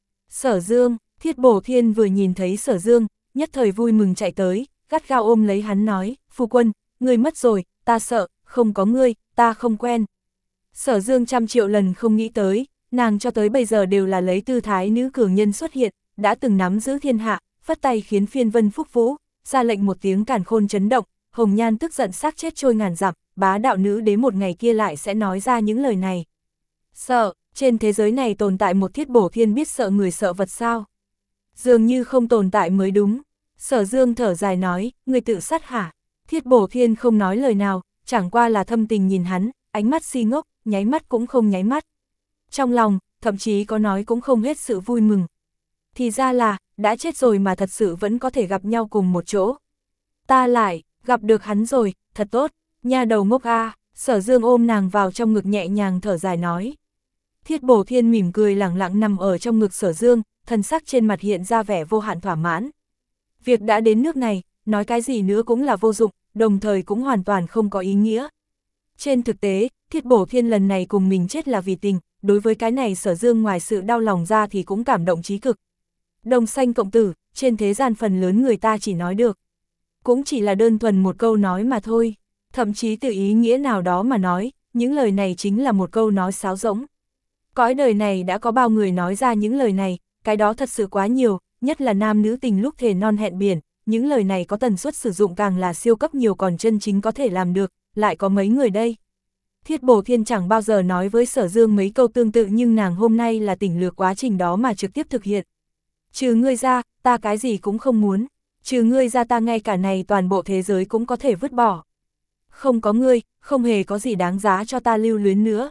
A: Sở Dương, Thiết Bổ Thiên vừa nhìn thấy Sở Dương, nhất thời vui mừng chạy tới, gắt gao ôm lấy hắn nói, phu quân, ngươi mất rồi, ta sợ, không có ngươi, ta không quen. Sở Dương trăm triệu lần không nghĩ tới, nàng cho tới bây giờ đều là lấy tư thái nữ cường nhân xuất hiện, đã từng nắm giữ thiên hạ, phất tay khiến phiên vân phúc vũ, ra lệnh một tiếng càn khôn chấn động, hồng nhan tức giận xác chết trôi ngàn dặm, bá đạo nữ đế một ngày kia lại sẽ nói ra những lời này. Sợ, trên thế giới này tồn tại một Thiết Bổ Thiên biết sợ người sợ vật sao? Dường như không tồn tại mới đúng. Sở Dương thở dài nói, người tự sát hả? Thiết Bổ Thiên không nói lời nào, chẳng qua là thâm tình nhìn hắn, ánh mắt si ngốc, nháy mắt cũng không nháy mắt. Trong lòng, thậm chí có nói cũng không hết sự vui mừng. Thì ra là, đã chết rồi mà thật sự vẫn có thể gặp nhau cùng một chỗ. Ta lại, gặp được hắn rồi, thật tốt, nha đầu ngốc a. Sở Dương ôm nàng vào trong ngực nhẹ nhàng thở dài nói. Thiết Bổ Thiên mỉm cười lẳng lặng nằm ở trong ngực Sở Dương, thân sắc trên mặt hiện ra vẻ vô hạn thỏa mãn. Việc đã đến nước này, nói cái gì nữa cũng là vô dụng, đồng thời cũng hoàn toàn không có ý nghĩa. Trên thực tế, Thiết Bổ Thiên lần này cùng mình chết là vì tình, đối với cái này Sở Dương ngoài sự đau lòng ra thì cũng cảm động chí cực. Đồng sanh cộng tử, trên thế gian phần lớn người ta chỉ nói được. Cũng chỉ là đơn thuần một câu nói mà thôi, thậm chí từ ý nghĩa nào đó mà nói, những lời này chính là một câu nói sáo rỗng. Cõi đời này đã có bao người nói ra những lời này, cái đó thật sự quá nhiều, nhất là nam nữ tình lúc thề non hẹn biển, những lời này có tần suất sử dụng càng là siêu cấp nhiều, còn chân chính có thể làm được, lại có mấy người đây. Thiết Bổ Thiên chẳng bao giờ nói với Sở Dương mấy câu tương tự, nhưng nàng hôm nay là tỉnh lược quá trình đó mà trực tiếp thực hiện. Trừ ngươi ra, ta cái gì cũng không muốn, trừ ngươi ra ta ngay cả này toàn bộ thế giới cũng có thể vứt bỏ. Không có ngươi, không hề có gì đáng giá cho ta lưu luyến nữa.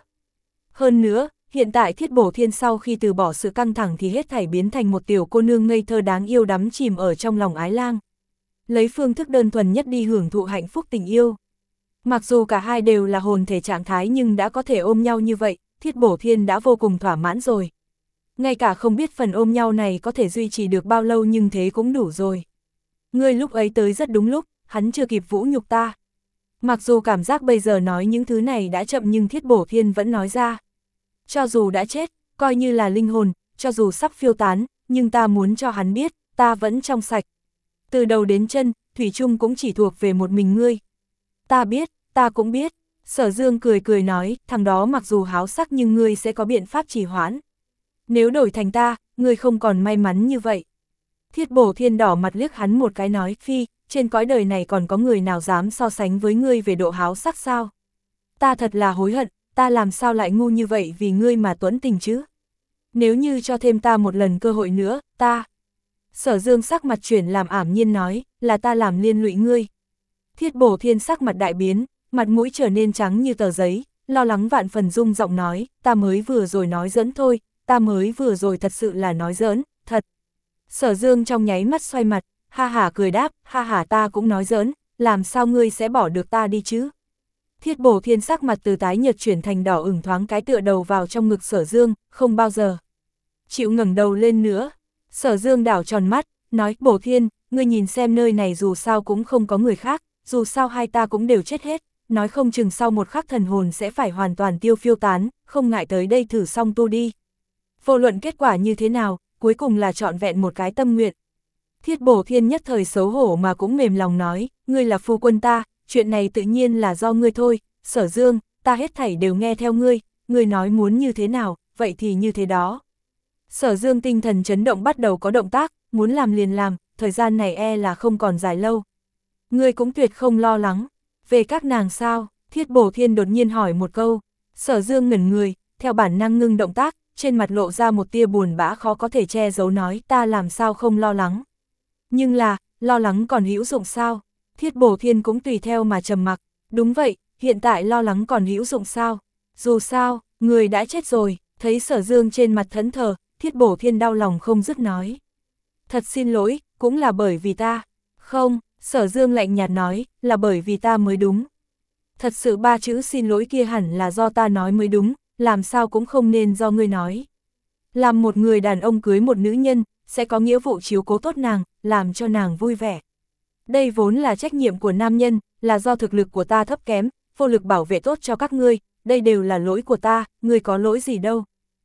A: Hơn nữa, hiện tại Thiết Bổ Thiên sau khi từ bỏ sự căng thẳng thì hết thảy biến thành một tiểu cô nương ngây thơ đáng yêu đắm chìm ở trong lòng ái lang. Lấy phương thức đơn thuần nhất đi hưởng thụ hạnh phúc tình yêu. Mặc dù cả hai đều là hồn thể trạng thái nhưng đã có thể ôm nhau như vậy, Thiết Bổ Thiên đã vô cùng thỏa mãn rồi. Ngay cả không biết phần ôm nhau này có thể duy trì được bao lâu nhưng thế cũng đủ rồi. Ngươi lúc ấy tới rất đúng lúc, hắn chưa kịp vũ nhục ta. Mặc dù cảm giác bây giờ nói những thứ này đã chậm nhưng Thiết Bổ Thiên vẫn nói ra. Cho dù đã chết, coi như là linh hồn, cho dù sắp phiêu tán, nhưng ta muốn cho hắn biết, ta vẫn trong sạch. Từ đầu đến chân, thủy chung cũng chỉ thuộc về một mình ngươi. Ta biết, ta cũng biết. Sở Dương cười cười nói, thằng đó mặc dù háo sắc nhưng ngươi sẽ có biện pháp trì hoãn. Nếu đổi thành ta, ngươi không còn may mắn như vậy. Thiết Bổ Thiên đỏ mặt liếc hắn một cái nói, phi, trên cõi đời này còn có người nào dám so sánh với ngươi về độ háo sắc sao? Ta thật là hối hận, ta làm sao lại ngu như vậy vì ngươi mà tuẫn tình chứ? Nếu như cho thêm ta một lần cơ hội nữa, ta... Sở Dương sắc mặt chuyển làm ảm nhiên nói, là ta làm liên lụy ngươi. Thiết Bổ Thiên sắc mặt đại biến, mặt mũi trở nên trắng như tờ giấy, lo lắng vạn phần rung giọng nói, ta mới vừa rồi nói giỡn thôi, ta mới vừa rồi thật sự là nói giỡn, thật. Sở Dương trong nháy mắt xoay mặt, ha hả cười đáp, ha hả ta cũng nói giỡn, làm sao ngươi sẽ bỏ được ta đi chứ? Thiết Bổ Thiên sắc mặt từ tái nhợt chuyển thành đỏ ửng, thoáng cái tựa đầu vào trong ngực Sở Dương, không bao giờ chịu ngẩng đầu lên nữa. Sở Dương đảo tròn mắt, nói, Bổ Thiên, ngươi nhìn xem nơi này dù sao cũng không có người khác, dù sao hai ta cũng đều chết hết, nói không chừng sau một khắc thần hồn sẽ phải hoàn toàn tiêu phiêu tán, không ngại tới đây thử xong tu đi. Vô luận kết quả như thế nào, cuối cùng là trọn vẹn một cái tâm nguyện. Thiết Bổ Thiên nhất thời xấu hổ mà cũng mềm lòng nói, ngươi là phu quân ta, chuyện này tự nhiên là do ngươi thôi, Sở Dương, ta hết thảy đều nghe theo ngươi, ngươi nói muốn như thế nào, vậy thì như thế đó. Sở Dương tinh thần chấn động bắt đầu có động tác, muốn làm liền làm, thời gian này e là không còn dài lâu. Ngươi cũng tuyệt không lo lắng, về các nàng sao? Thiết Bổ Thiên đột nhiên hỏi một câu. Sở Dương ngẩn người, theo bản năng ngưng động tác, trên mặt lộ ra một tia buồn bã khó có thể che giấu nói, ta làm sao không lo lắng. Nhưng là, lo lắng còn hữu dụng sao? Thiết Bổ Thiên cũng tùy theo mà trầm mặc. Đúng vậy, hiện tại lo lắng còn hữu dụng sao? Dù sao, người đã chết rồi. Thấy Sở Dương trên mặt thẫn thờ, Thiết Bổ Thiên đau lòng không dứt nói. Thật xin lỗi, cũng là bởi vì ta. Không, Sở Dương lạnh nhạt nói, là bởi vì ta mới đúng. Thật sự ba chữ xin lỗi kia hẳn là do ta nói mới đúng, làm sao cũng không nên do ngươi nói. Làm một người đàn ông cưới một nữ nhân, sẽ có nghĩa vụ chiếu cố tốt nàng, làm cho nàng vui vẻ. Đây vốn là trách nhiệm của nam nhân, là do thực lực của ta thấp kém, vô lực bảo vệ tốt cho các ngươi, đây đều là lỗi của ta, ngươi có lỗi gì đâu.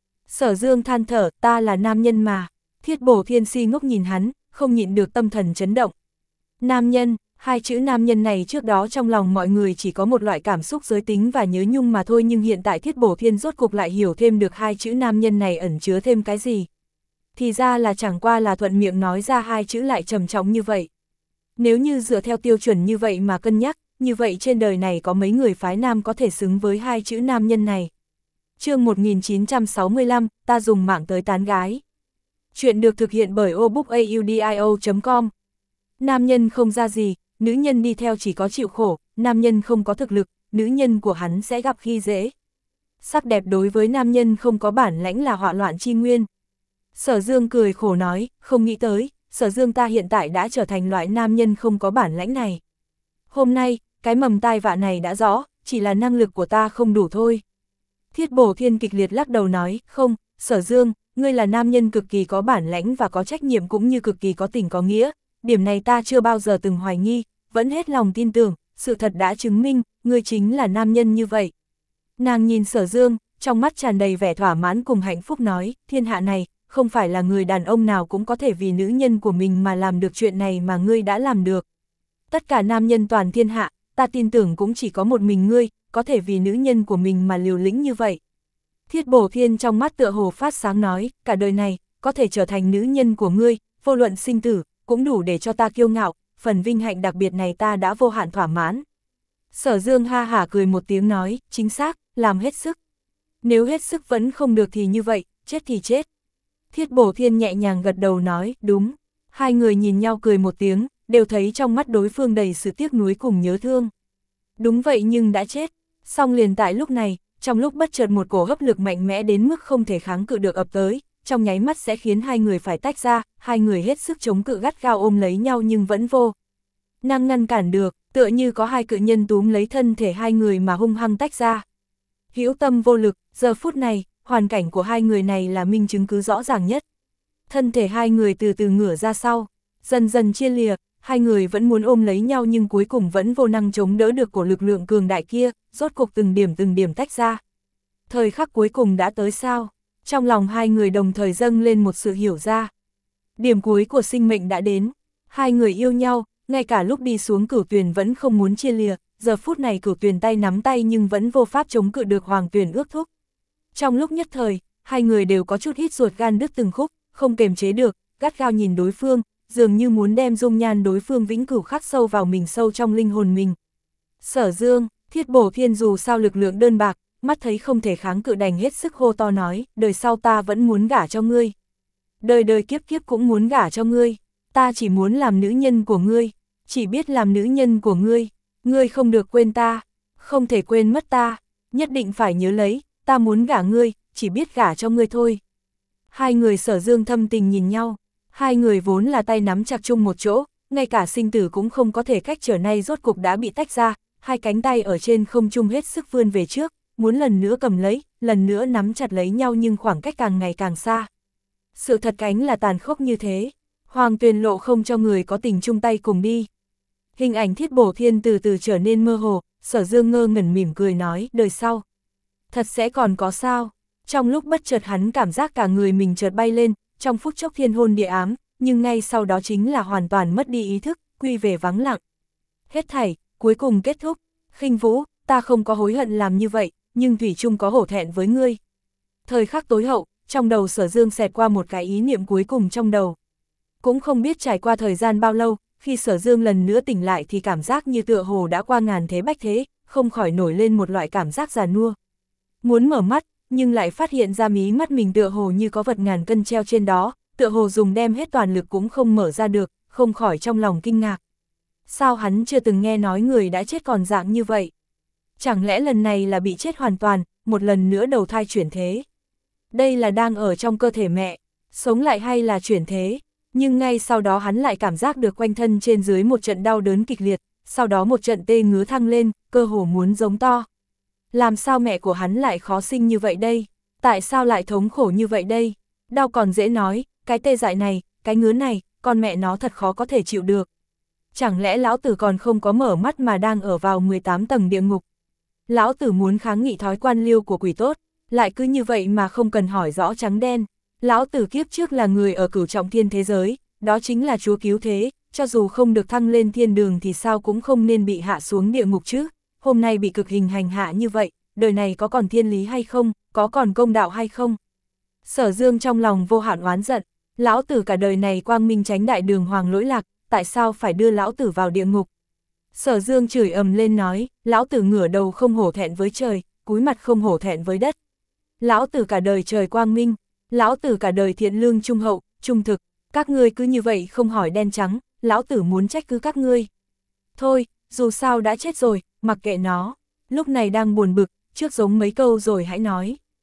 A: Sở Dương than thở, ta là nam nhân mà. Thiết Bổ Thiên si ngốc nhìn hắn, không nhịn được tâm thần chấn động. Nam nhân, hai chữ nam nhân này trước đó trong lòng mọi người chỉ có một loại cảm xúc giới tính và nhớ nhung mà thôi, nhưng hiện tại Thiết Bổ Thiên rốt cục lại hiểu thêm được hai chữ nam nhân này ẩn chứa thêm cái gì. Thì ra là chẳng qua là thuận miệng nói ra hai chữ lại trầm trọng như vậy. Nếu như dựa theo tiêu chuẩn như vậy mà cân nhắc, như vậy trên đời này có mấy người phái nam có thể xứng với hai chữ nam nhân này. Chương một nghìn chín trăm sáu mươi lăm, ta dùng mạng tới tán gái. Chuyện được thực hiện bởi obookaudio chấm com. Nam nhân không ra gì, nữ nhân đi theo chỉ có chịu khổ, nam nhân không có thực lực, nữ nhân của hắn sẽ gặp khi dễ. Sắc đẹp đối với nam nhân không có bản lãnh là họa loạn chi nguyên. Sở Dương cười khổ nói, không nghĩ tới, Sở Dương ta hiện tại đã trở thành loại nam nhân không có bản lãnh này. Hôm nay, cái mầm tai vạ này đã rõ, chỉ là năng lực của ta không đủ thôi. Thiết Bổ Thiên kịch liệt lắc đầu nói, không, Sở Dương, ngươi là nam nhân cực kỳ có bản lãnh và có trách nhiệm cũng như cực kỳ có tình có nghĩa, điểm này ta chưa bao giờ từng hoài nghi, vẫn hết lòng tin tưởng, sự thật đã chứng minh, ngươi chính là nam nhân như vậy. Nàng nhìn Sở Dương, trong mắt tràn đầy vẻ thỏa mãn cùng hạnh phúc nói, thiên hạ này, không phải là người đàn ông nào cũng có thể vì nữ nhân của mình mà làm được chuyện này mà ngươi đã làm được. Tất cả nam nhân toàn thiên hạ, ta tin tưởng cũng chỉ có một mình ngươi, có thể vì nữ nhân của mình mà liều lĩnh như vậy. Thiết Bổ Thiên trong mắt tựa hồ phát sáng nói, cả đời này, có thể trở thành nữ nhân của ngươi, vô luận sinh tử, cũng đủ để cho ta kiêu ngạo, phần vinh hạnh đặc biệt này ta đã vô hạn thỏa mãn. Sở Dương ha hả cười một tiếng nói, chính xác, làm hết sức. Nếu hết sức vẫn không được thì như vậy, chết thì chết. Thiết Bổ Thiên nhẹ nhàng gật đầu nói, đúng. Hai người nhìn nhau cười một tiếng, đều thấy trong mắt đối phương đầy sự tiếc nuối cùng nhớ thương. Đúng vậy nhưng đã chết. Song liền tại lúc này, trong lúc bất chợt một cổ hấp lực mạnh mẽ đến mức không thể kháng cự được ập tới, trong nháy mắt sẽ khiến hai người phải tách ra, hai người hết sức chống cự gắt gao ôm lấy nhau nhưng vẫn vô năng ngăn cản được, tựa như có hai cự nhân túm lấy thân thể hai người mà hung hăng tách ra. Hữu tâm vô lực, giờ phút này, hoàn cảnh của hai người này là minh chứng cứ rõ ràng nhất. Thân thể hai người từ từ ngửa ra sau, dần dần chia lìa, hai người vẫn muốn ôm lấy nhau nhưng cuối cùng vẫn vô năng chống đỡ được của lực lượng cường đại kia, rốt cuộc từng điểm từng điểm tách ra. Thời khắc cuối cùng đã tới sao? Trong lòng hai người đồng thời dâng lên một sự hiểu ra. Điểm cuối của sinh mệnh đã đến, hai người yêu nhau, ngay cả lúc đi xuống Cửu Tuyền vẫn không muốn chia lìa, giờ phút này Cửu Tuyền tay nắm tay nhưng vẫn vô pháp chống cự được Hoàng Tuyền ước thúc. Trong lúc nhất thời, hai người đều có chút hít ruột gan đứt từng khúc, không kềm chế được, gắt gao nhìn đối phương, dường như muốn đem dung nhan đối phương vĩnh cửu khắc sâu vào mình sâu trong linh hồn mình. Sở Dương, Thiết Bổ Thiên dù sao lực lượng đơn bạc, mắt thấy không thể kháng cự đành hết sức hô to nói, đời sau ta vẫn muốn gả cho ngươi. Đời đời kiếp kiếp cũng muốn gả cho ngươi, ta chỉ muốn làm nữ nhân của ngươi, chỉ biết làm nữ nhân của ngươi, ngươi không được quên ta, không thể quên mất ta, nhất định phải nhớ lấy, ta muốn gả ngươi, chỉ biết gả cho ngươi thôi. Hai người Sở Dương thâm tình nhìn nhau, hai người vốn là tay nắm chặt chung một chỗ, ngay cả sinh tử cũng không có thể cách trở nay rốt cục đã bị tách ra, hai cánh tay ở trên không trung hết sức vươn về trước, muốn lần nữa cầm lấy, lần nữa nắm chặt lấy nhau nhưng khoảng cách càng ngày càng xa. Sự thật cánh là tàn khốc như thế, Hoàng Tuyền lộ không cho người có tình chung tay cùng đi. Hình ảnh Thiết Bổ Thiên từ từ trở nên mơ hồ, Sở Dương ngơ ngẩn mỉm cười nói, đời sau. Thật sẽ còn có sao? Trong lúc bất chợt hắn cảm giác cả người mình chợt bay lên, trong phút chốc thiên hôn địa ám, nhưng ngay sau đó chính là hoàn toàn mất đi ý thức, quy về vắng lặng. Hết thảy, cuối cùng kết thúc, Khinh Vũ, ta không có hối hận làm như vậy, nhưng thủy chung có hổ thẹn với ngươi. Thời khắc tối hậu, trong đầu Sở Dương xẹt qua một cái ý niệm cuối cùng trong đầu. Cũng không biết trải qua thời gian bao lâu, khi Sở Dương lần nữa tỉnh lại thì cảm giác như tựa hồ đã qua ngàn thế bách thế, không khỏi nổi lên một loại cảm giác già nua. Muốn mở mắt, nhưng lại phát hiện ra mí mắt mình tựa hồ như có vật ngàn cân treo trên đó, tựa hồ dùng đem hết toàn lực cũng không mở ra được, không khỏi trong lòng kinh ngạc. Sao hắn chưa từng nghe nói người đã chết còn dạng như vậy? Chẳng lẽ lần này là bị chết hoàn toàn, một lần nữa đầu thai chuyển thế? Đây là đang ở trong cơ thể mẹ, sống lại hay là chuyển thế? Nhưng ngay sau đó hắn lại cảm giác được quanh thân trên dưới một trận đau đớn kịch liệt, sau đó một trận tê ngứa thăng lên, cơ hồ muốn giống to. Làm sao mẹ của hắn lại khó sinh như vậy đây? Tại sao lại thống khổ như vậy đây? Đau còn dễ nói, cái tê dại này, cái ngứa này, con mẹ nó thật khó có thể chịu được. Chẳng lẽ lão tử còn không có mở mắt mà đang ở vào mười tám tầng địa ngục? Lão tử muốn kháng nghị thói quan liêu của quỷ tốt, lại cứ như vậy mà không cần hỏi rõ trắng đen. Lão tử kiếp trước là người ở cửu trọng thiên thế giới, đó chính là chúa cứu thế, cho dù không được thăng lên thiên đường thì sao cũng không nên bị hạ xuống địa ngục chứ. Hôm nay bị cực hình hành hạ như vậy, đời này có còn thiên lý hay không, có còn công đạo hay không? Sở Dương trong lòng vô hạn oán giận, lão tử cả đời này quang minh tránh đại đường hoàng lỗi lạc, tại sao phải đưa lão tử vào địa ngục? Sở Dương chửi ầm lên nói, lão tử ngửa đầu không hổ thẹn với trời, cúi mặt không hổ thẹn với đất. Lão tử cả đời trời quang minh, lão tử cả đời thiện lương trung hậu, trung thực, các ngươi cứ như vậy không hỏi đen trắng, lão tử muốn trách cứ các ngươi. Thôi, dù sao đã chết rồi, mặc kệ nó, lúc này đang buồn bực, trước giống mấy câu rồi hãy nói.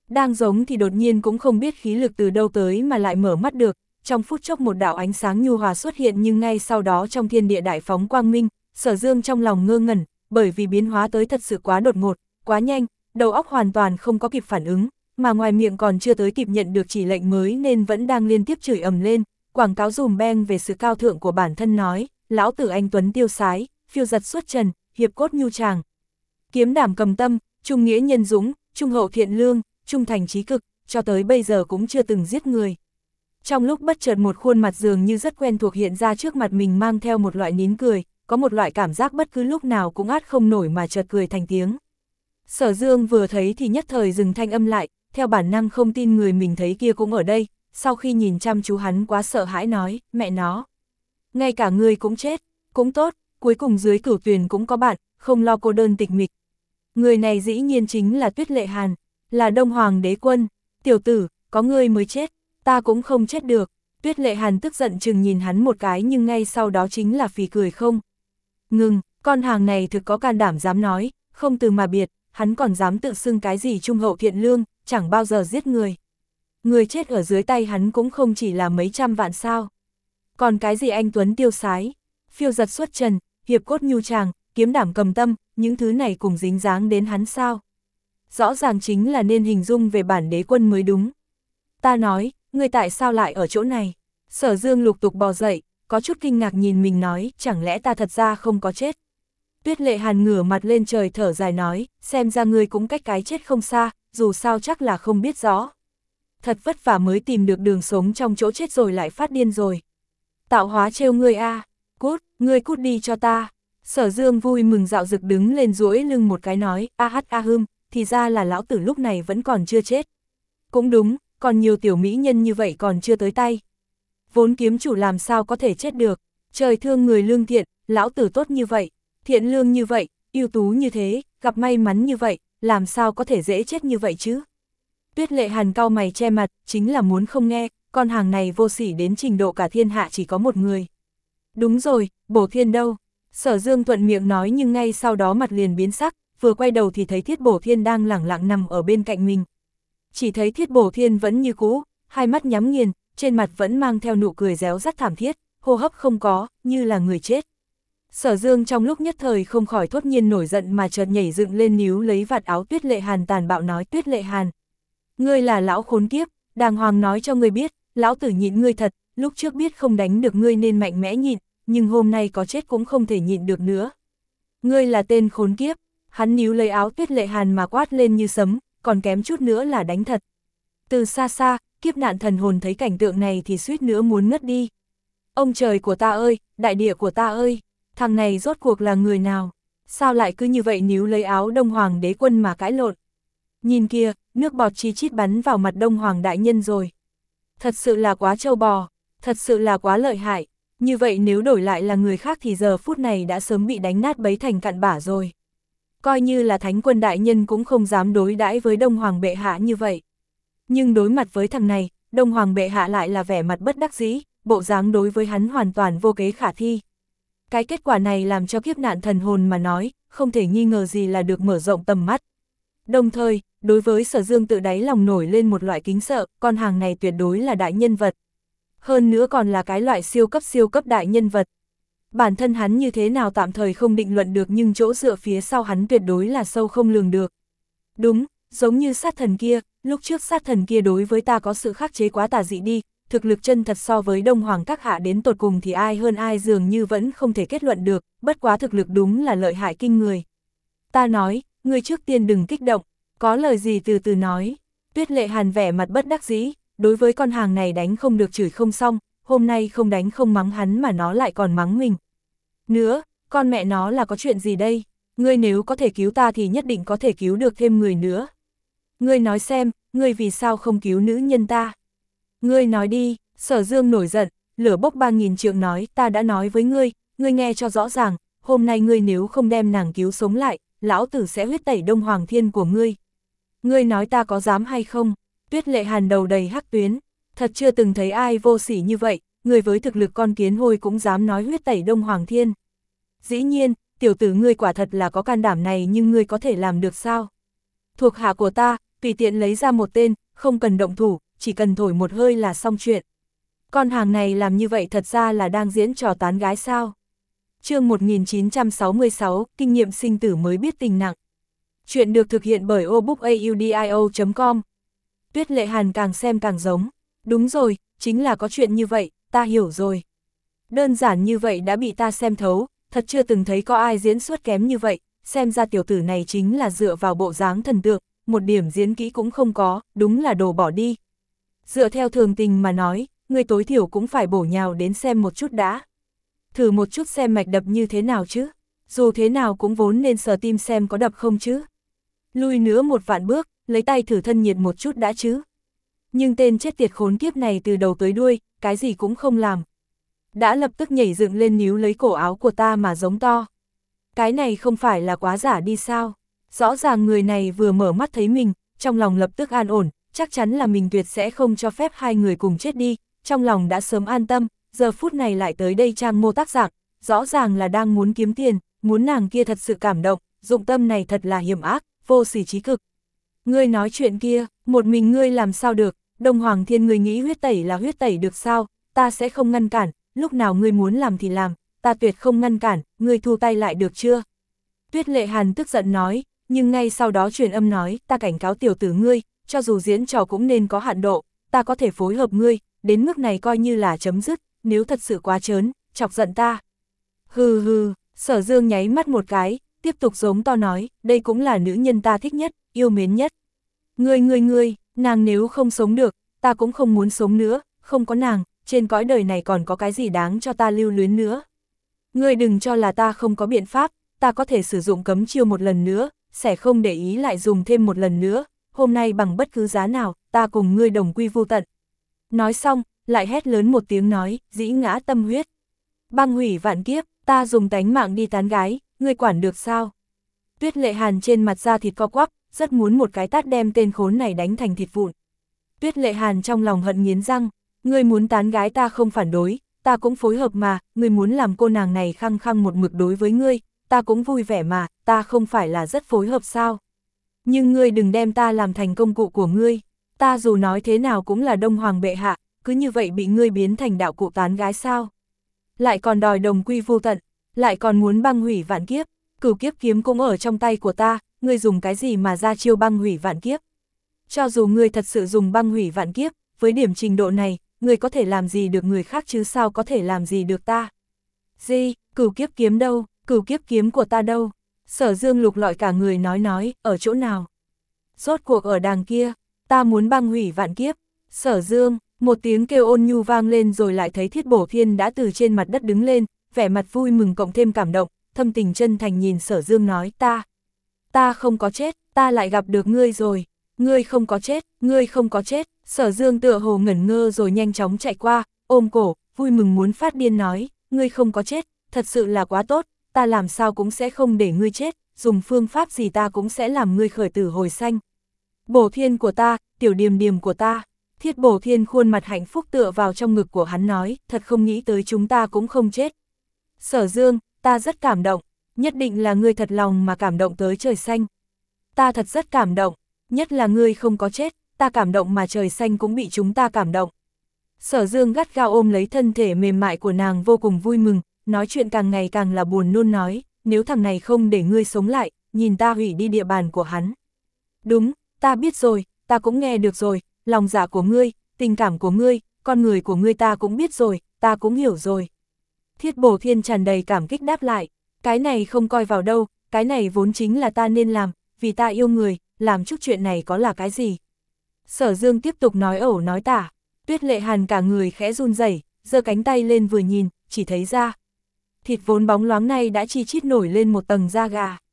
A: Đang giống thì đột nhiên cũng không biết khí lực từ đâu tới mà lại mở mắt được, trong phút chốc một đạo ánh sáng nhu hòa xuất hiện nhưng ngay sau đó trong thiên địa đại phóng quang minh, Sở Dương trong lòng ngơ ngẩn, bởi vì biến hóa tới thật sự quá đột ngột, quá nhanh, đầu óc hoàn toàn không có kịp phản ứng, mà ngoài miệng còn chưa tới kịp nhận được chỉ lệnh mới nên vẫn đang liên tiếp chửi ầm lên, quảng cáo dùm beng về sự cao thượng của bản thân nói, lão tử anh tuấn tiêu sái, phiêu giật xuất trần, hiệp cốt nhu tràng, kiếm đảm cầm tâm, trung nghĩa nhân dũng, trung hậu thiện lương, trung thành trí cực, cho tới bây giờ cũng chưa từng giết người. Trong lúc bất chợt một khuôn mặt dường như rất quen thuộc hiện ra trước mặt mình mang theo một loại nín cười, có một loại cảm giác bất cứ lúc nào cũng át không nổi mà chợt cười thành tiếng. Sở Dương vừa thấy thì nhất thời dừng thanh âm lại, theo bản năng không tin người mình thấy kia cũng ở đây, sau khi nhìn chăm chú hắn quá sợ hãi nói, mẹ nó. Ngay cả người cũng chết, cũng tốt, cuối cùng dưới cửu tuyền cũng có bạn, không lo cô đơn tịch mịch. Người này dĩ nhiên chính là Tuyết Lệ Hàn, là Đông Hoàng đế quân, tiểu tử, có ngươi mới chết, ta cũng không chết được. Tuyết Lệ Hàn tức giận chừng nhìn hắn một cái nhưng ngay sau đó chính là phì cười không. Ngừng, con hàng này thực có can đảm dám nói, không từ mà biệt, hắn còn dám tự xưng cái gì trung hậu thiện lương, chẳng bao giờ giết người. Người chết ở dưới tay hắn cũng không chỉ là mấy trăm vạn sao. Còn cái gì anh tuấn tiêu sái, phiêu giật xuất trần, hiệp cốt nhu tràng, kiếm đảm cầm tâm, những thứ này cùng dính dáng đến hắn sao? Rõ ràng chính là nên hình dung về bản đế quân mới đúng. Ta nói, ngươi tại sao lại ở chỗ này? Sở Dương lục tục bò dậy, có chút kinh ngạc nhìn mình nói, chẳng lẽ ta thật ra không có chết? Tuyết Lệ Hàn ngửa mặt lên trời thở dài nói, xem ra ngươi cũng cách cái chết không xa, dù sao chắc là không biết rõ. Thật vất vả mới tìm được đường sống trong chỗ chết rồi lại phát điên rồi. Tạo hóa trêu ngươi a, cút, ngươi cút đi cho ta. Sở Dương vui mừng dạo dực đứng lên duỗi lưng một cái nói, a hát a hưng, thì ra là lão tử lúc này vẫn còn chưa chết. Cũng đúng, còn nhiều tiểu mỹ nhân như vậy còn chưa tới tay. Vốn kiếm chủ làm sao có thể chết được, trời thương người lương thiện, lão tử tốt như vậy, thiện lương như vậy, ưu tú như thế, gặp may mắn như vậy, làm sao có thể dễ chết như vậy chứ? Tuyết Lệ Hàn cau mày che mặt, chính là muốn không nghe, con hàng này vô sỉ đến trình độ cả thiên hạ chỉ có một người. Đúng rồi, Bổ Thiên đâu? Sở Dương thuận miệng nói nhưng ngay sau đó mặt liền biến sắc, vừa quay đầu thì thấy Thiết Bổ Thiên đang lẳng lặng nằm ở bên cạnh mình. Chỉ thấy Thiết Bổ Thiên vẫn như cũ, hai mắt nhắm nghiền, trên mặt vẫn mang theo nụ cười réo rắt thảm thiết, hô hấp không có, như là người chết. Sở Dương trong lúc nhất thời không khỏi thốt nhiên nổi giận mà chợt nhảy dựng lên níu lấy vạt áo Tuyết Lệ Hàn tàn bạo nói, Tuyết Lệ Hàn, ngươi là lão khốn kiếp, đàng hoàng nói cho ngươi biết, lão tử nhịn ngươi thật, lúc trước biết không đánh được ngươi nên mạnh mẽ nhịn, nhưng hôm nay có chết cũng không thể nhịn được nữa. Ngươi là tên khốn kiếp, hắn níu lấy áo Tuyết Lệ Hàn mà quát lên như sấm, còn kém chút nữa là đánh thật. Từ xa xa, kiếp nạn thần hồn thấy cảnh tượng này thì suýt nữa muốn ngất đi. Ông trời của ta ơi, đại địa của ta ơi, thằng này rốt cuộc là người nào? Sao lại cứ như vậy níu lấy áo Đông Hoàng đế quân mà cãi lộn? Nhìn kia, nước bọt chi chít bắn vào mặt Đông Hoàng đại nhân rồi. Thật sự là quá trâu bò, thật sự là quá lợi hại. Như vậy nếu đổi lại là người khác thì giờ phút này đã sớm bị đánh nát bấy thành cặn bã rồi. Coi như là Thánh Quân đại nhân cũng không dám đối đãi với Đông Hoàng bệ hạ như vậy. Nhưng đối mặt với thằng này, Đông Hoàng bệ hạ lại là vẻ mặt bất đắc dĩ, bộ dáng đối với hắn hoàn toàn vô kế khả thi. Cái kết quả này làm cho kiếp nạn thần hồn mà nói, không thể nghi ngờ gì là được mở rộng tầm mắt. Đồng thời, đối với Sở Dương tự đáy lòng nổi lên một loại kính sợ, con hàng này tuyệt đối là đại nhân vật. Hơn nữa còn là cái loại siêu cấp siêu cấp đại nhân vật. Bản thân hắn như thế nào tạm thời không định luận được nhưng chỗ dựa phía sau hắn tuyệt đối là sâu không lường được. Đúng, giống như sát thần kia, lúc trước sát thần kia đối với ta có sự khắc chế quá tà dị đi, thực lực chân thật so với Đông Hoàng các hạ đến tột cùng thì ai hơn ai dường như vẫn không thể kết luận được, bất quá thực lực đúng là lợi hại kinh người. Ta nói, ngươi trước tiên đừng kích động, có lời gì từ từ nói. Tuyết Lệ Hàn vẻ mặt bất đắc dĩ, đối với con hàng này đánh không được chửi không xong, hôm nay không đánh không mắng hắn mà nó lại còn mắng mình. Nữa, con mẹ nó là có chuyện gì đây? Ngươi nếu có thể cứu ta thì nhất định có thể cứu được thêm người nữa. Ngươi nói xem, ngươi vì sao không cứu nữ nhân ta? Ngươi nói đi, Sở Dương nổi giận, lửa bốc ba nghìn trượng nói, ta đã nói với ngươi, ngươi nghe cho rõ ràng, hôm nay ngươi nếu không đem nàng cứu sống lại, lão tử sẽ huyết tẩy Đông Hoàng Thiên của ngươi. Ngươi nói ta có dám hay không? Tuyết Lệ Hàn đầu đầy hắc tuyến, thật chưa từng thấy ai vô sỉ như vậy, người với thực lực con kiến hôi cũng dám nói huyết tẩy Đông Hoàng Thiên. Dĩ nhiên, tiểu tử ngươi quả thật là có can đảm này nhưng ngươi có thể làm được sao? Thuộc hạ của ta, tùy tiện lấy ra một tên, không cần động thủ, chỉ cần thổi một hơi là xong chuyện. Con hàng này làm như vậy thật ra là đang diễn trò tán gái sao? Chương một nghìn chín trăm sáu mươi sáu, kinh nghiệm sinh tử mới biết tình nặng. Chuyện được thực hiện bởi obookaudio chấm com. Tuyết Lệ Hàn càng xem càng giống. Đúng rồi, chính là có chuyện như vậy, ta hiểu rồi. Đơn giản như vậy đã bị ta xem thấu, thật chưa từng thấy có ai diễn xuất kém như vậy, xem ra tiểu tử này chính là dựa vào bộ dáng thần tượng, một điểm diễn kỹ cũng không có, đúng là đồ bỏ đi. Dựa theo thường tình mà nói, người tối thiểu cũng phải bổ nhào đến xem một chút đã. Thử một chút xem mạch đập như thế nào chứ, dù thế nào cũng vốn nên sờ tim xem có đập không chứ. Lui nữa một vạn bước, lấy tay thử thân nhiệt một chút đã chứ. Nhưng tên chết tiệt khốn kiếp này từ đầu tới đuôi, cái gì cũng không làm. Đã lập tức nhảy dựng lên níu lấy cổ áo của ta mà giống to. Cái này không phải là quá giả đi sao? Rõ ràng người này vừa mở mắt thấy mình, trong lòng lập tức an ổn, chắc chắn là mình tuyệt sẽ không cho phép hai người cùng chết đi, trong lòng đã sớm an tâm, giờ phút này lại tới đây trang mô tác dạng, rõ ràng là đang muốn kiếm tiền, muốn nàng kia thật sự cảm động, dụng tâm này thật là hiểm ác, vô sỉ trí cực. Ngươi nói chuyện kia, một mình ngươi làm sao được, Đông Hoàng Thiên ngươi nghĩ huyết tẩy là huyết tẩy được sao, ta sẽ không ngăn cản, lúc nào ngươi muốn làm thì làm, ta tuyệt không ngăn cản, ngươi thu tay lại được chưa? Tuyết Lệ Hàn tức giận nói, nhưng ngay sau đó truyền âm nói, ta cảnh cáo tiểu tử ngươi, cho dù diễn trò cũng nên có hạn độ, ta có thể phối hợp ngươi, đến mức này coi như là chấm dứt, nếu thật sự quá trớn, chọc giận ta. Hừ hừ, Sở Dương nháy mắt một cái, tiếp tục giống to nói, đây cũng là nữ nhân ta thích nhất, yêu mến nhất. Ngươi ngươi ngươi, nàng nếu không sống được, ta cũng không muốn sống nữa, không có nàng, trên cõi đời này còn có cái gì đáng cho ta lưu luyến nữa. Ngươi đừng cho là ta không có biện pháp, ta có thể sử dụng cấm chiêu một lần nữa, sẽ không để ý lại dùng thêm một lần nữa, hôm nay bằng bất cứ giá nào, ta cùng ngươi đồng quy vu tận. Nói xong, lại hét lớn một tiếng nói, dĩ ngã tâm huyết. Băng hủy vạn kiếp, ta dùng tánh mạng đi tán gái, ngươi quản được sao? Tuyết Lệ Hàn trên mặt da thịt co quắp, rất muốn một cái tát đem tên khốn này đánh thành thịt vụn. Tuyết Lệ Hàn trong lòng hận nghiến răng, ngươi muốn tán gái ta không phản đối, ta cũng phối hợp mà, ngươi muốn làm cô nàng này khăng khăng một mực đối với ngươi, ta cũng vui vẻ mà, ta không phải là rất phối hợp sao? Nhưng ngươi đừng đem ta làm thành công cụ của ngươi, ta dù nói thế nào cũng là Đông Hoàng bệ hạ, cứ như vậy bị ngươi biến thành đạo cụ tán gái sao? Lại còn đòi đồng quy vô tận, lại còn muốn băng hủy vạn kiếp, cửu kiếp kiếm cũng ở trong tay của ta, ngươi dùng cái gì mà ra chiêu băng hủy vạn kiếp? Cho dù ngươi thật sự dùng băng hủy vạn kiếp, với điểm trình độ này, ngươi có thể làm gì được người khác chứ sao có thể làm gì được ta? Gì, cửu kiếp kiếm đâu, cửu kiếp kiếm của ta đâu? Sở Dương lục lọi cả người nói nói, ở chỗ nào? Rốt cuộc ở đàng kia, ta muốn băng hủy vạn kiếp. Sở Dương, một tiếng kêu ôn nhu vang lên rồi lại thấy Thiết Bổ Thiên đã từ trên mặt đất đứng lên, vẻ mặt vui mừng cộng thêm cảm động, thâm tình chân thành nhìn Sở Dương nói, ta, ta không có chết, ta lại gặp được ngươi rồi, ngươi không có chết, ngươi không có chết. Sở Dương tựa hồ ngẩn ngơ rồi nhanh chóng chạy qua, ôm cổ, vui mừng muốn phát điên nói, ngươi không có chết, thật sự là quá tốt, ta làm sao cũng sẽ không để ngươi chết, dùng phương pháp gì ta cũng sẽ làm ngươi khởi tử hồi sanh. Bổ Thiên của ta, tiểu điềm điềm của ta. Thiết Bổ Thiên khuôn mặt hạnh phúc tựa vào trong ngực của hắn nói, thật không nghĩ tới chúng ta cũng không chết. Sở Dương, ta rất cảm động, nhất định là ngươi thật lòng mà cảm động tới trời xanh. Ta thật rất cảm động, nhất là ngươi không có chết, ta cảm động mà trời xanh cũng bị chúng ta cảm động. Sở Dương gắt gao ôm lấy thân thể mềm mại của nàng vô cùng vui mừng, nói chuyện càng ngày càng là buồn nôn nói, nếu thằng này không để ngươi sống lại, nhìn ta hủy đi địa bàn của hắn. Đúng, ta biết rồi, ta cũng nghe được rồi, lòng dạ của ngươi, tình cảm của ngươi, con người của ngươi ta cũng biết rồi, ta cũng hiểu rồi. Thiết Bổ Thiên tràn đầy cảm kích đáp lại, cái này không coi vào đâu, cái này vốn chính là ta nên làm, vì ta yêu người, làm chút chuyện này có là cái gì. Sở Dương tiếp tục nói ẩu nói tả, Tuyết Lệ Hàn cả người khẽ run rẩy, giơ cánh tay lên vừa nhìn, chỉ thấy ra. Thịt vốn bóng loáng này đã chi chít nổi lên một tầng da gà.